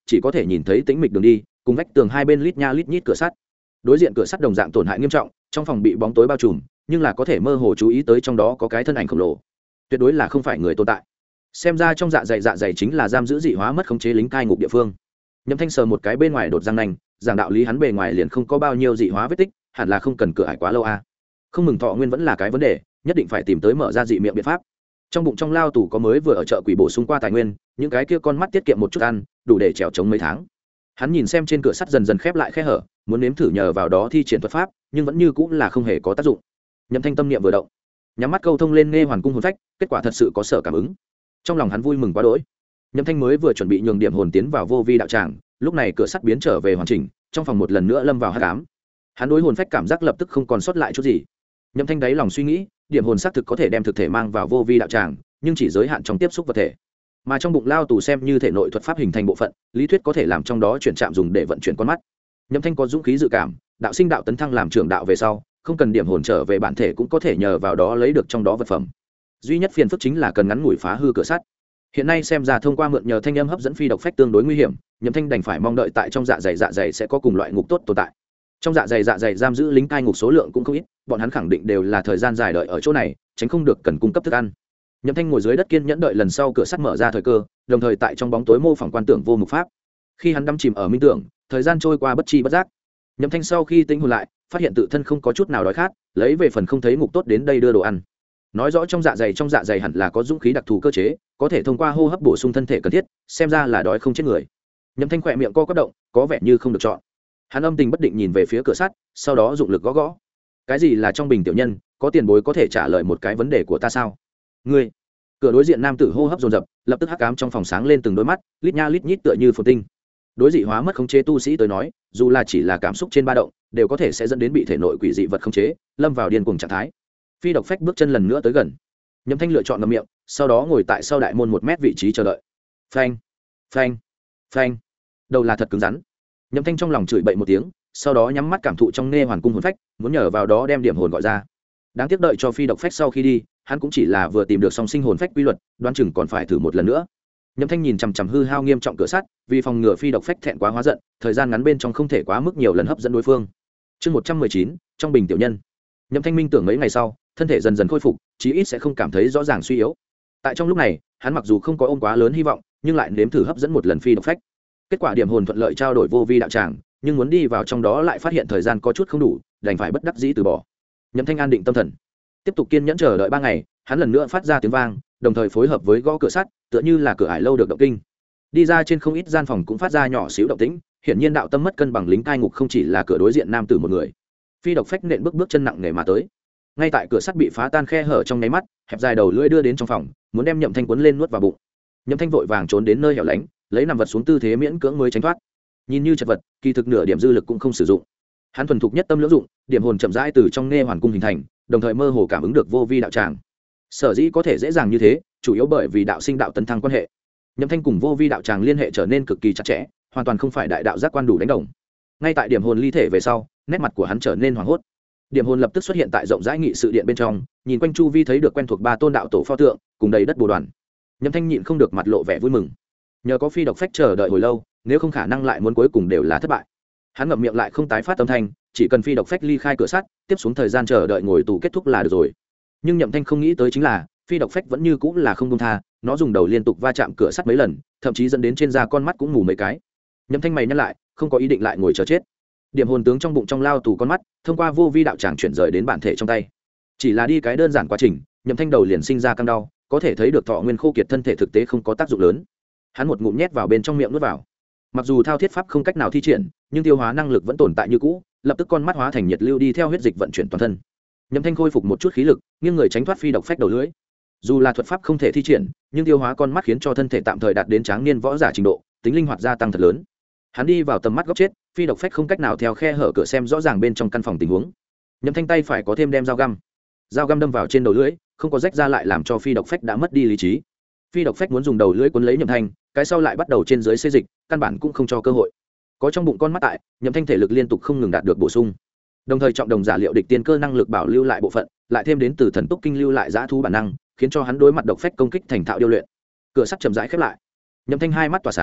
chỉ có thể nhìn thấy tĩnh mịch đường đi cùng vách tường hai bên lít nha lít nhít cửa sắt. Đối diện cửa sắt đồng dạng tổn hại nghiêm trọng, trong phòng bị bóng tối bao trùm, nhưng là có thể mơ hồ chú ý tới trong đó có cái thân ảnh khổng lồ, tuyệt đối là không phải người tồn tại. Xem ra trong dạ dày chính là giam giữ dị hóa mất khống chế lính cai ngục địa phương. Nhậm Thanh sờ một cái bên ngoài đột răng nanh, giảng đạo lý hắn bề ngoài liền không có bao nhiêu dị hóa vết tích, hẳn là không cần cửa ải quá lâu a. Không mừng thọ nguyên vẫn là cái vấn đề, nhất định phải tìm tới mở ra dị miệng biện pháp. Trong bụng trong lao tù có mới vừa ở chợ quỷ bổ sung qua tài nguyên, những cái kia con mắt tiết kiệm một chút ăn, đủ để trèo chống mấy tháng. Hắn nhìn xem trên cửa sắt dần dần khép lại khe hở, muốn nếm thử nhờ vào đó thi triển thuật pháp, nhưng vẫn như cũng là không hề có tác dụng. Nhậm Thanh tâm niệm vừa động, nhắm mắt câu thông lên nghe hoàn cung hồn phách, kết quả thật sự có sở cảm ứng. Trong lòng hắn vui mừng quá đỗi. Nhậm Thanh mới vừa chuẩn bị nhường điểm hồn tiến vào vô vi đạo tràng, lúc này cửa sắt biến trở về hoàn chỉnh, trong phòng một lần nữa lâm vào hắc ám. Hắn đối hồn phách cảm giác lập tức không còn sót lại chút gì. Nhậm Thanh đáy lòng suy nghĩ, điểm hồn xác thực có thể đem thực thể mang vào vô vi đạo tràng, nhưng chỉ giới hạn trong tiếp xúc vật thể. Mà trong bụng lao tù xem như thể nội thuật pháp hình thành bộ phận, lý thuyết có thể làm trong đó chuyển chạm dùng để vận chuyển con mắt. Nhậm Thanh có dũng khí dự cảm, đạo sinh đạo tấn thăng làm trưởng đạo về sau, không cần điểm hồn trở về bản thể cũng có thể nhờ vào đó lấy được trong đó vật phẩm. Duy nhất phiền phức chính là cần ngắn ngủi phá hư cửa sắt. Hiện nay xem ra thông qua mượn nhờ thanh âm hấp dẫn phi độc phách tương đối nguy hiểm, Nhậm Thanh đành phải mong đợi tại trong dạ dày sẽ có cùng loại ngục tốt tồn tại. Trong dạ dày giam giữ lính cai ngục số lượng cũng không ít, bọn hắn khẳng định đều là thời gian dài đợi ở chỗ này, tránh không được cần cung cấp thức ăn. Nhậm Thanh ngồi dưới đất kiên nhẫn đợi lần sau cửa sắt mở ra thời cơ, đồng thời tại trong bóng tối mô phỏng quan tưởng vô mục pháp. Khi hắn đắm chìm ở minh tưởng, thời gian trôi qua bất chi bất giác. Nhậm Thanh sau khi tĩnh hồn lại, phát hiện tự thân không có chút nào đói khát, lấy về phần không thấy ngục tốt đến đây đưa đồ ăn. Nói rõ trong dạ dày hẳn là có dũng khí đặc thù cơ chế, có thể thông qua hô hấp bổ sung thân thể cần thiết, xem ra là đói không chết người. Nhậm Thanh khỏe miệng co quắp động, có vẻ như không được chọn. Hắn âm tình bất định nhìn về phía cửa sắt, sau đó dụng lực gõ gõ. Cái gì là trong bình tiểu nhân, có tiền bối có thể trả lời một cái vấn đề của ta sao? Ngươi. Cửa đối diện nam tử hô hấp dồn dập, lập tức hắc ám trong phòng sáng lên từng đôi mắt, lít nha lít nhít tựa như phồn tinh. Đối dị hóa mất khống chế tu sĩ tới nói, dù là chỉ là cảm xúc trên ba động, đều có thể sẽ dẫn đến bị thể nội quỷ dị vật khống chế, lâm vào điên cuồng trạng thái. Phi độc phách bước chân lần nữa tới gần. Nhậm Thanh lựa chọn ngậm miệng, sau đó ngồi tại sau đại môn 1 mét vị trí chờ đợi. Phanh, phanh, phanh. Đầu là thật cứng rắn. Nhậm Thanh trong lòng chửi bậy một tiếng, sau đó nhắm mắt cảm thụ trong nghe hoàn cung hồn phách, muốn nhờ vào đó đem điểm hồn gọi ra. Đáng tiếc đợi cho phi độc phách sau khi đi, hắn cũng chỉ là vừa tìm được song sinh hồn phách quy luật, đoán chừng còn phải thử một lần nữa. Nhậm Thanh nhìn chằm chằm hư hao nghiêm trọng cửa sắt, vì phòng ngừa phi độc phách thẹn quá hóa giận, thời gian ngắn bên trong không thể quá mức nhiều lần hấp dẫn đối phương. Chương 119, trong bình tiểu nhân. Nhậm Thanh minh tưởng mấy ngày sau, thân thể dần dần khôi phục, chí ít sẽ không cảm thấy rõ ràng suy yếu. Tại trong lúc này, hắn mặc dù không có ôm quá lớn hy vọng, nhưng lại nếm thử hấp dẫn một lần phi độc phách. Kết quả điểm hồn thuận lợi trao đổi vô vi đạo tràng, nhưng muốn đi vào trong đó lại phát hiện thời gian có chút không đủ, đành phải bất đắc dĩ từ bỏ. Nhậm Thanh an định tâm thần, tiếp tục kiên nhẫn chờ đợi 3 ngày, hắn lần nữa phát ra tiếng vang, đồng thời phối hợp với gõ cửa sắt, tựa như là cửa ải lâu được động kinh. Đi ra trên không ít gian phòng cũng phát ra nhỏ xíu động tĩnh, hiển nhiên đạo tâm mất cân bằng lính cai ngục không chỉ là cửa đối diện nam tử một người. Phi độc phách nện bước chân nặng nề mà tới. Ngay tại cửa sắt bị phá tan khe hở trong nháy mắt, hẹp dài đầu lưỡi đưa đến trong phòng, muốn đem Nhậm Thanh cuốn lên nuốt vào bụng. Nhậm Thanh vội vàng trốn đến nơi hẻo lánh, lấy nằm vật xuống tư thế miễn cưỡng mới tránh thoát. Nhìn như chật vật, kỳ thực nửa điểm dư lực cũng không sử dụng. Hắn thuần thục nhất tâm lưỡng dụng, điểm hồn chậm rãi từ trong nghe hoàn cung hình thành, đồng thời mơ hồ cảm ứng được vô vi đạo tràng. Sở dĩ có thể dễ dàng như thế, chủ yếu bởi vì đạo sinh đạo tấn thăng quan hệ. Nhậm Thanh cùng vô vi đạo tràng liên hệ trở nên cực kỳ chặt chẽ, hoàn toàn không phải đại đạo giác quan đủ đánh đồng. Ngay tại điểm hồn ly thể về sau, nét mặt của hắn trở nên hoảng hốt. Điểm hồn lập tức xuất hiện tại rộng rãi nghị sự điện bên trong, nhìn quanh chu vi thấy được quen thuộc 3 tôn đạo tổ pho tượng, cùng đầy đất bồ đoàn. Nhậm Thanh nhịn không được mặt lộ vẻ vui mừng. Nhờ có phi độc phách chờ đợi hồi lâu, nếu không khả năng lại muốn cuối cùng đều là thất bại. Hắn ngậm miệng lại không tái phát âm thanh, chỉ cần phi độc phách ly khai cửa sắt, tiếp xuống thời gian chờ đợi ngồi tù kết thúc là được rồi. Nhưng Nhậm Thanh không nghĩ tới chính là, phi độc phách vẫn như cũng là không buông tha, nó dùng đầu liên tục va chạm cửa sắt mấy lần, thậm chí dẫn đến trên da con mắt cũng mù mấy cái. Nhậm Thanh mày nhăn lại, không có ý định lại ngồi chờ chết. Điểm hồn tướng trong bụng trong lao tù con mắt, thông qua vô vi đạo tràng chuyển rời đến bản thể trong tay. Chỉ là đi cái đơn giản quá trình, Nhậm Thanh đầu liền sinh ra căng đau, có thể thấy được thọ nguyên khô kiệt thân thể thực tế không có tác dụng lớn. Hắn một ngụm nhét vào bên trong miệng nuốt vào. Mặc dù thao thiết pháp không cách nào thi triển, nhưng tiêu hóa năng lực vẫn tồn tại như cũ, lập tức con mắt hóa thành nhiệt lưu đi theo huyết dịch vận chuyển toàn thân. Nhậm Thanh khôi phục một chút khí lực, nghiêng người tránh thoát phi độc phách đầu lưỡi. Dù là thuật pháp không thể thi triển, nhưng tiêu hóa con mắt khiến cho thân thể tạm thời đạt đến tráng niên võ giả trình độ, tính linh hoạt gia tăng thật lớn. Hắn đi vào tầm mắt góc chết, phi độc phách không cách nào theo khe hở cửa xem rõ ràng bên trong căn phòng tình huống. Nhậm Thanh tay phải có thêm đem dao găm đâm vào trên đầu lưỡi, không có rách ra lại làm cho phi độc phách đã mất đi lý trí. Phi độc phách muốn dùng đầu lưỡi cuốn lấy Nhậm Thanh, cái sau lại bắt đầu trên dưới xê dịch, căn bản cũng không cho cơ hội. Có trong bụng con mắt tại, Nhậm Thanh thể lực liên tục không ngừng đạt được bổ sung, đồng thời trọng đồng giả liệu địch tiên cơ năng lực bảo lưu lại bộ phận, lại thêm đến từ thần túc kinh lưu lại dã thú bản năng, khiến cho hắn đối mặt độc phách công kích thành thạo điêu luyện. Cửa sắt chậm rãi khép lại. Nhậm Thanh hai mắt tỏa sáng,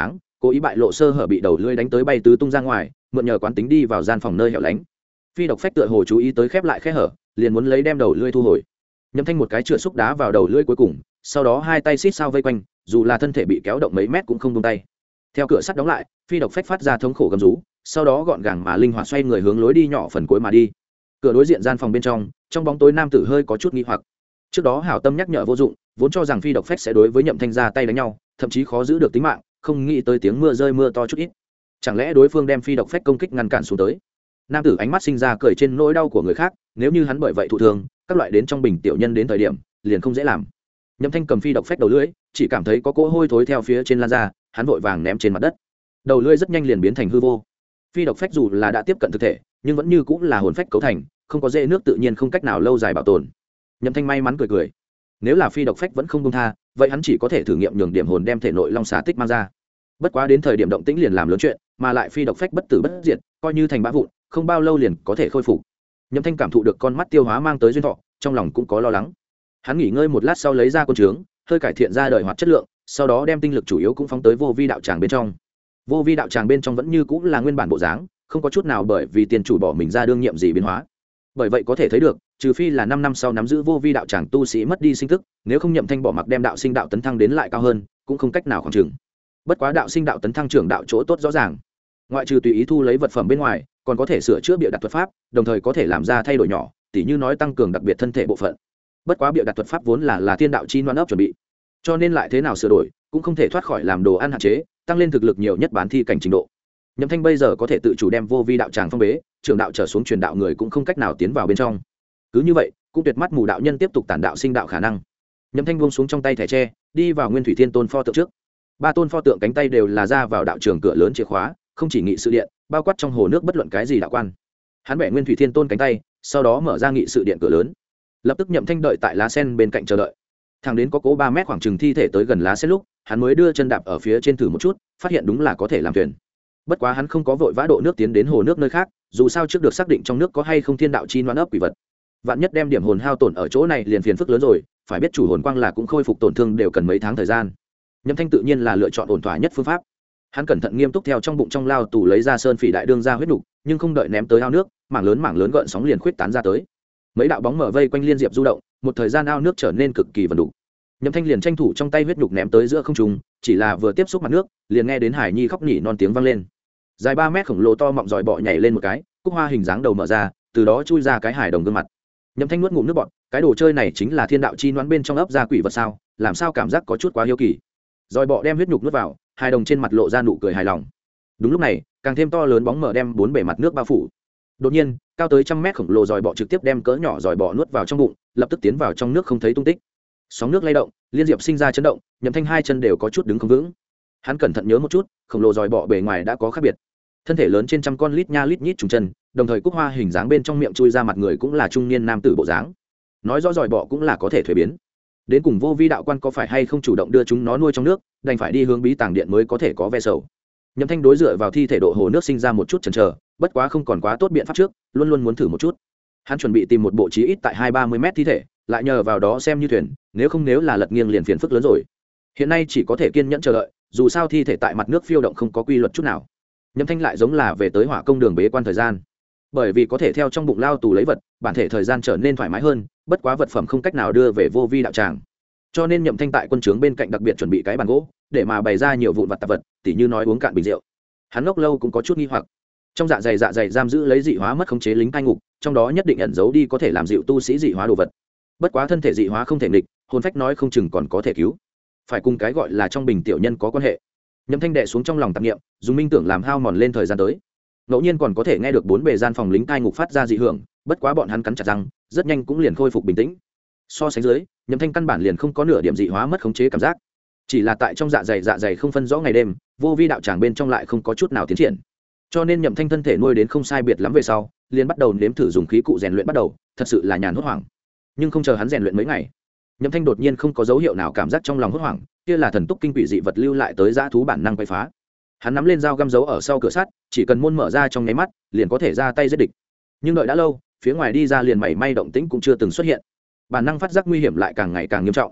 cố ý bại lộ sơ hở bị đầu lưỡi đánh tới bay tứ tung ra ngoài, mượn nhờ quán tính đi vào gian phòng nơi hẻo lánh. Phi độc phách tựa hồ chú ý tới khép lại khe hở, liền muốn lấy đem đầu lưỡi thu hồi. Nhậm Thanh một cái chữa xúc đá vào đầu lưỡi cuối cùng, sau đó hai tay xít sao vây quanh, dù là thân thể bị kéo động mấy mét cũng không buông tay. Theo cửa sắt đóng lại, Phi độc phách phát ra thống khổ gầm rú, sau đó gọn gàng mà linh hoạt xoay người hướng lối đi nhỏ phần cuối mà đi. Cửa đối diện gian phòng bên trong bóng tối nam tử hơi có chút nghi hoặc. Trước đó hảo tâm nhắc nhở vô dụng, vốn cho rằng Phi độc phách sẽ đối với Nhậm Thanh ra tay đánh nhau, thậm chí khó giữ được tính mạng, không nghĩ tới tiếng mưa rơi mưa to chút ít. Chẳng lẽ đối phương đem Phi độc phách công kích ngăn cản xuống tới? Nam tử ánh mắt sinh ra cười trên nỗi đau của người khác, nếu như hắn bởi vậy thụ thương, các loại đến trong bình tiểu nhân đến thời điểm, liền không dễ làm. Nhậm Thanh cầm Phi độc phách đầu lưỡi, chỉ cảm thấy có cỗ hôi thối theo phía trên lan ra, hắn vội vàng ném trên mặt đất. Đầu lưỡi rất nhanh liền biến thành hư vô. Phi độc phách dù là đã tiếp cận thực thể, nhưng vẫn như cũng là hồn phách cấu thành, không có dễ nước tự nhiên không cách nào lâu dài bảo tồn. Nhậm Thanh may mắn cười cười. Nếu là Phi độc phách vẫn không buông tha, vậy hắn chỉ có thể thử nghiệm nhường điểm hồn đem thể nội long xà tích mang ra. Bất quá đến thời điểm động tĩnh liền làm lớn chuyện, mà lại Phi độc phách bất tử bất diệt, coi như thành bã vụn, không bao lâu liền có thể khôi phục. Nhậm Thanh cảm thụ được con mắt tiêu hóa mang tới duyên thọ, trong lòng cũng có lo lắng. Hắn nghỉ ngơi một lát sau lấy ra quân trướng, hơi cải thiện ra đời hoạt chất lượng, sau đó đem tinh lực chủ yếu cũng phóng tới vô vi đạo tràng bên trong. Vô vi đạo tràng bên trong vẫn như cũng là nguyên bản bộ dáng, không có chút nào bởi vì tiền chủ bỏ mình ra đương nhiệm gì biến hóa. Bởi vậy có thể thấy được, trừ phi là 5 năm sau nắm giữ vô vi đạo tràng tu sĩ mất đi sinh thức, nếu không Nhậm Thanh bỏ mặc đem đạo sinh đạo tấn thăng đến lại cao hơn, cũng không cách nào khoảng chừng. Bất quá đạo sinh đạo tấn thăng trưởng đạo chỗ tốt rõ ràng. Ngoại trừ tùy ý thu lấy vật phẩm bên ngoài, còn có thể sửa chữa bịa đặt thuật pháp, đồng thời có thể làm ra thay đổi nhỏ, tỉ như nói tăng cường đặc biệt thân thể bộ phận. Bất quá bịa đặt thuật pháp vốn là thiên đạo chi loan ấp chuẩn bị, cho nên lại thế nào sửa đổi, cũng không thể thoát khỏi làm đồ ăn hạn chế, tăng lên thực lực nhiều nhất bán thi cảnh trình độ. Nhậm Thanh bây giờ có thể tự chủ đem vô vi đạo tràng phong bế, trưởng đạo trở xuống truyền đạo người cũng không cách nào tiến vào bên trong. Cứ như vậy, cũng tuyệt mắt mù đạo nhân tiếp tục tản đạo sinh đạo khả năng. Nhậm Thanh buông xuống trong tay thẻ tre, đi vào Nguyên Thủy Thiên Tôn pho tượng trước. 3 tôn pho tượng cánh tay đều là ra vào đạo trường cửa lớn chìa khóa, không chỉ nghị sự điện, bao quát trong hồ nước bất luận cái gì đạo quan. Hắn bẻ Nguyên Thủy Thiên Tôn cánh tay, sau đó mở ra nghị sự điện cửa lớn. Lập tức Nhậm Thanh đợi tại lá sen bên cạnh chờ đợi. Thằng đến có cố 3 mét khoảng chừng thi thể tới gần lá sen lúc, hắn mới đưa chân đạp ở phía trên thử một chút, phát hiện đúng là có thể làm thuyền. Bất quá hắn không có vội vã độ nước tiến đến hồ nước nơi khác, dù sao trước được xác định trong nước có hay không thiên đạo chi loan ấp quỷ vật. Vạn nhất đem điểm hồn hao tổn ở chỗ này liền phiền phức lớn rồi, phải biết chủ hồn quang là cũng khôi phục tổn thương đều cần mấy tháng thời gian. Nhậm Thanh tự nhiên là lựa chọn ổn thỏa nhất phương pháp. Hắn cẩn thận nghiêm túc theo trong bụng trong lao tù lấy ra sơn phỉ đại đương ra huyết nục, nhưng không đợi ném tới ao nước, mảng lớn gợn sóng liền khuyết tán ra tới. Mấy đạo bóng mở vây quanh liên diệp du động, một thời gian ao nước trở nên cực kỳ vần đủ. Nhậm Thanh liền tranh thủ trong tay huyết nhục ném tới giữa không trung, chỉ là vừa tiếp xúc mặt nước, liền nghe đến Hải Nhi khóc nỉ non tiếng vang lên. Dài 3 mét khổng lồ to mọng giỏi bọ nhảy lên một cái, cúc hoa hình dáng đầu mở ra, từ đó chui ra cái hài đồng gương mặt. Nhậm Thanh nuốt ngụm nước bọt, cái đồ chơi này chính là thiên đạo chi noãn bên trong ấp ra quỷ vật sao? Làm sao cảm giác có chút quá hiếu kỳ. Giỏi bọ đem huyết nhục nuốt vào, hài đồng trên mặt lộ ra nụ cười hài lòng. Đúng lúc này, càng thêm to lớn bóng mở đem 4 bề mặt nước bao phủ. Đột nhiên, cao tới 100 mét khổng lồ giỏi bọ trực tiếp đem cỡ nhỏ giỏi bọ nuốt vào trong bụng, lập tức tiến vào trong nước không thấy tung tích. Sóng nước lay động, liên diệp sinh ra chấn động, Nhậm Thanh 2 chân đều có chút đứng không vững. Hắn cẩn thận nhớ một chút, khổng lồ giỏi bọ bề ngoài đã có khác biệt. Thân thể lớn trên trăm con lít nha lít nhít trùng chân, đồng thời cúc hoa hình dáng bên trong miệng chui ra mặt người cũng là trung niên nam tử bộ dáng. Nói rõ giỏi bọ cũng là có thể thuế biến. Đến cùng vô vi đạo quan có phải hay không chủ động đưa chúng nó nuôi trong nước, đành phải đi hướng bí tàng điện mới có thể có ve sầu. Nhậm Thanh đối dựa vào thi thể độ hồ nước sinh ra một chút chần chờ, bất quá không còn quá tốt biện pháp trước, luôn luôn muốn thử một chút. Hắn chuẩn bị tìm một bộ chí ít tại 20-30 mét thi thể, lại nhờ vào đó xem như thuyền, nếu là lật nghiêng liền phiền phức lớn rồi. Hiện nay chỉ có thể kiên nhẫn chờ đợi, dù sao thi thể tại mặt nước phiêu động không có quy luật chút nào. Nhậm Thanh lại giống là về tới hỏa công đường bế quan thời gian, bởi vì có thể theo trong bụng lao tù lấy vật, bản thể thời gian trở nên thoải mái hơn, bất quá vật phẩm không cách nào đưa về vô vi đạo tràng, cho nên Nhậm Thanh tại quân trướng bên cạnh đặc biệt chuẩn bị cái bàn gỗ để mà bày ra nhiều vụn vặt tạp vật, tỉ như nói uống cạn bình rượu. Hắn ngốc lâu cũng có chút nghi hoặc, trong dạ dày giam giữ lấy dị hóa mất khống chế lính cai ngục, trong đó nhất định ẩn giấu đi có thể làm dịu tu sĩ dị hóa đồ vật. Bất quá thân thể dị hóa không thể nghịch, hồn phách nói không chừng còn có thể cứu, phải cùng cái gọi là trong bình tiểu nhân có quan hệ. Nhậm Thanh đệ xuống trong lòng tạp niệm, dùng minh tưởng làm hao mòn lên thời gian tới. Ngẫu nhiên còn có thể nghe được 4 bề gian phòng lính cai ngục phát ra dị hưởng, bất quá bọn hắn cắn chặt răng, rất nhanh cũng liền khôi phục bình tĩnh. So sánh dưới, Nhậm Thanh căn bản liền không có nửa điểm dị hóa mất khống chế cảm giác, chỉ là tại trong dạ dày không phân rõ ngày đêm, vô vi đạo tràng bên trong lại không có chút nào tiến triển. Cho nên Nhậm Thanh thân thể nuôi đến không sai biệt lắm về sau, liền bắt đầu nếm thử dùng khí cụ rèn luyện bắt đầu, thật sự là nhàn hốt hoảng. Nhưng không chờ hắn rèn luyện mấy ngày, Nhậm Thanh đột nhiên không có dấu hiệu nào cảm giác trong lòng hốt hoảng, kia là thần túc kinh quỷ dị vật lưu lại tới dã thú bản năng quay phá. Hắn nắm lên dao găm giấu ở sau cửa sắt, chỉ cần môn mở ra trong nháy mắt, liền có thể ra tay giết địch. Nhưng đợi đã lâu, phía ngoài đi ra liền mảy may động tĩnh cũng chưa từng xuất hiện. Bản năng phát giác nguy hiểm lại càng ngày càng nghiêm trọng.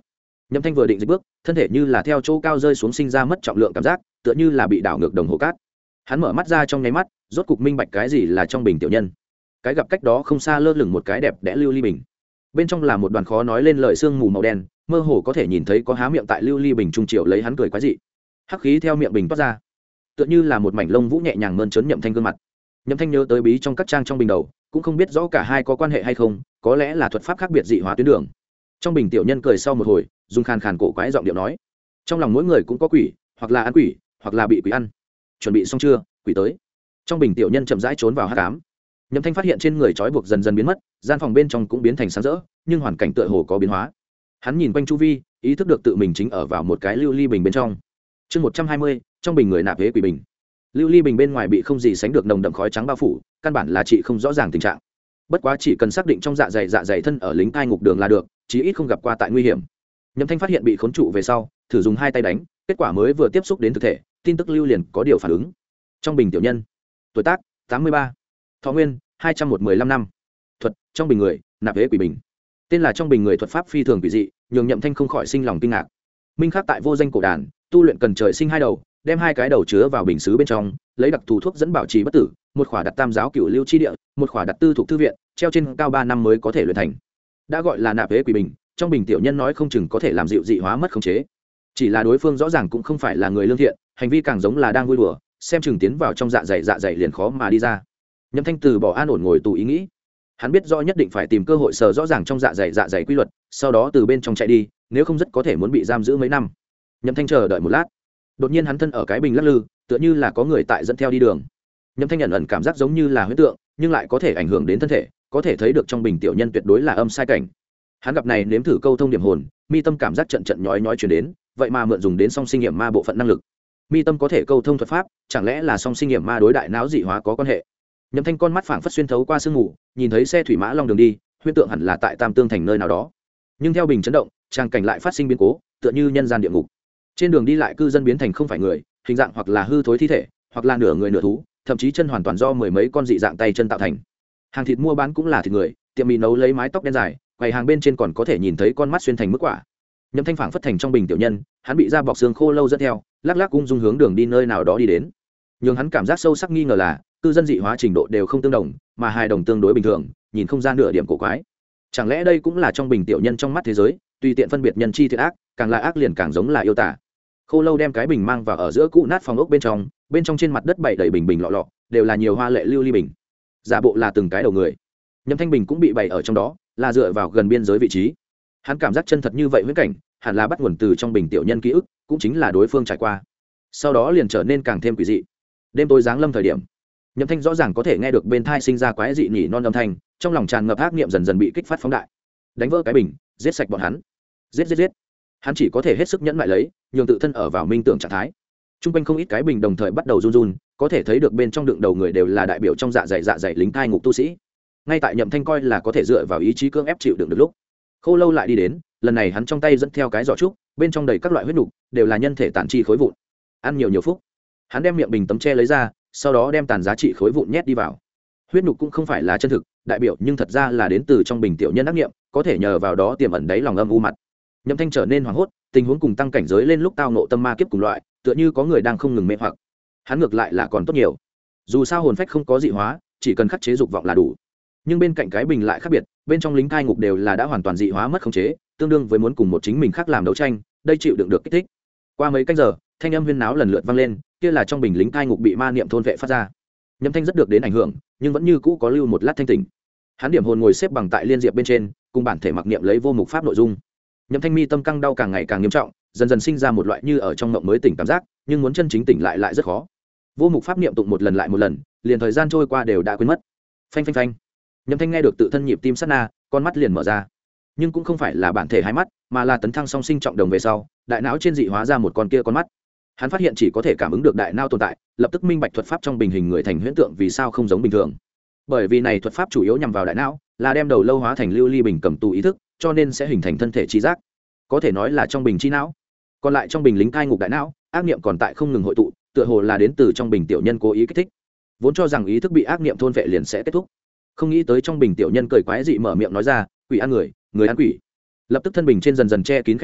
Nhậm Thanh vừa định dịch bước, thân thể như là theo chỗ cao rơi xuống, sinh ra mất trọng lượng cảm giác, tựa như là bị đảo ngược đồng hồ cát. Hắn mở mắt ra trong nháy mắt, rốt cục minh bạch cái gì là trong bình tiểu nhân. Cái gặp cách đó không xa lơ lửng một cái đẹp đẽ lưu ly bình, bên trong là một đoàn khó nói lên lời sương mù màu đen, mơ hồ có thể nhìn thấy có há miệng tại lưu ly bình trung triệu lấy hắn cười quái dị. Hắc khí theo miệng bình toát ra, tựa như là một mảnh lông vũ nhẹ nhàng mơn trớn Nhậm Thanh gương mặt. Nhậm Thanh nhớ tới bí trong các trang trong bình đầu, cũng không biết rõ cả hai có quan hệ hay không, có lẽ là thuật pháp khác biệt dị hóa tuyến đường. Trong bình tiểu nhân cười sau một hồi, dùng khàn khàn cổ quái giọng điệu nói: trong lòng mỗi người cũng có quỷ, hoặc là ăn quỷ, hoặc là bị quỷ ăn. Chuẩn bị xong chưa, quỷ tới. Trong bình tiểu nhân chậm rãi trốn vào hắc ám. Nhậm Thanh phát hiện trên người trói buộc dần dần biến mất, gian phòng bên trong cũng biến thành sáng rỡ, nhưng hoàn cảnh tựa hồ có biến hóa. Hắn nhìn quanh chu vi, ý thức được tự mình chính ở vào một cái lưu ly bình bên trong. Chương 120, trong bình người nạp hế quỷ bình. Lưu ly bình bên ngoài bị không gì sánh được nồng đậm khói trắng bao phủ, căn bản là chị không rõ ràng tình trạng. Bất quá chỉ cần xác định trong dạ dày thân ở lính cai ngục đường là được, chí ít không gặp qua tại nguy hiểm. Nhậm Thanh phát hiện bị khốn trụ về sau, thử dùng hai tay đánh, kết quả mới vừa tiếp xúc đến thực thể, tin tức lưu liền có điều phản ứng. Trong bình tiểu nhân, tuổi tác 83, thọ nguyên 215 năm, thuật trong bình người nạp hế quỷ bình. Tên là trong bình người thuật pháp phi thường quỷ dị, nhường Nhậm Thanh không khỏi sinh lòng kinh ngạc. Minh khắc tại vô danh cổ đàn, tu luyện cần trời sinh hai đầu, đem hai cái đầu chứa vào bình sứ bên trong, lấy đặc thù thuốc dẫn bảo trì bất tử, một khỏa đặt tam giáo cửu lưu chi địa, một khỏa đặt tư thuộc thư viện, treo trên cao 3 năm mới có thể luyện thành. Đã gọi là nạp hế quỷ bình, trong bình tiểu nhân nói không chừng có thể làm dịu dị hóa mất khống chế. Chỉ là đối phương rõ ràng cũng không phải là người lương thiện, hành vi càng giống là đang vui đùa, xem chừng tiến vào trong dạ dày liền khó mà đi ra. Nhậm Thanh từ bỏ an ổn ngồi tù ý nghĩ. Hắn biết rõ nhất định phải tìm cơ hội sờ rõ ràng trong dạ dày quy luật, sau đó từ bên trong chạy đi, nếu không rất có thể muốn bị giam giữ mấy năm. Nhậm Thanh chờ đợi một lát, đột nhiên hắn thân ở cái bình lắc lư, tựa như là có người tại dẫn theo đi đường. Nhậm Thanh nhận ẩn cảm giác giống như là huyễn tượng, nhưng lại có thể ảnh hưởng đến thân thể, có thể thấy được trong bình tiểu nhân tuyệt đối là âm sai cảnh. Hắn gặp này nếm thử câu thông điểm hồn, mi tâm cảm giác trận nhói truyền đến, vậy mà mượn dùng đến song sinh nghiệm ma bộ phận năng lực. Mi tâm có thể câu thông thuật pháp, chẳng lẽ là song sinh nghiệm ma đối đại não dị hóa có quan hệ? Nhậm Thanh con mắt phảng phất xuyên thấu qua sương mù, nhìn thấy xe thủy mã long đường đi, huyễn tượng hẳn là tại Tam Tương thành nơi nào đó. Nhưng theo bình chấn động, trang cảnh lại phát sinh biến cố, tựa như nhân gian địa ngục. Trên đường đi lại cư dân biến thành không phải người, hình dạng hoặc là hư thối thi thể, hoặc là nửa người nửa thú, thậm chí chân hoàn toàn do mười mấy con dị dạng tay chân tạo thành. Hàng thịt mua bán cũng là thịt người, tiệm mì nấu lấy mái tóc đen dài, quầy hàng bên trên còn có thể nhìn thấy con mắt xuyên thành mức quả. Nhậm Thanh phảng phất thành trong bình tiểu nhân, hắn bị da bọc xương khô lâu dẫn theo, lắc lắc ung dung hướng đường đi nơi nào đó đi đến. Nhưng hắn cảm giác sâu sắc nghi ngờ là, cư dân dị hóa trình độ đều không tương đồng, mà hài đồng tương đối bình thường, nhìn không ra nửa điểm cổ quái. Chẳng lẽ đây cũng là trong bình tiểu nhân trong mắt thế giới, tùy tiện phân biệt nhân chi thiện ác, càng là ác liền càng giống là yêu tả. Khô lâu đem cái bình mang vào ở giữa cũ nát phòng ốc bên trong trên mặt đất bày đầy bình lọ, đều là nhiều hoa lệ lưu ly bình, giả bộ là từng cái đầu người. Nhậm Thanh bình cũng bị bày ở trong đó, là dựa vào gần biên giới vị trí. Hắn cảm giác chân thật như vậy huyễn cảnh, hẳn là bắt nguồn từ trong bình tiểu nhân ký ức, cũng chính là đối phương trải qua. Sau đó liền trở nên càng thêm quỷ dị. Đêm tối giáng lâm thời điểm, Nhậm Thanh rõ ràng có thể nghe được bên thai sinh ra quái dị nhỉ non âm thanh, trong lòng tràn ngập ác niệm dần dần bị kích phát phóng đại. Đánh vỡ cái bình, giết sạch bọn hắn. Giết. Hắn chỉ có thể hết sức nhẫn nại lấy, nhường tự thân ở vào minh tưởng trạng thái. Trung quanh không ít cái bình đồng thời bắt đầu run, có thể thấy được bên trong đựng đầu người đều là đại biểu trong dạ dày lính cai ngục tu sĩ. Ngay tại Nhậm Thanh coi là có thể dựa vào ý chí cưỡng ép chịu đựng được lúc, Khô lâu lại đi đến, lần này hắn trong tay dẫn theo cái giỏ trúc, bên trong đầy các loại huyết nục, đều là nhân thể tàn chi khối vụn. Ăn nhiều phúc. Hắn đem miệng bình tấm che lấy ra, sau đó đem tàn giá trị khối vụn nhét đi vào. Huyết nục cũng không phải là chân thực, đại biểu nhưng thật ra là đến từ trong bình tiểu nhân ác niệm, có thể nhờ vào đó tiềm ẩn đáy lòng âm u mặt. Nhậm Thanh trở nên hoảng hốt, tình huống cùng tăng cảnh giới lên lúc tao nộ tâm ma kiếp cùng loại, tựa như có người đang không ngừng mê hoặc. Hắn ngược lại là còn tốt nhiều, dù sao hồn phách không có dị hóa, chỉ cần khắc chế dục vọng là đủ. Nhưng bên cạnh cái bình lại khác biệt, bên trong lính cai ngục đều là đã hoàn toàn dị hóa mất khống chế, tương đương với muốn cùng một chính mình khác làm đấu tranh, đây chịu đựng được kích thích. Qua mấy canh giờ, thanh âm huyên náo lần lượt vang lên, kia là trong bình lính cai ngục bị ma niệm thôn vệ phát ra. Nhậm Thanh rất được đến ảnh hưởng, nhưng vẫn như cũ có lưu một lát thanh tỉnh. Hắn điểm hồn ngồi xếp bằng tại liên diệp bên trên, cùng bản thể mặc niệm lấy vô mục pháp nội dung. Nhậm Thanh mi tâm căng đau càng ngày càng nghiêm trọng, dần dần sinh ra một loại như ở trong mộng mới tỉnh cảm giác, nhưng muốn chân chính tỉnh lại rất khó. Vô mục pháp niệm tụng một lần lại một lần, liền thời gian trôi qua đều đã quên mất. Phanh. Nhậm Thanh nghe được tự thân nhịp tim sát na, con mắt liền mở ra. Nhưng cũng không phải là bản thể hai mắt, mà là tấn thăng song sinh trọng đồng về sau, đại não trên dị hóa ra một con kia con mắt. Hắn phát hiện chỉ có thể cảm ứng được đại não tồn tại, lập tức minh bạch thuật pháp trong bình hình người thành huyễn tượng vì sao không giống bình thường. Bởi vì này thuật pháp chủ yếu nhằm vào đại não, là đem đầu lâu hóa thành lưu ly bình cầm tù ý thức, cho nên sẽ hình thành thân thể trí giác. Có thể nói là trong bình trí não. Còn lại trong bình lính cai ngục đại não, ác niệm còn tại không ngừng hội tụ, tựa hồ là đến từ trong bình tiểu nhân cố ý kích thích. Vốn cho rằng ý thức bị ác niệm thôn vệ liền sẽ kết thúc, không nghĩ tới trong bình tiểu nhân cười quái dị mở miệng nói ra, quỷ ăn người, người ăn quỷ. Lập tức thân bình trên dần dần che kín khe hở,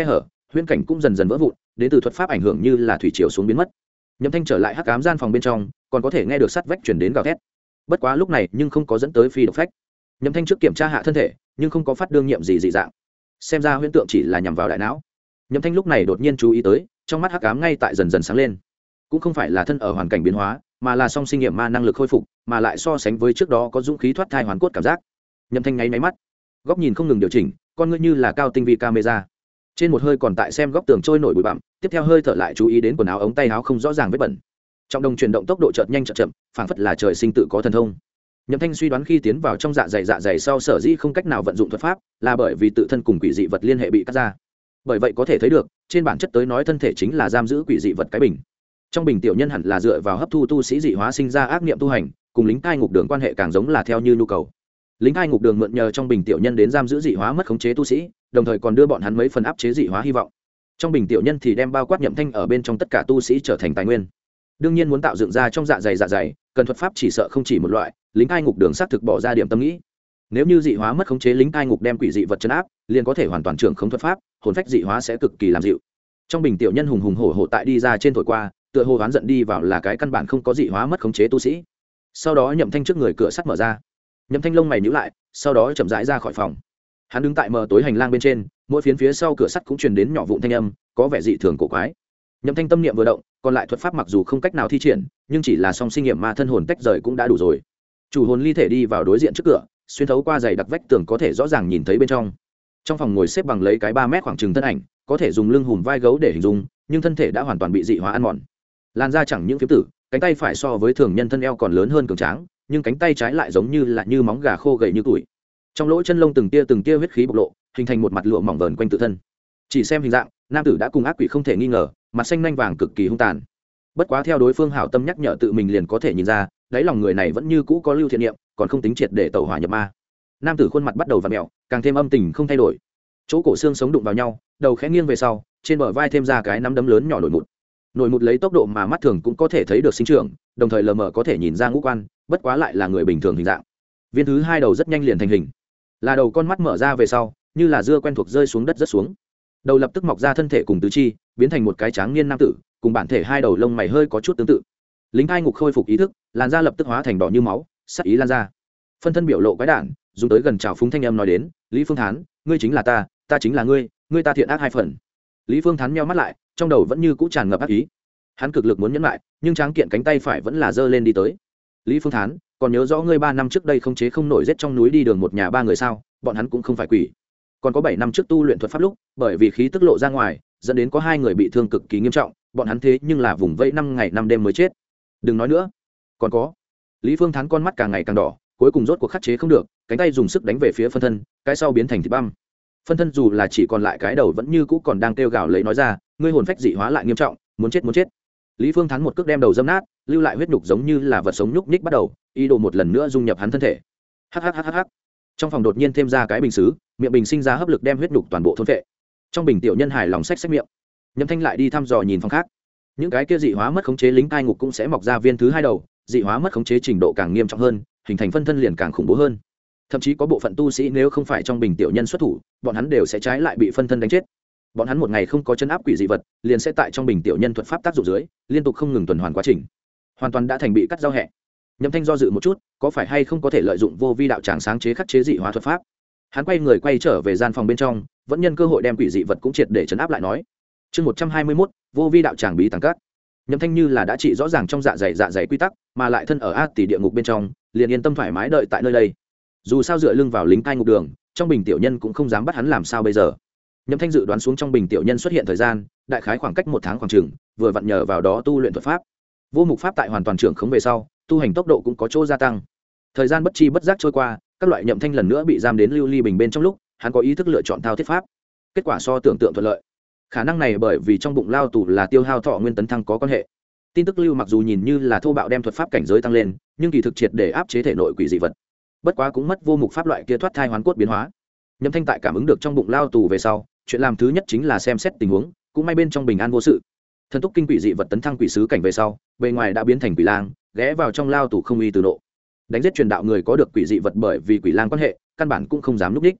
huyễn cảnh cũng dần dần vỡ vụn, đến từ thuật pháp ảnh hưởng như là thủy triều xuống biến mất. Nhậm Thanh trở lại hắc ám gian phòng bên trong, còn có thể nghe được sắt vách truyền đến gào thét. Bất quá lúc này nhưng không có dẫn tới phi độc phách. Nhậm Thanh trước kiểm tra hạ thân thể, nhưng không có phát đương nhiệm gì dị dạng. Xem ra huyễn tượng chỉ là nhằm vào đại não. Nhậm Thanh lúc này đột nhiên chú ý tới, trong mắt hắc ám ngay tại dần dần sáng lên. Cũng không phải là thân ở hoàn cảnh biến hóa, mà là song sinh nghiệm ma năng lực khôi phục, mà lại so sánh với trước đó có dũng khí thoát thai hoàn cốt cảm giác. Nhậm Thanh nháy mắt, góc nhìn không ngừng điều chỉnh, con ngươi như là cao tinh vi camera. Trên một hơi còn tại xem góc tường trôi nổi bụi bặm, tiếp theo hơi thở lại chú ý đến quần áo ống tay áo không rõ ràng vết bẩn. Trọng đồng chuyển động tốc độ chợt nhanh chợt chậm, phảng phất là trời sinh tự có thần thông. Nhậm Thanh suy đoán khi tiến vào trong dạ dày sau sở dĩ không cách nào vận dụng thuật pháp, là bởi vì tự thân cùng quỷ dị vật liên hệ bị cắt ra. Bởi vậy có thể thấy được, trên bản chất tới nói thân thể chính là giam giữ quỷ dị vật cái bình. Trong bình tiểu nhân hẳn là dựa vào hấp thu tu sĩ dị hóa sinh ra ác niệm tu hành, cùng lính cai ngục đường quan hệ càng giống là theo như nhu cầu. Lính cai ngục đường mượn nhờ trong bình tiểu nhân đến giam giữ dị hóa mất khống chế tu sĩ, đồng thời còn đưa bọn hắn mấy phần áp chế dị hóa hy vọng. Trong bình tiểu nhân thì đem bao quát Nhậm Thanh ở bên trong tất cả tu sĩ trở thành tài nguyên. Đương nhiên muốn tạo dựng ra trong dạ dày, cần thuật pháp chỉ sợ không chỉ một loại, lính cai ngục đường xác thực bỏ ra điểm tâm nghĩ. Nếu như dị hóa mất khống chế lính cai ngục đem quỷ dị vật trấn áp, liền có thể hoàn toàn trưởng khống thuật pháp, hồn phách dị hóa sẽ cực kỳ làm dịu. Trong bình tiểu nhân hùng hùng hổ hổ tại đi ra trên thổi qua, tựa hồ oán giận đi vào là cái căn bản không có dị hóa mất khống chế tu sĩ. Sau đó Nhậm Thanh trước người cửa sắt mở ra. Nhậm Thanh lông mày nhíu lại, sau đó chậm rãi ra khỏi phòng. Hắn đứng tại mờ tối hành lang bên trên, mỗi phiến phía sau cửa sắt cũng truyền đến nhỏ vụn thanh âm, có vẻ dị thường cổ quái. Nhậm Thanh tâm niệm vừa động, còn lại thuật pháp mặc dù không cách nào thi triển, nhưng chỉ là song sinh nghiệm ma thân hồn tách rời cũng đã đủ rồi. Chủ hồn ly thể đi vào đối diện trước cửa, xuyên thấu qua dày đặc vách tường có thể rõ ràng nhìn thấy bên trong. Trong phòng ngồi xếp bằng lấy cái 3 mét khoảng chừng thân ảnh, có thể dùng lưng hùm vai gấu để hình dung, nhưng thân thể đã hoàn toàn bị dị hóa ăn mòn. Làn da chẳng những phiếm tử, cánh tay phải so với thường nhân thân eo còn lớn hơn cường tráng, nhưng cánh tay trái lại giống như móng gà khô gầy như tuổi. Trong lỗ chân lông từng tia huyết khí bộc lộ, hình thành một mặt lụa mỏng vờn quanh tự thân. Chỉ xem hình dạng, nam tử đã cùng ác quỷ không thể nghi ngờ, mặt xanh nhanh vàng cực kỳ hung tàn. Bất quá theo đối phương hảo tâm nhắc nhở tự mình liền có thể nhìn ra, đáy lòng người này vẫn như cũ có lưu thiện niệm, còn không tính triệt để tẩu hỏa nhập ma. Nam tử khuôn mặt bắt đầu vặn mèo, càng thêm âm tình không thay đổi. Chỗ cổ xương sống đụng vào nhau, đầu khẽ nghiêng về sau, trên bờ vai thêm ra cái nắm đấm lớn nhỏ nổi mụn. Nổi mụn lấy tốc độ mà mắt thường cũng có thể thấy được sinh trưởng, đồng thời lờ mờ có thể nhìn ra ngũ quan, bất quá lại là người bình thường hình dạng. Viên thứ 2 đầu rất nhanh liền thành hình, là đầu con mắt mở ra về sau, như là dưa quen thuộc rơi xuống đất rất xuống. Đầu lập tức mọc ra thân thể cùng tứ chi, biến thành một cái tráng niên nam tử, cùng bản thể 2 đầu lông mày hơi có chút tương tự. Lính cai ngục khôi phục ý thức, làn da lập tức hóa thành đỏ như máu, sắc ý lan ra. Phân thân biểu lộ quái đản, dùng tới gần chào phúng thanh âm nói đến, Lý Phương Thán, ngươi chính là ta chính là ngươi ta thiện ác hai phần. Lý Phương Thán nheo mắt lại, trong đầu vẫn như cũ tràn ngập ác ý. Hắn cực lực muốn nhẫn lại, nhưng tráng kiện cánh tay phải vẫn là giơ lên đi tới. Lý Phương Thán, còn nhớ rõ ngươi 3 năm trước đây không chế không nổi giết trong núi đi đường một nhà 3 người sao? Bọn hắn cũng không phải quỷ. Còn có 7 năm trước tu luyện thuật pháp lúc, bởi vì khí tức lộ ra ngoài, dẫn đến có 2 người bị thương cực kỳ nghiêm trọng, bọn hắn thế nhưng là vùng vẫy 5 ngày 5 đêm mới chết. Đừng nói nữa. Còn có. Lý Phương Thán con mắt càng ngày càng đỏ, cuối cùng rốt cuộc khắc chế không được, cánh tay dùng sức đánh về phía phân thân, cái sau biến thành thịt băm. Phân thân dù là chỉ còn lại cái đầu vẫn như cũ còn đang kêu gào lấy nói ra, ngươi hồn phách dị hóa lại nghiêm trọng, muốn chết. Lý Phương Thán một cước đem đầu dâm nát, lưu lại huyết nhục giống như là vật sống nhúc nhích bắt đầu, ý đồ một lần nữa dung nhập hắn thân thể. Hắc. Trong phòng đột nhiên thêm ra cái bình sứ, miệng bình sinh ra hấp lực đem huyết nhục toàn bộ thôn phệ. Trong bình tiểu nhân hài lòng xách miệng. Nhậm Thanh lại đi thăm dò nhìn phòng khác. Những cái kia dị hóa mất khống chế lính cai ngục cũng sẽ mọc ra viên thứ 2 đầu, dị hóa mất khống chế trình độ càng nghiêm trọng hơn, hình thành phân thân liền càng khủng bố hơn. Thậm chí có bộ phận tu sĩ nếu không phải trong bình tiểu nhân xuất thủ, bọn hắn đều sẽ trái lại bị phân thân đánh chết. Bọn hắn một ngày không có chân áp quỷ dị vật, liền sẽ tại trong bình tiểu nhân thuật pháp tác dụng dưới, liên tục không ngừng tuần hoàn quá trình, hoàn toàn đã thành bị cắt giao hẹ. Nhậm Thanh do dự một chút, có phải hay không có thể lợi dụng vô vi đạo tràng sáng chế khắc chế dị hóa thuật pháp. Hắn quay trở về gian phòng bên trong, vẫn nhân cơ hội đem quỷ dị vật cũng triệt để trấn áp lại nói. Chương 121, vô vi đạo tràng bí tàng cát. Nhậm Thanh như là đã trị rõ ràng trong dạ dày quy tắc, mà lại thân ở A tỷ địa ngục bên trong, liền yên tâm thoải mái đợi tại nơi đây. Dù sao dựa lưng vào lính cai ngục đường, trong bình tiểu nhân cũng không dám bắt hắn làm sao bây giờ. Nhậm Thanh dự đoán xuống trong bình tiểu nhân xuất hiện thời gian, đại khái khoảng cách 1 tháng khoảng chừng, vừa vặn nhờ vào đó tu luyện thuật pháp. Vô mục pháp tại hoàn toàn trưởng khống về sau, tu hành tốc độ cũng có chỗ gia tăng. Thời gian bất chi bất giác trôi qua, các loại Nhậm Thanh lần nữa bị giam đến lưu ly bình bên trong lúc, hắn có ý thức lựa chọn thao thiết pháp. Kết quả so tưởng tượng thuận lợi. Khả năng này bởi vì trong bụng lao tù là tiêu hao thọ nguyên tấn thăng có quan hệ. Tin tức lưu mặc dù nhìn như là thô bạo đem thuật pháp cảnh giới tăng lên, nhưng kỳ thực triệt để áp chế thể nội quỷ dị vật. Bất quá cũng mất vô mục pháp loại kia thoát thai hoán cốt biến hóa. Nhậm Thanh tại cảm ứng được trong bụng lao tù về sau, chuyện làm thứ nhất chính là xem xét tình huống, cũng may bên trong bình an vô sự. Thần túc kinh quỷ dị vật tấn thăng quỷ sứ cảnh về sau, bề ngoài đã biến thành quỷ lang, ghé vào trong lao tù không uy từ nộ. Đánh giết truyền đạo người có được quỷ dị vật bởi vì quỷ lang quan hệ, căn bản cũng không dám núp đích.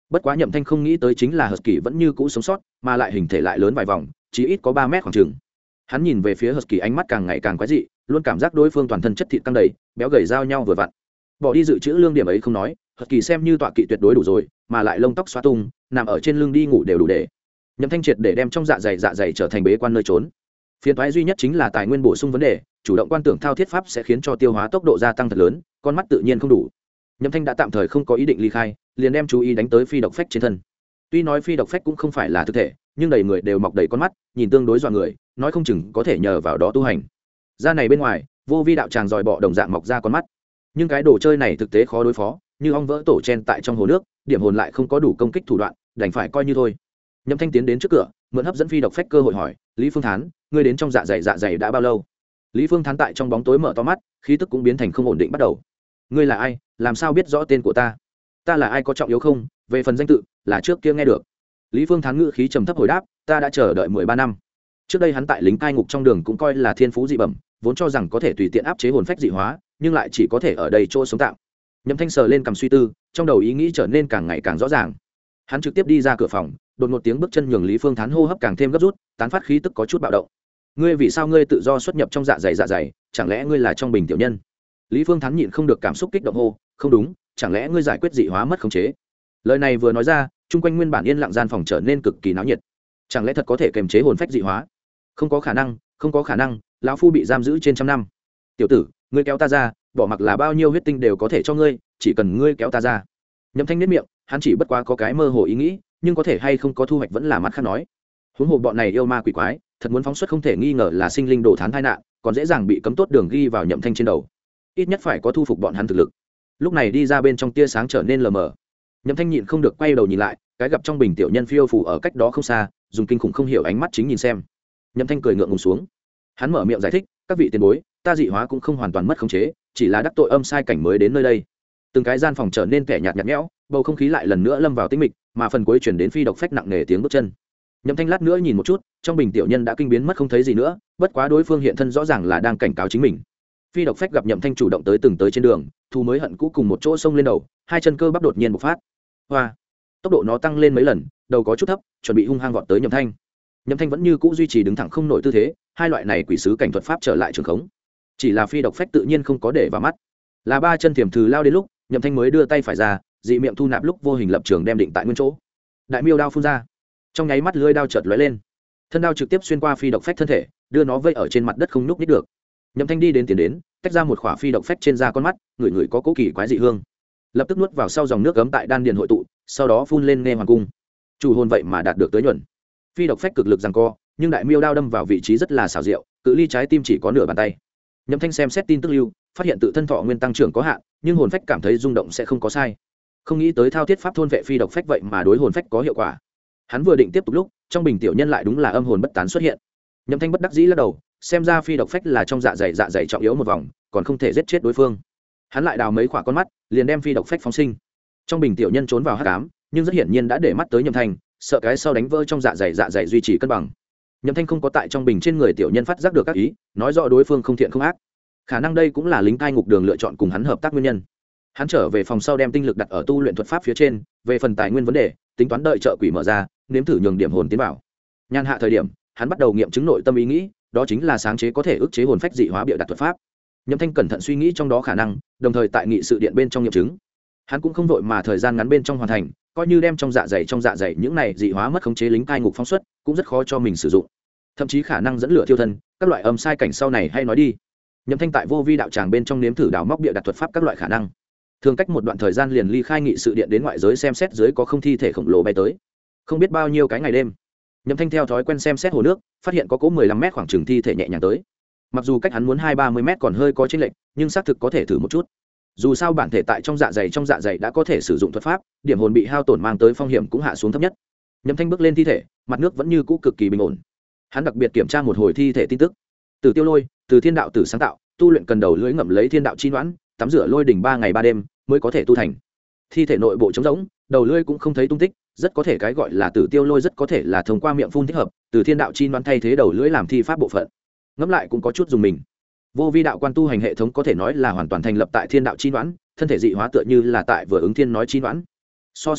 bất quá Nhậm Thanh không nghĩ tới chính là Husky vẫn như cũ sống sót, mà lại hình thể lại lớn vài vòng, chỉ ít có 3 mét khoảng chừng. Hắn nhìn về phía Husky ánh mắt càng ngày càng quái dị, luôn cảm giác đối phương toàn thân chất thịt căng đầy, béo gầy giao nhau vừa vặn. Bỏ đi dự trữ lương điểm ấy không nói, Husky xem như tọa kỵ tuyệt đối đủ rồi, mà lại lông tóc xóa tung, nằm ở trên lưng đi ngủ đều đủ để. Nhậm Thanh triệt để đem trong dạ dày trở thành bế quan nơi trốn. Phiền toái duy nhất chính là tài nguyên bổ sung vấn đề, chủ động quan tưởng thao thiết pháp sẽ khiến cho tiêu hóa tốc độ gia tăng thật lớn, con mắt tự nhiên không đủ. Nhậm Thanh đã tạm thời không có ý định ly khai, liền đem chú ý đánh tới phi độc phách trên thân. Tuy nói phi độc phách cũng không phải là thực thể, nhưng đầy người đều mọc đầy con mắt, nhìn tương đối dọa người, nói không chừng có thể nhờ vào đó tu hành. Ra này bên ngoài, vô vi đạo tràng dòi bọ đồng dạng mọc ra con mắt. Nhưng cái đồ chơi này thực tế khó đối phó, như ong vỡ tổ chen tại trong hồ nước, điểm hồn lại không có đủ công kích thủ đoạn, đành phải coi như thôi. Nhậm Thanh tiến đến trước cửa, mượn hấp dẫn phi độc phách cơ hội hỏi, Lý Phương Thán, ngươi đến trong dạ dày đã bao lâu? Lý Phương Thán tại trong bóng tối mở to mắt, khí tức cũng biến thành không ổn định bắt đầu. Ngươi là ai, làm sao biết rõ tên của ta? Ta là ai có trọng yếu không, về phần danh tự là trước kia nghe được. Lý Phương Thán ngữ khí trầm thấp hồi đáp, ta đã chờ đợi 13 năm. Trước đây hắn tại lính cai ngục trong đường cũng coi là thiên phú dị bẩm, vốn cho rằng có thể tùy tiện áp chế hồn phách dị hóa, nhưng lại chỉ có thể ở đây chỗ sống tạm. Nhậm Thanh sờ lên cầm suy tư, trong đầu ý nghĩ trở nên càng ngày càng rõ ràng. Hắn trực tiếp đi ra cửa phòng, đột ngột tiếng bước chân nhường Lý Phương Thán hô hấp càng thêm gấp rút, tán phát khí tức có chút bạo động. Ngươi vì sao ngươi tự do xuất nhập trong dạ dày, chẳng lẽ ngươi là trong bình tiểu nhân? Lý Phương Thán nhịn không được cảm xúc kích động hô, không đúng, chẳng lẽ ngươi giải quyết dị hóa mất khống chế? Lời này vừa nói ra, chung quanh nguyên bản yên lặng gian phòng trở nên cực kỳ náo nhiệt. Chẳng lẽ thật có thể kiềm chế hồn phách dị hóa? Không có khả năng, lão phu bị giam giữ trên trăm năm. Tiểu tử, ngươi kéo ta ra, bỏ mặc là bao nhiêu huyết tinh đều có thể cho ngươi, chỉ cần ngươi kéo ta ra. Nhậm Thanh nhếch miệng, hắn chỉ bất quá có cái mơ hồ ý nghĩ, nhưng có thể hay không có thu hoạch vẫn là mặt khác nói. Huống hồ bọn này yêu ma quỷ quái, thật muốn phóng xuất không thể nghi ngờ là sinh linh đồ thán tai nạn, còn dễ dàng bị cấm tốt đường ghi vào Nhậm Thanh trên đầu. Ít nhất phải có thu phục bọn hắn thực lực. Lúc này đi ra bên trong tia sáng trở nên lờ mờ. Nhậm Thanh nhịn không được quay đầu nhìn lại, cái gặp trong bình tiểu nhân phiêu phù ở cách đó không xa, dùng kinh khủng không hiểu ánh mắt chính nhìn xem. Nhậm Thanh cười ngượng ngùng xuống. Hắn mở miệng giải thích, các vị tiền bối, ta dị hóa cũng không hoàn toàn mất khống chế, chỉ là đắc tội âm sai cảnh mới đến nơi đây. Từng cái gian phòng trở nên kẻ nhạt nhẽo, bầu không khí lại lần nữa lâm vào tĩnh mịch, mà phần cuối chuyển đến phi độc phách nặng nề tiếng bước chân. Nhậm Thanh lát nữa nhìn một chút, trong bình tiểu nhân đã kinh biến mất không thấy gì nữa, bất quá đối phương hiện thân rõ ràng là đang cảnh cáo chính mình. Phi độc phách gặp Nhậm Thanh chủ động tới từng tới trên đường, thu mới hận cũ cùng một chỗ xông lên đầu, hai chân cơ bắp đột nhiên bộc phát. Hoa, tốc độ nó tăng lên mấy lần, đầu có chút thấp, chuẩn bị hung hăng vọt tới Nhậm Thanh. Nhậm Thanh vẫn như cũ duy trì đứng thẳng không nổi tư thế, hai loại này quỷ sứ cảnh thuật pháp trở lại trường khống. Chỉ là phi độc phách tự nhiên không có để vào mắt, là ba chân tiềm thử lao đến lúc, Nhậm Thanh mới đưa tay phải ra, dị miệng thu nạp lúc vô hình lập trường đem định tại nguyên chỗ. Đại miêu đao phun ra, trong nháy mắt lưỡi đao chợt lóe lên, thân đao trực tiếp xuyên qua phi độc phách thân thể, đưa nó vây ở trên mặt đất không nhúc nhích được. Nhậm Thanh đi đến tiến đến, tách ra một khỏa phi độc phách trên da con mắt, người có cố kỳ quái dị hương, lập tức nuốt vào sau dòng nước cấm tại đan điền hội tụ, sau đó phun lên nghe hoàng cung. Chủ hồn vậy mà đạt được tới nhuận. Phi độc phách cực lực giằng co, nhưng đại miêu đao đâm vào vị trí rất là xảo diệu, cự ly trái tim chỉ có nửa bàn tay. Nhậm Thanh xem xét tin tức lưu, phát hiện tự thân thọ nguyên tăng trưởng có hạn, nhưng hồn phách cảm thấy rung động sẽ không có sai. Không nghĩ tới thao thiết pháp thôn vệ phi độc phách vậy mà đối hồn phách có hiệu quả. Hắn vừa định tiếp tục lúc, trong bình tiểu nhân lại đúng là âm hồn bất tán xuất hiện. Nhậm Thanh bất đắc dĩ lắc đầu, xem ra phi độc phách là trong dạ dày trọng yếu một vòng, còn không thể giết chết đối phương. Hắn lại đào mấy quả con mắt, liền đem phi độc phách phóng sinh. Trong bình tiểu nhân trốn vào hắc ám, nhưng rất hiển nhiên đã để mắt tới Nhậm Thanh, sợ cái sau đánh vỡ trong dạ dày duy trì cân bằng. Nhậm Thanh không có tại trong bình trên người tiểu nhân phát giác được các ý, nói rõ đối phương không thiện không ác. Khả năng đây cũng là lính cai ngục đường lựa chọn cùng hắn hợp tác nguyên nhân. Hắn trở về phòng sau đem tinh lực đặt ở tu luyện thuật pháp phía trên, về phần tài nguyên vấn đề, tính toán đợi chợ quỷ mở ra, nếm thử nhường điểm hồn tiến vào. Nhàn hạ thời điểm, hắn bắt đầu nghiệm chứng nội tâm ý nghĩ, đó chính là sáng chế có thể ức chế hồn phách dị hóa bịa đặt thuật pháp. Nhậm Thanh cẩn thận suy nghĩ trong đó khả năng, đồng thời tại nghị sự điện bên trong nghiệm chứng. Hắn cũng không vội mà thời gian ngắn bên trong hoàn thành, coi như đem trong dạ dày những này dị hóa mất khống chế lính cai ngục phóng xuất, cũng rất khó cho mình sử dụng. Thậm chí khả năng dẫn lửa thiêu thân, các loại âm sai cảnh sau này hay nói đi. Nhậm Thanh tại vô vi đạo tràng bên trong nếm thử đào móc bịa đặt thuật pháp các loại khả năng. Thường cách một đoạn thời gian liền ly khai nghị sự điện đến ngoại giới xem xét dưới có không thi thể khổng lồ bay tới. Không biết bao nhiêu cái ngày đêm, Nhậm Thanh theo thói quen xem xét hồ nước, phát hiện có cố 15 mét khoảng chừng thi thể nhẹ nhàng tới. Mặc dù cách hắn muốn 20-30 mét còn hơi có chênh lệch, nhưng xác thực có thể thử một chút. Dù sao bản thể tại trong dạ dày đã có thể sử dụng thuật pháp, điểm hồn bị hao tổn mang tới phong hiểm cũng hạ xuống thấp nhất. Nhậm Thanh bước lên thi thể, mặt nước vẫn như cũ cực kỳ bình ổn. Hắn đặc biệt kiểm tra một hồi thi thể tin tức. Từ Tiêu Lôi, từ thiên đạo tử sáng tạo, tu luyện cần đầu lưỡi ngậm lấy thiên đạo chi noãn, tắm rửa lôi đỉnh 3 ngày 3 đêm mới có thể tu thành. Thi thể nội bộ trống rỗng, đầu lưỡi cũng không thấy tung tích, rất có thể cái gọi là Tử Tiêu Lôi rất có thể là thông qua miệng phun thích hợp, từ thiên đạo chi noãn thay thế đầu lưỡi làm thi pháp bộ phận. Ngẫm lại cũng có chút dùng mình. Vô vi đạo quan tu hành hệ thống có thể nói là hoàn toàn thành lập tại thiên đạo chi noãn, thân thể dị hóa tựa như là tại vừa ứng thiên nói chi noãn. So sánh dưới,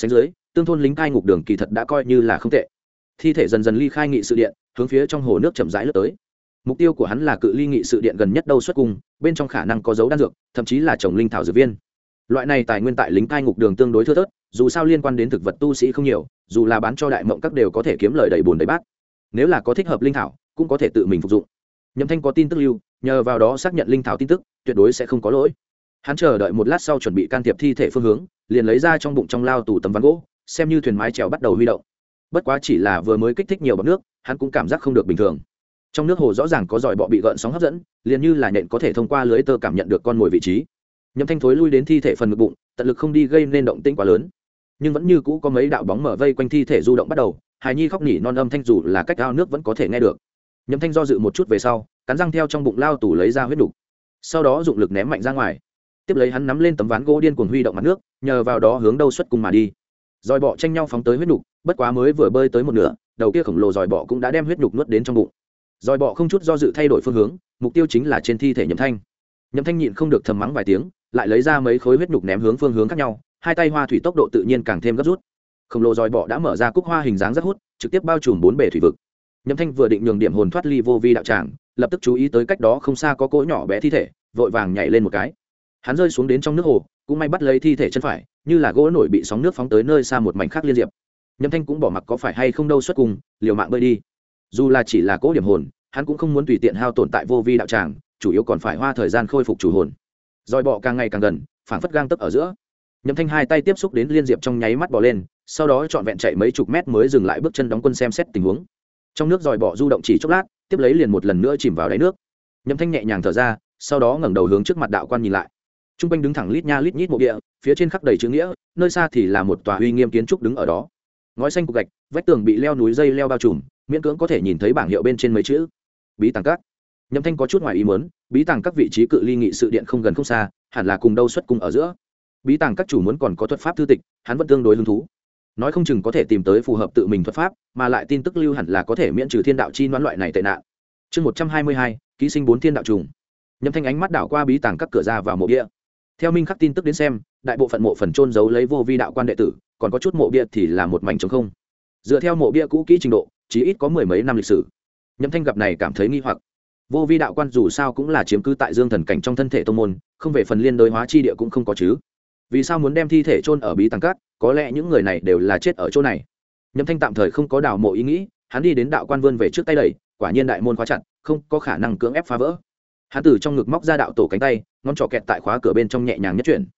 tương thôn lính cai ngục đường kỳ thật đã coi như là không tệ. Thi thể dần dần ly khai nghị sự điện, hướng phía trong hồ nước chậm rãi lướt tới. Mục tiêu của hắn là cự ly nghị sự điện gần nhất đâu xuất cung, bên trong khả năng có dấu đan dược, thậm chí là trồng linh thảo dược viên. Loại này tài nguyên tại lính cai ngục đường tương đối thưa thớt, dù sao liên quan đến thực vật tu sĩ không nhiều, dù là bán cho đại mộng các đều có thể kiếm lời đầy bùn đầy bát. Nếu là có thích hợp linh thảo, cũng có thể tự mình phục dụng. Nhậm Thanh có tin tức lưu, nhờ vào đó xác nhận linh thảo tin tức, tuyệt đối sẽ không có lỗi. Hắn chờ đợi một lát sau chuẩn bị can thiệp thi thể phương hướng, liền lấy ra trong bụng trong lao tủ tấm ván gỗ, xem như thuyền mái chèo bắt đầu huy động. Bất quá chỉ là vừa mới kích thích nhiều bọt nước, hắn cũng cảm giác không được bình thường. Trong nước hồ rõ ràng có giòi bọ bị gợn sóng hấp dẫn, liền như là nện có thể thông qua lưới tơ cảm nhận được con mồi vị trí. Nhậm Thanh thối lui đến thi thể phần ngực bụng, tận lực không đi gây nên động tĩnh quá lớn, nhưng vẫn như cũ có mấy đạo bóng mở vây quanh thi thể du động bắt đầu. Hài nhi khóc nỉ non âm thanh dù là cách ao nước vẫn có thể nghe được. Nhậm Thanh do dự một chút về sau, cắn răng theo trong bụng lao tủ lấy ra huyết đục, sau đó dụng lực ném mạnh ra ngoài. Tiếp lấy hắn nắm lên tấm ván gỗ điên cuồng huy động mặt nước, nhờ vào đó hướng đâu xuất cung mà đi. Giòi bọ tranh nhau phóng tới huyết đục, bất quá mới vừa bơi tới một nửa, đầu kia khổng lồ giòi bọ cũng đã đem huyết đục nuốt đến trong bụng. Giòi bọ không chút do dự thay đổi phương hướng, mục tiêu chính là trên thi thể Nhậm Thanh. Nhậm Thanh nhịn không được thầm mắng vài tiếng, lại lấy ra mấy khối huyết đục ném hướng phương hướng khác nhau, hai tay hoa thủy tốc độ tự nhiên càng thêm gấp rút. Khổng lồ giòi bọ đã mở ra cúc hoa hình dáng rất hút, trực tiếp bao trùm bốn bể thủy vực. Nhậm Thanh vừa định nhường điểm hồn thoát ly vô vi đạo tràng, lập tức chú ý tới cách đó không xa có cỗ nhỏ bé thi thể, vội vàng nhảy lên một cái. Hắn rơi xuống đến trong nước hồ, cũng may bắt lấy thi thể chân phải, như là gỗ nổi bị sóng nước phóng tới nơi xa một mảnh khác liên diệp. Nhậm Thanh cũng bỏ mặc có phải hay không đâu xuất cùng, liều mạng bơi đi. Dù là chỉ là cỗ điểm hồn, hắn cũng không muốn tùy tiện hao tổn tại vô vi đạo tràng, chủ yếu còn phải hoa thời gian khôi phục chủ hồn. Giòi bọ càng ngày càng gần, phảng phất gang tấc ở giữa. Nhậm Thanh hai tay tiếp xúc đến liên diệp trong nháy mắt bò lên, sau đó trọn vẹn chạy mấy chục mét mới dừng lại bước chân đóng quân xem xét tình huống. Trong nước giòi bọ du động chỉ chốc lát, tiếp lấy liền một lần nữa chìm vào đáy nước. Nhậm Thanh nhẹ nhàng thở ra, sau đó ngẩng đầu hướng trước mặt đạo quan nhìn lại. Trung quanh đứng thẳng lít nha lít nhít mộ địa, phía trên khắc đầy chữ nghĩa, nơi xa thì là một tòa uy nghiêm kiến trúc đứng ở đó. Ngói xanh cục gạch, vách tường bị leo núi dây leo bao trùm, miễn cưỡng có thể nhìn thấy bảng hiệu bên trên mấy chữ: Bí Tàng Các. Nhậm Thanh có chút ngoài ý muốn, Bí Tàng Các vị trí cự ly nghị sự điện không gần không xa, hẳn là cùng đâu xuất cung ở giữa. Bí Tàng Các chủ muốn còn có thuật pháp thư tịch, hắn vẫn tương đối hứng thú. Nói không chừng có thể tìm tới phù hợp tự mình thuật pháp, mà lại tin tức lưu hẳn là có thể miễn trừ thiên đạo chi đoán loại này tệ nạn. Chương 122, ký sinh 4 thiên đạo trùng. Nhậm Thanh ánh mắt đảo qua Bí Tàng Các cửa ra vào mộ bia. Theo minh khắc tin tức đến xem, đại bộ phận mộ phần trôn giấu lấy vô vi đạo quan đệ tử, còn có chút mộ bia thì là một mảnh trống không. Dựa theo mộ bia cũ kỹ trình độ, chí ít có mười mấy năm lịch sử. Nhậm Thanh gặp này cảm thấy nghi hoặc. Vô vi đạo quan dù sao cũng là chiếm cứ tại dương thần cảnh trong thân thể tông môn, không về phần liên đối hóa chi địa cũng không có chứ. Vì sao muốn đem thi thể chôn ở Bí Tàng Các? Có lẽ những người này đều là chết ở chỗ này. Nhậm Thanh tạm thời không có đào mộ ý nghĩ, hắn đi đến đạo quan vươn về trước tay đẩy, quả nhiên đại môn khóa chặt, không có khả năng cưỡng ép phá vỡ. Hắn từ trong ngực móc ra đạo tổ cánh tay, ngón trỏ kẹt tại khóa cửa bên trong nhẹ nhàng nhất chuyển.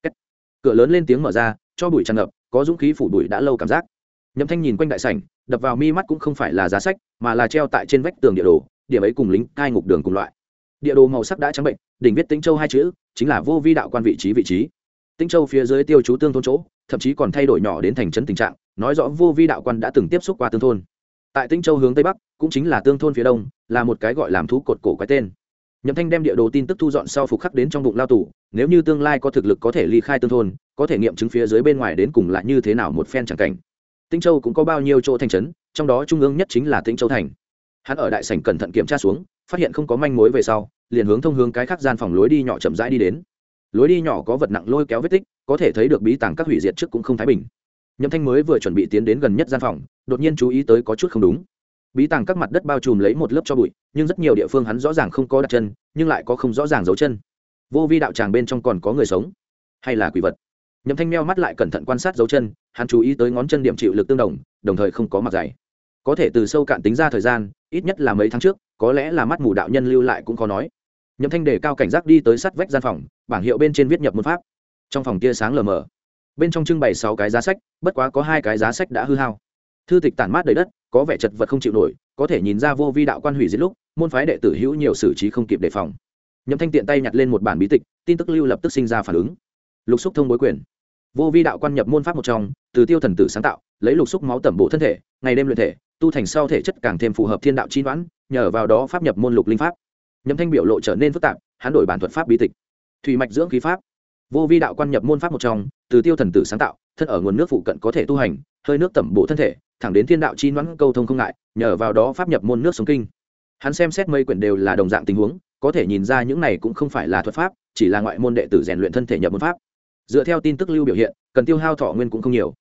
Cửa lớn lên tiếng mở ra, cho bụi tràn ngập, có dũng khí phủ bụi đã lâu cảm giác. Nhậm Thanh nhìn quanh đại sảnh, đập vào mi mắt cũng không phải là giá sách, mà là treo tại trên vách tường địa đồ, điểm ấy cùng lính cai ngục đường cùng loại. Địa đồ màu sắc đã trắng bệnh, đỉnh viết Tĩnh Châu hai chữ, chính là vô vi đạo quan vị trí. Tĩnh Châu phía dưới tiêu chú tương thôn chỗ, thậm chí còn thay đổi nhỏ đến thành trấn tình trạng, nói rõ vô vi đạo quan đã từng tiếp xúc qua tương thôn. Tại Tĩnh Châu hướng tây bắc, cũng chính là tương thôn phía đông, là một cái gọi làm thú cột cổ quái tên. Nhậm Thanh đem địa đồ tin tức thu dọn sau phục khắc đến trong bụng lao tủ, nếu như tương lai có thực lực có thể ly khai tương thôn, có thể nghiệm chứng phía dưới bên ngoài đến cùng là như thế nào một phen chẳng cảnh. Tĩnh Châu cũng có bao nhiêu chỗ thành trấn, trong đó trung ương nhất chính là Tĩnh Châu thành. Hắn ở đại sảnh cẩn thận kiểm tra xuống, phát hiện không có manh mối về sau, liền hướng thông hướng cái khác gian phòng lối đi nhỏ chậm rãi đi đến. Lối đi nhỏ có vật nặng lôi kéo vết tích, có thể thấy được Bí Tàng Các hủy diệt trước cũng không thái bình. Nhậm Thanh mới vừa chuẩn bị tiến đến gần nhất gian phòng, đột nhiên chú ý tới có chút không đúng. Bí Tàng Các mặt đất bao trùm lấy một lớp cho bụi, nhưng rất nhiều địa phương hắn rõ ràng không có đặt chân, nhưng lại có không rõ ràng dấu chân. Vô vi đạo tràng bên trong còn có người sống, hay là quỷ vật? Nhậm Thanh meo mắt lại cẩn thận quan sát dấu chân, hắn chú ý tới ngón chân điểm chịu lực tương đồng, đồng thời không có mặc giày. Có thể từ sâu cạn tính ra thời gian, ít nhất là mấy tháng trước, có lẽ là mắt mù đạo nhân lưu lại cũng khó nói. Nhậm Thanh đề cao cảnh giác đi tới sát vách gian phòng, bảng hiệu bên trên viết nhập môn pháp. Trong phòng tia sáng lờ mờ, bên trong trưng bày 6 cái giá sách, bất quá có 2 cái giá sách đã hư hao. Thư tịch tản mát đầy đất, có vẻ chật vật không chịu nổi, có thể nhìn ra vô vi đạo quan hủy diệt lúc, môn phái đệ tử hữu nhiều xử trí không kịp đề phòng. Nhậm Thanh tiện tay nhặt lên một bản bí tịch, tin tức lưu lập tức sinh ra phản ứng. Lục xúc thông bối quyền. Vô vi đạo quan nhập môn pháp một trong, từ tiêu thần tử sáng tạo, lấy lục xúc máu tẩm bổ thân thể, ngày đêm luyện thể, tu thành sau thể chất càng thêm phù hợp thiên đạo chi đoán, nhờ vào đó pháp nhập môn lục linh pháp. Nhậm Thanh biểu lộ trở nên phức tạp, hắn đổi bản thuật pháp bí tịch. Thủy mạch dưỡng khí pháp. Vô vi đạo quan nhập môn pháp một trong, từ tiêu thần tử sáng tạo, thân ở nguồn nước phụ cận có thể tu hành, hơi nước tẩm bổ thân thể, thẳng đến thiên đạo chi đoán câu thông không ngại, nhờ vào đó pháp nhập môn nước sống kinh. Hắn xem xét mấy quyển đều là đồng dạng tình huống, có thể nhìn ra những này cũng không phải là thuật pháp, chỉ là ngoại môn đệ tử rèn luyện thân thể nhập môn pháp. Dựa theo tin tức lưu biểu hiện, cần tiêu hao thọ nguyên cũng không nhiều.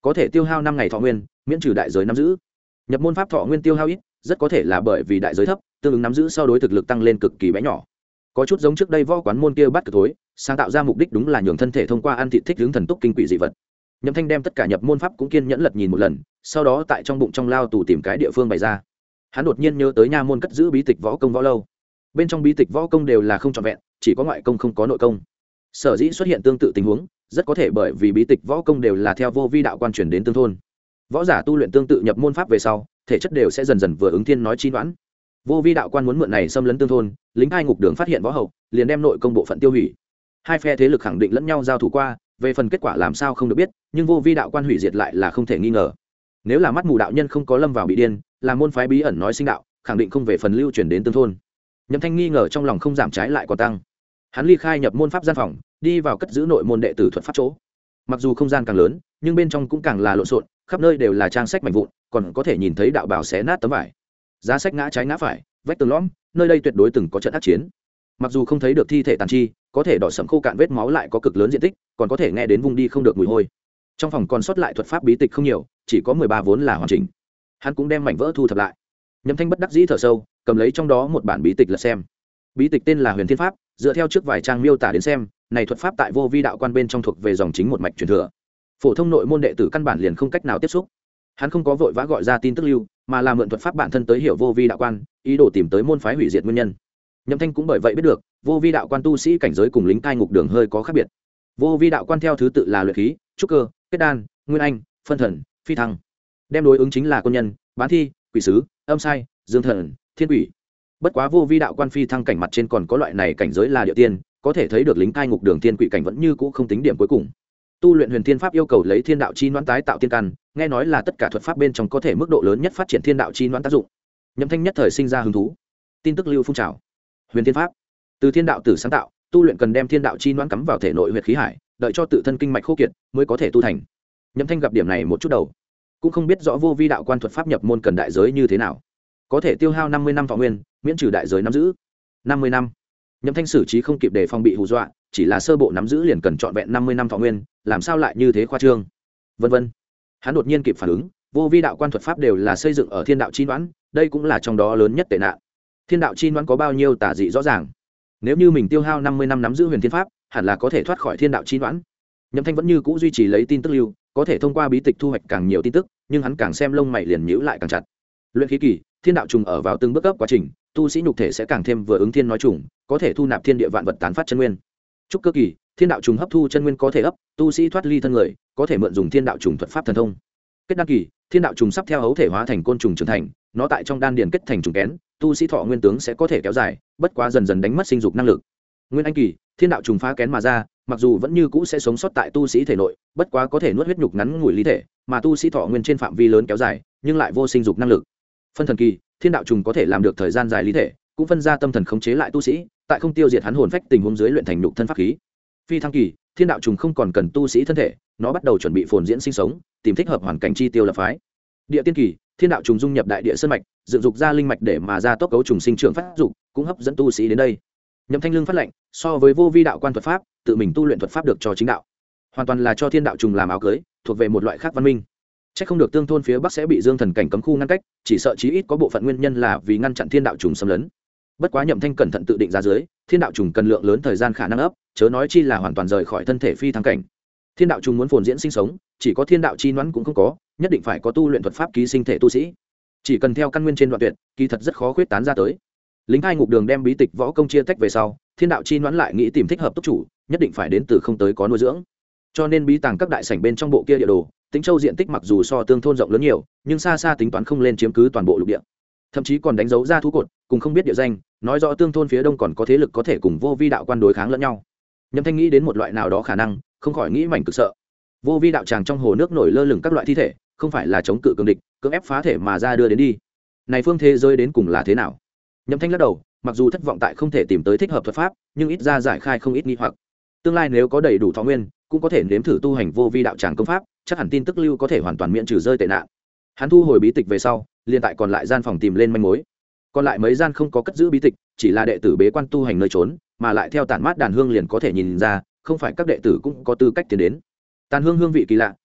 có thể tiêu hao 5 ngày thọ nguyên, miễn trừ đại giới nắm giữ. Nhập môn pháp thọ nguyên tiêu hao ít, rất có thể là bởi vì đại giới thấp, tương ứng nắm giữ sau đối thực lực tăng lên cực kỳ bé nhỏ. Có chút giống trước đây võ quán môn kia bắt cực thối, sáng tạo ra mục đích đúng là nhường thân thể thông qua ăn thịt thích hướng thần túc kinh quỷ dị vật. Nhậm Thanh đem tất cả nhập môn pháp cũng kiên nhẫn lật nhìn một lần, sau đó tại trong bụng trong lao tù tìm cái địa phương bày ra. Hắn đột nhiên nhớ tới nha môn cất giữ bí tịch võ công võ lâu. Bên trong bí tịch võ công đều là không trọn vẹn, chỉ có ngoại công không có nội công. Sở dĩ xuất hiện tương tự tình huống, rất có thể bởi vì bí tịch võ công đều là theo vô vi đạo quan truyền đến tương thôn. Võ giả tu luyện tương tự nhập môn pháp về sau, thể chất đều sẽ dần dần vừa ứng thiên nói chi đoán. Vô vi đạo quan muốn mượn này xâm lấn tương thôn, lính hai ngục đường phát hiện võ hậu, liền đem nội công bộ phận tiêu hủy. Hai phe thế lực khẳng định lẫn nhau giao thủ qua, về phần kết quả làm sao không được biết, nhưng vô vi đạo quan hủy diệt lại là không thể nghi ngờ. Nếu là mắt mù đạo nhân không có lâm vào bị điên, là môn phái bí ẩn nói sinh đạo, khẳng định không về phần lưu truyền đến tương thôn. Nhậm Thanh nghi ngờ trong lòng không giảm trái lại còn tăng. Hắn ly khai nhập môn pháp gian phòng, đi vào cất giữ nội môn đệ tử thuật pháp chỗ. Mặc dù không gian càng lớn, nhưng bên trong cũng càng là lộn xộn, khắp nơi đều là trang sách mảnh vụn, còn có thể nhìn thấy đạo bào xé nát tấm vải. Giá sách ngã trái ngã phải, vách tường lõm, nơi đây tuyệt đối từng có trận ác chiến. Mặc dù không thấy được thi thể tàn chi, có thể đỏ sẫm khô cạn vết máu lại có cực lớn diện tích, còn có thể nghe đến vung đi không được mùi hôi. Trong phòng còn sót lại thuật pháp bí tịch không nhiều, chỉ có 13 vốn là hoàn chỉnh. Hắn cũng đem mảnh vỡ thu thập lại. Nhậm Thanh bất đắc dĩ thở sâu, cầm lấy trong đó một bản bí tịch lật xem. Bí tịch tên là Huyền Thiên Pháp, dựa theo trước vài trang miêu tả đến xem, này thuật pháp tại vô vi đạo quan bên trong thuộc về dòng chính một mạch truyền thừa. Phổ thông nội môn đệ tử căn bản liền không cách nào tiếp xúc. Hắn không có vội vã gọi ra tin tức lưu, mà là mượn thuật pháp bản thân tới hiểu vô vi đạo quan, ý đồ tìm tới môn phái hủy diệt nguyên nhân. Nhậm Thanh cũng bởi vậy biết được, vô vi đạo quan tu sĩ cảnh giới cùng lính cai ngục đường hơi có khác biệt. Vô vi đạo quan theo thứ tự là luyện khí, trúc cơ, kết đan, nguyên anh, phân thần, phi thăng. Đem đối ứng chính là quân nhân, bán thi, quỷ sứ, âm sai, dương thần, thiên quỷ. Bất quá vô vi đạo quan phi thăng cảnh mặt trên còn có loại này cảnh giới là địa tiên, có thể thấy được lính cai ngục đường thiên quỷ cảnh vẫn như cũ không tính điểm cuối cùng. Tu luyện huyền thiên pháp yêu cầu lấy thiên đạo chi noãn tái tạo tiên căn, nghe nói là tất cả thuật pháp bên trong có thể mức độ lớn nhất phát triển thiên đạo chi noãn tác dụng. Nhậm Thanh nhất thời sinh ra hứng thú. Tin tức lưu phun trào. Huyền thiên pháp, từ thiên đạo tử sáng tạo, tu luyện cần đem thiên đạo chi noãn cắm vào thể nội huyệt khí hải, đợi cho tự thân kinh mạch khô kiệt mới có thể tu thành. Nhậm Thanh gặp điểm này một chút đầu, cũng không biết rõ vô vi đạo quan thuật pháp nhập môn cần đại giới như thế nào. Có thể tiêu hao 50 năm thọ nguyên, miễn trừ đại giới nắm giữ. 50 năm. Nhậm Thanh xử trí không kịp để phòng bị hù dọa, chỉ là sơ bộ nắm giữ liền cần trọn vẹn 50 năm thọ nguyên, làm sao lại như thế khoa trương. Vân vân. Hắn đột nhiên kịp phản ứng, vô vi đạo quan thuật pháp đều là xây dựng ở thiên đạo chi đoán, đây cũng là trong đó lớn nhất tệ nạn. Thiên đạo chi đoán có bao nhiêu tà dị rõ ràng. Nếu như mình tiêu hao 50 năm nắm giữ huyền thiên pháp, hẳn là có thể thoát khỏi thiên đạo chi đoán. Nhậm Thanh vẫn như cũ duy trì lấy tin tức lưu, có thể thông qua bí tịch thu hoạch càng nhiều tin tức, nhưng hắn càng xem lông mày liền nhíu lại càng chặt. Luyện khí kỳ, thiên đạo trùng ở vào từng bước cấp quá trình, tu sĩ nhục thể sẽ càng thêm vừa ứng thiên nói trùng, có thể thu nạp thiên địa vạn vật tán phát chân nguyên. Trúc cơ kỳ, thiên đạo trùng hấp thu chân nguyên có thể ấp, tu sĩ thoát ly thân người, có thể mượn dùng thiên đạo trùng thuật pháp thần thông. Kết đan kỳ, thiên đạo trùng sắp theo hấu thể hóa thành côn trùng trưởng thành, nó tại trong đan điền kết thành trùng kén, tu sĩ thọ nguyên tướng sẽ có thể kéo dài, bất quá dần dần đánh mất sinh dục năng lực. Nguyên anh kỳ, thiên đạo trùng phá kén mà ra, mặc dù vẫn như cũ sẽ sống sót tại tu sĩ thể nội, bất quá có thể nuốt huyết nhục ngắn ngủi lý thể, mà tu sĩ thọ nguyên trên phạm vi lớn kéo dài, nhưng lại vô sinh dục năng lực. Phân thần kỳ, thiên đạo trùng có thể làm được thời gian dài lý thể, cũng phân ra tâm thần khống chế lại tu sĩ, tại không tiêu diệt hắn hồn phách tình huống dưới luyện thành nhục thân pháp khí. Phi thăng kỳ, thiên đạo trùng không còn cần tu sĩ thân thể, nó bắt đầu chuẩn bị phồn diễn sinh sống, tìm thích hợp hoàn cảnh chi tiêu lập phái. Địa tiên kỳ, thiên đạo trùng dung nhập đại địa sơn mạch, dựng dục ra linh mạch để mà ra tốc cấu trùng sinh trưởng phát dục, cũng hấp dẫn tu sĩ đến đây. Nhậm Thanh lương phát lệnh, so với vô vi đạo quan thuật pháp, tự mình tu luyện thuật pháp được cho chính đạo, hoàn toàn là cho thiên đạo trùng làm áo cưới, thuộc về một loại khác văn minh. Chắc không được tương thôn phía bắc sẽ bị dương thần cảnh cấm khu ngăn cách, chỉ sợ chí ít có bộ phận nguyên nhân là vì ngăn chặn thiên đạo trùng xâm lấn. Bất quá Nhậm Thanh cẩn thận tự định ra dưới, thiên đạo trùng cần lượng lớn thời gian khả năng ấp, chớ nói chi là hoàn toàn rời khỏi thân thể phi thăng cảnh. Thiên đạo trùng muốn phồn diễn sinh sống, chỉ có thiên đạo chi noãn cũng không có, nhất định phải có tu luyện thuật pháp ký sinh thể tu sĩ. Chỉ cần theo căn nguyên trên đoạn tuyệt, kỳ thật rất khó khuyết tán ra tới. Lính hai ngục đường đem bí tịch võ công chia tách về sau, thiên đạo chi noãn lại nghĩ tìm thích hợp túc chủ, nhất định phải đến từ không tới có nuôi dưỡng. Cho nên bí tàng các đại sảnh bên trong bộ kia địa đồ, Tĩnh Châu diện tích mặc dù so tương thôn rộng lớn nhiều, nhưng xa xa tính toán không lên chiếm cứ toàn bộ lục địa. Thậm chí còn đánh dấu ra thú cột, cùng không biết địa danh, nói rõ tương thôn phía đông còn có thế lực có thể cùng vô vi đạo quan đối kháng lẫn nhau. Nhậm Thanh nghĩ đến một loại nào đó khả năng, không khỏi nghĩ mảnh cực sợ. Vô vi đạo tràng trong hồ nước nổi lơ lửng các loại thi thể, không phải là chống cự cường địch, cưỡng ép phá thể mà ra đưa đến đi. Này phương thế giới đến cùng là thế nào? Nhậm Thanh lắc đầu, mặc dù thất vọng tại không thể tìm tới thích hợp thuật pháp, nhưng ít ra giải khai không ít nghi hoặc. Tương lai nếu có đầy đủ thọ nguyên, cũng có thể nếm thử tu hành vô vi đạo tràng công pháp, chắc hẳn tin tức lưu có thể hoàn toàn miễn trừ rơi tệ nạn. Hắn thu hồi bí tịch về sau, liền tại còn lại gian phòng tìm lên manh mối. Còn lại mấy gian không có cất giữ bí tịch, chỉ là đệ tử bế quan tu hành nơi trốn, mà lại theo tản mát đàn hương liền có thể nhìn ra, không phải các đệ tử cũng có tư cách tiến đến. Tàn hương hương vị kỳ lạ,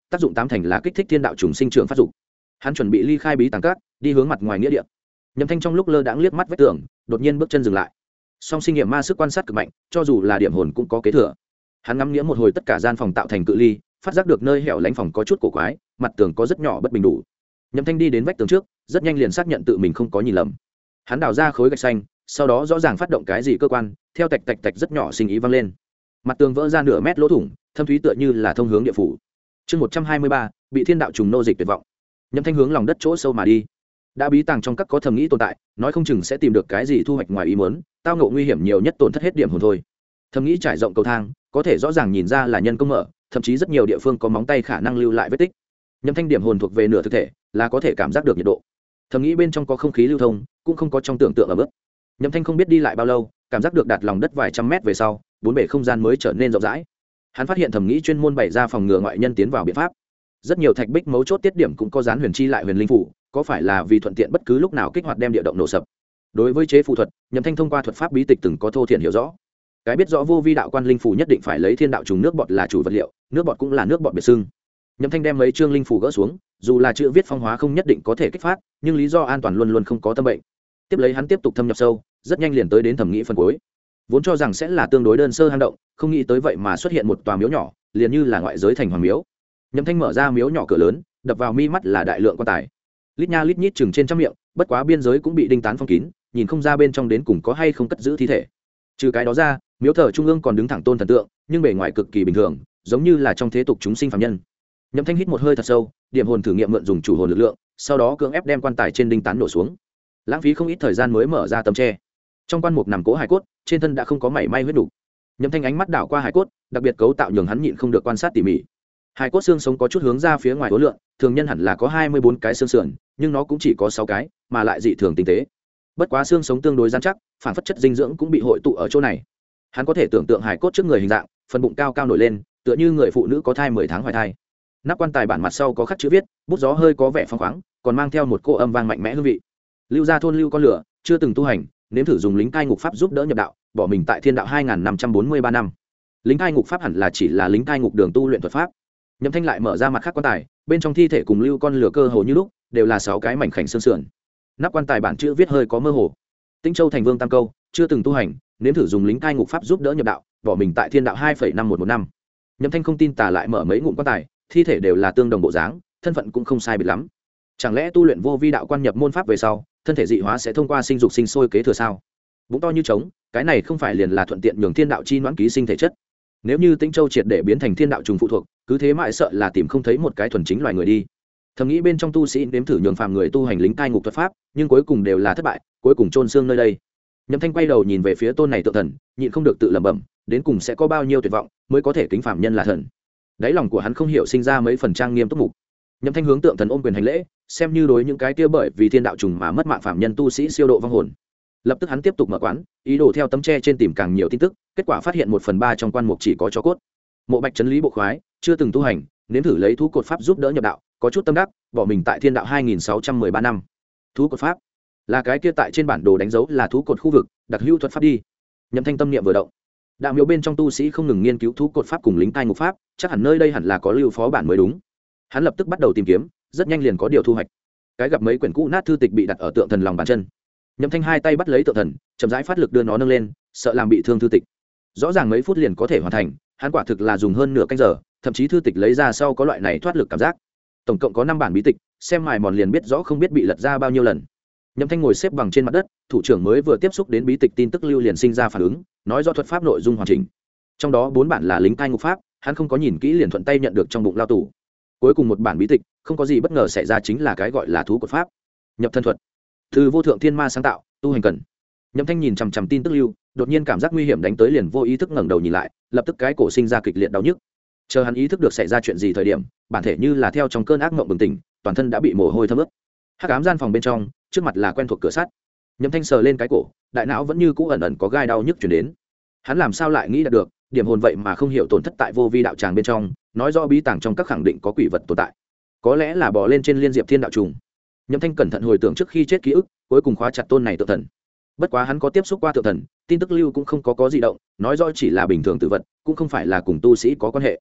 tác dụng tám thành là kích thích thiên đạo trùng sinh trưởng phát dục. Hắn chuẩn bị ly khai bí tàng cát, đi hướng mặt ngoài nghĩa địa. Nhậm Thanh trong lúc lơ đãng liếc mắt vách tường, đột nhiên bước chân dừng lại. Song sinh nghiệm ma sức quan sát cực mạnh, cho dù là điểm hồn cũng có kế thừa. Hắn ngắm nghĩa một hồi tất cả gian phòng tạo thành cự ly, phát giác được nơi hẻo lánh phòng có chút cổ quái, mặt tường có rất nhỏ bất bình đủ. Nhậm Thanh đi đến vách tường trước, rất nhanh liền xác nhận tự mình không có nhìn lầm. Hắn đào ra khối gạch xanh, sau đó rõ ràng phát động cái gì cơ quan, theo tạch tạch tạch rất nhỏ sinh ý vang lên. Mặt tường vỡ ra nửa mét lỗ thủng, thâm thúy tựa như là thông hướng địa phủ. Chương 123, bị thiên đạo trùng nô dịch tuyệt vọng. Nhậm Thanh hướng lòng đất chỗ sâu mà đi. Đã bí tàng trong các có thầm nghĩ tồn tại, nói không chừng sẽ tìm được cái gì thu hoạch ngoài ý muốn, tao ngộ nguy hiểm nhiều nhất tổn thất hết điểm hồn thôi. Thầm nghĩ trải rộng cầu thang, có thể rõ ràng nhìn ra là nhân công mở, thậm chí rất nhiều địa phương có móng tay khả năng lưu lại vết tích. Nhậm Thanh điểm hồn thuộc về nửa thực thể, là có thể cảm giác được nhiệt độ. Thầm nghĩ bên trong có không khí lưu thông, cũng không có trong tưởng tượng ở bước. Nhậm Thanh không biết đi lại bao lâu, cảm giác được đạt lòng đất vài trăm mét về sau, bốn bề không gian mới trở nên rộng rãi. Hắn phát hiện thầm nghĩ chuyên môn bày ra phòng ngừa ngoại nhân tiến vào biện pháp. Rất nhiều thạch bích mấu chốt tiết điểm cũng có dán huyền chi lại huyền linh phủ, có phải là vì thuận tiện bất cứ lúc nào kích hoạt đem địa động nổ sập. Đối với chế phù thuật, Nhậm Thanh thông qua thuật pháp bí tịch từng có thô thiển hiểu rõ. Cái biết rõ vô vi đạo quan linh phủ nhất định phải lấy thiên đạo trùng nước bọt là chủ vật liệu, nước bọt cũng là nước bọt biệt xưng. Nhậm Thanh đem mấy chương linh phủ gỡ xuống, dù là chữ viết phong hóa không nhất định có thể kích phát, nhưng lý do an toàn luôn luôn không có tâm bệnh. Tiếp lấy hắn tiếp tục thâm nhập sâu, rất nhanh liền tới đến thẩm nghĩ phần cuối. Vốn cho rằng sẽ là tương đối đơn sơ hang động, không nghĩ tới vậy mà xuất hiện một tòa miếu nhỏ, liền như là ngoại giới thành hoàng miếu. Nhậm Thanh mở ra miếu nhỏ cửa lớn, đập vào mi mắt là đại lượng quan tài. Lít nha lít nhít chừng trên trăm miệng, bất quá biên giới cũng bị đinh tán phong kín, nhìn không ra bên trong đến cùng có hay không cất giữ thi thể. Trừ cái đó ra, miếu thờ trung ương còn đứng thẳng tôn thần tượng, nhưng bề ngoài cực kỳ bình thường, giống như là trong thế tục chúng sinh phàm nhân. Nhậm Thanh hít một hơi thật sâu, điểm hồn thử nghiệm mượn dùng chủ hồn lực lượng, sau đó cưỡng ép đem quan tài trên đinh tán nổ xuống. Lãng phí không ít thời gian mới mở ra tấm tre. Trong quan mục nằm cố hài cốt, trên thân đã không có mảy may huyết đủ. Nhậm Thanh ánh mắt đảo qua hài cốt, đặc biệt cấu tạo nhường hắn nhịn không được quan sát tỉ mỉ. Hài cốt xương sống có chút hướng ra phía ngoài hối lượng, thường nhân hẳn là có 24 cái xương sườn, nhưng nó cũng chỉ có 6 cái, mà lại dị thường tinh tế. Bất quá xương sống tương đối rắn chắc, phản phất chất dinh dưỡng cũng bị hội tụ ở chỗ này. Hắn có thể tưởng tượng hài cốt trước người hình dạng, phần bụng cao cao nổi lên, tựa như người phụ nữ có thai 10 tháng hoài thai. Nắp quan tài bản mặt sau có khắc chữ viết, bút gió hơi có vẻ phong khoáng, còn mang theo một cô âm vang mạnh mẽ hương vị. Lưu gia thôn lưu con lửa, chưa từng tu hành, nếm thử dùng lính cai ngục pháp giúp đỡ nhập đạo, bỏ mình tại thiên đạo 2543 năm. Lính cai ngục pháp hẳn là chỉ là lính cai ngục đường tu luyện thuật pháp. Nhậm Thanh lại mở ra mặt khác quan tài, bên trong thi thể cùng lưu con lửa cơ hồ như lúc, đều là 6 cái mảnh khảnh xương sườn. Nắp quan tài bản chữ viết hơi có mơ hồ. Tĩnh Châu thành vương tam câu, chưa từng tu hành, nếm thử dùng lính cai ngục pháp giúp đỡ nhập đạo, bỏ mình tại thiên đạo 2,5115. Nhậm Thanh không tin tà lại mở mấy ngụm quan tài, thi thể đều là tương đồng bộ dáng, thân phận cũng không sai biệt lắm. Chẳng lẽ tu luyện vô vi đạo quan nhập môn pháp về sau, thân thể dị hóa sẽ thông qua sinh dục sinh sôi kế thừa sao? Bụng to như trống, cái này không phải liền là thuận tiện nhường thiên đạo chi noãn ký sinh thể chất. Nếu như Tĩnh Châu triệt để biến thành thiên đạo trùng phụ thuộc, cứ thế mãi sợ là tìm không thấy một cái thuần chính loài người đi. Thầm nghĩ bên trong tu sĩ nếm thử nhường phàm người tu hành lính cai ngục thuật pháp, nhưng cuối cùng đều là thất bại, cuối cùng chôn xương nơi đây. Nhậm Thanh quay đầu nhìn về phía tôn này tượng thần, nhịn không được tự lẩm bẩm, đến cùng sẽ có bao nhiêu tuyệt vọng mới có thể kính phàm nhân là thần. Đáy lòng của hắn không hiểu sinh ra mấy phần trang nghiêm túc mục. Nhậm Thanh hướng tượng thần ôm quyền hành lễ, xem như đối những cái kia bởi vì thiên đạo trùng mà mất mạng phàm nhân tu sĩ siêu độ vong hồn. Lập tức hắn tiếp tục mở quán, ý đồ theo tấm tre trên tìm càng nhiều tin tức, kết quả phát hiện 1/3 trong quan mục chỉ có cho cốt. Mộ Bạch trấn lý bộ khoái, chưa từng tu hành, nếm thử lấy thú cột pháp giúp đỡ nhập đạo, có chút tâm đắc, bỏ mình tại thiên đạo 2613 năm. Thú cột pháp là cái kia tại trên bản đồ đánh dấu là thú cột khu vực, đặc hữu thuật pháp đi. Nhậm Thanh tâm niệm vừa động. Đạo miếu bên trong tu sĩ không ngừng nghiên cứu thú cột pháp cùng lính cai ngục pháp, chắc hẳn nơi đây hẳn là có lưu phó bản mới đúng. Hắn lập tức bắt đầu tìm kiếm, rất nhanh liền có điều thu hoạch. Cái gặp mấy quyển cũ nát thư tịch bị đặt ở tượng thần lòng bàn chân. Nhậm Thanh hai tay bắt lấy tượng thần, chậm rãi phát lực đưa nó nâng lên, sợ làm bị thương thư tịch. Rõ ràng mấy phút liền có thể hoàn thành, hắn quả thực là dùng hơn nửa canh giờ, thậm chí thư tịch lấy ra sau có loại này thoát lực cảm giác. Tổng cộng có 5 bản bí tịch, xem mài mòn liền biết rõ không biết bị lật ra bao nhiêu lần. Nhậm Thanh ngồi xếp bằng trên mặt đất, thủ trưởng mới vừa tiếp xúc đến bí tịch tin tức lưu liền sinh ra phản ứng, nói rõ thuật pháp nội dung hoàn chỉnh. Trong đó 4 bản là lính cai ngục pháp, hắn không có nhìn kỹ liền thuận tay nhận được trong bụng lao tù. Cuối cùng một bản bí tịch, không có gì bất ngờ xảy ra chính là cái gọi là thú cột pháp. Nhập thân thuật, từ vô thượng thiên ma sáng tạo, tu hành cần. Nhậm Thanh nhìn chằm chằm tin tức lưu, đột nhiên cảm giác nguy hiểm đánh tới liền vô ý thức ngẩng đầu nhìn lại, lập tức cái cổ sinh ra kịch liệt đau nhức. Chờ hắn ý thức được xảy ra chuyện gì thời điểm, bản thể như là theo trong cơn ác mộng bừng tỉnh, toàn thân đã bị mồ hôi thấm ướt. Hắc ám gian phòng bên trong, trước mặt là quen thuộc cửa sắt. Nhậm Thanh sờ lên cái cổ, đại não vẫn như cũ ẩn ẩn có gai đau nhức truyền đến. Hắn làm sao lại nghĩ được, điểm hồn vậy mà không hiểu tổn thất tại vô vi đạo tràng bên trong, nói rõ bí tàng trong các khẳng định có quỷ vật tồn tại. Có lẽ là bò lên trên liên diệp thiên đạo trùng. Nhậm Thanh cẩn thận hồi tưởng trước khi chết ký ức, cuối cùng khóa chặt tôn này tượng thần. Bất quá hắn có tiếp xúc qua tượng thần, tin tức lưu cũng không có gì động, nói rõ chỉ là bình thường tự vật, cũng không phải là cùng tu sĩ có quan hệ.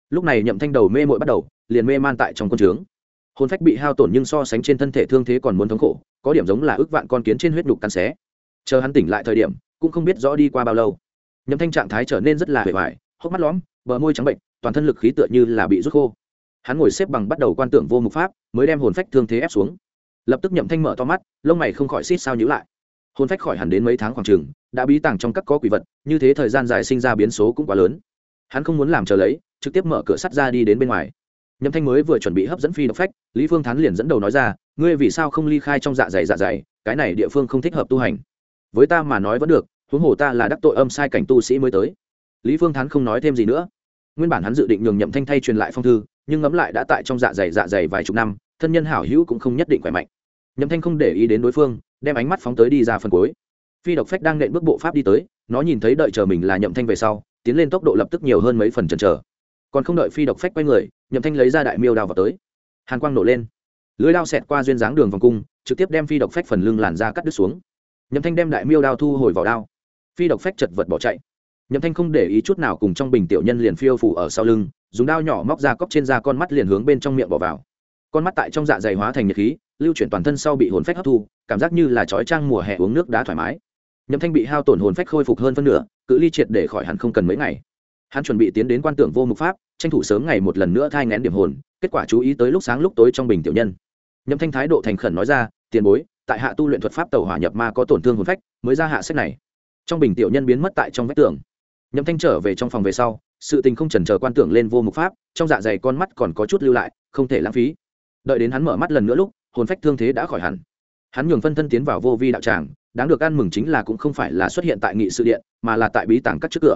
lúc này Nhậm Thanh đầu mê mội bắt đầu, liền mê man tại trong quân trướng. Hồn phách bị hao tổn nhưng so sánh trên thân thể thương thế còn muốn thống khổ, có điểm giống là ức vạn con kiến trên huyết nhục cắn xé. Chờ hắn tỉnh lại thời điểm, cũng không biết rõ đi qua bao lâu. Nhậm Thanh trạng thái trở nên rất là uể oải, hốc mắt lõm, bờ môi trắng bệnh, toàn thân lực khí tựa như là bị rút khô. Hắn ngồi xếp bằng bắt đầu quan tưởng vô mục pháp, mới đem hồn phách thương thế ép xuống. Lập tức Nhậm Thanh mở to mắt, lông mày không khỏi xít sao nhíu lại. Hồn phách khỏi hẳn đến mấy tháng khoảng chừng, đã bí tàng trong các có quỷ vật, như thế thời gian dài sinh ra biến số cũng quá lớn. Hắn không muốn làm chờ lấy, trực tiếp mở cửa sắt ra đi đến bên ngoài. Nhậm Thanh mới vừa chuẩn bị hấp dẫn phi độc phách, Lý Phương Thán liền dẫn đầu nói ra, ngươi vì sao không ly khai trong dạ dày, cái này địa phương không thích hợp tu hành. Với ta mà nói vẫn được, huống hồ ta là đắc tội âm sai cảnh tu sĩ mới tới. Lý Phương Thán không nói thêm gì nữa. Nguyên bản hắn dự định nhường Nhậm Thanh thay truyền lại phong thư, nhưng ngẫm lại đã tại trong dạ dày vài chục năm, thân nhân hảo hữu cũng không nhất định khỏe mạnh. Nhậm Thanh không để ý đến đối phương, đem ánh mắt phóng tới đi ra phần cuối. Phi độc phách đang nện bước bộ pháp đi tới, nó nhìn thấy đợi chờ mình là Nhậm Thanh về sau, tiến lên tốc độ lập tức nhiều hơn mấy phần chần chờ. Còn không đợi phi độc phách quay người, Nhậm Thanh lấy ra đại miêu đao vào tới. Hàn quang nổ lên, lưỡi đao xẹt qua duyên dáng đường vòng cung, trực tiếp đem phi độc phách phần lưng làn ra cắt đứt xuống. Nhậm Thanh đem đại miêu đao thu hồi vào đao. Phi độc phách chật vật bỏ chạy. Nhậm Thanh không để ý chút nào, cùng trong bình tiểu nhân liền phiêu phủ ở sau lưng, dùng đao nhỏ móc ra cóc trên da con mắt liền hướng bên trong miệng bỏ vào. Con mắt tại trong dạ dày hóa thành nhiệt khí, lưu chuyển toàn thân sau bị hồn phách hấp thu, cảm giác như là chói chang mùa hè uống nước đá thoải mái. Nhậm Thanh bị hao tổn hồn phách khôi phục hơn phân nửa, cự ly triệt để khỏi hẳn không cần mấy ngày. Hắn chuẩn bị tiến đến quan tưởng vô mục pháp, tranh thủ sớm ngày một lần nữa thai nghén điểm hồn, kết quả chú ý tới lúc sáng lúc tối trong bình tiểu nhân. Nhậm Thanh thái độ thành khẩn nói ra, tiền bối, tại hạ tu luyện thuật pháp tẩu hỏa nhập ma có tổn thương hồn phách, mới ra hạ sách này. Trong bình tiểu nhân biến mất tại trong vách tường. Nhậm Thanh trở về trong phòng về sau, sự tình không chần chờ quan tưởng lên vô mục pháp, trong dạ dày con mắt còn có chút lưu lại, không thể lãng phí. Đợi đến hắn mở mắt lần nữa lúc, hồn phách thương thế đã khỏi hẳn. Hắn nhường phân thân tiến vào vô vi đạo tràng, đáng được ăn mừng chính là cũng không phải là xuất hiện tại nghị sự điện, mà là tại bí tàng cắt trước cửa.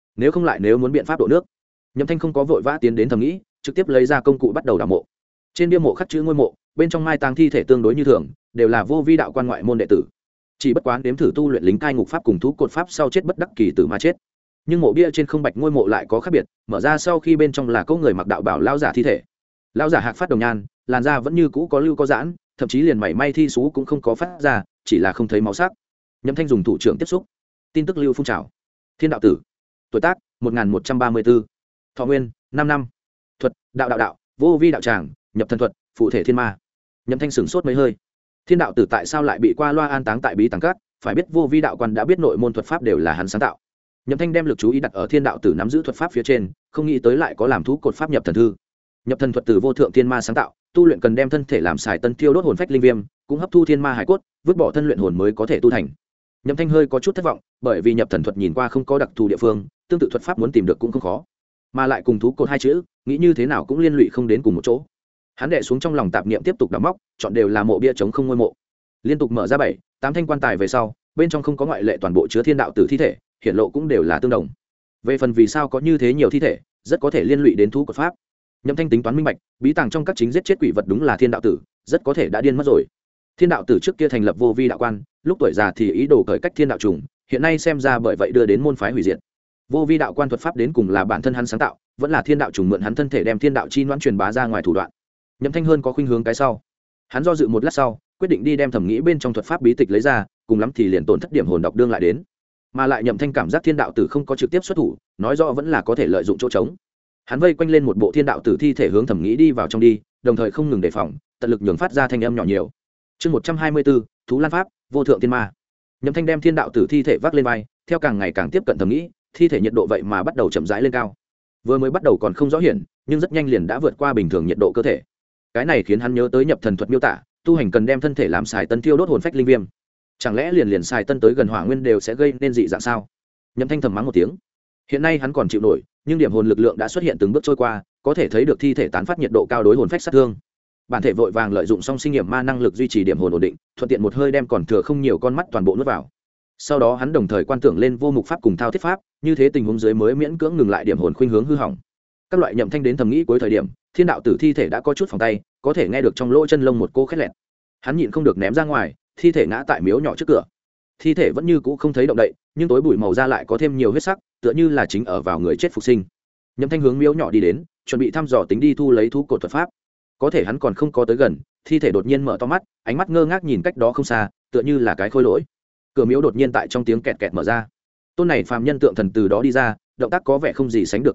Nếu muốn biện pháp độ nước. Nhậm Thanh không có vội vã tiến đến thầm nghĩ, trực tiếp lấy ra công cụ bắt đầu đào mộ. Trên bia mộ khắc chữ ngôi mộ, bên trong mai táng thi thể tương đối như thường, đều là vô vi đạo quan ngoại môn đệ tử. Chỉ bất quá đếm thử tu luyện lính cai ngục pháp cùng thú cột pháp sau chết bất đắc kỳ tử mà chết. Nhưng mộ bia trên không bạch ngôi mộ lại có khác biệt, mở ra sau khi bên trong là có người mặc đạo bảo lão giả thi thể. Lão giả hạc phát đồng nhan, làn da vẫn như cũ có lưu có giãn, thậm chí liền mảy may thi sú cũng không có phát ra, chỉ là không thấy máu sắc. Nhậm Thanh dùng thủ trưởng tiếp xúc. Tin tức lưu phun trào. Thiên đạo tử. Tuổi tác 1134. Thọ nguyên 5 năm. Thuật đạo, vô vi đạo tràng, nhập thần thuật, phụ thể thiên ma. Nhậm Thanh sửng sốt mấy hơi. Thiên đạo tử tại sao lại bị qua loa an táng tại bí tàng cát? Phải biết vô vi đạo quan đã biết nội môn thuật pháp đều là hắn sáng tạo. Nhậm Thanh đem lực chú ý đặt ở thiên đạo tử nắm giữ thuật pháp phía trên, không nghĩ tới lại có làm thú cột pháp nhập thần thư. Nhập thần thuật từ vô thượng thiên ma sáng tạo, tu luyện cần đem thân thể làm xài tân tiêu đốt hồn phách linh viêm, cũng hấp thu thiên ma hải cốt, vứt bỏ thân luyện hồn mới có thể tu thành. Nhậm Thanh hơi có chút thất vọng, bởi vì nhập thần thuật nhìn qua không có đặc thù địa phương, tương tự thuật pháp muốn tìm được cũng không khó, mà lại cùng thú cột hai chữ, nghĩ như thế nào cũng liên lụy không đến cùng một chỗ. Hắn đệ xuống trong lòng tạp niệm tiếp tục đào móc, chọn đều là mộ bia trống không ngôi mộ. Liên tục mở ra 7, 8 thanh quan tài về sau, bên trong không có ngoại lệ toàn bộ chứa thiên đạo tử thi thể, hiển lộ cũng đều là tương đồng. Về phần vì sao có như thế nhiều thi thể, rất có thể liên lụy đến thú cột pháp. Nhậm Thanh tính toán minh bạch, bí tàng trong các chính giết chết quỷ vật đúng là thiên đạo tử, rất có thể đã điên mất rồi. Thiên đạo tử trước kia thành lập vô vi đạo quan, lúc tuổi già thì ý đồ cởi cách thiên đạo trùng, hiện nay xem ra bởi vậy đưa đến môn phái hủy diệt. Vô vi đạo quan thuật pháp đến cùng là bản thân hắn sáng tạo, vẫn là thiên đạo trùng mượn hắn thân thể đem thiên đạo chi noãn truyền bá ra ngoài thủ đoạn. Nhậm Thanh hơn có khuynh hướng cái sau. Hắn do dự một lát sau, quyết định đi đem thẩm nghĩ bên trong thuật pháp bí tịch lấy ra, cùng lắm thì liền tổn thất điểm hồn đọc đương lại đến. Mà lại Nhậm Thanh cảm giác thiên đạo tử không có trực tiếp xuất thủ, nói rõ vẫn là có thể lợi dụng chỗ trống. Hắn vây quanh lên một bộ thiên đạo tử thi thể hướng thẩm nghĩ đi vào trong đi, đồng thời không ngừng đề phòng, tận lực nhường phát ra thanh âm nhỏ nhiều. Chương 124, thú lan pháp, vô thượng thiên ma. Nhậm Thanh đem thiên đạo tử thi thể vác lên vai, theo càng ngày càng tiếp cận thẩm nghĩ, thi thể nhiệt độ vậy mà bắt đầu chậm rãi lên cao. Vừa mới bắt đầu còn không rõ hiển, nhưng rất nhanh liền đã vượt qua bình thường nhiệt độ cơ thể. Cái này khiến hắn nhớ tới nhập thần thuật miêu tả, tu hành cần đem thân thể làm xài tân thiêu đốt hồn phách linh viêm. Chẳng lẽ liền xài tân tới gần hỏa nguyên đều sẽ gây nên dị dạng sao? Nhậm Thanh thầm mắng một tiếng. Hiện nay hắn còn chịu nổi, nhưng điểm hồn lực lượng đã xuất hiện từng bước trôi qua, có thể thấy được thi thể tán phát nhiệt độ cao đối hồn phách sát thương. Bản thể vội vàng lợi dụng song sinh nghiệm ma năng lực duy trì điểm hồn ổn định, thuận tiện một hơi đem còn thừa không nhiều con mắt toàn bộ nuốt vào. Sau đó hắn đồng thời quan tưởng lên vô mục pháp cùng thao thiết pháp, như thế tình huống dưới mới miễn cưỡng ngừng lại điểm hồn khuynh hướng hư hỏng. Các loại Nhậm Thanh đến thầm nghĩ cuối thời điểm, thiên đạo tử thi thể đã có chút phòng tay, có thể nghe được trong lỗ chân lông một cô khét lẹt. Hắn nhịn không được ném ra ngoài, thi thể ngã tại miếu nhỏ trước cửa. Thi thể vẫn như cũ không thấy động đậy, nhưng tối bụi màu da lại có thêm nhiều huyết sắc, tựa như là chính ở vào người chết phục sinh. Nhậm Thanh hướng miếu nhỏ đi đến, chuẩn bị thăm dò tính đi thu lấy thú cột thuật pháp. Có thể hắn còn không có tới gần, thi thể đột nhiên mở to mắt, ánh mắt ngơ ngác nhìn cách đó không xa, tựa như là cái khôi lỗi. Cửa miếu đột nhiên tại trong tiếng kẹt kẹt mở ra. Tôn này phàm nhân tượng thần từ đó đi ra, động tác có vẻ không gì sánh được cứng ngắc,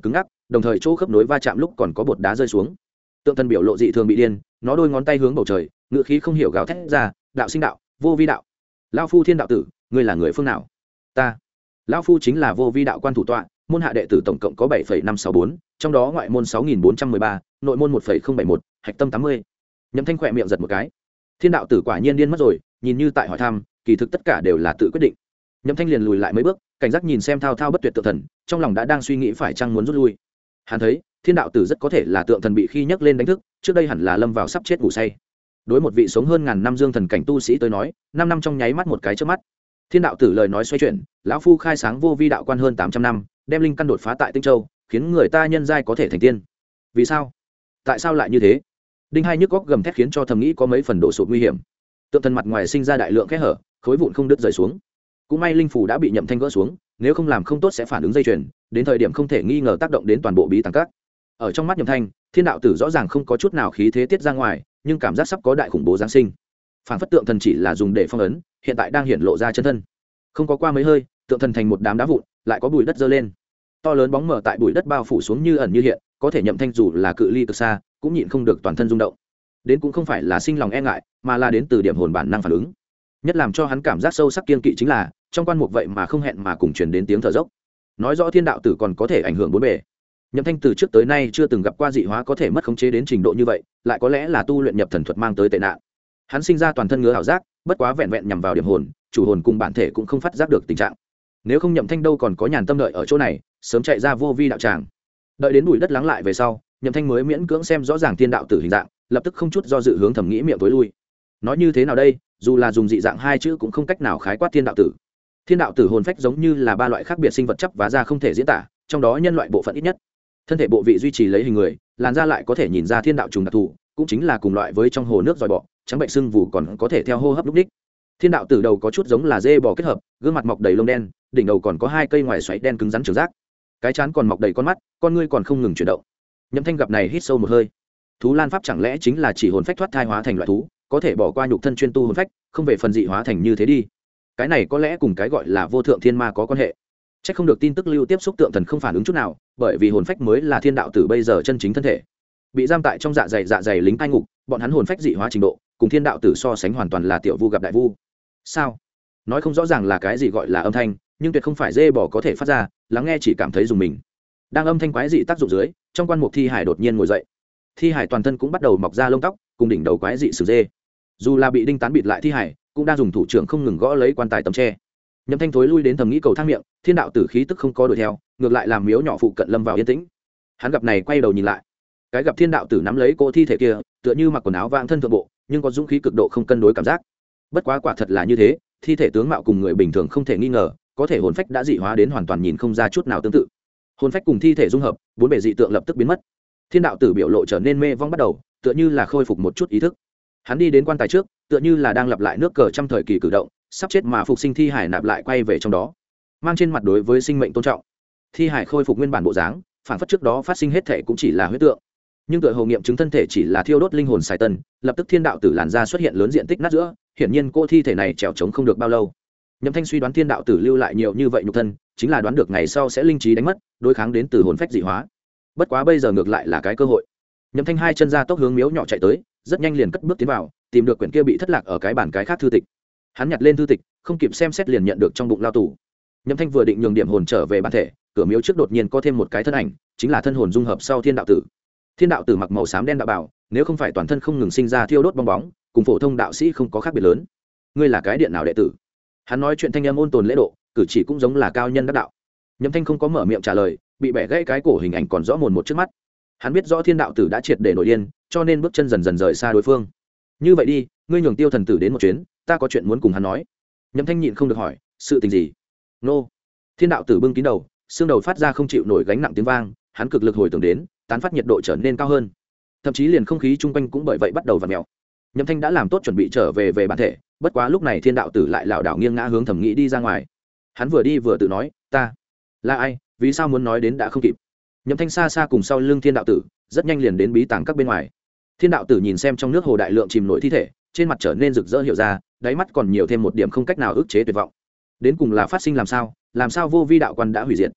đồng thời chỗ khớp nối va chạm lúc còn có bột đá rơi xuống. Tượng thần biểu lộ dị thường bị điên, nó đôi ngón tay hướng bầu trời, ngựa khí không hiểu gào thét ra, đạo sinh đạo, vô vi đạo. Lão phu thiên đạo tử, ngươi là người phương nào? Ta. Lão phu chính là vô vi đạo quan thủ tọa, môn hạ đệ tử tổng cộng có 7,564, trong đó ngoại môn 6.413, nội môn 1,071, hạch tâm 80. Nhậm Thanh khỏe miệng giật một cái. Thiên đạo tử quả nhiên điên mất rồi, nhìn như tại hỏi thăm, kỳ thực tất cả đều là tự quyết định. Nhậm Thanh liền lùi lại mấy bước, cảnh giác nhìn xem thao thao bất tuyệt tượng thần, trong lòng đã đang suy nghĩ phải chăng muốn rút lui. Hắn thấy thiên đạo tử rất có thể là tượng thần bị khi nhấc lên đánh thức, trước đây hẳn là lâm vào sắp chết ngủ say. Đối một vị sống hơn ngàn năm dương thần cảnh tu sĩ tới nói, 5 năm trong nháy mắt một cái chớp mắt. Thiên đạo tử lời nói xoay chuyển, lão phu khai sáng vô vi đạo quan hơn 800 năm, đem linh căn đột phá tại Tinh Châu, khiến người ta nhân giai có thể thành tiên. Vì sao? Tại sao lại như thế? Đinh Hai nhức góc gầm thét khiến cho thầm nghĩ có mấy phần đổ sụp nguy hiểm. Tượng thần mặt ngoài sinh ra đại lượng kẽ hở, khối vụn không đứt rời xuống. Cũng may linh phủ đã bị Nhậm Thanh gỡ xuống, nếu không làm không tốt sẽ phản ứng dây chuyền, đến thời điểm không thể nghi ngờ tác động đến toàn bộ bí tàng các. Ở trong mắt Nhậm Thanh, thiên đạo tử rõ ràng không có chút nào khí thế tiết ra ngoài, nhưng cảm giác sắp có đại khủng bố giáng sinh. Phản phất tượng thần chỉ là dùng để phong ấn, hiện tại đang hiện lộ ra chân thân. Không có qua mấy hơi, tượng thần thành một đám đá vụn, lại có bụi đất dơ lên. To lớn bóng mờ tại bụi đất bao phủ xuống như ẩn như hiện, có thể Nhậm Thanh dù là cự ly cực xa, cũng nhịn không được toàn thân rung động. Đến cũng không phải là sinh lòng e ngại, mà là đến từ điểm hồn bản năng phản ứng. Nhất làm cho hắn cảm giác sâu sắc kiên kỵ chính là, trong quan mục vậy mà không hẹn mà cùng truyền đến tiếng thở dốc. Nói rõ thiên đạo tử còn có thể ảnh hưởng bốn bề. Nhậm Thanh từ trước tới nay chưa từng gặp qua dị hóa có thể mất khống chế đến trình độ như vậy, lại có lẽ là tu luyện nhập thần thuật mang tới tệ nạn. Hắn sinh ra toàn thân ngứa ảo giác, bất quá vẹn vẹn nhằm vào điểm hồn, chủ hồn cùng bản thể cũng không phát giác được tình trạng. Nếu không Nhậm Thanh đâu còn có nhàn tâm đợi ở chỗ này, sớm chạy ra vô vi đạo tràng. Đợi đến bụi đất lắng lại về sau, Nhậm Thanh mới miễn cưỡng xem rõ ràng thiên đạo tử hình dạng, lập tức không chút do dự hướng thẩm nghĩ miệng tối lui. Nói như thế nào đây, dù là dùng dị dạng hai chữ cũng không cách nào khái quát thiên đạo tử. Thiên đạo tử hồn phách giống như là ba loại khác biệt sinh vật chấp và ra không thể diễn tả, trong đó nhân loại bộ phận ít nhất. Thân thể bộ vị duy trì lấy hình người, làn da lại có thể nhìn ra thiên đạo trùng đặc thù, cũng chính là cùng loại với trong hồ nước dòi bọ, trắng bệnh sưng vù còn có thể theo hô hấp lúc đích. Thiên đạo tử đầu có chút giống là dê bò kết hợp, gương mặt mọc đầy lông đen, đỉnh đầu còn có hai cây ngoài xoáy đen cứng rắn trường giác, cái trán còn mọc đầy con mắt, con ngươi còn không ngừng chuyển động. Nhậm Thanh gặp này hít sâu một hơi. Thú Lan pháp chẳng lẽ chính là chỉ hồn phách thoát thai hóa thành loại thú, có thể bỏ qua nhục thân chuyên tu hồn phách, không về phần dị hóa thành như thế đi. Cái này có lẽ cùng cái gọi là vô thượng thiên ma có quan hệ. Chắc không được tin tức lưu tiếp xúc tượng thần không phản ứng chút nào, bởi vì hồn phách mới là thiên đạo tử bây giờ chân chính thân thể. Bị giam tại trong dạ dày lính cai ngục, bọn hắn hồn phách dị hóa trình độ, cùng thiên đạo tử so sánh hoàn toàn là tiểu vu gặp đại vu. Sao? Nói không rõ ràng là cái gì gọi là âm thanh, nhưng tuyệt không phải dê bò có thể phát ra, lắng nghe chỉ cảm thấy dùng mình. Đang âm thanh quái dị tác dụng dưới, trong quan mục thi hải đột nhiên ngồi dậy. Thi hải toàn thân cũng bắt đầu mọc ra lông tóc, cùng đỉnh đầu quái dị sừng dê. Dù là bị đinh tán bịt lại thi hải, cũng đang dùng thủ trưởng không ngừng gõ lấy quan tài tấm tre. Nhậm Thanh thối lui đến thầm nghĩ cầu thang miệng, thiên đạo tử khí tức không có đuổi theo, ngược lại làm miếu nhỏ phụ cận lâm vào yên tĩnh. Hắn gặp này quay đầu nhìn lại, cái gặp thiên đạo tử nắm lấy cô thi thể kia, tựa như mặc quần áo vàng thân thượng bộ, nhưng có dũng khí cực độ không cân đối cảm giác. Bất quá quả thật là như thế, thi thể tướng mạo cùng người bình thường không thể nghi ngờ, có thể hồn phách đã dị hóa đến hoàn toàn nhìn không ra chút nào tương tự. Hồn phách cùng thi thể dung hợp, bốn bề dị tượng lập tức biến mất. Thiên đạo tử biểu lộ trở nên mê vong bắt đầu, tựa như là khôi phục một chút ý thức. Hắn đi đến quan tài trước, tựa như là đang lặp lại nước cờ trăm thời kỳ cử động, sắp chết mà phục sinh thi hải nạp lại quay về trong đó, mang trên mặt đối với sinh mệnh tôn trọng. Thi hải khôi phục nguyên bản bộ dáng, phản phất trước đó phát sinh hết thể cũng chỉ là huyết tượng, nhưng tựa hồ nghiệm chứng thân thể chỉ là thiêu đốt linh hồn xài tân, lập tức thiên đạo tử làn da xuất hiện lớn diện tích nát giữa, hiển nhiên cô thi thể này trèo trống không được bao lâu. Nhậm Thanh suy đoán thiên đạo tử lưu lại nhiều như vậy nhục thân, chính là đoán được ngày sau sẽ linh trí đánh mất, đối kháng đến từ hồn phách dị hóa. Bất quá bây giờ ngược lại là cái cơ hội. Nhậm Thanh hai chân ra tốc hướng miếu nhỏ chạy tới, rất nhanh liền cất bước tiến vào, tìm được quyển kia bị thất lạc ở cái bàn cái khác thư tịch. Hắn nhặt lên thư tịch, không kịp xem xét liền nhận được trong bụng lao tù. Nhậm Thanh vừa định nhường điểm hồn trở về bản thể, cửa miếu trước đột nhiên có thêm một cái thân ảnh, chính là thân hồn dung hợp sau thiên đạo tử. Thiên đạo tử mặc màu xám đen đạo bào, nếu không phải toàn thân không ngừng sinh ra thiêu đốt bong bóng, cùng phổ thông đạo sĩ không có khác biệt lớn. Ngươi là cái điện nào đệ tử? Hắn nói chuyện thanh âm ôn tồn lễ độ, cử chỉ cũng giống là cao nhân đắc đạo. Nhậm Thanh không có mở miệng trả lời, bị bẻ gãy cái cổ hình ảnh còn rõ mồn một trước mắt. Hắn biết rõ thiên đạo tử đã triệt để nổi điên, cho nên bước chân dần dần rời xa đối phương. Như vậy đi, ngươi nhường Tiêu thần tử đến một chuyến, ta có chuyện muốn cùng hắn nói. Nhậm Thanh nhịn không được hỏi, sự tình gì? Nô. Thiên đạo tử bưng kín đầu, xương đầu phát ra không chịu nổi gánh nặng tiếng vang, hắn cực lực hồi tưởng đến, tán phát nhiệt độ trở nên cao hơn, thậm chí liền không khí chung quanh cũng bởi vậy bắt đầu vặn mèo. Nhậm Thanh đã làm tốt chuẩn bị trở về bản thể, bất quá lúc này thiên đạo tử lại lảo đảo nghiêng ngã hướng thẩm nghĩ đi ra ngoài. Hắn vừa đi vừa tự nói, ta là ai, vì sao muốn nói đến đã không kịp. Nhậm Thanh xa xa cùng sau lưng thiên đạo tử, rất nhanh liền đến bí tàng các bên ngoài. Thiên đạo tử nhìn xem trong nước hồ đại lượng chìm nổi thi thể, trên mặt trở nên rực rỡ hiểu ra, đáy mắt còn nhiều thêm một điểm không cách nào ức chế tuyệt vọng. Đến cùng là phát sinh làm sao vô vi đạo quan đã hủy diệt.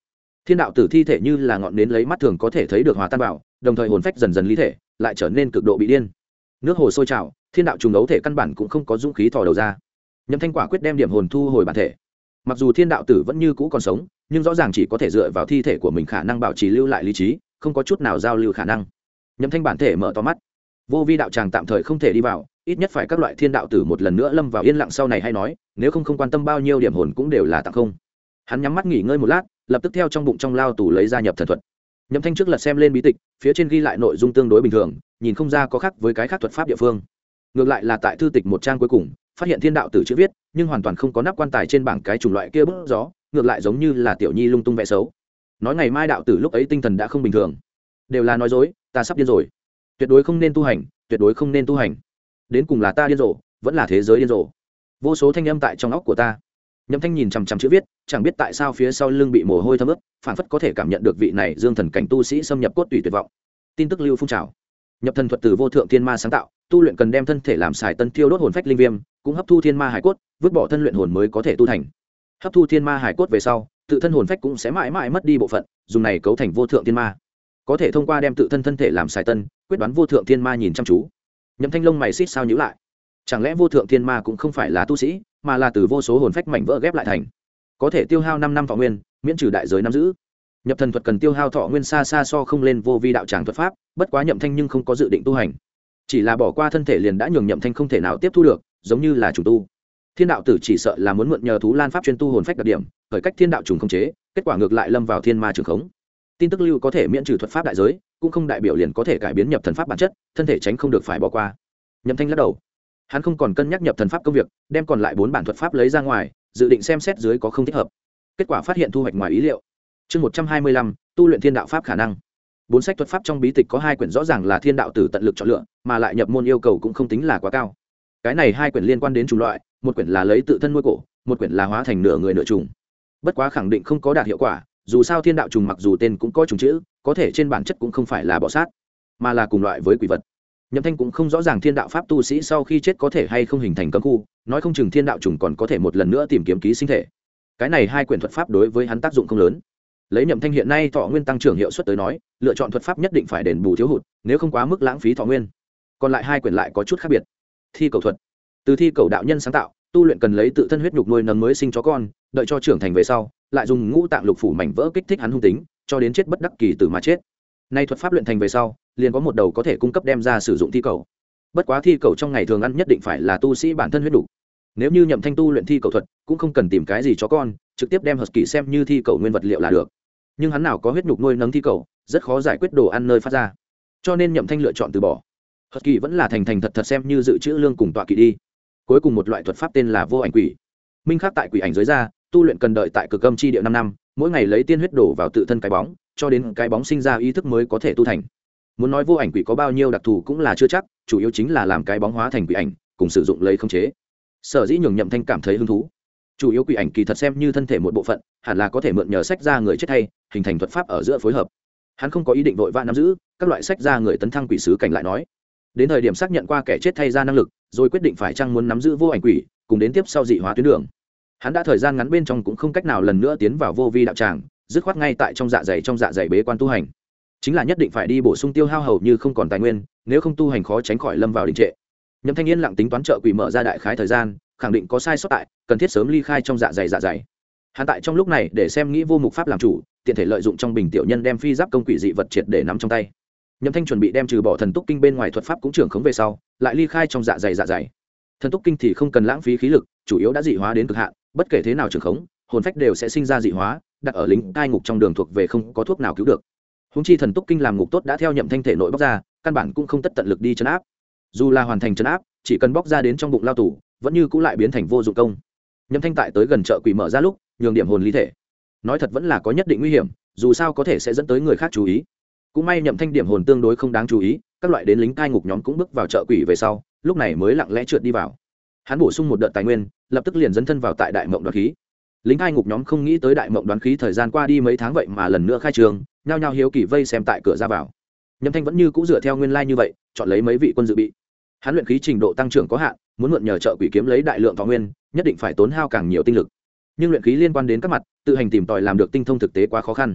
Thiên đạo tử thi thể như là ngọn nến lấy mắt thường có thể thấy được hòa tan vào, đồng thời hồn phách dần dần ly thể, lại trở nên cực độ bị điên. Nước hồ sôi trào, thiên đạo trùng đấu thể căn bản cũng không có dũng khí thò đầu ra. Nhậm Thanh quả quyết đem điểm hồn thu hồi bản thể. Mặc dù thiên đạo tử vẫn như cũ còn sống, nhưng rõ ràng chỉ có thể dựa vào thi thể của mình khả năng bảo trì lưu lại lý trí, không có chút nào giao lưu khả năng. Nhậm Thanh bản thể mở to mắt, vô vi đạo tràng tạm thời không thể đi vào, ít nhất phải các loại thiên đạo tử một lần nữa lâm vào yên lặng sau này hay nói, nếu không quan tâm bao nhiêu điểm hồn cũng đều là tặng không. Hắn nhắm mắt nghỉ ngơi một lát, lập tức theo trong bụng trong lao tủ lấy ra nhập thần thuật. Nhậm Thanh trước lật xem lên bí tịch, phía trên ghi lại nội dung tương đối bình thường, nhìn không ra có khác với cái khác thuật pháp địa phương. Ngược lại là tại thư tịch một trang cuối cùng, phát hiện thiên đạo tử chữ viết, nhưng hoàn toàn không có nắp quan tài trên bảng cái chủng loại kia bút gió, ngược lại giống như là tiểu nhi lung tung vẽ xấu. Nói ngày mai đạo tử lúc ấy tinh thần đã không bình thường, đều là nói dối, ta sắp điên rồi, tuyệt đối không nên tu hành, tuyệt đối không nên tu hành. Đến cùng là ta điên rồ, vẫn là thế giới điên rồ. Vô số thanh âm tại trong óc của ta. Nhậm Thanh nhìn chằm chằm chữ viết, chẳng biết tại sao phía sau lưng bị mồ hôi thấm ướt, phản phất có thể cảm nhận được vị này dương thần cảnh tu sĩ xâm nhập cốt tủy tuyệt vọng. Tin tức lưu phun trào. Nhập thần thuật từ vô thượng thiên ma sáng tạo, tu luyện cần đem thân thể làm xài tân thiêu đốt hồn phách linh viêm, cũng hấp thu thiên ma hải cốt, vứt bỏ thân luyện hồn mới có thể tu thành. Hấp thu thiên ma hải cốt về sau, tự thân hồn phách cũng sẽ mãi mãi mất đi bộ phận, dùng này cấu thành vô thượng thiên ma. Có thể thông qua đem tự thân thân thể làm xài tân, quyết đoán vô thượng thiên ma nhìn chăm chú. Nhậm Thanh lông mày xít sao nhíu lại. Chẳng lẽ vô thượng thiên ma cũng không phải là tu sĩ, mà là từ vô số hồn phách mảnh vỡ ghép lại thành, có thể tiêu hao 5 năm thọ nguyên, miễn trừ đại giới nắm giữ. Nhập thần thuật cần tiêu hao thọ nguyên xa xa so không lên vô vi đạo tràng thuật pháp, bất quá Nhậm Thanh nhưng không có dự định tu hành, chỉ là bỏ qua thân thể liền đã nhường Nhậm Thanh không thể nào tiếp thu được, giống như là chủ tu. Thiên đạo tử chỉ sợ là muốn mượn nhờ thú lan pháp chuyên tu hồn phách đặc điểm, khởi cách thiên đạo trùng không chế, kết quả ngược lại lâm vào thiên ma trường khống. Tin tức lưu có thể miễn trừ thuật pháp đại giới, cũng không đại biểu liền có thể cải biến nhập thần pháp bản chất, thân thể tránh không được phải bỏ qua. Nhậm Thanh lắc đầu, hắn không còn cân nhắc nhập thần pháp công việc, đem còn lại 4 bản thuật pháp lấy ra ngoài, dự định xem xét dưới có không thích hợp. Kết quả phát hiện thu hoạch ngoài ý liệu. Chương 125, tu luyện thiên đạo pháp khả năng. 4 sách thuật pháp trong bí tịch có 2 quyển rõ ràng là thiên đạo tử tận lực chọn lựa, mà lại nhập môn yêu cầu cũng không tính là quá cao. Cái này 2 quyển liên quan đến chủng loại, một quyển là lấy tự thân nuôi cổ, một quyển là hóa thành nửa người nửa trùng. Bất quá khẳng định không có đạt hiệu quả, dù sao thiên đạo trùng mặc dù tên cũng có trùng chữ, có thể trên bản chất cũng không phải là bọ sát, mà là cùng loại với quỷ vật. Nhậm Thanh cũng không rõ ràng thiên đạo pháp tu sĩ sau khi chết có thể hay không hình thành cấm khu, nói không chừng thiên đạo trùng còn có thể một lần nữa tìm kiếm ký sinh thể. Cái này 2 quyển thuật pháp đối với hắn tác dụng không lớn. Lấy Nhậm Thanh hiện nay thọ nguyên tăng trưởng hiệu suất tới nói, lựa chọn thuật pháp nhất định phải đền bù thiếu hụt, nếu không quá mức lãng phí thọ nguyên. Còn lại 2 quyển lại có chút khác biệt. Thi cầu thuật, từ thi cầu đạo nhân sáng tạo, tu luyện cần lấy tự thân huyết nhục nuôi nấng mới sinh chó con, đợi cho trưởng thành về sau, lại dùng ngũ tạng lục phủ mảnh vỡ kích thích hắn hung tính, cho đến chết bất đắc kỳ tử mà chết. Nay thuật pháp luyện thành về sau, liền có một đầu có thể cung cấp đem ra sử dụng thi cầu. Bất quá thi cầu trong ngày thường ăn nhất định phải là tu sĩ bản thân huyết đủ. Nếu như Nhậm Thanh tu luyện thi cầu thuật, cũng không cần tìm cái gì chó con, trực tiếp đem husky xem như thi cầu nguyên vật liệu là được. Nhưng hắn nào có huyết nhục nuôi nấng thi cầu, rất khó giải quyết đồ ăn nơi phát ra. Cho nên Nhậm Thanh lựa chọn từ bỏ. Husky vẫn là thành thật thật xem như dự trữ lương cùng tọa kỵ đi. Cuối cùng một loại thuật pháp tên là vô ảnh quỷ. Minh khắc tại quỷ ảnh dưới da, tu luyện cần đợi tại cực âm chi địa 5 năm, mỗi ngày lấy tiên huyết đổ vào tự thân cái bóng, cho đến cái bóng sinh ra ý thức mới có thể tu thành. Muốn nói vô ảnh quỷ có bao nhiêu đặc thù cũng là chưa chắc, chủ yếu chính là làm cái bóng hóa thành quỷ ảnh, cùng sử dụng lấy khống chế. Sở dĩ nhường Nhậm Thanh cảm thấy hứng thú. Chủ yếu quỷ ảnh kỳ thật xem như thân thể một bộ phận, hẳn là có thể mượn nhờ sách ra người chết thay, hình thành thuật pháp ở giữa phối hợp. Hắn không có ý định vội vã nắm giữ, các loại sách ra người tấn thăng quỷ sứ cảnh lại nói. Đến thời điểm xác nhận qua kẻ chết thay ra năng lực, rồi quyết định phải chăng muốn nắm giữ vô ảnh quỷ, cùng đến tiếp sau dị hóa tuyến đường. Hắn đã thời gian ngắn bên trong cũng không cách nào lần nữa tiến vào vô vi đạo tràng, dứt khoát ngay tại trong dạ dày bế quan tu hành. Chính là nhất định phải đi bổ sung tiêu hao hầu như không còn tài nguyên, nếu không tu hành khó tránh khỏi lâm vào đình trệ. Nhậm Thanh Yên lặng tính toán trợ quỷ mở ra đại khái thời gian, khẳng định có sai sót tại, cần thiết sớm ly khai trong dạ dày. Hắn tại trong lúc này để xem nghĩ vô mục pháp làm chủ, tiện thể lợi dụng trong bình tiểu nhân đem phi giáp công quỷ dị vật triệt để nắm trong tay. Nhậm Thanh chuẩn bị đem trừ bỏ thần túc kinh bên ngoài thuật pháp cũng trưởng khống về sau, lại ly khai trong dạ dày. Thần túc kinh thì không cần lãng phí khí lực, chủ yếu đã dị hóa đến cực hạn, bất kể thế nào trưởng khống, hồn phách đều sẽ sinh ra dị hóa, đặt ở lính cai ngục trong đường thuộc về không có thuốc nào cứu được. Húng chi thần túc kinh làm ngục tốt đã theo Nhậm Thanh thể nội bóc ra, căn bản cũng không tất tận lực đi trấn áp. Dù là hoàn thành trấn áp, chỉ cần bóc ra đến trong bụng lao tù, vẫn như cũng lại biến thành vô dụng công. Nhậm Thanh tại tới gần chợ quỷ mở ra lúc, nhường điểm hồn ly thể. Nói thật vẫn là có nhất định nguy hiểm, dù sao có thể sẽ dẫn tới người khác chú ý. Cũng may Nhậm Thanh điểm hồn tương đối không đáng chú ý, các loại đến lính cai ngục nhóm cũng bước vào chợ quỷ về sau, lúc này mới lặng lẽ trượt đi vào. Hắn bổ sung một đợt tài nguyên, lập tức liền dấn thân vào tại đại mộng đoán khí. Lính cai ngục nhóm không nghĩ tới đại mộng đoán khí thời gian qua đi mấy tháng vậy mà lần nữa khai trường, nhao nhao hiếu kỳ vây xem tại cửa ra vào. Nhậm Thanh vẫn như cũ dựa theo nguyên lai như vậy, chọn lấy mấy vị quân dự bị. Hắn luyện khí trình độ tăng trưởng có hạn, muốn mượn nhờ trợ quỷ kiếm lấy đại lượng thọ nguyên, nhất định phải tốn hao càng nhiều tinh lực. Nhưng luyện khí liên quan đến các mặt, tự hành tìm tòi làm được tinh thông thực tế quá khó khăn.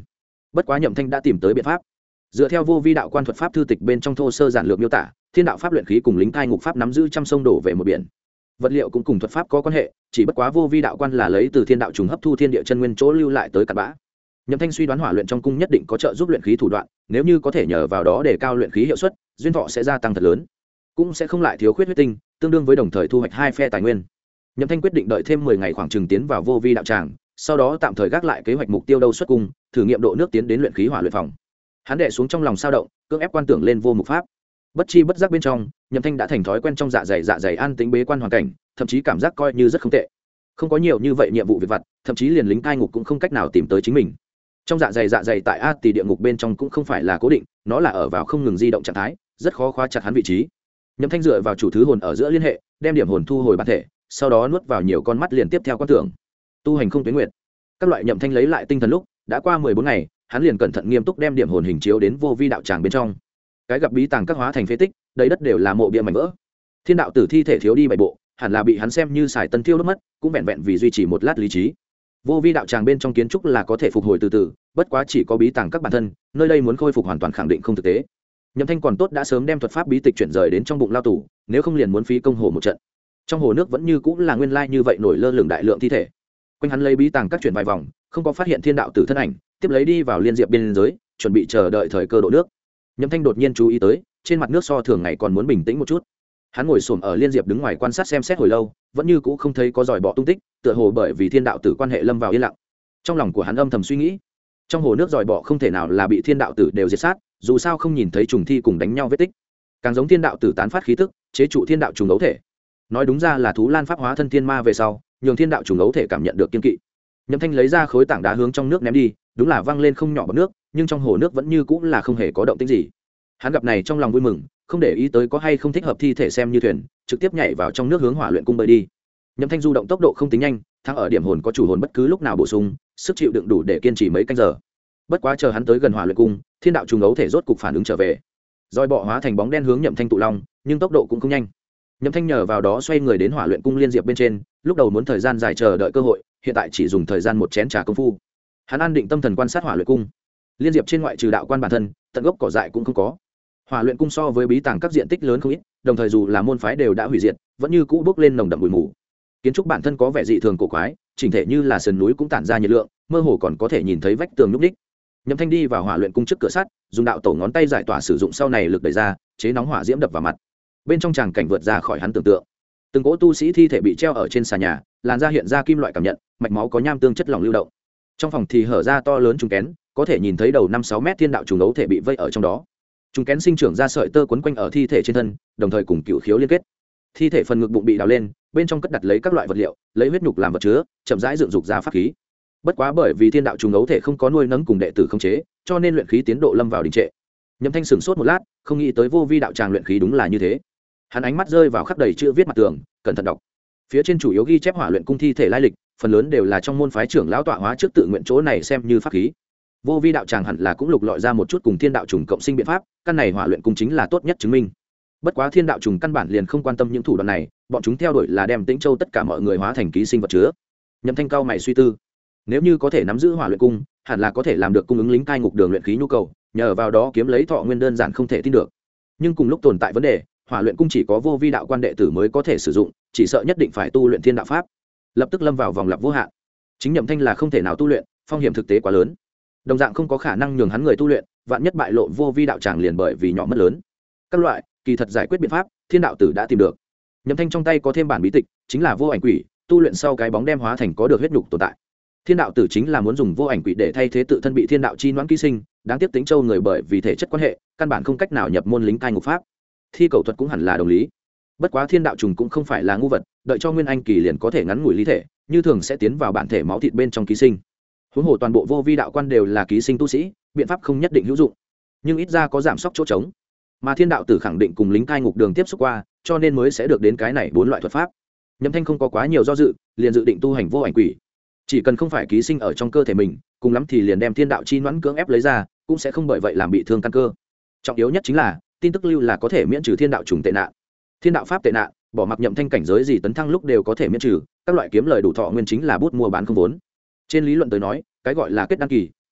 bất quá nhậm thanh đã tìm tới biện pháp. Dựa theo vô vi đạo quan thuật pháp thư tịch bên trong thô sơ giản lược miêu tả, thiên đạo pháp luyện khí cùng lính cai ngục pháp nắm giữ trăm sông đổ về một biển. Vật liệu cũng cùng thuật pháp có quan hệ, chỉ bất quá vô vi đạo quan là lấy từ thiên đạo trùng hấp thu thiên địa chân nguyên chỗ lưu lại tới cặn bã. Nhậm thanh suy đoán hỏa luyện trong cung nhất định có trợ giúp luyện khí thủ đoạn, nếu như có thể nhờ vào đó để cao luyện khí hiệu suất, duyên thọ sẽ gia tăng thật lớn, cũng sẽ không lại thiếu khuyết huyết tinh, tương đương với đồng thời thu hoạch hai phe tài nguyên. Nhậm thanh quyết định đợi thêm 10 ngày khoảng chừng tiến vào vô vi đạo tràng, sau đó tạm thời gác lại kế hoạch mục tiêu đâu xuất cung, thử nghiệm độ nước tiến đến luyện khí hỏa luyện phòng. Hắn đệ xuống trong lòng sao động, cưỡng ép quan tưởng lên vô mục pháp. Bất chi bất giác bên trong, Nhậm thanh đã thành thói quen trong dạ dày an tĩnh bế quan hoàn cảnh, thậm chí cảm giác coi như rất không tệ. Không có nhiều như vậy nhiệm vụ việc vặt, thậm chí liền lính cai ngục cũng không cách nào tìm tới chính mình. Trong dạ dày tại A Tỳ địa ngục bên trong cũng không phải là cố định, nó là ở vào không ngừng di động trạng thái, rất khó khóa chặt hắn vị trí. Nhậm thanh dựa vào chủ thứ hồn ở giữa liên hệ, đem điểm hồn thu hồi bản thể, sau đó nuốt vào nhiều con mắt liền tiếp theo quan tưởng. Tu hành không tuyến nguyệt. Các loại Nhậm thanh lấy lại tinh thần lúc đã qua 14 ngày, hắn liền cẩn thận nghiêm túc đem điểm hồn hình chiếu đến vô vi đạo tràng bên trong. Cái gặp bí tàng các hóa thành phế tích, đầy đất đều là mộ bia mảnh vỡ. Thiên đạo tử thi thể thiếu đi 7 bộ, hẳn là bị hắn xem như xài tân tiêu đốt mất, cũng vẹn vẹn vì duy trì một lát lý trí. Vô vi đạo tràng bên trong kiến trúc là có thể phục hồi từ từ, bất quá chỉ có bí tàng các bản thân, nơi đây muốn khôi phục hoàn toàn khẳng định không thực tế. Nhậm thanh còn tốt đã sớm đem thuật pháp bí tịch chuyển rời đến trong bụng lao tù, nếu không liền muốn phí công hồ một trận. Trong hồ nước vẫn như cũng là nguyên lai như vậy nổi lơ lửng đại lượng thi thể. Quanh hắn lấy bí tàng các chuyển vài vòng, không có phát hiện thiên đạo tử thân ảnh, tiếp lấy đi vào liên diệp biên giới, chuẩn bị chờ đợi thời cơ độ nước. Nhậm thanh đột nhiên chú ý tới, trên mặt nước so thường ngày còn muốn bình tĩnh một chút. Hắn ngồi xổm ở liên diệp đứng ngoài quan sát xem xét hồi lâu, vẫn như cũ không thấy có giỏi bọ tung tích, tựa hồ bởi vì thiên đạo tử quan hệ lâm vào yên lặng. Trong lòng của hắn âm thầm suy nghĩ, trong hồ nước giỏi bọ không thể nào là bị thiên đạo tử đều diệt sát, dù sao không nhìn thấy trùng thi cùng đánh nhau vết tích, càng giống thiên đạo tử tán phát khí tức, chế trụ thiên đạo trùng ấu thể. Nói đúng ra là thú lan pháp hóa thân thiên ma về sau, nhường thiên đạo trùng ấu thể cảm nhận được kiên kỵ. Nhậm thanh lấy ra khối tảng đá hướng trong nước ném đi, đúng là văng lên không nhỏ bọt nước, nhưng trong hồ nước vẫn như cũ là không hề có động tĩnh gì. Hắn gặp này trong lòng vui mừng, không để ý tới có hay không thích hợp thi thể xem như thuyền, trực tiếp nhảy vào trong nước hướng hỏa luyện cung bơi đi. Nhậm thanh du động tốc độ không tính nhanh, thắng ở điểm hồn có chủ hồn bất cứ lúc nào bổ sung, sức chịu đựng đủ để kiên trì mấy canh giờ. Bất quá chờ hắn tới gần hỏa luyện cung, thiên đạo trùng ấu thể rốt cục phản ứng trở về, roi bọ hóa thành bóng đen hướng nhậm thanh tụ long, nhưng tốc độ cũng không nhanh. Nhậm thanh nhờ vào đó xoay người đến hỏa luyện cung liên diệp bên trên, lúc đầu muốn thời gian dài chờ đợi cơ hội, hiện tại chỉ dùng thời gian một chén trà công phu. Hắn an định tâm thần quan sát hỏa luyện cung. Liên diệp trên ngoại trừ đạo quan bản thân, tận gốc cỏ dại cũng không có. Hỏa luyện cung so với bí tàng các diện tích lớn không ít, đồng thời dù là môn phái đều đã hủy diệt, vẫn như cũ bốc lên nồng đậm bụi mù. Kiến trúc bản thân có vẻ dị thường cổ quái, chỉnh thể như là sườn núi cũng tản ra nhiệt lượng, mơ hồ còn có thể nhìn thấy vách tường nhúc nhích. Nhậm thanh đi vào hỏa luyện cung trước cửa sắt, dùng đạo tổ ngón tay giải tỏa sử dụng sau này lực đẩy ra, chế nóng hỏa diễm đập vào mặt. Bên trong tràng cảnh vượt ra khỏi hắn tưởng tượng. Từng cỗ tu sĩ thi thể bị treo ở trên xà nhà, làn da hiện ra kim loại cảm nhận, mạch máu có nham tương chất lỏng lưu động. Trong phòng thì hở ra to lớn trùng kén, có thể nhìn thấy đầu 5-6 mét thiên đạo trùng ấu thể bị vây ở trong đó. Trùng kén sinh trưởng ra sợi tơ quấn quanh ở thi thể trên thân, đồng thời cùng cựu khiếu liên kết. Thi thể phần ngực bụng bị đào lên, bên trong cất đặt lấy các loại vật liệu, lấy huyết nhục làm vật chứa, chậm rãi dựng dục ra pháp khí. Bất quá bởi vì thiên đạo trùng ấu thể không có nuôi nấng cùng đệ tử không chế, cho nên luyện khí tiến độ lâm vào đình trệ. Nhậm thanh sửng sốt một lát, không nghĩ tới vô vi đạo tràng luyện khí đúng là như thế. Hắn ánh mắt rơi vào khắc đầy chữ viết mặt tường, cẩn thận đọc. Phía trên chủ yếu ghi chép hỏa luyện cung thi thể lai lịch, phần lớn đều là trong môn phái trưởng lão tọa hóa trước tự nguyện chỗ này xem như pháp khí. Vô vi đạo tràng hẳn là cũng lục lọi ra một chút cùng thiên đạo trùng cộng sinh biện pháp, căn này hỏa luyện cung chính là tốt nhất chứng minh. Bất quá thiên đạo trùng căn bản liền không quan tâm những thủ đoạn này, bọn chúng theo đuổi là đem Tĩnh Châu tất cả mọi người hóa thành ký sinh vật chứa. Nhậm thanh cao mày suy tư, nếu như có thể nắm giữ hỏa luyện cung, hẳn là có thể làm được cung ứng lính cai ngục đường luyện khí nhu cầu, nhờ vào đó kiếm lấy thọ nguyên đơn giản không thể tin được. Nhưng cùng lúc tồn tại vấn đề, hỏa luyện cung chỉ có vô vi đạo quan đệ tử mới có thể sử dụng, chỉ sợ nhất định phải tu luyện thiên đạo pháp, lập tức lâm vào vòng lặp vô hạn. Chính Nhậm thanh là không thể nào tu luyện, phong hiểm thực tế quá lớn, đồng dạng không có khả năng nhường hắn người tu luyện, vạn nhất bại lộ vô vi đạo tràng liền bởi vì nhỏ mất lớn. Các loại kỳ thật giải quyết biện pháp, thiên đạo tử đã tìm được. Nhậm thanh trong tay có thêm bản bí tịch, chính là vô ảnh quỷ, tu luyện sau cái bóng đem hóa thành có được huyết nhục tồn tại. Thiên đạo tử chính là muốn dùng vô ảnh quỷ để thay thế tự thân bị thiên đạo chi noãn ký sinh, đáng tiếc Tĩnh Châu người bởi vì thể chất quan hệ, căn bản không cách nào nhập môn lính cai ngục pháp. Thi cầu thuật cũng hẳn là đồng lý. Bất quá thiên đạo trùng cũng không phải là ngu vật, đợi cho nguyên anh kỳ liền có thể ngắn ngủi lý thể, như thường sẽ tiến vào bản thể máu thịt bên trong ký sinh. Huống hồ toàn bộ vô vi đạo quan đều là ký sinh tu sĩ, biện pháp không nhất định hữu dụng, nhưng ít ra có giảm sốc chỗ trống. Mà thiên đạo tử khẳng định cùng lính cai ngục đường tiếp xúc qua, cho nên mới sẽ được đến cái này 4 loại thuật pháp. Nhậm thanh không có quá nhiều do dự, liền dự định tu hành vô ảnh quỷ. Chỉ cần không phải ký sinh ở trong cơ thể mình, cùng lắm thì liền đem thiên đạo chi noãn cưỡng ép lấy ra, cũng sẽ không bởi vậy làm bị thương căn cơ. Trọng yếu nhất chính là tin tức lưu là có thể miễn trừ thiên đạo trùng tệ nạn. Thiên đạo pháp tệ nạn, bỏ mặc Nhậm thanh cảnh giới gì tấn thăng lúc đều có thể miễn trừ, các loại kiếm lời đủ thọ nguyên chính là bút mua bán không vốn. Trên lý luận tới nói, cái gọi là kết đăng kỳ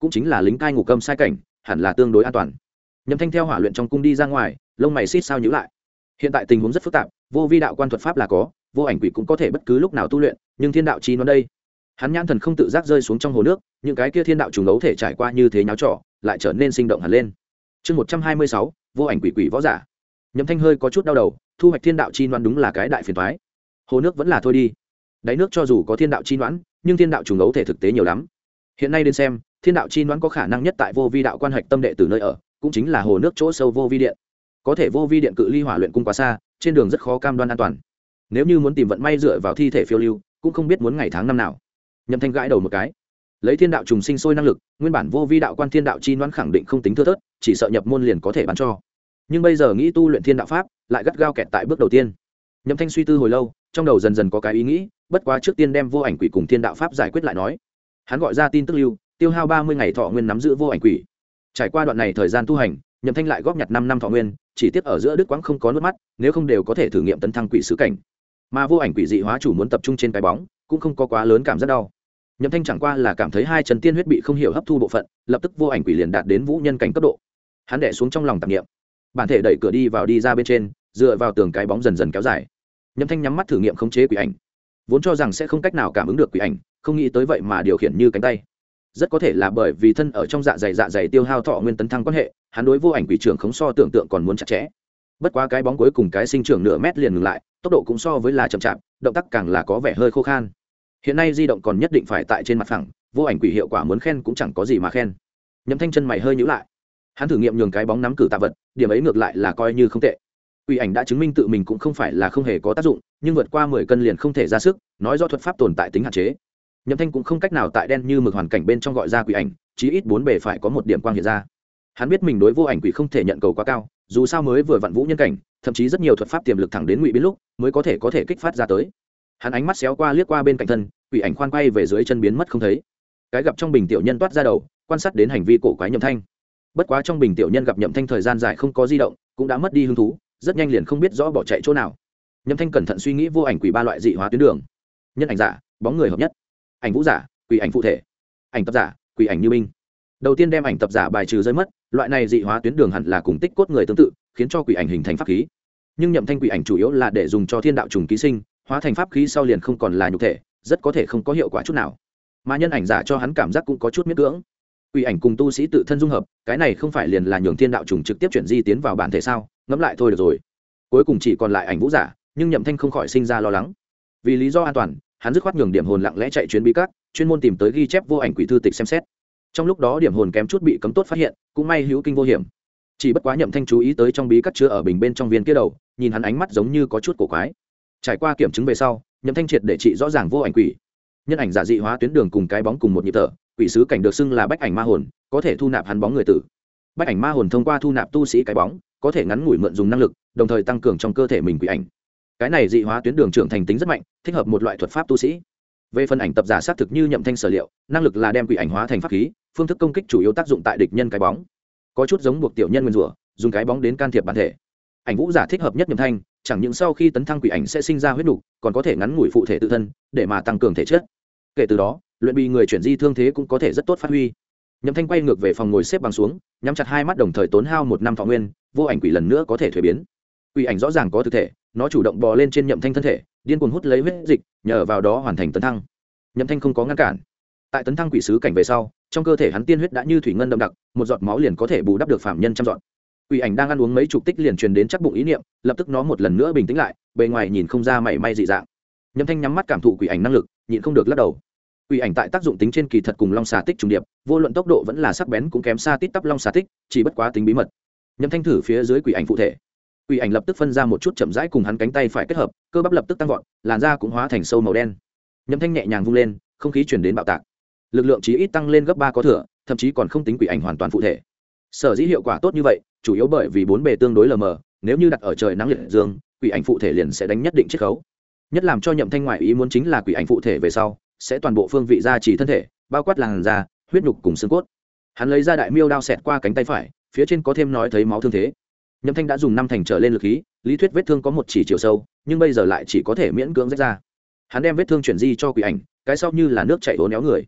cũng chính là lính cai ngục cơm sai cảnh hẳn là tương đối an toàn. Nhậm Thanh theo hỏa luyện trong cung đi ra ngoài, lông mày xít sao nhíu lại. Hiện tại tình huống rất phức tạp, vô vi đạo quan thuật pháp là có, vô ảnh quỷ cũng có thể bất cứ lúc nào tu luyện, nhưng thiên đạo chi nó đây. Hắn nhãn thần không tự giác rơi xuống trong hồ nước, những cái kia thiên đạo trùng ấu thể trải qua như thế nháo trò, lại trở nên sinh động hẳn lên. Chương 126, vô ảnh quỷ quỷ võ giả. Nhậm Thanh hơi có chút đau đầu, thu hoạch thiên đạo chi đoán đúng là cái đại phiền toái. Hồ nước vẫn là thôi đi. Đáy nước cho dù có thiên đạo chi đoán, nhưng thiên đạo trùng ấu thể thực tế nhiều lắm. Hiện nay đến xem, thiên đạo chi đoán có khả năng nhất tại vô vi đạo quan hạch tâm đệ tử nơi ở, cũng chính là hồ nước chỗ sâu vô vi điện. Có thể vô vi điện cự ly hỏa luyện cung quá xa, trên đường rất khó cam đoan an toàn. Nếu như muốn tìm vận may dựa vào thi thể phiêu lưu, cũng không biết muốn ngày tháng năm nào. Nhậm Thanh gãi đầu một cái, lấy thiên đạo trùng sinh sôi năng lực, nguyên bản vô vi đạo quan thiên đạo chi đoán khẳng định không tính thưa thớt, chỉ sợ nhập môn liền có thể bán cho. Nhưng bây giờ nghĩ tu luyện thiên đạo pháp, lại gắt gao kẹt tại bước đầu tiên. Nhậm Thanh suy tư hồi lâu, trong đầu dần dần có cái ý nghĩ, bất quá trước tiên đem vô ảnh quỷ cùng thiên đạo pháp giải quyết lại nói. Hắn gọi ra tin tức lưu, tiêu hao 30 ngày thọ nguyên nắm giữ vô ảnh quỷ. Trải qua đoạn này thời gian tu hành, Nhậm Thanh lại góp nhặt 5 năm thọ nguyên, chỉ tiếc ở giữa đứt quãng không có nuốt mắt, nếu không đều có thể thử nghiệm tấn thăng quỷ sứ cảnh. Mà vô ảnh quỷ dị hóa chủ muốn tập trung trên cái bóng, cũng không có quá lớn cảm giác đau. Nhậm Thanh chẳng qua là cảm thấy hai chân tiên huyết bị không hiểu hấp thu bộ phận, lập tức vô ảnh quỷ liền đạt đến vũ nhân cảnh cấp độ. Hắn đè xuống trong lòng tạp niệm, bản thể đẩy cửa đi vào đi ra bên trên, dựa vào tường cái bóng dần dần kéo dài. Nhậm Thanh nhắm mắt thử nghiệm khống chế quỷ ảnh, vốn cho rằng sẽ không cách nào cảm ứng được quỷ ảnh, không nghĩ tới vậy mà điều khiển như cánh tay. Rất có thể là bởi vì thân ở trong dạ dày tiêu hao thọ nguyên tấn thăng quan hệ, hắn đối vô ảnh quỷ trưởng khống so tưởng tượng còn muốn chặt chẽ. Bất quá cái bóng cuối cùng cái sinh trưởng nửa mét liền ngừng lại, tốc độ cũng so với là chậm chạp, động tác càng là có vẻ hơi khô khan. Hiện nay di động còn nhất định phải tại trên mặt phẳng, vô ảnh quỷ hiệu quả muốn khen cũng chẳng có gì mà khen. Nhậm Thanh chân mày hơi nhíu lại, hắn thử nghiệm nhường cái bóng nắm cử tạ vật, điểm ấy ngược lại là coi như không tệ. Quỷ ảnh đã chứng minh tự mình cũng không phải là không hề có tác dụng, nhưng vượt qua 10 cân liền không thể ra sức, nói do thuật pháp tồn tại tính hạn chế. Nhậm Thanh cũng không cách nào tại đen như mực hoàn cảnh bên trong gọi ra quỷ ảnh, chí ít 4 bề phải có một điểm quang hiện ra. Hắn biết mình đối vô ảnh quỷ không thể nhận cầu quá cao, dù sao mới vừa vặn vũ nhân cảnh, thậm chí rất nhiều thuật pháp tiềm lực thẳng đến ngụy biến lúc mới có thể kích phát ra tới. Hắn ánh mắt xéo qua liếc qua bên cạnh thân, quỷ ảnh khoan quay về dưới chân biến mất không thấy. Cái gặp trong bình tiểu nhân toát ra đầu, quan sát đến hành vi cổ quái Nhậm Thanh. Bất quá trong bình tiểu nhân gặp Nhậm Thanh thời gian dài không có di động, cũng đã mất đi hứng thú, rất nhanh liền không biết rõ bỏ chạy chỗ nào. Nhậm Thanh cẩn thận suy nghĩ vô ảnh quỷ ba loại dị hóa tuyến đường: nhân ảnh giả, bóng người hợp nhất; ảnh vũ giả, quỷ ảnh phụ thể; ảnh tập giả, quỷ ảnh như binh. Đầu tiên đem ảnh tập giả bài trừ rơi mất, loại này dị hóa tuyến đường hẳn là cùng tích cốt người tương tự, khiến cho quỷ ảnh hình thành pháp khí. Nhưng Nhậm Thanh quỷ ảnh chủ yếu là để dùng cho thiên đạo trùng ký sinh, hóa thành pháp khí sau liền không còn là nhục thể, rất có thể không có hiệu quả chút nào. Mà nhân ảnh giả cho hắn cảm giác cũng có chút miễn cưỡng. Quỷ ảnh cùng tu sĩ tự thân dung hợp, cái này không phải liền là nhường thiên đạo trùng trực tiếp chuyển di tiến vào bản thể sao? Ngẫm lại thôi được rồi. Cuối cùng chỉ còn lại ảnh vũ giả, nhưng Nhậm Thanh không khỏi sinh ra lo lắng. Vì lý do an toàn, hắn dứt khoát nhường điểm hồn lặng lẽ chạy chuyến bí các, chuyên môn tìm tới ghi chép vô ảnh quỷ thư tịch xem xét. Trong lúc đó điểm hồn kém chút bị cấm tốt phát hiện, cũng may hữu kinh vô hiểm. Chỉ bất quá Nhậm Thanh chú ý tới trong bí các chứa ở bình bên trong viên kia đầu, nhìn hắn ánh mắt giống như có chút cổ quái. Trải qua kiểm chứng về sau, Nhậm Thanh triệt để trị rõ ràng vô ảnh quỷ. Nhân ảnh giả dị hóa tuyến đường cùng cái bóng cùng một nhịp thở, quỷ sứ cảnh được xưng là bách ảnh ma hồn, có thể thu nạp hắn bóng người tử. Bách ảnh ma hồn thông qua thu nạp tu sĩ cái bóng, có thể ngắn ngủi mượn dùng năng lực, đồng thời tăng cường trong cơ thể mình quỷ ảnh. Cái này dị hóa tuyến đường trưởng thành tính rất mạnh, thích hợp một loại thuật pháp tu sĩ. Về phần ảnh tập giả xác thực như Nhậm Thanh sở liệu, năng lực là đem quỷ ảnh hóa thành pháp khí, phương thức công kích chủ yếu tác dụng tại địch nhân cái bóng, có chút giống buộc tiểu nhân nguyên rủa, dùng cái bóng đến can thiệp bản thể. Ảnh vũ giả thích hợp nhất Nhậm Thanh, chẳng những sau khi tấn thăng quỷ ảnh sẽ sinh ra huyết nục, còn có thể ngắn ngủi phụ thể tự thân, để mà tăng cường thể chất. Kể từ đó, luyện bị người chuyển di thương thế cũng có thể rất tốt phát huy. Nhậm Thanh quay ngược về phòng ngồi xếp bằng xuống, nhắm chặt hai mắt đồng thời tốn hao 1 năm thọ nguyên, vô ảnh quỷ lần nữa có thể thuế biến. Quỷ ảnh rõ ràng có thực thể, nó chủ động bò lên trên Nhậm Thanh thân thể, điên cuồng hút lấy huyết dịch, nhờ vào đó hoàn thành tấn thăng. Nhậm Thanh không có ngăn cản. Tại tấn thăng quỷ sứ cảnh về sau, trong cơ thể hắn tiên huyết đã như thủy ngân đậm đặc, một giọt máu liền có thể bù đắp được phạm nhân trăm giọt. Quỷ ảnh đang ăn uống mấy chục tích liền truyền đến chắc bụng ý niệm, lập tức nó một lần nữa bình tĩnh lại, bề ngoài nhìn không ra mảy may dị dạng. Nhậm Thanh nhắm mắt cảm thụ quỷ ảnh năng lực, nhịn không được lắc đầu. Quỷ ảnh tại tác dụng tính trên kỳ thật cùng long xà tích trùng điệp, vô luận tốc độ vẫn là sắc bén cũng kém xa tít tắp long xà tích, chỉ bất quá tính bí mật. Nhậm Thanh thử phía dưới quỷ ảnh phụ thể. Quỷ ảnh lập tức phân ra một chút chậm rãi cùng hắn cánh tay phải kết hợp, cơ bắp lập tức tăng vọt, làn da cũng hóa thành sâu màu đen. Nhậm Thanh nhẹ nhàng vung lên, không khí truyền đến bạo tạc. Lực lượng chí ít tăng lên gấp 3 có thừa, thậm chí còn không tính quỷ ảnh hoàn toàn phụ thể. Sở dĩ hiệu quả tốt như vậy, chủ yếu bởi vì 4 bề tương đối lờ mờ, nếu như đặt ở trời nắng liệt dương, quỷ ảnh phụ thể liền sẽ đánh nhất định chiết khấu. Nhất làm cho Nhậm Thanh ngoại ý muốn chính là quỷ ảnh phụ thể về sau, sẽ toàn bộ phương vị gia trì thân thể, bao quát làn da, huyết nhục cùng xương cốt. Hắn lấy ra đại miêu đao xẹt qua cánh tay phải, phía trên có thêm nói thấy máu thương thế. Nhậm Thanh đã dùng 5 thành trở lên lực khí, lý thuyết vết thương có một chỉ chiều sâu, nhưng bây giờ lại chỉ có thể miễn cưỡng rách ra. Hắn đem vết thương chuyển di cho quỷ ảnh, cái sau như là nước chảy uốn éo người.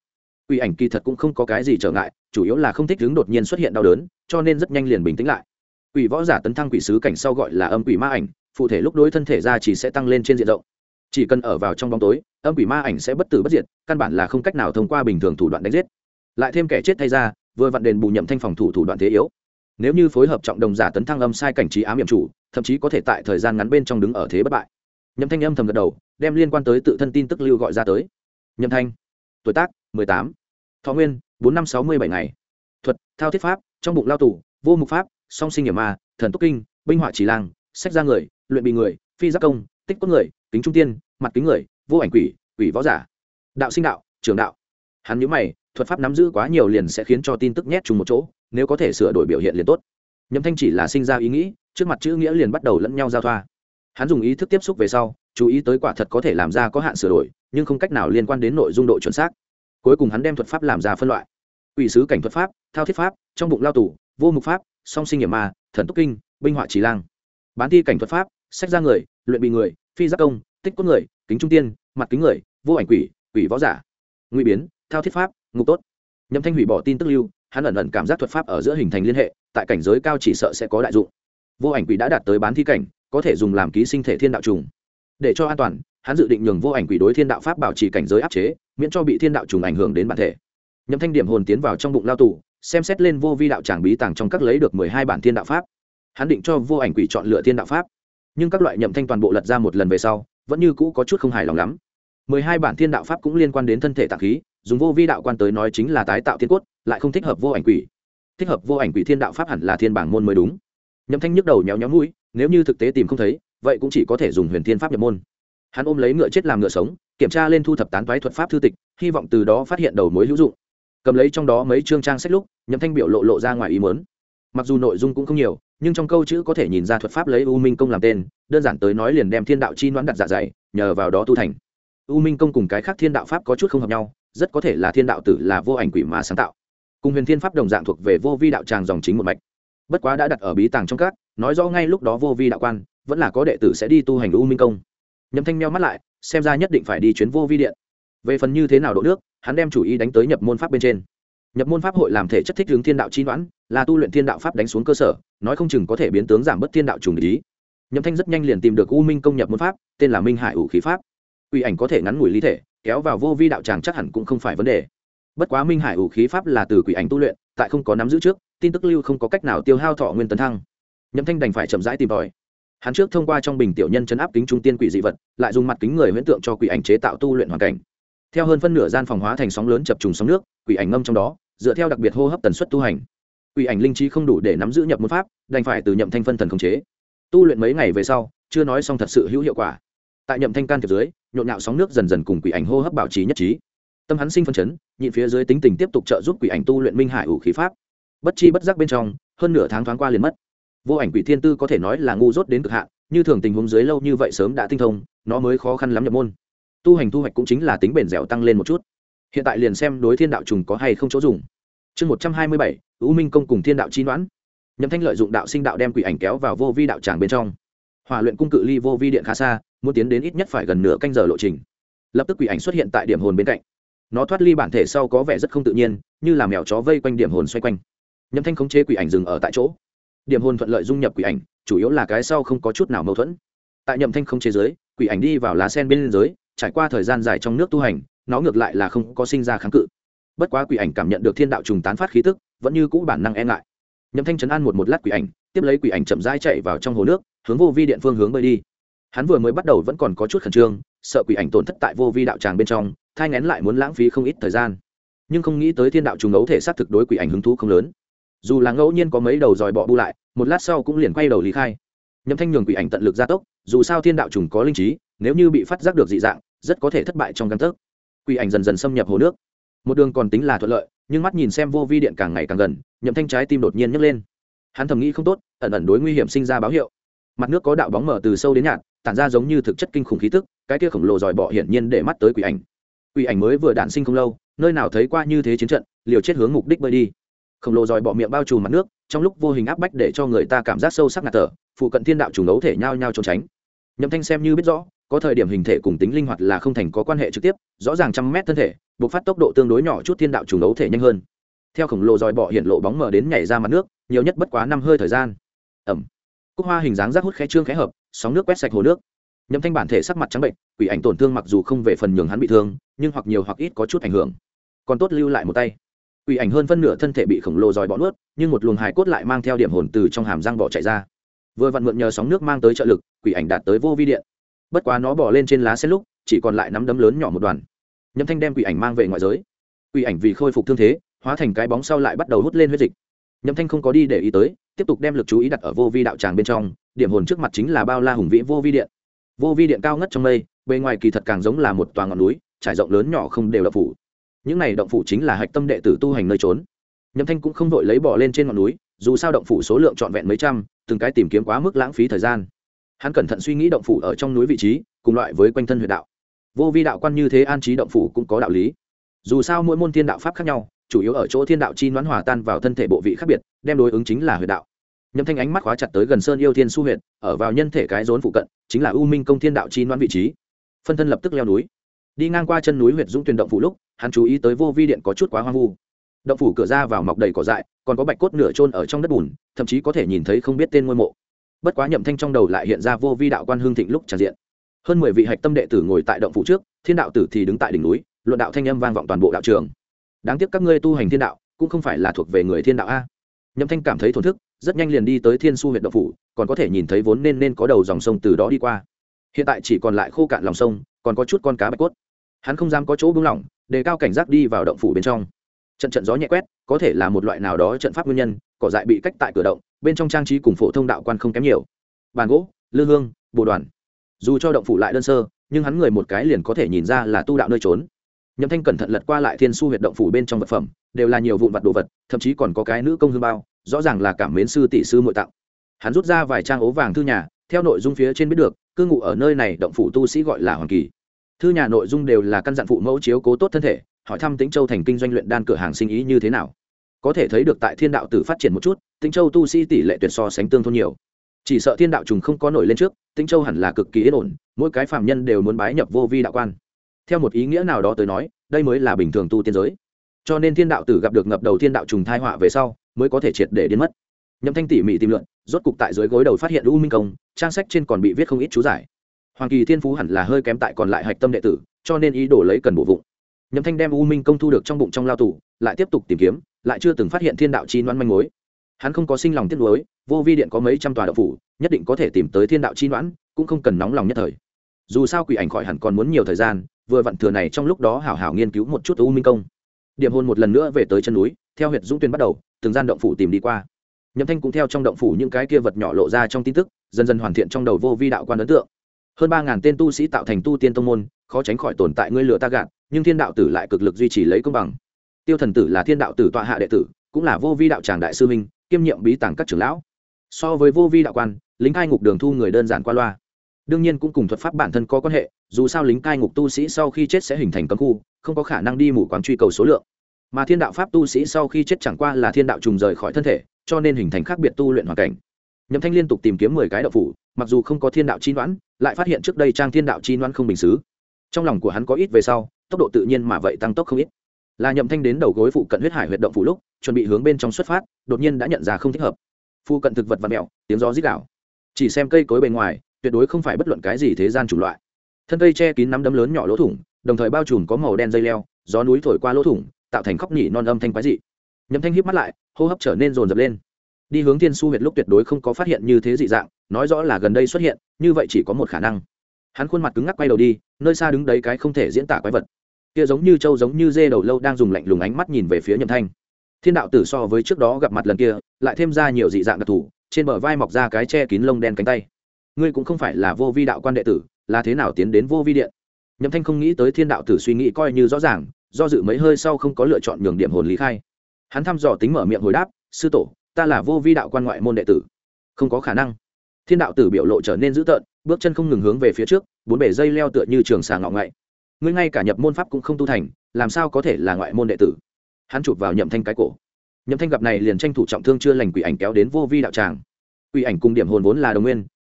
quỷ ảnh kỳ thật cũng không có cái gì trở ngại, chủ yếu là không thích đứng đột nhiên xuất hiện đau đớn, cho nên rất nhanh liền bình tĩnh lại. Quỷ võ giả tấn thăng quỷ sứ cảnh sau gọi là âm quỷ ma ảnh, phụ thể lúc đối thân thể ra chỉ sẽ tăng lên trên diện rộng. Chỉ cần ở vào trong bóng tối, âm quỷ ma ảnh sẽ bất tử bất diệt, căn bản là không cách nào thông qua bình thường thủ đoạn đánh giết. Lại thêm kẻ chết thay ra, vừa vặn đền bù Nhậm Thanh phòng thủ đoạn thế yếu. Nếu như phối hợp trọng đồng giả tấn thăng âm sai cảnh trí ám nhiệm chủ, thậm chí có thể tại thời gian ngắn bên trong đứng ở thế bất bại. Nhậm Thanh âm thầm gật đầu, đem liên quan tới tự thân tin tức lưu gọi ra tới. Nhậm Thanh, tuổi tác 18, thọ nguyên 4567 ngày, thuật thao thiết pháp, trong bụng lao tù, vô mục pháp, song sinh hiểm ma, thần túc kinh, binh họa chỉ lang, sách ra người, luyện bị người, phi giác công, tích cốt người, kính trung tiên, mặt kính người, vô ảnh quỷ, quỷ võ giả, đạo sinh đạo, trường đạo. Hắn nhíu mày, thuật pháp nắm giữ quá nhiều liền sẽ khiến cho tin tức nhét chung một chỗ, nếu có thể sửa đổi biểu hiện liền tốt. Nhậm Thanh chỉ là sinh ra ý nghĩ, trước mặt chữ nghĩa liền bắt đầu lẫn nhau giao thoa. Hắn dùng ý thức tiếp xúc về sau, chú ý tới quả thật có thể làm ra có hạn sửa đổi, nhưng không cách nào liên quan đến nội dung độ chuẩn xác. Cuối cùng hắn đem thuật pháp làm ra phân loại: quỷ sứ cảnh thuật pháp, thao thiết pháp, trong bụng lao tù, vô mục pháp, song sinh hiểm ma, thần túc kinh, binh họa chỉ lang. Bán thi cảnh thuật pháp, sách ra người, luyện bị người, phi giác công, tích cốt người, kính trung tiên, mặt kính người, vô ảnh quỷ, quỷ võ giả. Ngụy biến, thao thiết pháp, ngục tốt. Nhậm Thanh hủy bỏ tin tức lưu, hắn ẩn ẩn cảm giác thuật pháp ở giữa hình thành liên hệ, tại cảnh giới cao chỉ sợ sẽ có đại dụng. Vô ảnh quỷ đã đạt tới bán thi cảnh, có thể dùng làm ký sinh thể thiên đạo trùng. Để cho an toàn, hắn dự định nhường vô ảnh quỷ đối thiên đạo pháp bảo trì cảnh giới áp chế, miễn cho bị thiên đạo trùng ảnh hưởng đến bản thể. Nhậm Thanh điểm hồn tiến vào trong bụng lao tù, xem xét lên vô vi đạo tràng bí tàng trong các lấy được 12 bản thiên đạo pháp. Hắn định cho vô ảnh quỷ chọn lựa thiên đạo pháp, nhưng các loại Nhậm Thanh toàn bộ lật ra một lần về sau, vẫn như cũ có chút không hài lòng lắm. 12 bản thiên đạo pháp cũng liên quan đến thân thể tạng khí, dùng vô vi đạo quan tới nói chính là tái tạo thiên cốt, lại không thích hợp vô ảnh quỷ. Thích hợp vô ảnh quỷ thiên đạo pháp hẳn là thiên bảng môn mới đúng. Nhậm Thanh nhức đầu nhéo nhéo mũi, nếu như thực tế tìm không thấy, vậy cũng chỉ có thể dùng huyền thiên pháp nhập môn. Hắn ôm lấy ngựa chết làm ngựa sống, kiểm tra lên thu thập tán toái thuật pháp thư tịch, hy vọng từ đó phát hiện đầu mối hữu dụng. Cầm lấy trong đó mấy chương trang sách lúc, Nhậm Thanh biểu lộ ra ngoài ý muốn. Mặc dù nội dung cũng không nhiều, nhưng trong câu chữ có thể nhìn ra thuật pháp lấy U Minh công làm tên, đơn giản tới nói liền đem thiên đạo chi noãn đặt dạ dày, nhờ vào đó tu thành. U Minh công cùng cái khác thiên đạo pháp có chút không hợp nhau, rất có thể là thiên đạo tử là vô ảnh quỷ mà sáng tạo. Cùng huyền thiên pháp đồng dạng thuộc về vô vi đạo tràng dòng chính một mạch. Bất quá đã đặt ở bí tàng trong các, nói rõ ngay lúc đó vô vi đạo quan vẫn là có đệ tử sẽ đi tu hành U Minh công. Nhậm Thanh meo mắt lại, xem ra nhất định phải đi chuyến vô vi điện. Về phần như thế nào độ nước, hắn đem chủ ý đánh tới nhập môn pháp bên trên. Nhập môn pháp hội làm thể chất thích ứng thiên đạo chi đoán, là tu luyện thiên đạo pháp đánh xuống cơ sở, nói không chừng có thể biến tướng giảm bớt thiên đạo trùng ý. Nhậm Thanh rất nhanh liền tìm được U Minh công nhập môn pháp, tên là Minh Hải Vũ khí pháp. Quỷ ảnh có thể ngắn ngủi ly thể, kéo vào vô vi đạo tràng chắc hẳn cũng không phải vấn đề. Bất quá Minh Hải Vũ khí pháp là từ quỷ ảnh tu luyện, tại không có nắm giữ trước, tin tức lưu không có cách nào tiêu hao thọ nguyên tấn thăng. Nhậm Thanh đành phải chậm rãi tìm tòi. Hắn trước thông qua trong bình tiểu nhân chấn áp kính trung tiên quỷ dị vật, lại dùng mặt kính người huyễn tượng cho quỷ ảnh chế tạo tu luyện hoàn cảnh. Theo hơn phân nửa gian phòng hóa thành sóng lớn chập trùng sóng nước, quỷ ảnh ngâm trong đó, dựa theo đặc biệt hô hấp tần suất tu hành. Quỷ ảnh linh trí không đủ để nắm giữ nhập môn pháp, đành phải từ Nhậm Thanh phân thần khống chế. Tu luyện mấy ngày về sau, chưa nói xong thật sự hữu hiệu quả. Tại Nhậm Thanh can thiệp dưới, nhộn nhạo sóng nước dần dần cùng quỷ ảnh hô hấp bảo trì nhất trí. Tâm hắn sinh phân chấn, nhịn phía dưới tính tình tiếp tục trợ giúp quỷ ảnh tu luyện Minh Hải Vũ khí pháp. Bất chi bất giác bên trong, hơn nửa tháng thoáng qua liền mất. Vô ảnh quỷ thiên tư có thể nói là ngu dốt đến cực hạn, như thường tình huống dưới lâu như vậy sớm đã tinh thông, nó mới khó khăn lắm nhập môn. Tu hành thu hoạch cũng chính là tính bền dẻo tăng lên một chút. Hiện tại liền xem đối thiên đạo trùng có hay không chỗ dùng. Chương 127, U Minh công cùng thiên đạo chi đoán. Nhậm Thanh lợi dụng đạo sinh đạo đem quỷ ảnh kéo vào vô vi đạo tràng bên trong. Hỏa luyện cung cự ly vô vi điện khá xa, muốn tiến đến ít nhất phải gần nửa canh giờ lộ trình. Lập tức quỷ ảnh xuất hiện tại điểm hồn bên cạnh. Nó thoát ly bản thể sau có vẻ rất không tự nhiên, như là mèo chó vây quanh điểm hồn xoay quanh. Nhậm Thanh khống chế quỷ ảnh dừng ở tại chỗ. Điểm hồn thuận lợi dung nhập quỷ ảnh, chủ yếu là cái sau không có chút nào mâu thuẫn. Tại Nhậm Thanh khống chế dưới, quỷ ảnh đi vào lá sen bên dưới, trải qua thời gian dài trong nước tu hành, nó ngược lại là không có sinh ra kháng cự. Bất quá quỷ ảnh cảm nhận được thiên đạo trùng tán phát khí tức, vẫn như cũ bản năng e ngại. Nhậm Thanh trấn an một lát quỷ ảnh, tiếp lấy quỷ ảnh chậm rãi chạy vào trong hồ nước, hướng vô vi điện phương hướng bơi đi. Hắn vừa mới bắt đầu vẫn còn có chút khẩn trương, sợ quỷ ảnh tổn thất tại vô vi đạo tràng bên trong, thai nghén lại muốn lãng phí không ít thời gian. Nhưng không nghĩ tới thiên đạo trùng ấu thể sát thực đối quỷ ảnh hứng thú không lớn. Dù là ngẫu nhiên có mấy đầu dòi bọ bu lại, một lát sau cũng liền quay đầu lý khai. Nhậm Thanh nhường quỷ ảnh tận lực gia tốc, dù sao thiên đạo trùng có linh trí, nếu như bị phát giác được dị dạng, rất có thể thất bại trong gang tấc. Quỷ ảnh dần dần xâm nhập hồ nước, một đường còn tính là thuận lợi, nhưng mắt nhìn xem vô vi điện càng ngày càng gần, Nhậm Thanh trái tim đột nhiên nhấc lên. Hắn thầm nghĩ không tốt, ẩn ẩn đối nguy hiểm sinh ra báo hiệu. Mặt nước có đạo bóng mở từ sâu đến nhạt, tản ra giống như thực chất kinh khủng khí tức, cái kia khổng lồ dòi bọ hiển nhiên để mắt tới quỷ ảnh. Quỷ ảnh mới vừa đản sinh không lâu, nơi nào thấy qua như thế chiến trận, liều chết hướng mục đích bơi đi. Khổng lồ dòi bọ miệng bao trùm mặt nước, trong lúc vô hình áp bách để cho người ta cảm giác sâu sắc ngạt thở, phụ cận thiên đạo trùng đấu thể nhao nhao trốn tránh. Nhậm Thanh xem như biết rõ, có thời điểm hình thể cùng tính linh hoạt là không thành có quan hệ trực tiếp, rõ ràng trăm mét thân thể bộc phát tốc độ tương đối nhỏ chút, thiên đạo trùng ấu thể nhanh hơn. Theo khổng lồ dòi bọ hiện lộ bóng mờ đến nhảy ra mặt nước, nhiều nhất bất quá 5 hơi thời gian. Ẩm. Cúc hoa hình dáng rác hút khẽ trương khẽ hợp, sóng nước quét sạch hồ nước. Nhậm Thanh bản thể sắc mặt trắng bệnh, quỷ ảnh tổn thương mặc dù không về phần nhường hắn bị thương, nhưng hoặc nhiều hoặc ít có chút ảnh hưởng. Còn tốt lưu lại một tay. Quỷ ảnh hơn phân nửa thân thể bị khổng lồ dòi bọ nuốt, nhưng một luồng hài cốt lại mang theo điểm hồn từ trong hàm răng bọ chạy ra. Vừa vặn mượn nhờ sóng nước mang tới trợ lực, quỷ ảnh đạt tới vô vi điện. Bất quá nó bò lên trên lá sen lúc, chỉ còn lại nắm đấm lớn nhỏ một đoàn. Nhậm Thanh đem quỷ ảnh mang về ngoại giới. Quỷ ảnh vì khôi phục thương thế, hóa thành cái bóng sau lại bắt đầu hút lên huyết dịch. Nhậm Thanh không có đi để ý tới, tiếp tục đem lực chú ý đặt ở vô vi đạo tràng bên trong, điểm hồn trước mặt chính là bao la hùng vĩ vô vi điện. Vô vi điện cao ngất trong mây, bề ngoài kỳ thật càng giống là một tòa ngọn núi, trải rộng lớn nhỏ không đều động phủ. Những này động phủ chính là hạch tâm đệ tử tu hành nơi trốn. Nhậm Thanh cũng không vội lấy bỏ lên trên ngọn núi, dù sao động phủ số lượng trọn vẹn mấy trăm, từng cái tìm kiếm quá mức lãng phí thời gian. Hắn cẩn thận suy nghĩ động phủ ở trong núi vị trí, cùng loại với quanh thân huyệt đạo. Vô vi đạo quan như thế an trí động phủ cũng có đạo lý. Dù sao mỗi môn thiên đạo pháp khác nhau, chủ yếu ở chỗ thiên đạo chi đoán hòa tan vào thân thể bộ vị khác biệt, đem đối ứng chính là huyệt đạo. Nhậm Thanh ánh mắt khóa chặt tới gần Sơn Yêu Thiên Su huyệt, ở vào nhân thể cái rốn phụ cận, chính là U Minh Công thiên đạo chi đoán vị trí. Phân thân lập tức leo núi. Đi ngang qua chân núi huyệt Dũng Tuyền động phủ lúc, hắn chú ý tới vô vi điện có chút quá hoang vu. Động phủ cửa ra vào mọc đầy cỏ dại, còn có bạch cốt nửa chôn ở trong đất bùn, thậm chí có thể nhìn thấy không biết tên ngôi mộ. Bất quá Nhậm Thanh trong đầu lại hiện ra vô vi đạo quan hương thịnh lúc tràn diện. Hơn 10 vị hạch tâm đệ tử ngồi tại động phủ trước, thiên đạo tử thì đứng tại đỉnh núi, luận đạo thanh âm vang vọng toàn bộ đạo trường. Đáng tiếc các ngươi tu hành thiên đạo, cũng không phải là thuộc về người thiên đạo a. Nhậm Thanh cảm thấy thổn thức, rất nhanh liền đi tới Thiên Su huyệt động phủ, còn có thể nhìn thấy vốn nên có đầu dòng sông từ đó đi qua. Hiện tại chỉ còn lại khô cạn lòng sông, còn có chút con cá bạch cốt. Hắn không dám có chỗ buông lỏng, đề cao cảnh giác đi vào động phủ bên trong. Trận gió nhẹ quét, có thể là một loại nào đó trận pháp nguyên nhân, cỏ dại bị cách tại cửa động, bên trong trang trí cùng phổ thông đạo quan không kém nhiều. Bàn gỗ, lư hương, bồ đoàn. Dù cho động phủ lại đơn sơ, nhưng hắn người một cái liền có thể nhìn ra là tu đạo nơi trốn. Nhậm Thanh cẩn thận lật qua lại Thiên Su huyệt động phủ bên trong vật phẩm, đều là nhiều vụn vặt đồ vật, thậm chí còn có cái nữ công hương bao, rõ ràng là cảm mến sư tỷ sư muội tặng. Hắn rút ra vài trang ố vàng thư nhà, theo nội dung phía trên biết được, cư ngụ ở nơi này động phủ tu sĩ gọi là Hoàng Kỳ. Thư nhà nội dung đều là căn dặn phụ mẫu chiếu cố tốt thân thể, hỏi thăm Tĩnh Châu thành kinh doanh luyện đan cửa hàng sinh ý như thế nào. Có thể thấy được tại thiên đạo tử phát triển một chút, Tĩnh Châu tu sĩ tỷ lệ tuyệt so sánh tương thôn nhiều. Chỉ sợ thiên đạo trùng không có nổi lên trước, Tĩnh Châu hẳn là cực kỳ yên ổn, mỗi cái phàm nhân đều muốn bái nhập vô vi đạo quan. Theo một ý nghĩa nào đó tới nói, đây mới là bình thường tu tiên giới. Cho nên thiên đạo tử gặp được ngập đầu thiên đạo trùng thai họa về sau, mới có thể triệt để biến mất. Nhậm Thanh tỉ mỉ tìm luận, rốt cục tại dưới gối đầu phát hiện U Minh Công, trang sách trên còn bị viết không ít chú giải. Hoàng Kỳ thiên phú hẳn là hơi kém tại còn lại hạch tâm đệ tử, cho nên ý đồ lấy cần bổ vụng. Nhậm Thanh đem U Minh Công thu được trong bụng trong lao tủ, lại tiếp tục tìm kiếm, lại chưa từng phát hiện thiên đạo chi đoán manh mối. Hắn không có sinh lòng tiếc nuối, vô vi điện có mấy trăm tòa đạo phủ, nhất định có thể tìm tới thiên đạo chi đoán, cũng không cần nóng lòng nhất thời. Dù sao quỷ ảnh khỏi hẳn còn muốn nhiều thời gian, vừa vặn thừa này trong lúc đó hảo hảo nghiên cứu một chút U Minh Công. Điểm hồn một lần nữa về tới chân núi, theo huyệt Dũng Tuyền bắt đầu, từng gian động phủ tìm đi qua. Nhậm Thanh cũng theo trong động phủ những cái kia vật nhỏ lộ ra trong tin tức, dần dần hoàn thiện trong đầu vô vi đạo quan ấn tượng. Hơn 3000 tên tu sĩ tạo thành tu tiên tông môn, khó tránh khỏi tồn tại ngươi lừa ta gạt, nhưng thiên đạo tử lại cực lực duy trì lấy công bằng. Tiêu thần tử là thiên đạo tử tọa hạ đệ tử, cũng là vô vi đạo tràng đại sư minh, kiêm nhiệm bí tàng các trưởng lão. So với vô vi đạo quan, lính cai ngục đường thu người đơn giản qua loa. Đương nhiên cũng cùng thuật pháp bản thân có quan hệ, dù sao lính cai ngục tu sĩ sau khi chết sẽ hình thành cấm khu, không có khả năng đi mù quáng truy cầu số lượng. Mà thiên đạo pháp tu sĩ sau khi chết chẳng qua là thiên đạo trùng rời khỏi thân thể, cho nên hình thành khác biệt tu luyện hoàn cảnh. Nhậm Thanh liên tục tìm kiếm 10 cái đạo phủ, mặc dù không có thiên đạo chi đoán, lại phát hiện trước đây trang thiên đạo chi đoán không bình xứ. Trong lòng của hắn có ít về sau, tốc độ tự nhiên mà vậy tăng tốc không ít. Là Nhậm Thanh đến đầu gối phụ cận huyết hải huyệt động phủ lúc, chuẩn bị hướng bên trong xuất phát, đột nhiên đã nhận ra không thích hợp. Phụ cận thực vật vặn mèo, tiếng gió rít gào. Chỉ xem cây cối bề ngoài, tuyệt đối không phải bất luận cái gì thế gian chủng loại. Thân cây che kín nắm đấm lớn nhỏ lỗ thủng, đồng thời bao trùm có màu đen dây leo, gió núi thổi qua lỗ thủng, tạo thành khóc nhỉ non âm thanh quái dị. Nhậm Thanh híp mắt lại, hô hấp trở nên dồn dập lên. Đi hướng Thiên Su huyệt lúc tuyệt đối không có phát hiện như thế dị dạng, nói rõ là gần đây xuất hiện, như vậy chỉ có một khả năng. Hắn khuôn mặt cứng ngắc quay đầu đi, nơi xa đứng đấy cái không thể diễn tả quái vật. Kia giống như trâu giống như dê đầu lâu đang dùng lạnh lùng ánh mắt nhìn về phía Nhậm Thanh. Thiên đạo tử so với trước đó gặp mặt lần kia, lại thêm ra nhiều dị dạng đặc thù, trên bờ vai mọc ra cái che kín lông đen cánh tay. Ngươi cũng không phải là vô vi đạo quan đệ tử, là thế nào tiến đến vô vi điện? Nhậm Thanh không nghĩ tới thiên đạo tử suy nghĩ coi như rõ ràng, do dự mấy hơi sau không có lựa chọn nhường điểm hồn lý khai. Hắn thăm dò tính mở miệng hồi đáp, sư tổ, ta là vô vi đạo quan ngoại môn đệ tử. Không có khả năng. Thiên đạo tử biểu lộ trở nên dữ tợn, bước chân không ngừng hướng về phía trước, bốn bể dây leo tựa như trường xà ngọ ngậy. Ngươi ngay cả nhập môn pháp cũng không tu thành, làm sao có thể là ngoại môn đệ tử? Hắn chụp vào Nhậm Thanh cái cổ. Nhậm Thanh gặp này liền tranh thủ trọng thương chưa lành quỷ ảnh kéo đến vô vi đạo tràng. Quỷ ảnh cùng điểm hồn vốn là đồng nguyên,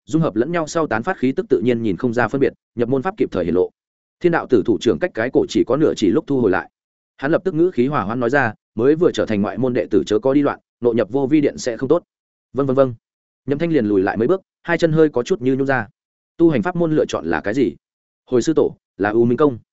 dung hợp lẫn nhau sau tán phát khí tức tự nhiên nhìn không ra phân biệt, nhập môn pháp kịp thời hiện lộ. Thiên đạo tử thủ trưởng cách cái cổ chỉ có nửa chỉ lúc thu hồi lại, hắn lập tức ngữ khí hỏa hoãn nói ra, mới vừa trở thành ngoại môn đệ tử chớ có đi loạn, nội nhập vô vi điện sẽ không tốt. Vâng vâng vâng. Nhậm Thanh liền lùi lại mấy bước, hai chân hơi có chút như nhún ra. Tu hành pháp môn lựa chọn là cái gì? Hồi sư tổ là U Minh công.